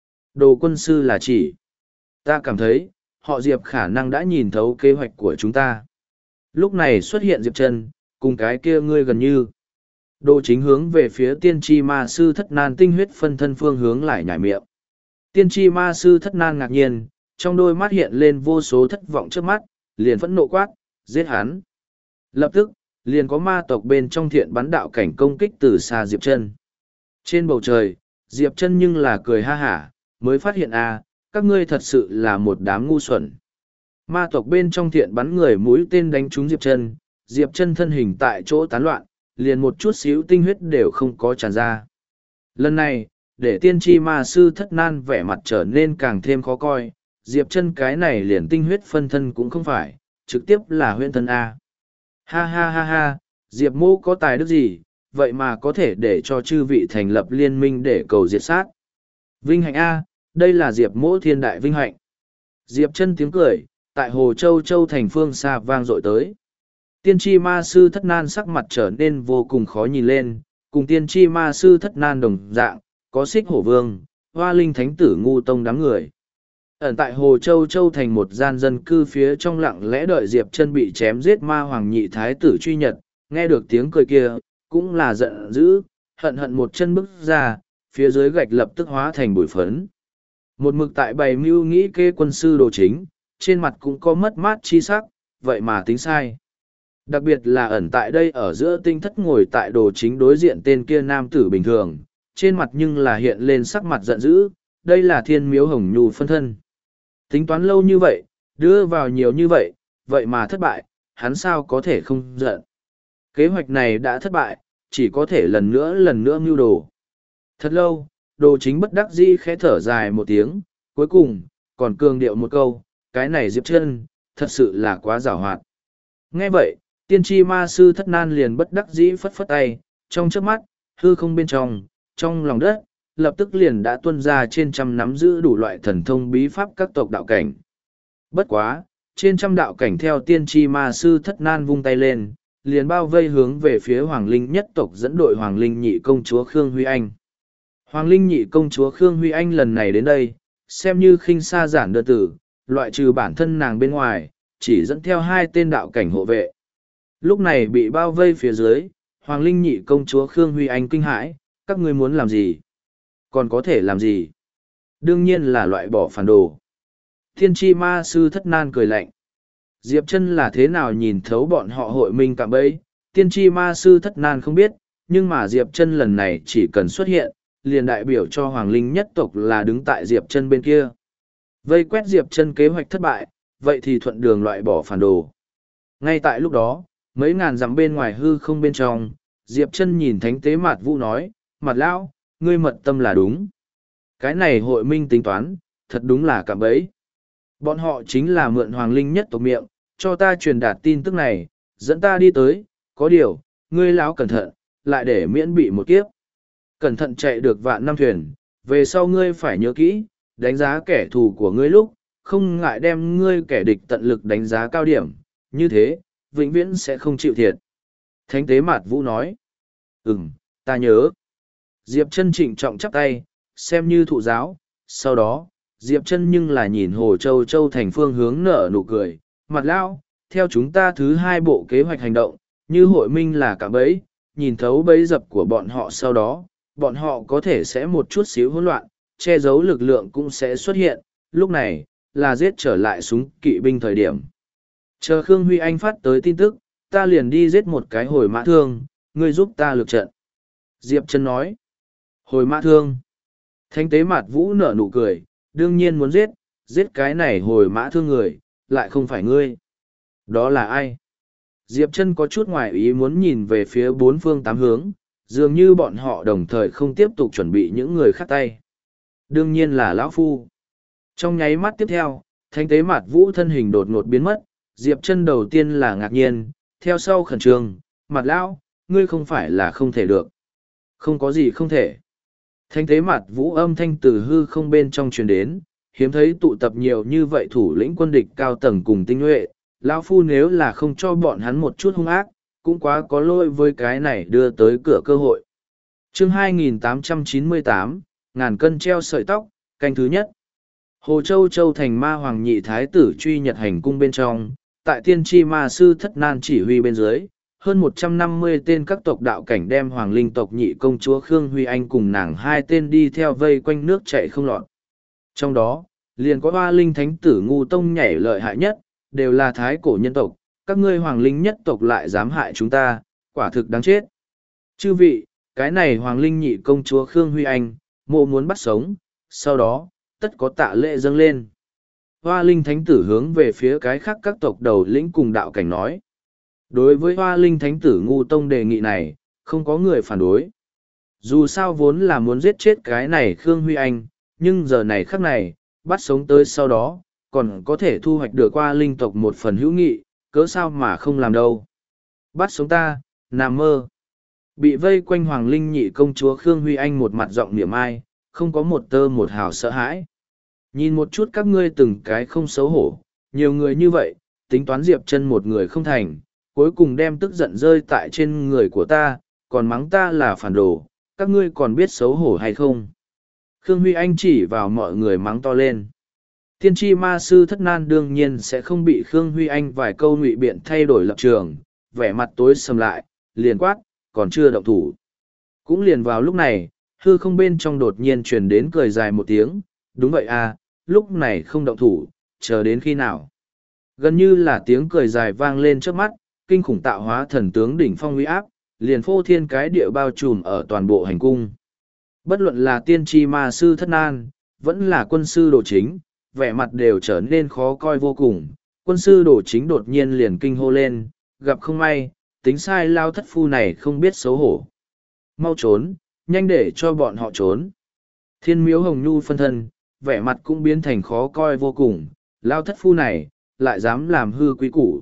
Đồ quân sư là chỉ. Ta cảm thấy, họ Diệp khả năng đã nhìn thấu kế hoạch của chúng ta. Lúc này xuất hiện Diệp Trân, cùng cái kia ngươi gần như. Đồ chính hướng về phía tiên tri ma sư Thất Nan tinh huyết phân thân phương hướng lại nhảy miệng. Tiên tri ma sư Thất Nan ngạc nhiên, trong đôi mắt hiện lên vô số thất vọng trước mắt, liền phẫn nộ quát, giết hắn. Lập tức, liền có ma tộc bên trong thiện bắn đạo cảnh công kích từ xa Diệp Chân. Trên bầu trời, Diệp Chân nhưng là cười ha hả, mới phát hiện các ngươi thật sự là một đám ngu xuẩn. Ma tộc bên trong thiện bắn người mũi tên đánh trúng Diệp Chân thân hình tại chỗ tán loạn, liền một chút xíu tinh huyết đều không có tràn ra. Lần này, để tiên tri ma sư Thất Nan vẻ mặt trở nên càng thêm khó coi, Diệp Chân cái này liền tinh huyết phân thân cũng không phải, trực tiếp là huyễn thân A. Ha ha ha ha, Diệp mô có tài đức gì, vậy mà có thể để cho chư vị thành lập liên minh để cầu diệt sát. Vinh hạnh A, đây là Diệp mô thiên đại vinh hạnh. Diệp Chân tiếng cười, tại Hồ Châu thành phương xa vang dội tới. Tiên tri ma sư Thất Nan sắc mặt trở nên vô cùng khó nhìn lên, cùng tiên tri ma sư Thất Nan đồng dạng, có Xích Hổ Vương, Hoa Linh Thánh Tử Ngu Tông đám người. Ẩn tại Hồ Châu thành một gian dân cư phía trong lặng lẽ đợi Diệp Chân bị chém giết ma hoàng nhị thái tử truy nhật, nghe được tiếng cười kia, cũng là giận dữ, hận một chân bước ra, phía dưới gạch lập tức hóa thành bụi phấn. Một mực tại bày mưu nghĩ kê quân sư đồ chính, trên mặt cũng có mất mát chi sắc, vậy mà tính sai. Đặc biệt là ẩn tại đây ở giữa tinh thất ngồi tại đồ chính đối diện tên kia nam tử bình thường, trên mặt nhưng là hiện lên sắc mặt giận dữ, đây là Thiên Miếu Hồng Nhu phân thân. Tính toán lâu như vậy, đưa vào nhiều như vậy, vậy mà thất bại, hắn sao có thể không giận. Kế hoạch này đã thất bại, chỉ có thể lần nữa mưu đồ. Thật lâu, đồ chính bất đắc dĩ khẽ thở dài một tiếng, cuối cùng, còn cường điệu một câu, cái này Diệp Chân, thật sự là quá giàu hoạt. Nghe vậy, tiên tri ma sư Thất Nan liền bất đắc dĩ phất phất tay, trong chớp mắt, hư không bên trong lòng đất, lập tức liền đã tuôn ra trên trăm nắm giữ đủ loại thần thông bí pháp các tộc đạo cảnh. Bất quá, trên trăm đạo cảnh theo tiên tri ma sư Thất Nan vung tay lên, liền bao vây hướng về phía Hoàng Linh nhất tộc dẫn đội Hoàng Linh nhị công chúa Khương Huy Anh. Hoàng Linh nhị công chúa Khương Huy Anh lần này đến đây, xem như khinh xa giản đơn tử, loại trừ bản thân nàng bên ngoài, chỉ dẫn theo hai tên đạo cảnh hộ vệ. Lúc này bị bao vây phía dưới, Hoàng Linh nhị công chúa Khương Huy Anh kinh hãi, các ngươi muốn làm gì? Còn có thể làm gì? Đương nhiên là loại bỏ phản đồ. Thiên tri ma sư Thất Nan cười lạnh. Diệp Chân là thế nào nhìn thấu bọn họ hội minh cạm bẫy, tiên tri ma sư Thất Nan không biết, nhưng mà Diệp Chân lần này chỉ cần xuất hiện, liền đại biểu cho Hoàng Linh nhất tộc là đứng tại Diệp Chân bên kia. Vây quét Diệp Chân kế hoạch thất bại, vậy thì thuận đường loại bỏ phản đồ. Ngay tại lúc đó, mấy ngàn dặm bên ngoài hư không bên trong, Diệp Chân nhìn Thánh Tế Mạt Vũ nói, Mạt Lão, ngươi mật tâm là đúng. Cái này hội minh tính toán, thật đúng là cạm bẫy. Bọn họ chính là mượn Hoàng Linh nhất tộc miệng, cho ta truyền đạt tin tức này, dẫn ta đi tới, có điều, ngươi lão cẩn thận, lại để miễn bị một kiếp. Cẩn thận chạy được vạn năm thuyền, về sau ngươi phải nhớ kỹ, đánh giá kẻ thù của ngươi lúc, không ngại đem ngươi kẻ địch tận lực đánh giá cao điểm, như thế, vĩnh viễn sẽ không chịu thiệt. Thánh Tế Mạt Vũ nói, ta nhớ. Diệp Chân trịnh trọng chắp tay, xem như thụ giáo, sau đó, Diệp Chân nhưng là nhìn Hồ Châu thành phương hướng nở nụ cười, Mặt Lão, theo chúng ta thứ hai bộ kế hoạch hành động, như hội minh là cả bẫy, nhìn thấu bẫy dập của bọn họ sau đó, bọn họ có thể sẽ một chút xíu hỗn loạn, che giấu lực lượng cũng sẽ xuất hiện, lúc này, là giết trở lại súng kỵ binh thời điểm. Chờ Khương Huy Anh phát tới tin tức, ta liền đi giết một cái hồi mã thương, ngươi giúp ta lực trận. Diệp Chân nói, hồi mã thương. Thánh Tế Mạt Vũ nở nụ cười, đương nhiên muốn giết cái này hồi mã thương người, lại không phải ngươi. Đó là ai? Diệp Chân có chút ngoài ý muốn nhìn về phía bốn phương tám hướng, dường như bọn họ đồng thời không tiếp tục chuẩn bị những người khác tay. Đương nhiên là lão phu. Trong nháy mắt tiếp theo, Thánh Tế Mạt Vũ thân hình đột ngột biến mất, Diệp Chân đầu tiên là ngạc nhiên, theo sau khẩn trương, Mạt lão, ngươi không phải là không thể được. Không có gì không thể. Thánh Tế Mạt Vũ âm thanh từ hư không bên trong truyền đến, hiếm thấy tụ tập nhiều như vậy thủ lĩnh quân địch cao tầng cùng tinh nhuệ, lão phu nếu là không cho bọn hắn một chút hung ác, cũng quá có lỗi với cái này đưa tới cửa cơ hội. Chương 2898, ngàn cân treo sợi tóc, canh thứ nhất. Hồ Châu thành ma hoàng nhị thái tử truy nhật hành cung bên trong, tại tiên tri ma sư Thất Nan chỉ huy bên dưới, hơn 150 tên các tộc đạo cảnh đem hoàng linh tộc nhị công chúa Khương Huy Anh cùng nàng hai tên đi theo vây quanh nước chạy không lọt. Trong đó, liền có hoa linh thánh tử ngu tông nhảy lợi hại nhất, đều là thái cổ nhân tộc, các ngươi hoàng linh nhất tộc lại dám hại chúng ta, quả thực đáng chết. Chư vị, cái này hoàng linh nhị công chúa Khương Huy Anh, mộ muốn bắt sống, sau đó, tất có tạ lễ dâng lên. Hoa linh thánh tử hướng về phía cái khác các tộc đầu lĩnh cùng đạo cảnh nói. Đối với hoa linh thánh tử ngu tông đề nghị này, không có người phản đối. Dù sao vốn là muốn giết chết cái này Khương Huy Anh, nhưng giờ này khắc này, bắt sống tới sau đó, còn có thể thu hoạch được qua linh tộc một phần hữu nghị, cớ sao mà không làm đâu. Bắt sống ta, nằm mơ. Bị vây quanh hoàng linh nhị công chúa Khương Huy Anh một mặt giọng niệm ai, không có một tơ một hào sợ hãi. Nhìn một chút các ngươi từng cái không xấu hổ, nhiều người như vậy, tính toán Diệp Chân một người không thành, cuối cùng đem tức giận rơi tại trên người của ta, còn mắng ta là phản đồ, các ngươi còn biết xấu hổ hay không? Khương Huy Anh chỉ vào mọi người mắng to lên. Tiên tri ma sư Thất Nan đương nhiên sẽ không bị Khương Huy Anh vài câu ngụy biện thay đổi lập trường, vẻ mặt tối sầm lại, liền quát, còn chưa động thủ. Cũng liền vào lúc này, hư không bên trong đột nhiên truyền đến cười dài một tiếng, đúng vậy à, lúc này không động thủ, chờ đến khi nào. Gần như là tiếng cười dài vang lên trước mắt, kinh khủng tạo hóa thần tướng đỉnh phong uy áp, liền phô thiên cái địa bao trùm ở toàn bộ hành cung. Bất luận là tiên tri ma sư Thất Nan, vẫn là quân sư đồ chính, vẻ mặt đều trở nên khó coi vô cùng. Quân sư đồ chính đột nhiên liền kinh hô lên, gặp không may, tính sai lao thất phu này không biết xấu hổ. Mau trốn, nhanh để cho bọn họ trốn. Thiên miếu hồng nhu phân thân, vẻ mặt cũng biến thành khó coi vô cùng, lao thất phu này, lại dám làm hư quý củ.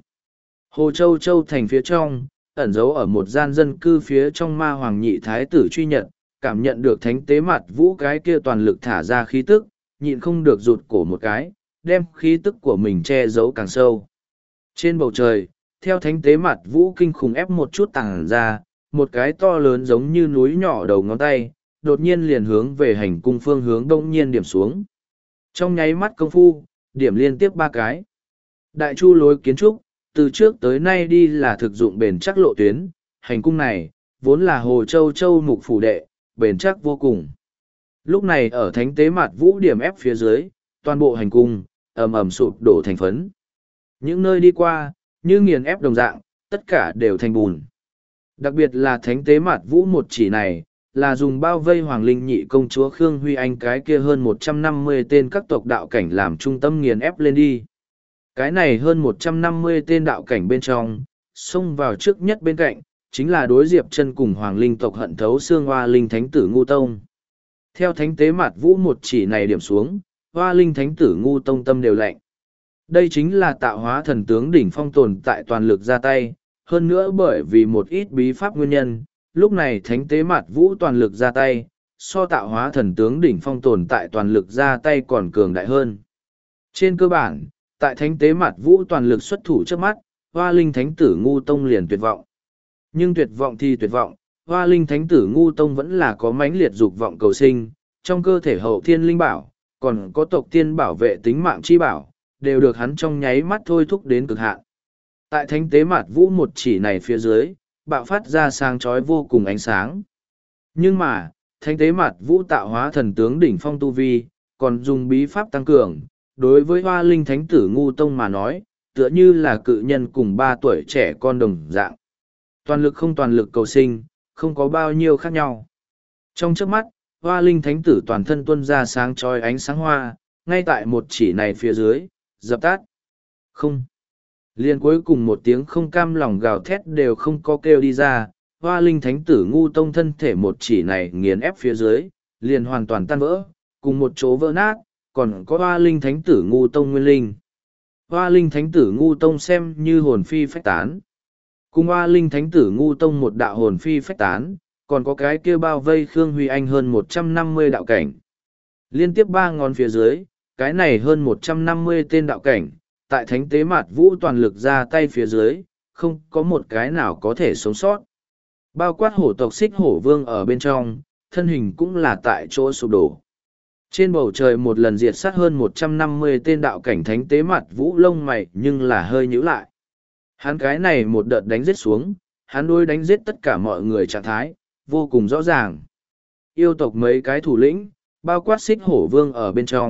Hồ Châu Châu thành phía trong, ẩn giấu ở một gian dân cư phía trong ma hoàng nhị thái tử truy nhật, cảm nhận được thánh tế mặt vũ cái kia toàn lực thả ra khí tức, nhịn không được rụt cổ một cái, đem khí tức của mình che giấu càng sâu. Trên bầu trời, theo thánh tế mặt vũ kinh khủng ép một chút tàng ra, một cái to lớn giống như núi nhỏ đầu ngón tay, đột nhiên liền hướng về hành cung phương hướng đông nhiên điểm xuống. Trong nháy mắt công phu, điểm liên tiếp 3 cái. Đại chu lối kiến trúc, từ trước tới nay đi là thực dụng bền chắc lộ tuyến, hành cung này, vốn là Hồ Châu Châu mục phủ đệ, bền chắc vô cùng. Lúc này ở thánh tế mặt vũ điểm ép phía dưới, toàn bộ hành cung, ầm ầm sụp đổ thành phấn. Những nơi đi qua, như nghiền ép đồng dạng, tất cả đều thành bùn. Đặc biệt là thánh tế mặt vũ một chỉ này, là dùng bao vây hoàng linh nhị công chúa Khương Huy Anh cái kia hơn 150 tên các tộc đạo cảnh làm trung tâm nghiền ép lên đi. Cái này hơn 150 tên đạo cảnh bên trong, xông vào trước nhất bên cạnh, chính là đối Diệp Chân cùng hoàng linh tộc hận thấu xương hoa linh thánh tử ngu tông. Theo thánh tế mặt vũ một chỉ này điểm xuống, hoa linh thánh tử ngu tông tâm đều lạnh. Đây chính là tạo hóa thần tướng đỉnh phong tồn tại toàn lực ra tay, hơn nữa bởi vì một ít bí pháp nguyên nhân, lúc này thánh tế mặt vũ toàn lực ra tay, so tạo hóa thần tướng đỉnh phong tồn tại toàn lực ra tay còn cường đại hơn. Trên cơ bản, tại thánh tế mặt vũ toàn lực xuất thủ trước mắt, hoa linh thánh tử ngu tông liền tuyệt vọng. Nhưng tuyệt vọng thì tuyệt vọng, hoa linh thánh tử ngu tông vẫn là có mãnh liệt dục vọng cầu sinh, trong cơ thể hậu thiên linh bảo, còn có tộc tiên bảo vệ tính mạng chi bảo, đều được hắn trong nháy mắt thôi thúc đến cực hạn. Tại thánh tế mặt vũ một chỉ này phía dưới, bạo phát ra sáng chói vô cùng ánh sáng. Nhưng mà, thánh tế mặt vũ tạo hóa thần tướng đỉnh phong tu vi, còn dùng bí pháp tăng cường, đối với hoa linh thánh tử ngu tông mà nói, tựa như là cự nhân cùng 3 tuổi trẻ con đồng dạng. Toàn lực không toàn lực cầu sinh, không có bao nhiêu khác nhau. Trong chớp mắt, hoa linh thánh tử toàn thân tuôn ra sáng chói ánh sáng hoa, ngay tại một chỉ này phía dưới, dập tắt. Không. Liên cuối cùng một tiếng không cam lòng gào thét đều không có kêu đi ra, hoa linh thánh tử ngu tông thân thể một chỉ này nghiền ép phía dưới, liền hoàn toàn tan vỡ, cùng một chỗ vỡ nát, còn có hoa linh thánh tử ngu tông nguyên linh. Hoa linh thánh tử ngu tông xem như hồn phi phách tán. Cùng hoa linh thánh tử ngu tông một đạo hồn phi phách tán, còn có cái kia bao vây Khương Huy Anh hơn 150 đạo cảnh. Liên tiếp 3 ngón phía dưới, cái này hơn 150 tên đạo cảnh, tại thánh tế mặt vũ toàn lực ra tay phía dưới, không có một cái nào có thể sống sót. Bao quát hổ tộc xích hổ vương ở bên trong, thân hình cũng là tại chỗ sụp đổ. Trên bầu trời một lần diệt sát hơn 150 tên đạo cảnh thánh tế mặt vũ lông mày nhưng là hơi nhíu lại. Hắn cái này một đợt đánh giết xuống, hắn đối đánh giết tất cả mọi người trạng thái, vô cùng rõ ràng. Yêu tộc mấy cái thủ lĩnh, bao quát xích hổ vương ở bên trong,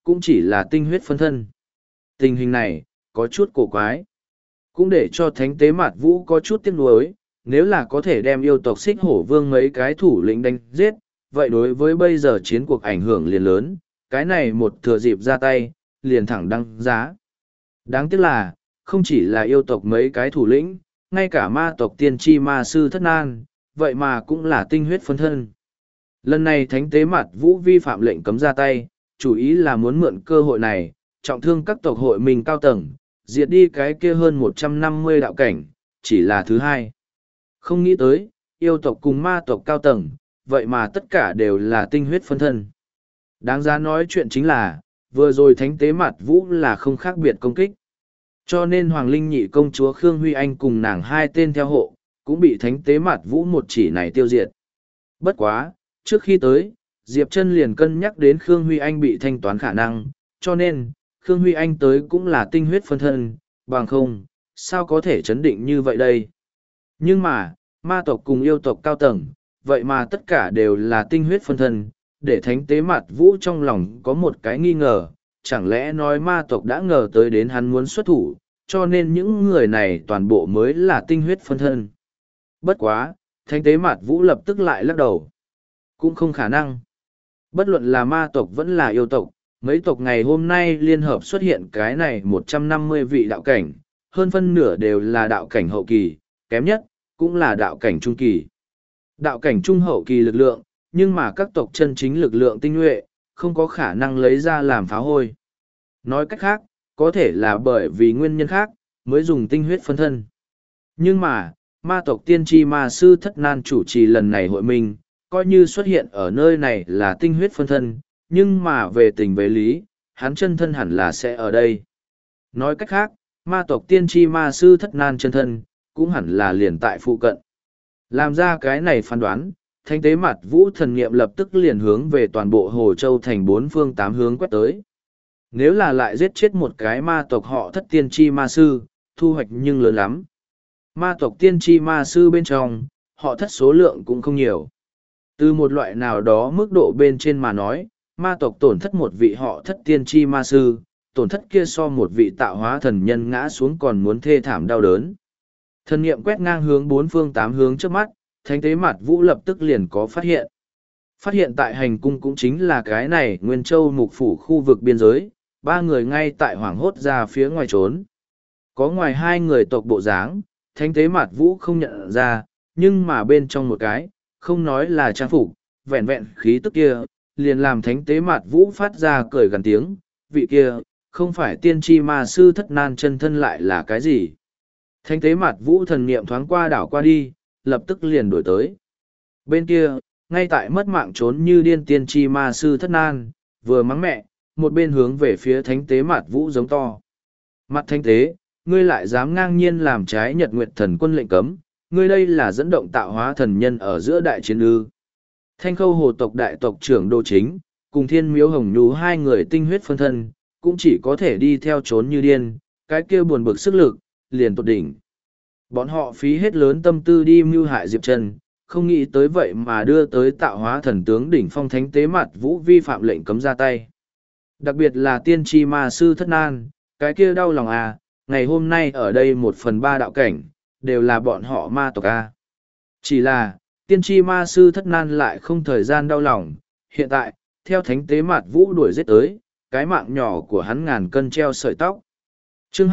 cũng chỉ là tinh huyết phân thân. Tình hình này, có chút cổ quái. Cũng để cho thánh tế mạt vũ có chút tiếc nuối, nếu là có thể đem yêu tộc Xích Hổ Vương mấy cái thủ lĩnh đánh giết, vậy đối với bây giờ chiến cuộc ảnh hưởng liền lớn, cái này một thừa dịp ra tay, liền thẳng đăng giá. Đáng tiếc là, không chỉ là yêu tộc mấy cái thủ lĩnh, ngay cả ma tộc tiên tri ma sư thất nan, vậy mà cũng là tinh huyết phân thân. Lần này thánh tế mặt vũ vi phạm lệnh cấm ra tay, chủ ý là muốn mượn cơ hội này, trọng thương các tộc hội mình cao tầng, diệt đi cái kia hơn 150 đạo cảnh, chỉ là thứ hai. Không nghĩ tới, yêu tộc cùng ma tộc cao tầng, vậy mà tất cả đều là tinh huyết phân thân. Đáng giá nói chuyện chính là, vừa rồi thánh tế mặt vũ là không khác biệt công kích. Cho nên Hoàng Linh nhị công chúa Khương Huy Anh cùng nàng hai tên theo hộ, cũng bị thánh tế mặt vũ một chỉ này tiêu diệt. Bất quá, trước khi tới, Diệp Trân liền cân nhắc đến Khương Huy Anh bị thanh toán khả năng, cho nên, Khương Huy Anh tới cũng là tinh huyết phân thân, bằng không, sao có thể chấn định như vậy đây. Nhưng mà, ma tộc cùng yêu tộc cao tầng, vậy mà tất cả đều là tinh huyết phân thân, để thánh tế mặt vũ trong lòng có một cái nghi ngờ, chẳng lẽ nói ma tộc đã ngờ tới đến hắn muốn xuất thủ, cho nên những người này toàn bộ mới là tinh huyết phân thân. Bất quá, thánh tế mặt vũ lập tức lại lắc đầu. Cũng không khả năng. Bất luận là ma tộc vẫn là yêu tộc, mấy tộc ngày hôm nay liên hợp xuất hiện cái này 150 vị đạo cảnh, hơn phân nửa đều là đạo cảnh hậu kỳ, kém nhất, cũng là đạo cảnh trung kỳ. Đạo cảnh trung hậu kỳ lực lượng, nhưng mà các tộc chân chính lực lượng tinh nhuệ, không có khả năng lấy ra làm phá hôi. Nói cách khác, có thể là bởi vì nguyên nhân khác, mới dùng tinh huyết phân thân. Nhưng mà, ma tộc tiên tri ma sư thất nan chủ trì lần này hội minh, coi như xuất hiện ở nơi này là tinh huyết phân thân, nhưng mà về tình về lý, hắn chân thân hẳn là sẽ ở đây. Nói cách khác, ma tộc tiên tri ma sư thất nan chân thân, cũng hẳn là liền tại phụ cận. Làm ra cái này phán đoán, thánh tế mặt vũ thần nghiệm lập tức liền hướng về toàn bộ Hồ Châu thành bốn phương tám hướng quét tới. Nếu là lại giết chết một cái ma tộc họ thất tiên tri ma sư, thu hoạch nhưng lớn lắm. Ma tộc tiên tri ma sư bên trong, họ thất số lượng cũng không nhiều. Từ một loại nào đó mức độ bên trên mà nói, ma tộc tổn thất một vị họ thất tiên tri ma sư, tổn thất kia so một vị tạo hóa thần nhân ngã xuống còn muốn thê thảm đau đớn. Thần niệm quét ngang hướng bốn phương tám hướng trước mắt, thánh tế mặt vũ lập tức liền có phát hiện. Phát hiện tại hành cung cũng chính là cái này Nguyên Châu mục phủ khu vực biên giới, ba người ngay tại hoảng hốt ra phía ngoài trốn. Có ngoài hai người tộc bộ dáng, thánh tế mặt vũ không nhận ra, nhưng mà bên trong một cái, không nói là trang phục, vẹn vẹn khí tức kia, liền làm thánh tế mặt vũ phát ra cười gần tiếng, vị kia, không phải tiên tri ma sư thất nan chân thân lại là cái gì. Thánh tế mặt vũ thần niệm thoáng qua đảo qua đi, lập tức liền đổi tới. Bên kia, ngay tại mất mạng trốn như điên tiên tri ma sư thất nan, vừa mắng mẹ, một bên hướng về phía thánh tế mặt vũ giống to. Mặt thánh tế, ngươi lại dám ngang nhiên làm trái nhật nguyệt thần quân lệnh cấm, ngươi đây là dẫn động tạo hóa thần nhân ở giữa đại chiến ư. Thanh khâu hồ tộc đại tộc trưởng đô chính, cùng thiên miếu hồng nhú hai người tinh huyết phân thân, cũng chỉ có thể đi theo trốn như điên, cái kia buồn bực sức lực, liền tột đỉnh. Bọn họ phí hết lớn tâm tư đi mưu hại Diệp Trần, không nghĩ tới vậy mà đưa tới tạo hóa thần tướng đỉnh phong thánh tế mặt vũ vi phạm lệnh cấm ra tay. Đặc biệt là tiên tri ma sư thất nan, cái kia đau lòng à, ngày hôm nay ở đây 1/3 đạo cảnh, đều là bọn họ ma tộc à. Chỉ là, tiên tri ma sư thất nan lại không thời gian đau lòng, hiện tại, theo thánh tế mặt vũ đuổi giết tới, cái mạng nhỏ của hắn ngàn cân treo sợi tóc. Chương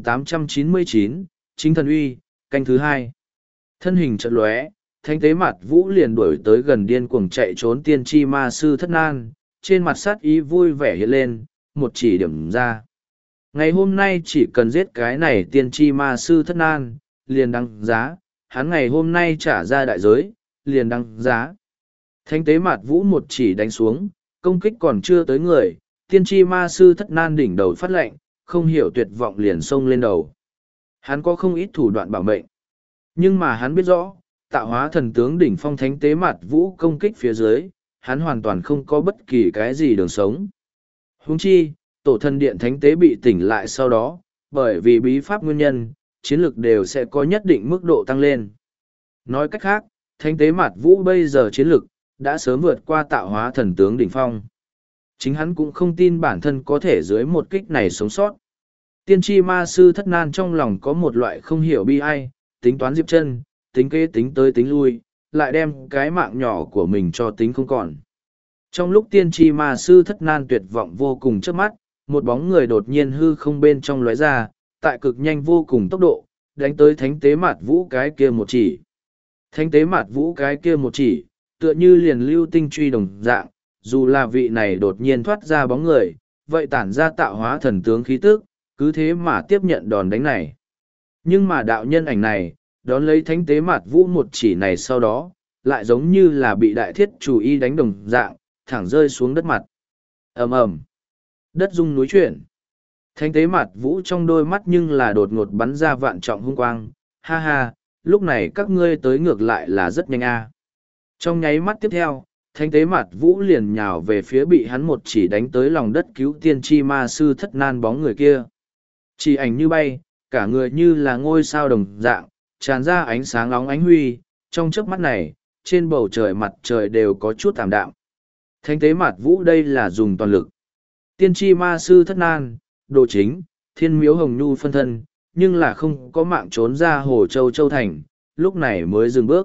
2899, Chính thần uy, canh thứ hai. Thân hình chợt lóe, thánh tế mặt vũ liền đuổi tới gần điên cuồng chạy trốn tiên tri ma sư thất nan, trên mặt sát ý vui vẻ hiện lên, một chỉ điểm ra. Ngày hôm nay chỉ cần giết cái này tiên tri ma sư thất nan, liền đăng giá, hắn ngày hôm nay trả ra đại giới, liền đăng giá. Thánh tế mặt vũ một chỉ đánh xuống, công kích còn chưa tới người, tiên tri ma sư thất nan đỉnh đầu phát lệnh, không hiểu tuyệt vọng liền xông lên đầu. Hắn có không ít thủ đoạn bảo mệnh. Nhưng mà hắn biết rõ, tạo hóa thần tướng đỉnh phong thánh tế mặt vũ công kích phía dưới, hắn hoàn toàn không có bất kỳ cái gì đường sống. Huống chi, tổ thần điện thánh tế bị tỉnh lại sau đó, bởi vì bí pháp nguyên nhân, chiến lực đều sẽ có nhất định mức độ tăng lên. Nói cách khác, thánh tế mặt vũ bây giờ chiến lực, đã sớm vượt qua tạo hóa thần tướng đỉnh phong. Chính hắn cũng không tin bản thân có thể dưới một kích này sống sót. Tiên tri ma sư Thất Nan trong lòng có một loại không hiểu bi ai, tính toán Diệp Chân, tính kế tính tới tính lui, lại đem cái mạng nhỏ của mình cho tính không còn. Trong lúc tiên tri ma sư Thất Nan tuyệt vọng vô cùng trước mắt, một bóng người đột nhiên hư không bên trong lóe ra, tại cực nhanh vô cùng tốc độ, đánh tới thánh tế mạt vũ cái kia một chỉ. Thánh tế mạt vũ cái kia một chỉ, tựa như liền lưu tinh truy đồng dạng, dù là vị này đột nhiên thoát ra bóng người, vậy tản ra tạo hóa thần tướng khí tức, cứ thế mà tiếp nhận đòn đánh này. Nhưng mà đạo nhân ảnh này, đón lấy thánh tế mạt vũ một chỉ này sau đó, lại giống như là bị đại thiết chủ y đánh đồng dạng, thẳng rơi xuống đất mặt. Ầm ầm, đất rung núi chuyển. Thánh tế mạt vũ trong đôi mắt nhưng là đột ngột bắn ra vạn trọng hung quang, ha ha, lúc này các ngươi tới ngược lại là rất nhanh a. Trong nháy mắt tiếp theo, thánh tế mạt vũ liền nhào về phía bị hắn một chỉ đánh tới lòng đất cứu tiên tri ma sư Thất Nan bóng người kia. Chỉ ảnh như bay, cả người như là ngôi sao đồng dạng, tràn ra ánh sáng óng ánh huy, trong chớp mắt này, trên bầu trời mặt trời đều có chút tạm đạm. Thánh tế mạt vũ đây là dùng toàn lực. Tiên tri ma sư Thất Nan, Đồ Chính, Thiên Miếu Hồng Nhu phân thân, nhưng là không có mạng trốn ra Hồ Châu Châu Thành, lúc này mới dừng bước.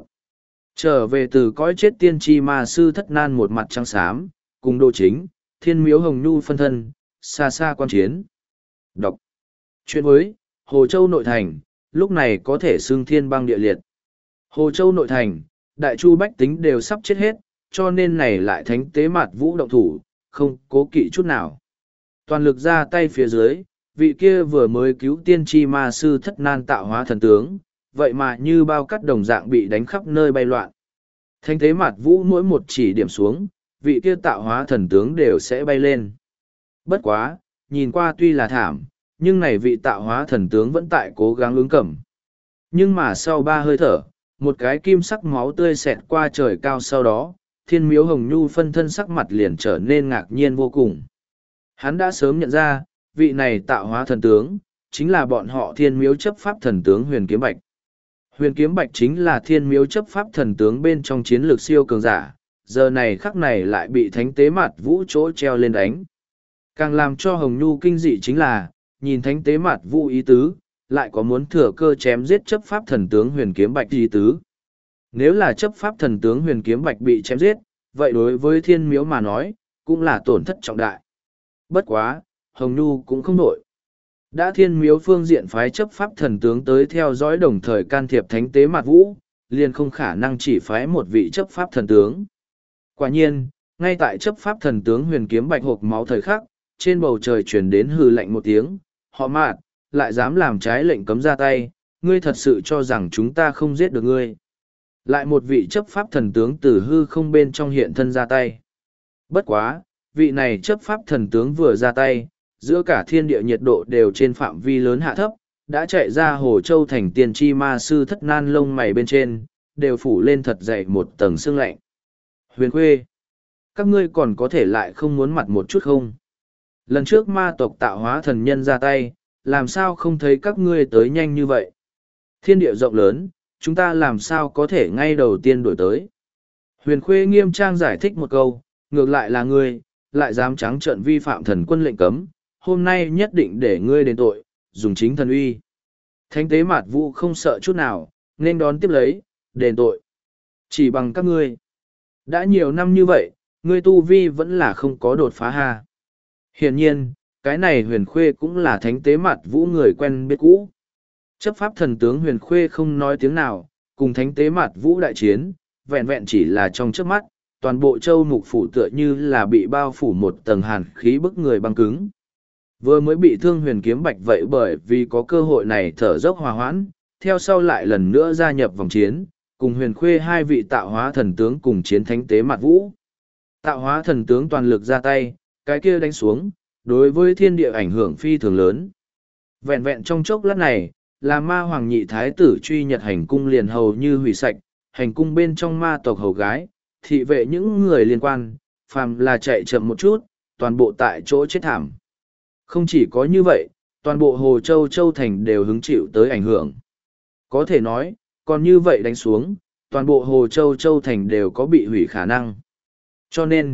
Trở về từ cõi chết tiên tri ma sư Thất Nan một mặt trắng xám, cùng Đồ Chính, Thiên Miếu Hồng Nhu phân thân, xa xa quan chiến. Đọc. Chuyện với, Hồ Châu Nội Thành, lúc này có thể xưng thiên băng địa liệt. Hồ Châu Nội Thành, đại chu bách tính đều sắp chết hết, cho nên này lại thánh tế mạt vũ động thủ, không cố kỵ chút nào. Toàn lực ra tay phía dưới, vị kia vừa mới cứu tiên tri ma sư Thất Nan tạo hóa thần tướng, vậy mà như bao cắt đồng dạng bị đánh khắp nơi bay loạn. Thánh tế mạt vũ mỗi một chỉ điểm xuống, vị kia tạo hóa thần tướng đều sẽ bay lên. Bất quá, nhìn qua tuy là thảm, nhưng này vị tạo hóa thần tướng vẫn tại cố gắng ứng cẩm. Nhưng mà sau 3 hơi thở, một cái kim sắc máu tươi xẹt qua trời cao sau đó, Thiên Miếu Hồng Nhu phân thân sắc mặt liền trở nên ngạc nhiên vô cùng. Hắn đã sớm nhận ra, vị này tạo hóa thần tướng, chính là bọn họ Thiên Miếu chấp pháp thần tướng Huyền Kiếm Bạch. Huyền Kiếm Bạch chính là Thiên Miếu chấp pháp thần tướng bên trong chiến lược siêu cường giả, giờ này khắc này lại bị thánh tế mạt vũ chỗ treo lên đánh. Càng làm cho Hồng Nhu kinh dị chính là, nhìn thánh tế mạt vũ ý tứ, lại có muốn thừa cơ chém giết chấp pháp thần tướng Huyền Kiếm Bạch ý tứ. Nếu là chấp pháp thần tướng Huyền Kiếm Bạch bị chém giết, vậy đối với Thiên Miếu mà nói, cũng là tổn thất trọng đại. Bất quá, Hồng Nhu cũng không nổi. Đã Thiên Miếu phương diện phái chấp pháp thần tướng tới theo dõi đồng thời can thiệp thánh tế mạt vũ, liền không khả năng chỉ phái một vị chấp pháp thần tướng. Quả nhiên, ngay tại chấp pháp thần tướng Huyền Kiếm Bạch hộp máu thời khắc, trên bầu trời truyền đến hừ lạnh một tiếng, họ Mạt, lại dám làm trái lệnh cấm ra tay, ngươi thật sự cho rằng chúng ta không giết được ngươi. Lại một vị chấp pháp thần tướng từ hư không bên trong hiện thân ra tay. Bất quá, vị này chấp pháp thần tướng vừa ra tay, giữa cả thiên địa nhiệt độ đều trên phạm vi lớn hạ thấp, đã chạy ra Hồ Châu thành tiên tri ma sư Thất Nan lông mày bên trên, đều phủ lên thật dày một tầng sương lạnh. Huyền Khuê, các ngươi còn có thể lại không muốn mặt một chút không? Lần trước ma tộc tạo hóa thần nhân ra tay, làm sao không thấy các ngươi tới nhanh như vậy? Thiên địa rộng lớn, chúng ta làm sao có thể ngay đầu tiên đổi tới? Huyền Khuê nghiêm trang giải thích một câu, ngược lại là ngươi, lại dám trắng trợn vi phạm thần quân lệnh cấm, hôm nay nhất định để ngươi đền tội, dùng chính thần uy. Thánh tế mạt vũ không sợ chút nào, nên đón tiếp lấy, đền tội. Chỉ bằng các ngươi. Đã nhiều năm như vậy, ngươi tu vi vẫn là không có đột phá ha. Hiển nhiên, cái này Huyền Khuê cũng là thánh tế mạt vũ người quen biết cũ. Chấp pháp thần tướng Huyền Khuê không nói tiếng nào, cùng thánh tế mạt vũ đại chiến, vẹn vẹn chỉ là trong trước mắt, toàn bộ châu mục phủ tựa như là bị bao phủ một tầng hàn khí bức người băng cứng. Vừa mới bị thương Huyền Kiếm Bạch vậy bởi vì có cơ hội này thở dốc hòa hoãn, theo sau lại lần nữa gia nhập vòng chiến, cùng Huyền Khuê hai vị tạo hóa thần tướng cùng chiến thánh tế mạt vũ. Tạo hóa thần tướng toàn lực ra tay, cái kia đánh xuống, đối với thiên địa ảnh hưởng phi thường lớn. Vẹn vẹn trong chốc lát này, là ma hoàng nhị thái tử truy nhật hành cung liền hầu như hủy sạch, hành cung bên trong ma tộc hầu gái, thị vệ những người liên quan, phàm là chạy chậm một chút, toàn bộ tại chỗ chết thảm. Không chỉ có như vậy, toàn bộ Hồ Châu Châu Thành đều hứng chịu tới ảnh hưởng. Có thể nói, còn như vậy đánh xuống, toàn bộ Hồ Châu Châu Thành đều có bị hủy khả năng. Cho nên,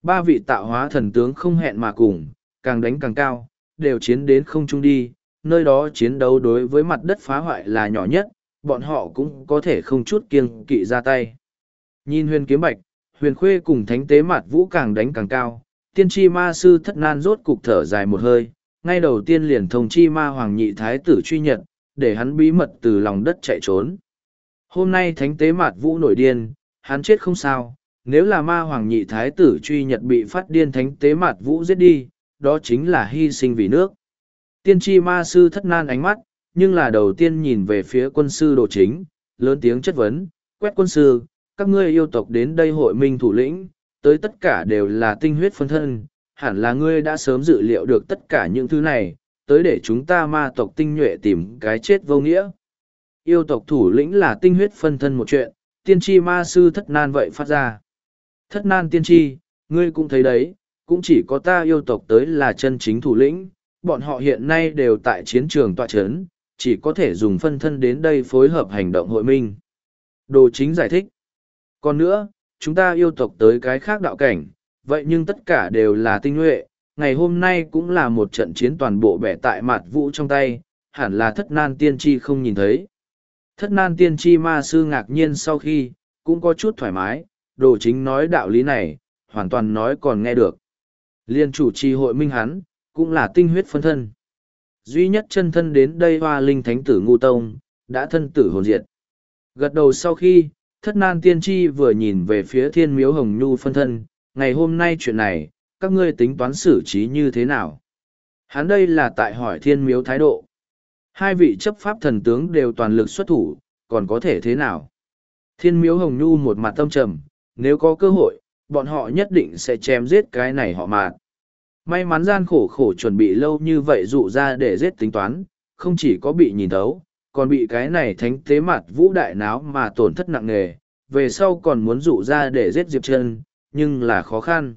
Ba vị tạo hóa thần tướng không hẹn mà cùng, càng đánh càng cao, đều chiến đến không trung đi, nơi đó chiến đấu đối với mặt đất phá hoại là nhỏ nhất, bọn họ cũng có thể không chút kiêng kỵ ra tay. Nhìn Huyền Kiếm Bạch, Huyền Khuê cùng Thánh Tế Mạt Vũ càng đánh càng cao, tiên tri ma sư Thất Nan rốt cục thở dài một hơi, ngay đầu tiên liền thông chi ma hoàng nhị thái tử truy nhật, để hắn bí mật từ lòng đất chạy trốn. Hôm nay Thánh Tế Mạt Vũ nổi điên, hắn chết không sao, nếu là ma hoàng nhị thái tử truy nhật bị phát điên Thánh Tế Mạt Vũ giết đi, đó chính là hy sinh vì nước. Tiên tri ma sư Thất Nan ánh mắt, nhưng là đầu tiên nhìn về phía quân sư Đồ Chính, lớn tiếng chất vấn, quét quân sư, các ngươi yêu tộc đến đây hội minh thủ lĩnh, tới tất cả đều là tinh huyết phân thân, hẳn là ngươi đã sớm dự liệu được tất cả những thứ này, tới để chúng ta ma tộc tinh nhuệ tìm cái chết vô nghĩa. Yêu tộc thủ lĩnh là tinh huyết phân thân một chuyện, tiên tri ma sư Thất Nan vậy phát ra. Thất Nan tiên tri, ngươi cũng thấy đấy, cũng chỉ có ta yêu tộc tới là chân chính thủ lĩnh, bọn họ hiện nay đều tại chiến trường tọa chấn, chỉ có thể dùng phân thân đến đây phối hợp hành động hội minh. Đồ Chính giải thích. Còn nữa, chúng ta yêu tộc tới cái khác đạo cảnh, vậy nhưng tất cả đều là tinh nhuệ, ngày hôm nay cũng là một trận chiến toàn bộ bẻ tại Mạt Vũ trong tay, hẳn là Thất Nan tiên tri không nhìn thấy. Thất Nan tiên tri ma sư ngạc nhiên sau khi, cũng có chút thoải mái, Đồ Chính nói đạo lý này, hoàn toàn nói còn nghe được. Liên chủ trì hội minh hắn, cũng là tinh huyết phân thân. Duy nhất chân thân đến đây Hoa Linh Thánh tử Ngu Tông, đã thân tử hồn diệt. Gật đầu sau khi, Thất Nan tiên tri vừa nhìn về phía Thiên Miếu Hồng Nhu phân thân, ngày hôm nay chuyện này, các ngươi tính toán xử trí như thế nào? Hắn đây là tại hỏi Thiên Miếu thái độ. Hai vị chấp pháp thần tướng đều toàn lực xuất thủ, còn có thể thế nào? Thiên Miếu Hồng Nhu một mặt tâm trầm, nếu có cơ hội, bọn họ nhất định sẽ chém giết cái này họ Mạt. May mắn gian khổ khổ chuẩn bị lâu như vậy dụ ra để giết tính toán, không chỉ có bị nhìn thấu, còn bị cái này Thánh Tế Mạt Vũ đại náo mà tổn thất nặng nề, về sau còn muốn dụ ra để giết Diệp Trân, nhưng là khó khăn.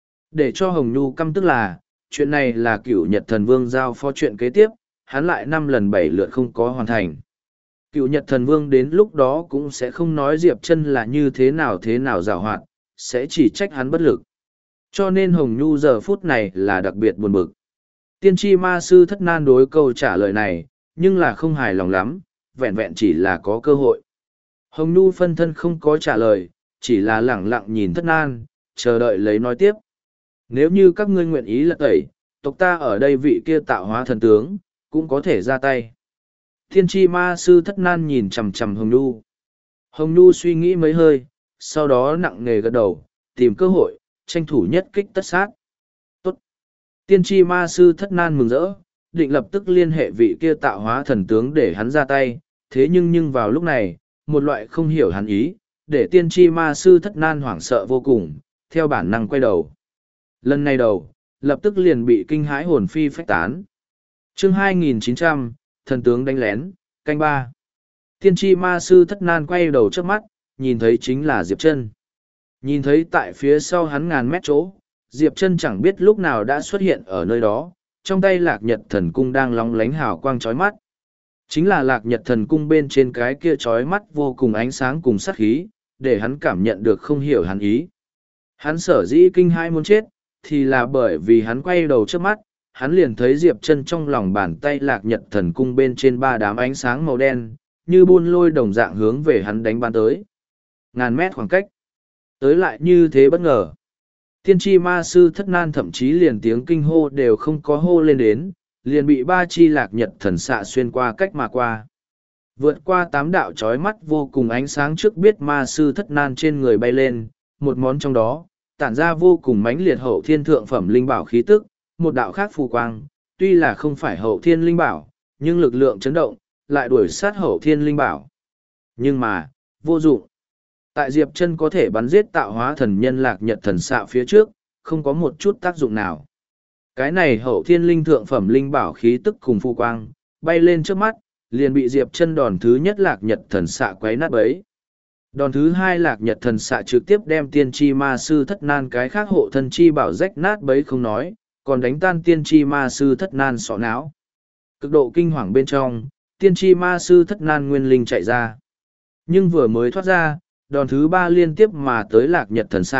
Để cho Hồng Nhu căm tức là, chuyện này là Cửu Nhật Thần Vương giao phó chuyện kế tiếp, hắn lại 5 lần 7 lượt không có hoàn thành. Cửu Nhật Thần Vương đến lúc đó cũng sẽ không nói Diệp Trân là như thế nào giàu hoạt, sẽ chỉ trách hắn bất lực. Cho nên Hồng Nhu giờ phút này là đặc biệt buồn bực. Tiên tri ma sư Thất Nan đối câu trả lời này, nhưng là không hài lòng lắm, vẹn vẹn chỉ là có cơ hội. Hồng Nhu phân thân không có trả lời, chỉ là lẳng lặng nhìn Thất Nan, chờ đợi lấy nói tiếp. Nếu như các ngươi nguyện ý lật tẩy, tộc ta ở đây vị kia tạo hóa thần tướng, cũng có thể ra tay. Tiên tri ma sư Thất Nan nhìn chằm chằm Hồng Nhu. Hồng Nhu suy nghĩ mấy hơi, sau đó nặng nề gật đầu, tìm cơ hội, tranh thủ nhất kích tất sát. Tốt. Tiên tri ma sư Thất Nan mừng rỡ, định lập tức liên hệ vị kia tạo hóa thần tướng để hắn ra tay, thế nhưng vào lúc này, một loại không hiểu hắn ý, để tiên tri ma sư Thất Nan hoảng sợ vô cùng, theo bản năng quay đầu. Lần này đầu, lập tức liền bị kinh hãi hồn phi phách tán. Chương 2900, thần tướng đánh lén, canh 3. Tiên tri ma sư Thất Nan quay đầu trước mắt, nhìn thấy chính là Diệp Trân. Nhìn thấy tại phía sau hắn ngàn mét chỗ, Diệp Trân chẳng biết lúc nào đã xuất hiện ở nơi đó, trong tay Lạc Nhật Thần Cung đang lóng lánh hào quang chói mắt. Chính là Lạc Nhật Thần Cung bên trên cái kia chói mắt vô cùng ánh sáng cùng sát khí, để hắn cảm nhận được không hiểu hắn ý. Hắn sở dĩ kinh hãi muốn chết, thì là bởi vì hắn quay đầu trước mắt, hắn liền thấy Diệp Trân trong lòng bàn tay Lạc Nhật Thần Cung bên trên 3 đám ánh sáng màu đen, như buôn lôi đồng dạng hướng về hắn đánh bắn tới. Ngàn mét khoảng cách. Tới lại như thế bất ngờ. Tiên tri ma sư Thất Nan thậm chí liền tiếng kinh hô đều không có hô lên đến, liền bị 3 chi Lạc Nhật thần xạ xuyên qua cách mà qua. Vượt qua 8 đạo chói mắt vô cùng ánh sáng trước biết ma sư Thất Nan trên người bay lên, một món trong đó, tản ra vô cùng mãnh liệt hậu thiên thượng phẩm linh bảo khí tức, một đạo khác phù quang, tuy là không phải hậu thiên linh bảo, nhưng lực lượng chấn động, lại đuổi sát hậu thiên linh bảo. Nhưng mà, vô dụng. Tại Diệp Trân có thể bắn giết tạo hóa thần nhân Lạc Nhật thần xạ phía trước, không có một chút tác dụng nào. Cái này hậu thiên linh thượng phẩm linh bảo khí tức cùng phù quang, bay lên trước mắt, liền bị Diệp Trân đòn thứ nhất Lạc Nhật thần xạ quấy nát bấy. Đòn thứ hai Lạc Nhật thần xạ trực tiếp đem tiên tri ma sư Thất Nan cái khác hộ thân chi bảo rách nát bấy không nói, còn đánh tan tiên tri ma sư Thất Nan sọ não. Cực độ kinh hoàng bên trong, tiên tri ma sư Thất Nan nguyên linh chạy ra. Nhưng vừa mới thoát ra, đòn thứ 3 liên tiếp mà tới Lạc Nhật thần xạ,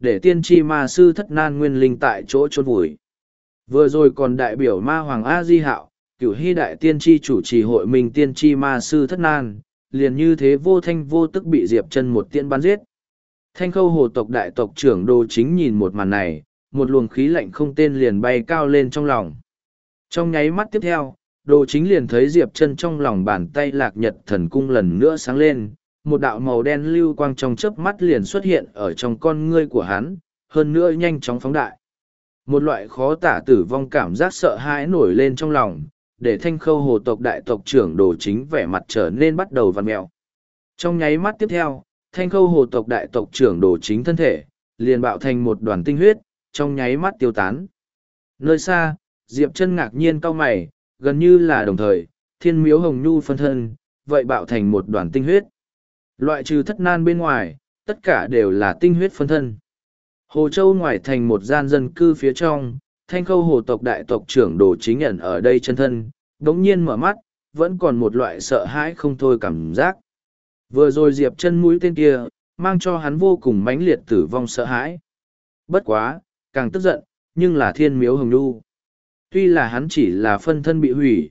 để tiên tri ma sư thất nan nguyên linh tại chỗ chôn vùi. Vừa rồi còn đại biểu ma hoàng A Di Hạo, cửu hy đại tiên tri chủ trì hội mình tiên tri ma sư thất nan, liền như thế vô thanh vô tức bị Diệp Chân một tiễn bắn giết. Thanh Khâu hồ tộc đại tộc trưởng Đồ Chính nhìn một màn này, một luồng khí lạnh không tên liền bay cao lên trong lòng. Trong nháy mắt tiếp theo, Đồ Chính liền thấy Diệp Chân trong lòng bàn tay Lạc Nhật Thần Cung lần nữa sáng lên, một đạo màu đen lưu quang trong chớp mắt liền xuất hiện ở trong con ngươi của hắn, hơn nữa nhanh chóng phóng đại. Một loại khó tả tử vong cảm giác sợ hãi nổi lên trong lòng, để Thanh Khâu hồ tộc đại tộc trưởng Đồ Chính vẻ mặt trở nên bắt đầu vặn mẹo. Trong nháy mắt tiếp theo, Thanh Khâu hồ tộc đại tộc trưởng Đồ Chính thân thể liền bạo thành một đoàn tinh huyết, trong nháy mắt tiêu tán. Nơi xa, Diệp Chân ngạc nhiên cau mày, gần như là đồng thời, Thiên Miếu Hồng Nhu phân thân, vậy bạo thành một đoàn tinh huyết. Loại trừ thất nan bên ngoài, tất cả đều là tinh huyết phân thân. Hồ Châu ngoài thành một gian dân cư phía trong, Thanh Khâu hồ tộc đại tộc trưởng Đồ Chính ẩn ở đây chân thân, đống nhiên mở mắt, vẫn còn một loại sợ hãi không thôi cảm giác. Vừa rồi Diệp Chân mũi tên kia, mang cho hắn vô cùng mãnh liệt tử vong sợ hãi. Bất quá, càng tức giận, nhưng là Thiên Miếu Hồng Nhu. Tuy là hắn chỉ là phân thân bị hủy,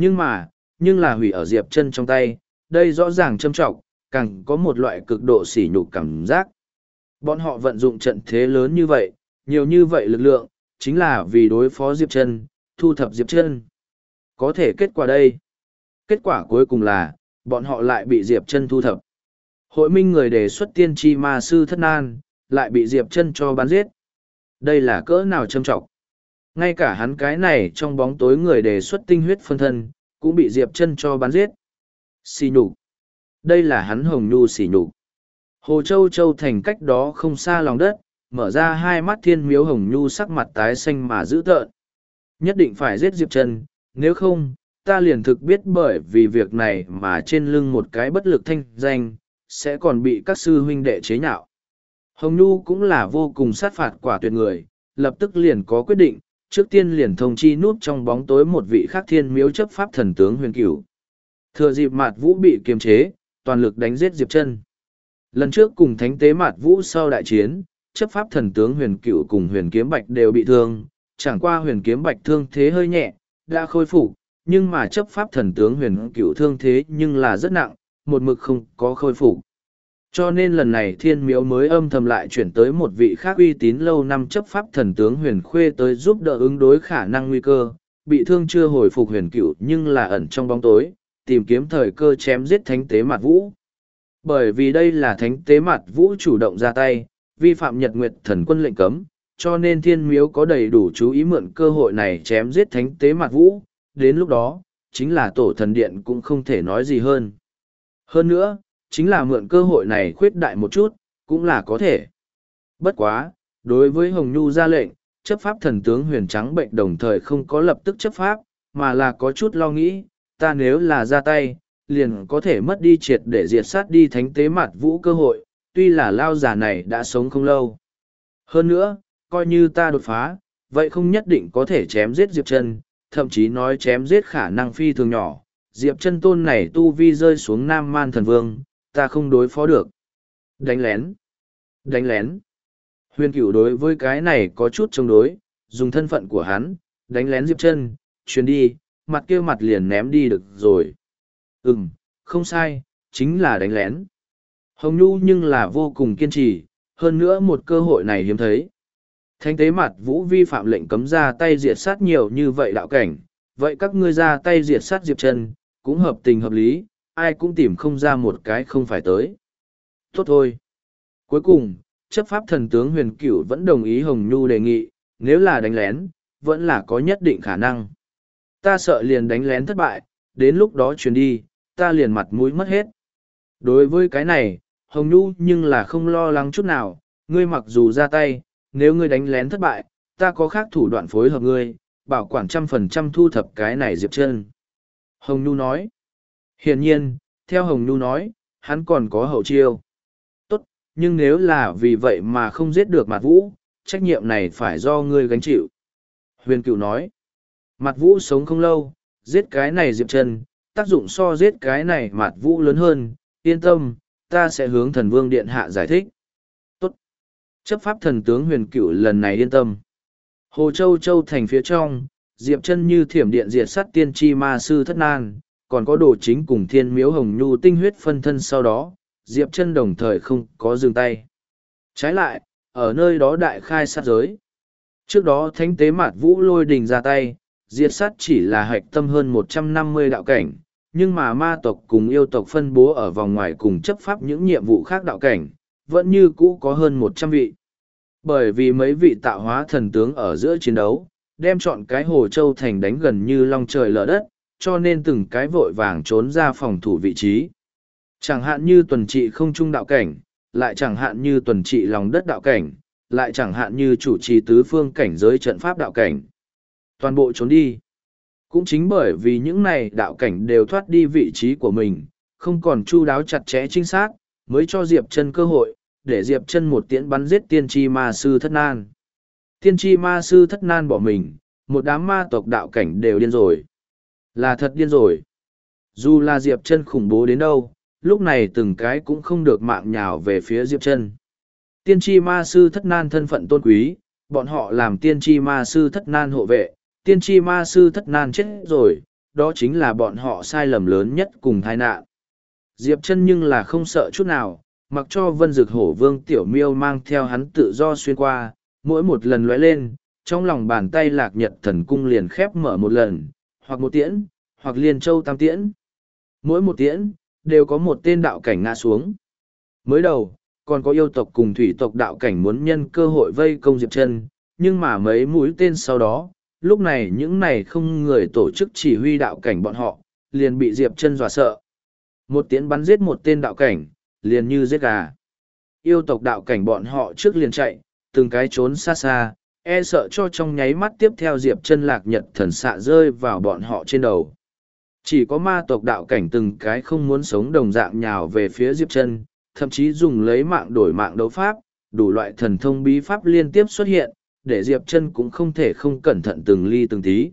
nhưng là hủy ở Diệp Chân trong tay, đây rõ ràng châm trọng, càng có một loại cực độ sỉ nhục cảm giác. Bọn họ vận dụng trận thế lớn như vậy, nhiều như vậy lực lượng, chính là vì đối phó Diệp Chân, thu thập Diệp Chân. Có thể kết quả đây. Kết quả cuối cùng là, bọn họ lại bị Diệp Chân thu thập. Hội minh người đề xuất tiên tri ma sư thất nan, lại bị Diệp Chân cho bắn giết. Đây là cỡ nào châm trọng. Ngay cả hắn cái này trong bóng tối người đề xuất tinh huyết phân thân, cũng bị Diệp Chân cho bắn giết. Xỉ nhục. Đây là hắn Hồng Nhu xỉ nhục. Hồ Châu Châu thành cách đó không xa lòng đất, mở ra hai mắt Thiên Miếu Hồng Nhu sắc mặt tái xanh mà dữ tợn. Nhất định phải giết Diệp Chân, nếu không, ta liền thực biết bởi vì việc này mà trên lưng một cái bất lực thanh danh, sẽ còn bị các sư huynh đệ chế nhạo. Hồng Nhu cũng là vô cùng sát phạt quả tuyệt người, lập tức liền có quyết định, trước tiên liền thông chi núp trong bóng tối một vị khác Thiên Miếu chấp pháp thần tướng Huyền Cửu. Thừa dịp Mạt Vũ bị kiềm chế, toàn lực đánh giết Diệp Chân. Lần trước cùng Thánh tế Mạt Vũ sau đại chiến, chấp pháp thần tướng Huyền Cửu cùng Huyền Kiếm Bạch đều bị thương, chẳng qua Huyền Kiếm Bạch thương thế hơi nhẹ, đã khôi phục, nhưng mà chấp pháp thần tướng Huyền Cửu thương thế nhưng là rất nặng, một mực không có khôi phục. Cho nên lần này Thiên Miếu mới âm thầm lại chuyển tới một vị khác uy tín lâu năm chấp pháp thần tướng Huyền Khuê tới giúp đỡ ứng đối khả năng nguy cơ, bị thương chưa hồi phục Huyền Cửu nhưng là ẩn trong bóng tối, tìm kiếm thời cơ chém giết Thánh tế Mạt Vũ. Bởi vì đây là Thánh tế Mạt Vũ chủ động ra tay, vi phạm Nhật Nguyệt Thần Quân lệnh cấm, cho nên Thiên Miếu có đầy đủ chú ý mượn cơ hội này chém giết Thánh tế Mạt Vũ, đến lúc đó, chính là Tổ Thần Điện cũng không thể nói gì hơn. Hơn nữa, chính là mượn cơ hội này khuyết đại một chút, cũng là có thể. Bất quá, đối với Hồng Nhu ra lệnh, chấp pháp thần tướng Huyền Trắng Bệnh đồng thời không có lập tức chấp pháp, mà là có chút lo nghĩ, ta nếu là ra tay, liền có thể mất đi triệt để diệt sát đi Thánh tế Mạt Vũ cơ hội, tuy là lao giả này đã sống không lâu. Hơn nữa, coi như ta đột phá, vậy không nhất định có thể chém giết Diệp Chân, thậm chí nói chém giết khả năng phi thường nhỏ. Diệp Chân tôn này tu vi rơi xuống Nam Man Thần Vương, ta không đối phó được. Đánh lén. Đánh lén. Huyền Cửu đối với cái này có chút chống đối, dùng thân phận của hắn, đánh lén Diệp Chân, truyền đi, mặt kia mặt liền ném đi được rồi. Không sai, chính là đánh lén. Hồng Nhu nhưng là vô cùng kiên trì, hơn nữa một cơ hội này hiếm thấy. Thánh tế Mạt Vũ vi phạm lệnh cấm ra tay diệt sát nhiều như vậy đạo cảnh, vậy các ngươi ra tay diệt sát Diệp Chân, cũng hợp tình hợp lý, ai cũng tìm không ra một cái không phải tới. Tốt thôi. Cuối cùng, chấp pháp thần tướng Huyền Cửu vẫn đồng ý Hồng Nhu đề nghị, nếu là đánh lén, vẫn là có nhất định khả năng. Ta sợ liền đánh lén thất bại, đến lúc đó truyền đi, ta liền mặt mũi mất hết. Đối với cái này, Hồng Nhu nhưng là không lo lắng chút nào, ngươi mặc dù ra tay, nếu ngươi đánh lén thất bại, ta có khác thủ đoạn phối hợp ngươi, bảo quản 100% thu thập cái này Diệp Chân. Hồng Nhu nói. Hiển nhiên, theo Hồng Nhu nói, hắn còn có hậu chiêu. Tốt, nhưng nếu là vì vậy mà không giết được Mạt Vũ, trách nhiệm này phải do ngươi gánh chịu. Huyền Cửu nói. Mạt Vũ sống không lâu, giết cái này Diệp Chân, tác dụng so giết cái này Mạt Vũ lớn hơn, yên tâm, ta sẽ hướng Thần Vương Điện hạ giải thích. Tốt. Chấp pháp thần tướng Huyền Cửu lần này yên tâm. Hồ Châu Châu thành phía trong, Diệp Chân như thiểm điện diệt sát tiên tri ma sư Thất Nan, còn có Đồ Chính cùng Thiên Miếu Hồng Nhu tinh huyết phân thân sau đó, Diệp Chân đồng thời không có dừng tay. Trái lại, ở nơi đó đại khai sát giới. Trước đó Thánh Tế Mạt Vũ Lôi Đình ra tay, diệt sát chỉ là hạch tâm hơn 150 đạo cảnh, nhưng mà ma tộc cùng yêu tộc phân bố ở vòng ngoài cùng chấp pháp những nhiệm vụ khác đạo cảnh, vẫn như cũ có hơn 100 vị. Bởi vì mấy vị tạo hóa thần tướng ở giữa chiến đấu, đem chọn cái Hồ Châu thành đánh gần như long trời lở đất, cho nên từng cái vội vàng trốn ra phòng thủ vị trí. Chẳng hạn như tuần trị không trung đạo cảnh, lại chẳng hạn như tuần trị lòng đất đạo cảnh, lại chẳng hạn như chủ trì tứ phương cảnh giới trận pháp đạo cảnh. Toàn bộ trốn đi. Cũng chính bởi vì những này đạo cảnh đều thoát đi vị trí của mình, không còn chu đáo chặt chẽ chính xác, mới cho Diệp Chân cơ hội, để Diệp Chân một tiễn bắn giết tiên tri ma sư Thất Nan. Tiên tri ma sư Thất Nan bỏ mình, một đám ma tộc đạo cảnh đều điên rồi. Là thật điên rồi. Dù là Diệp Chân khủng bố đến đâu, lúc này từng cái cũng không được mạng nhào về phía Diệp Chân. Tiên tri ma sư Thất Nan thân phận tôn quý, bọn họ làm tiên tri ma sư Thất Nan hộ vệ, tiên tri ma sư Thất Nan chết rồi, đó chính là bọn họ sai lầm lớn nhất cùng tai nạn. Diệp Chân nhưng là không sợ chút nào, mặc cho Vân Dực Hổ Vương Tiểu Miêu mang theo hắn tự do xuyên qua, mỗi một lần lóe lên, trong lòng bàn tay Lạc Nhật Thần Cung liền khép mở một lần, hoặc một tiễn, hoặc Liên Châu Tam tiễn. Mỗi một tiễn, đều có một tên đạo cảnh ngã xuống. Mới đầu, còn có yêu tộc cùng thủy tộc đạo cảnh muốn nhân cơ hội vây công Diệp Chân, nhưng mà mấy mũi tên sau đó, lúc này những này không người tổ chức chỉ huy đạo cảnh bọn họ, liền bị Diệp Chân dọa sợ. Một tiễn bắn giết một tên đạo cảnh, liền như giết gà. Yêu tộc đạo cảnh bọn họ trước liền chạy, từng cái trốn xa xa, e sợ cho trong nháy mắt tiếp theo Diệp Chân Lạc Nhật Thần xạ rơi vào bọn họ trên đầu. Chỉ có ma tộc đạo cảnh từng cái không muốn sống đồng dạng nhào về phía Diệp Chân, thậm chí dùng lấy mạng đổi mạng đấu pháp, đủ loại thần thông bí pháp liên tiếp xuất hiện, để Diệp Chân cũng không thể không cẩn thận từng ly từng tí.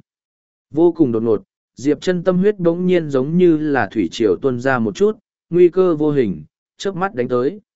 Vô cùng đột ngột, Diệp Chân tâm huyết bỗng nhiên giống như là thủy triều tuôn ra một chút, nguy cơ vô hình, chớp mắt đánh tới.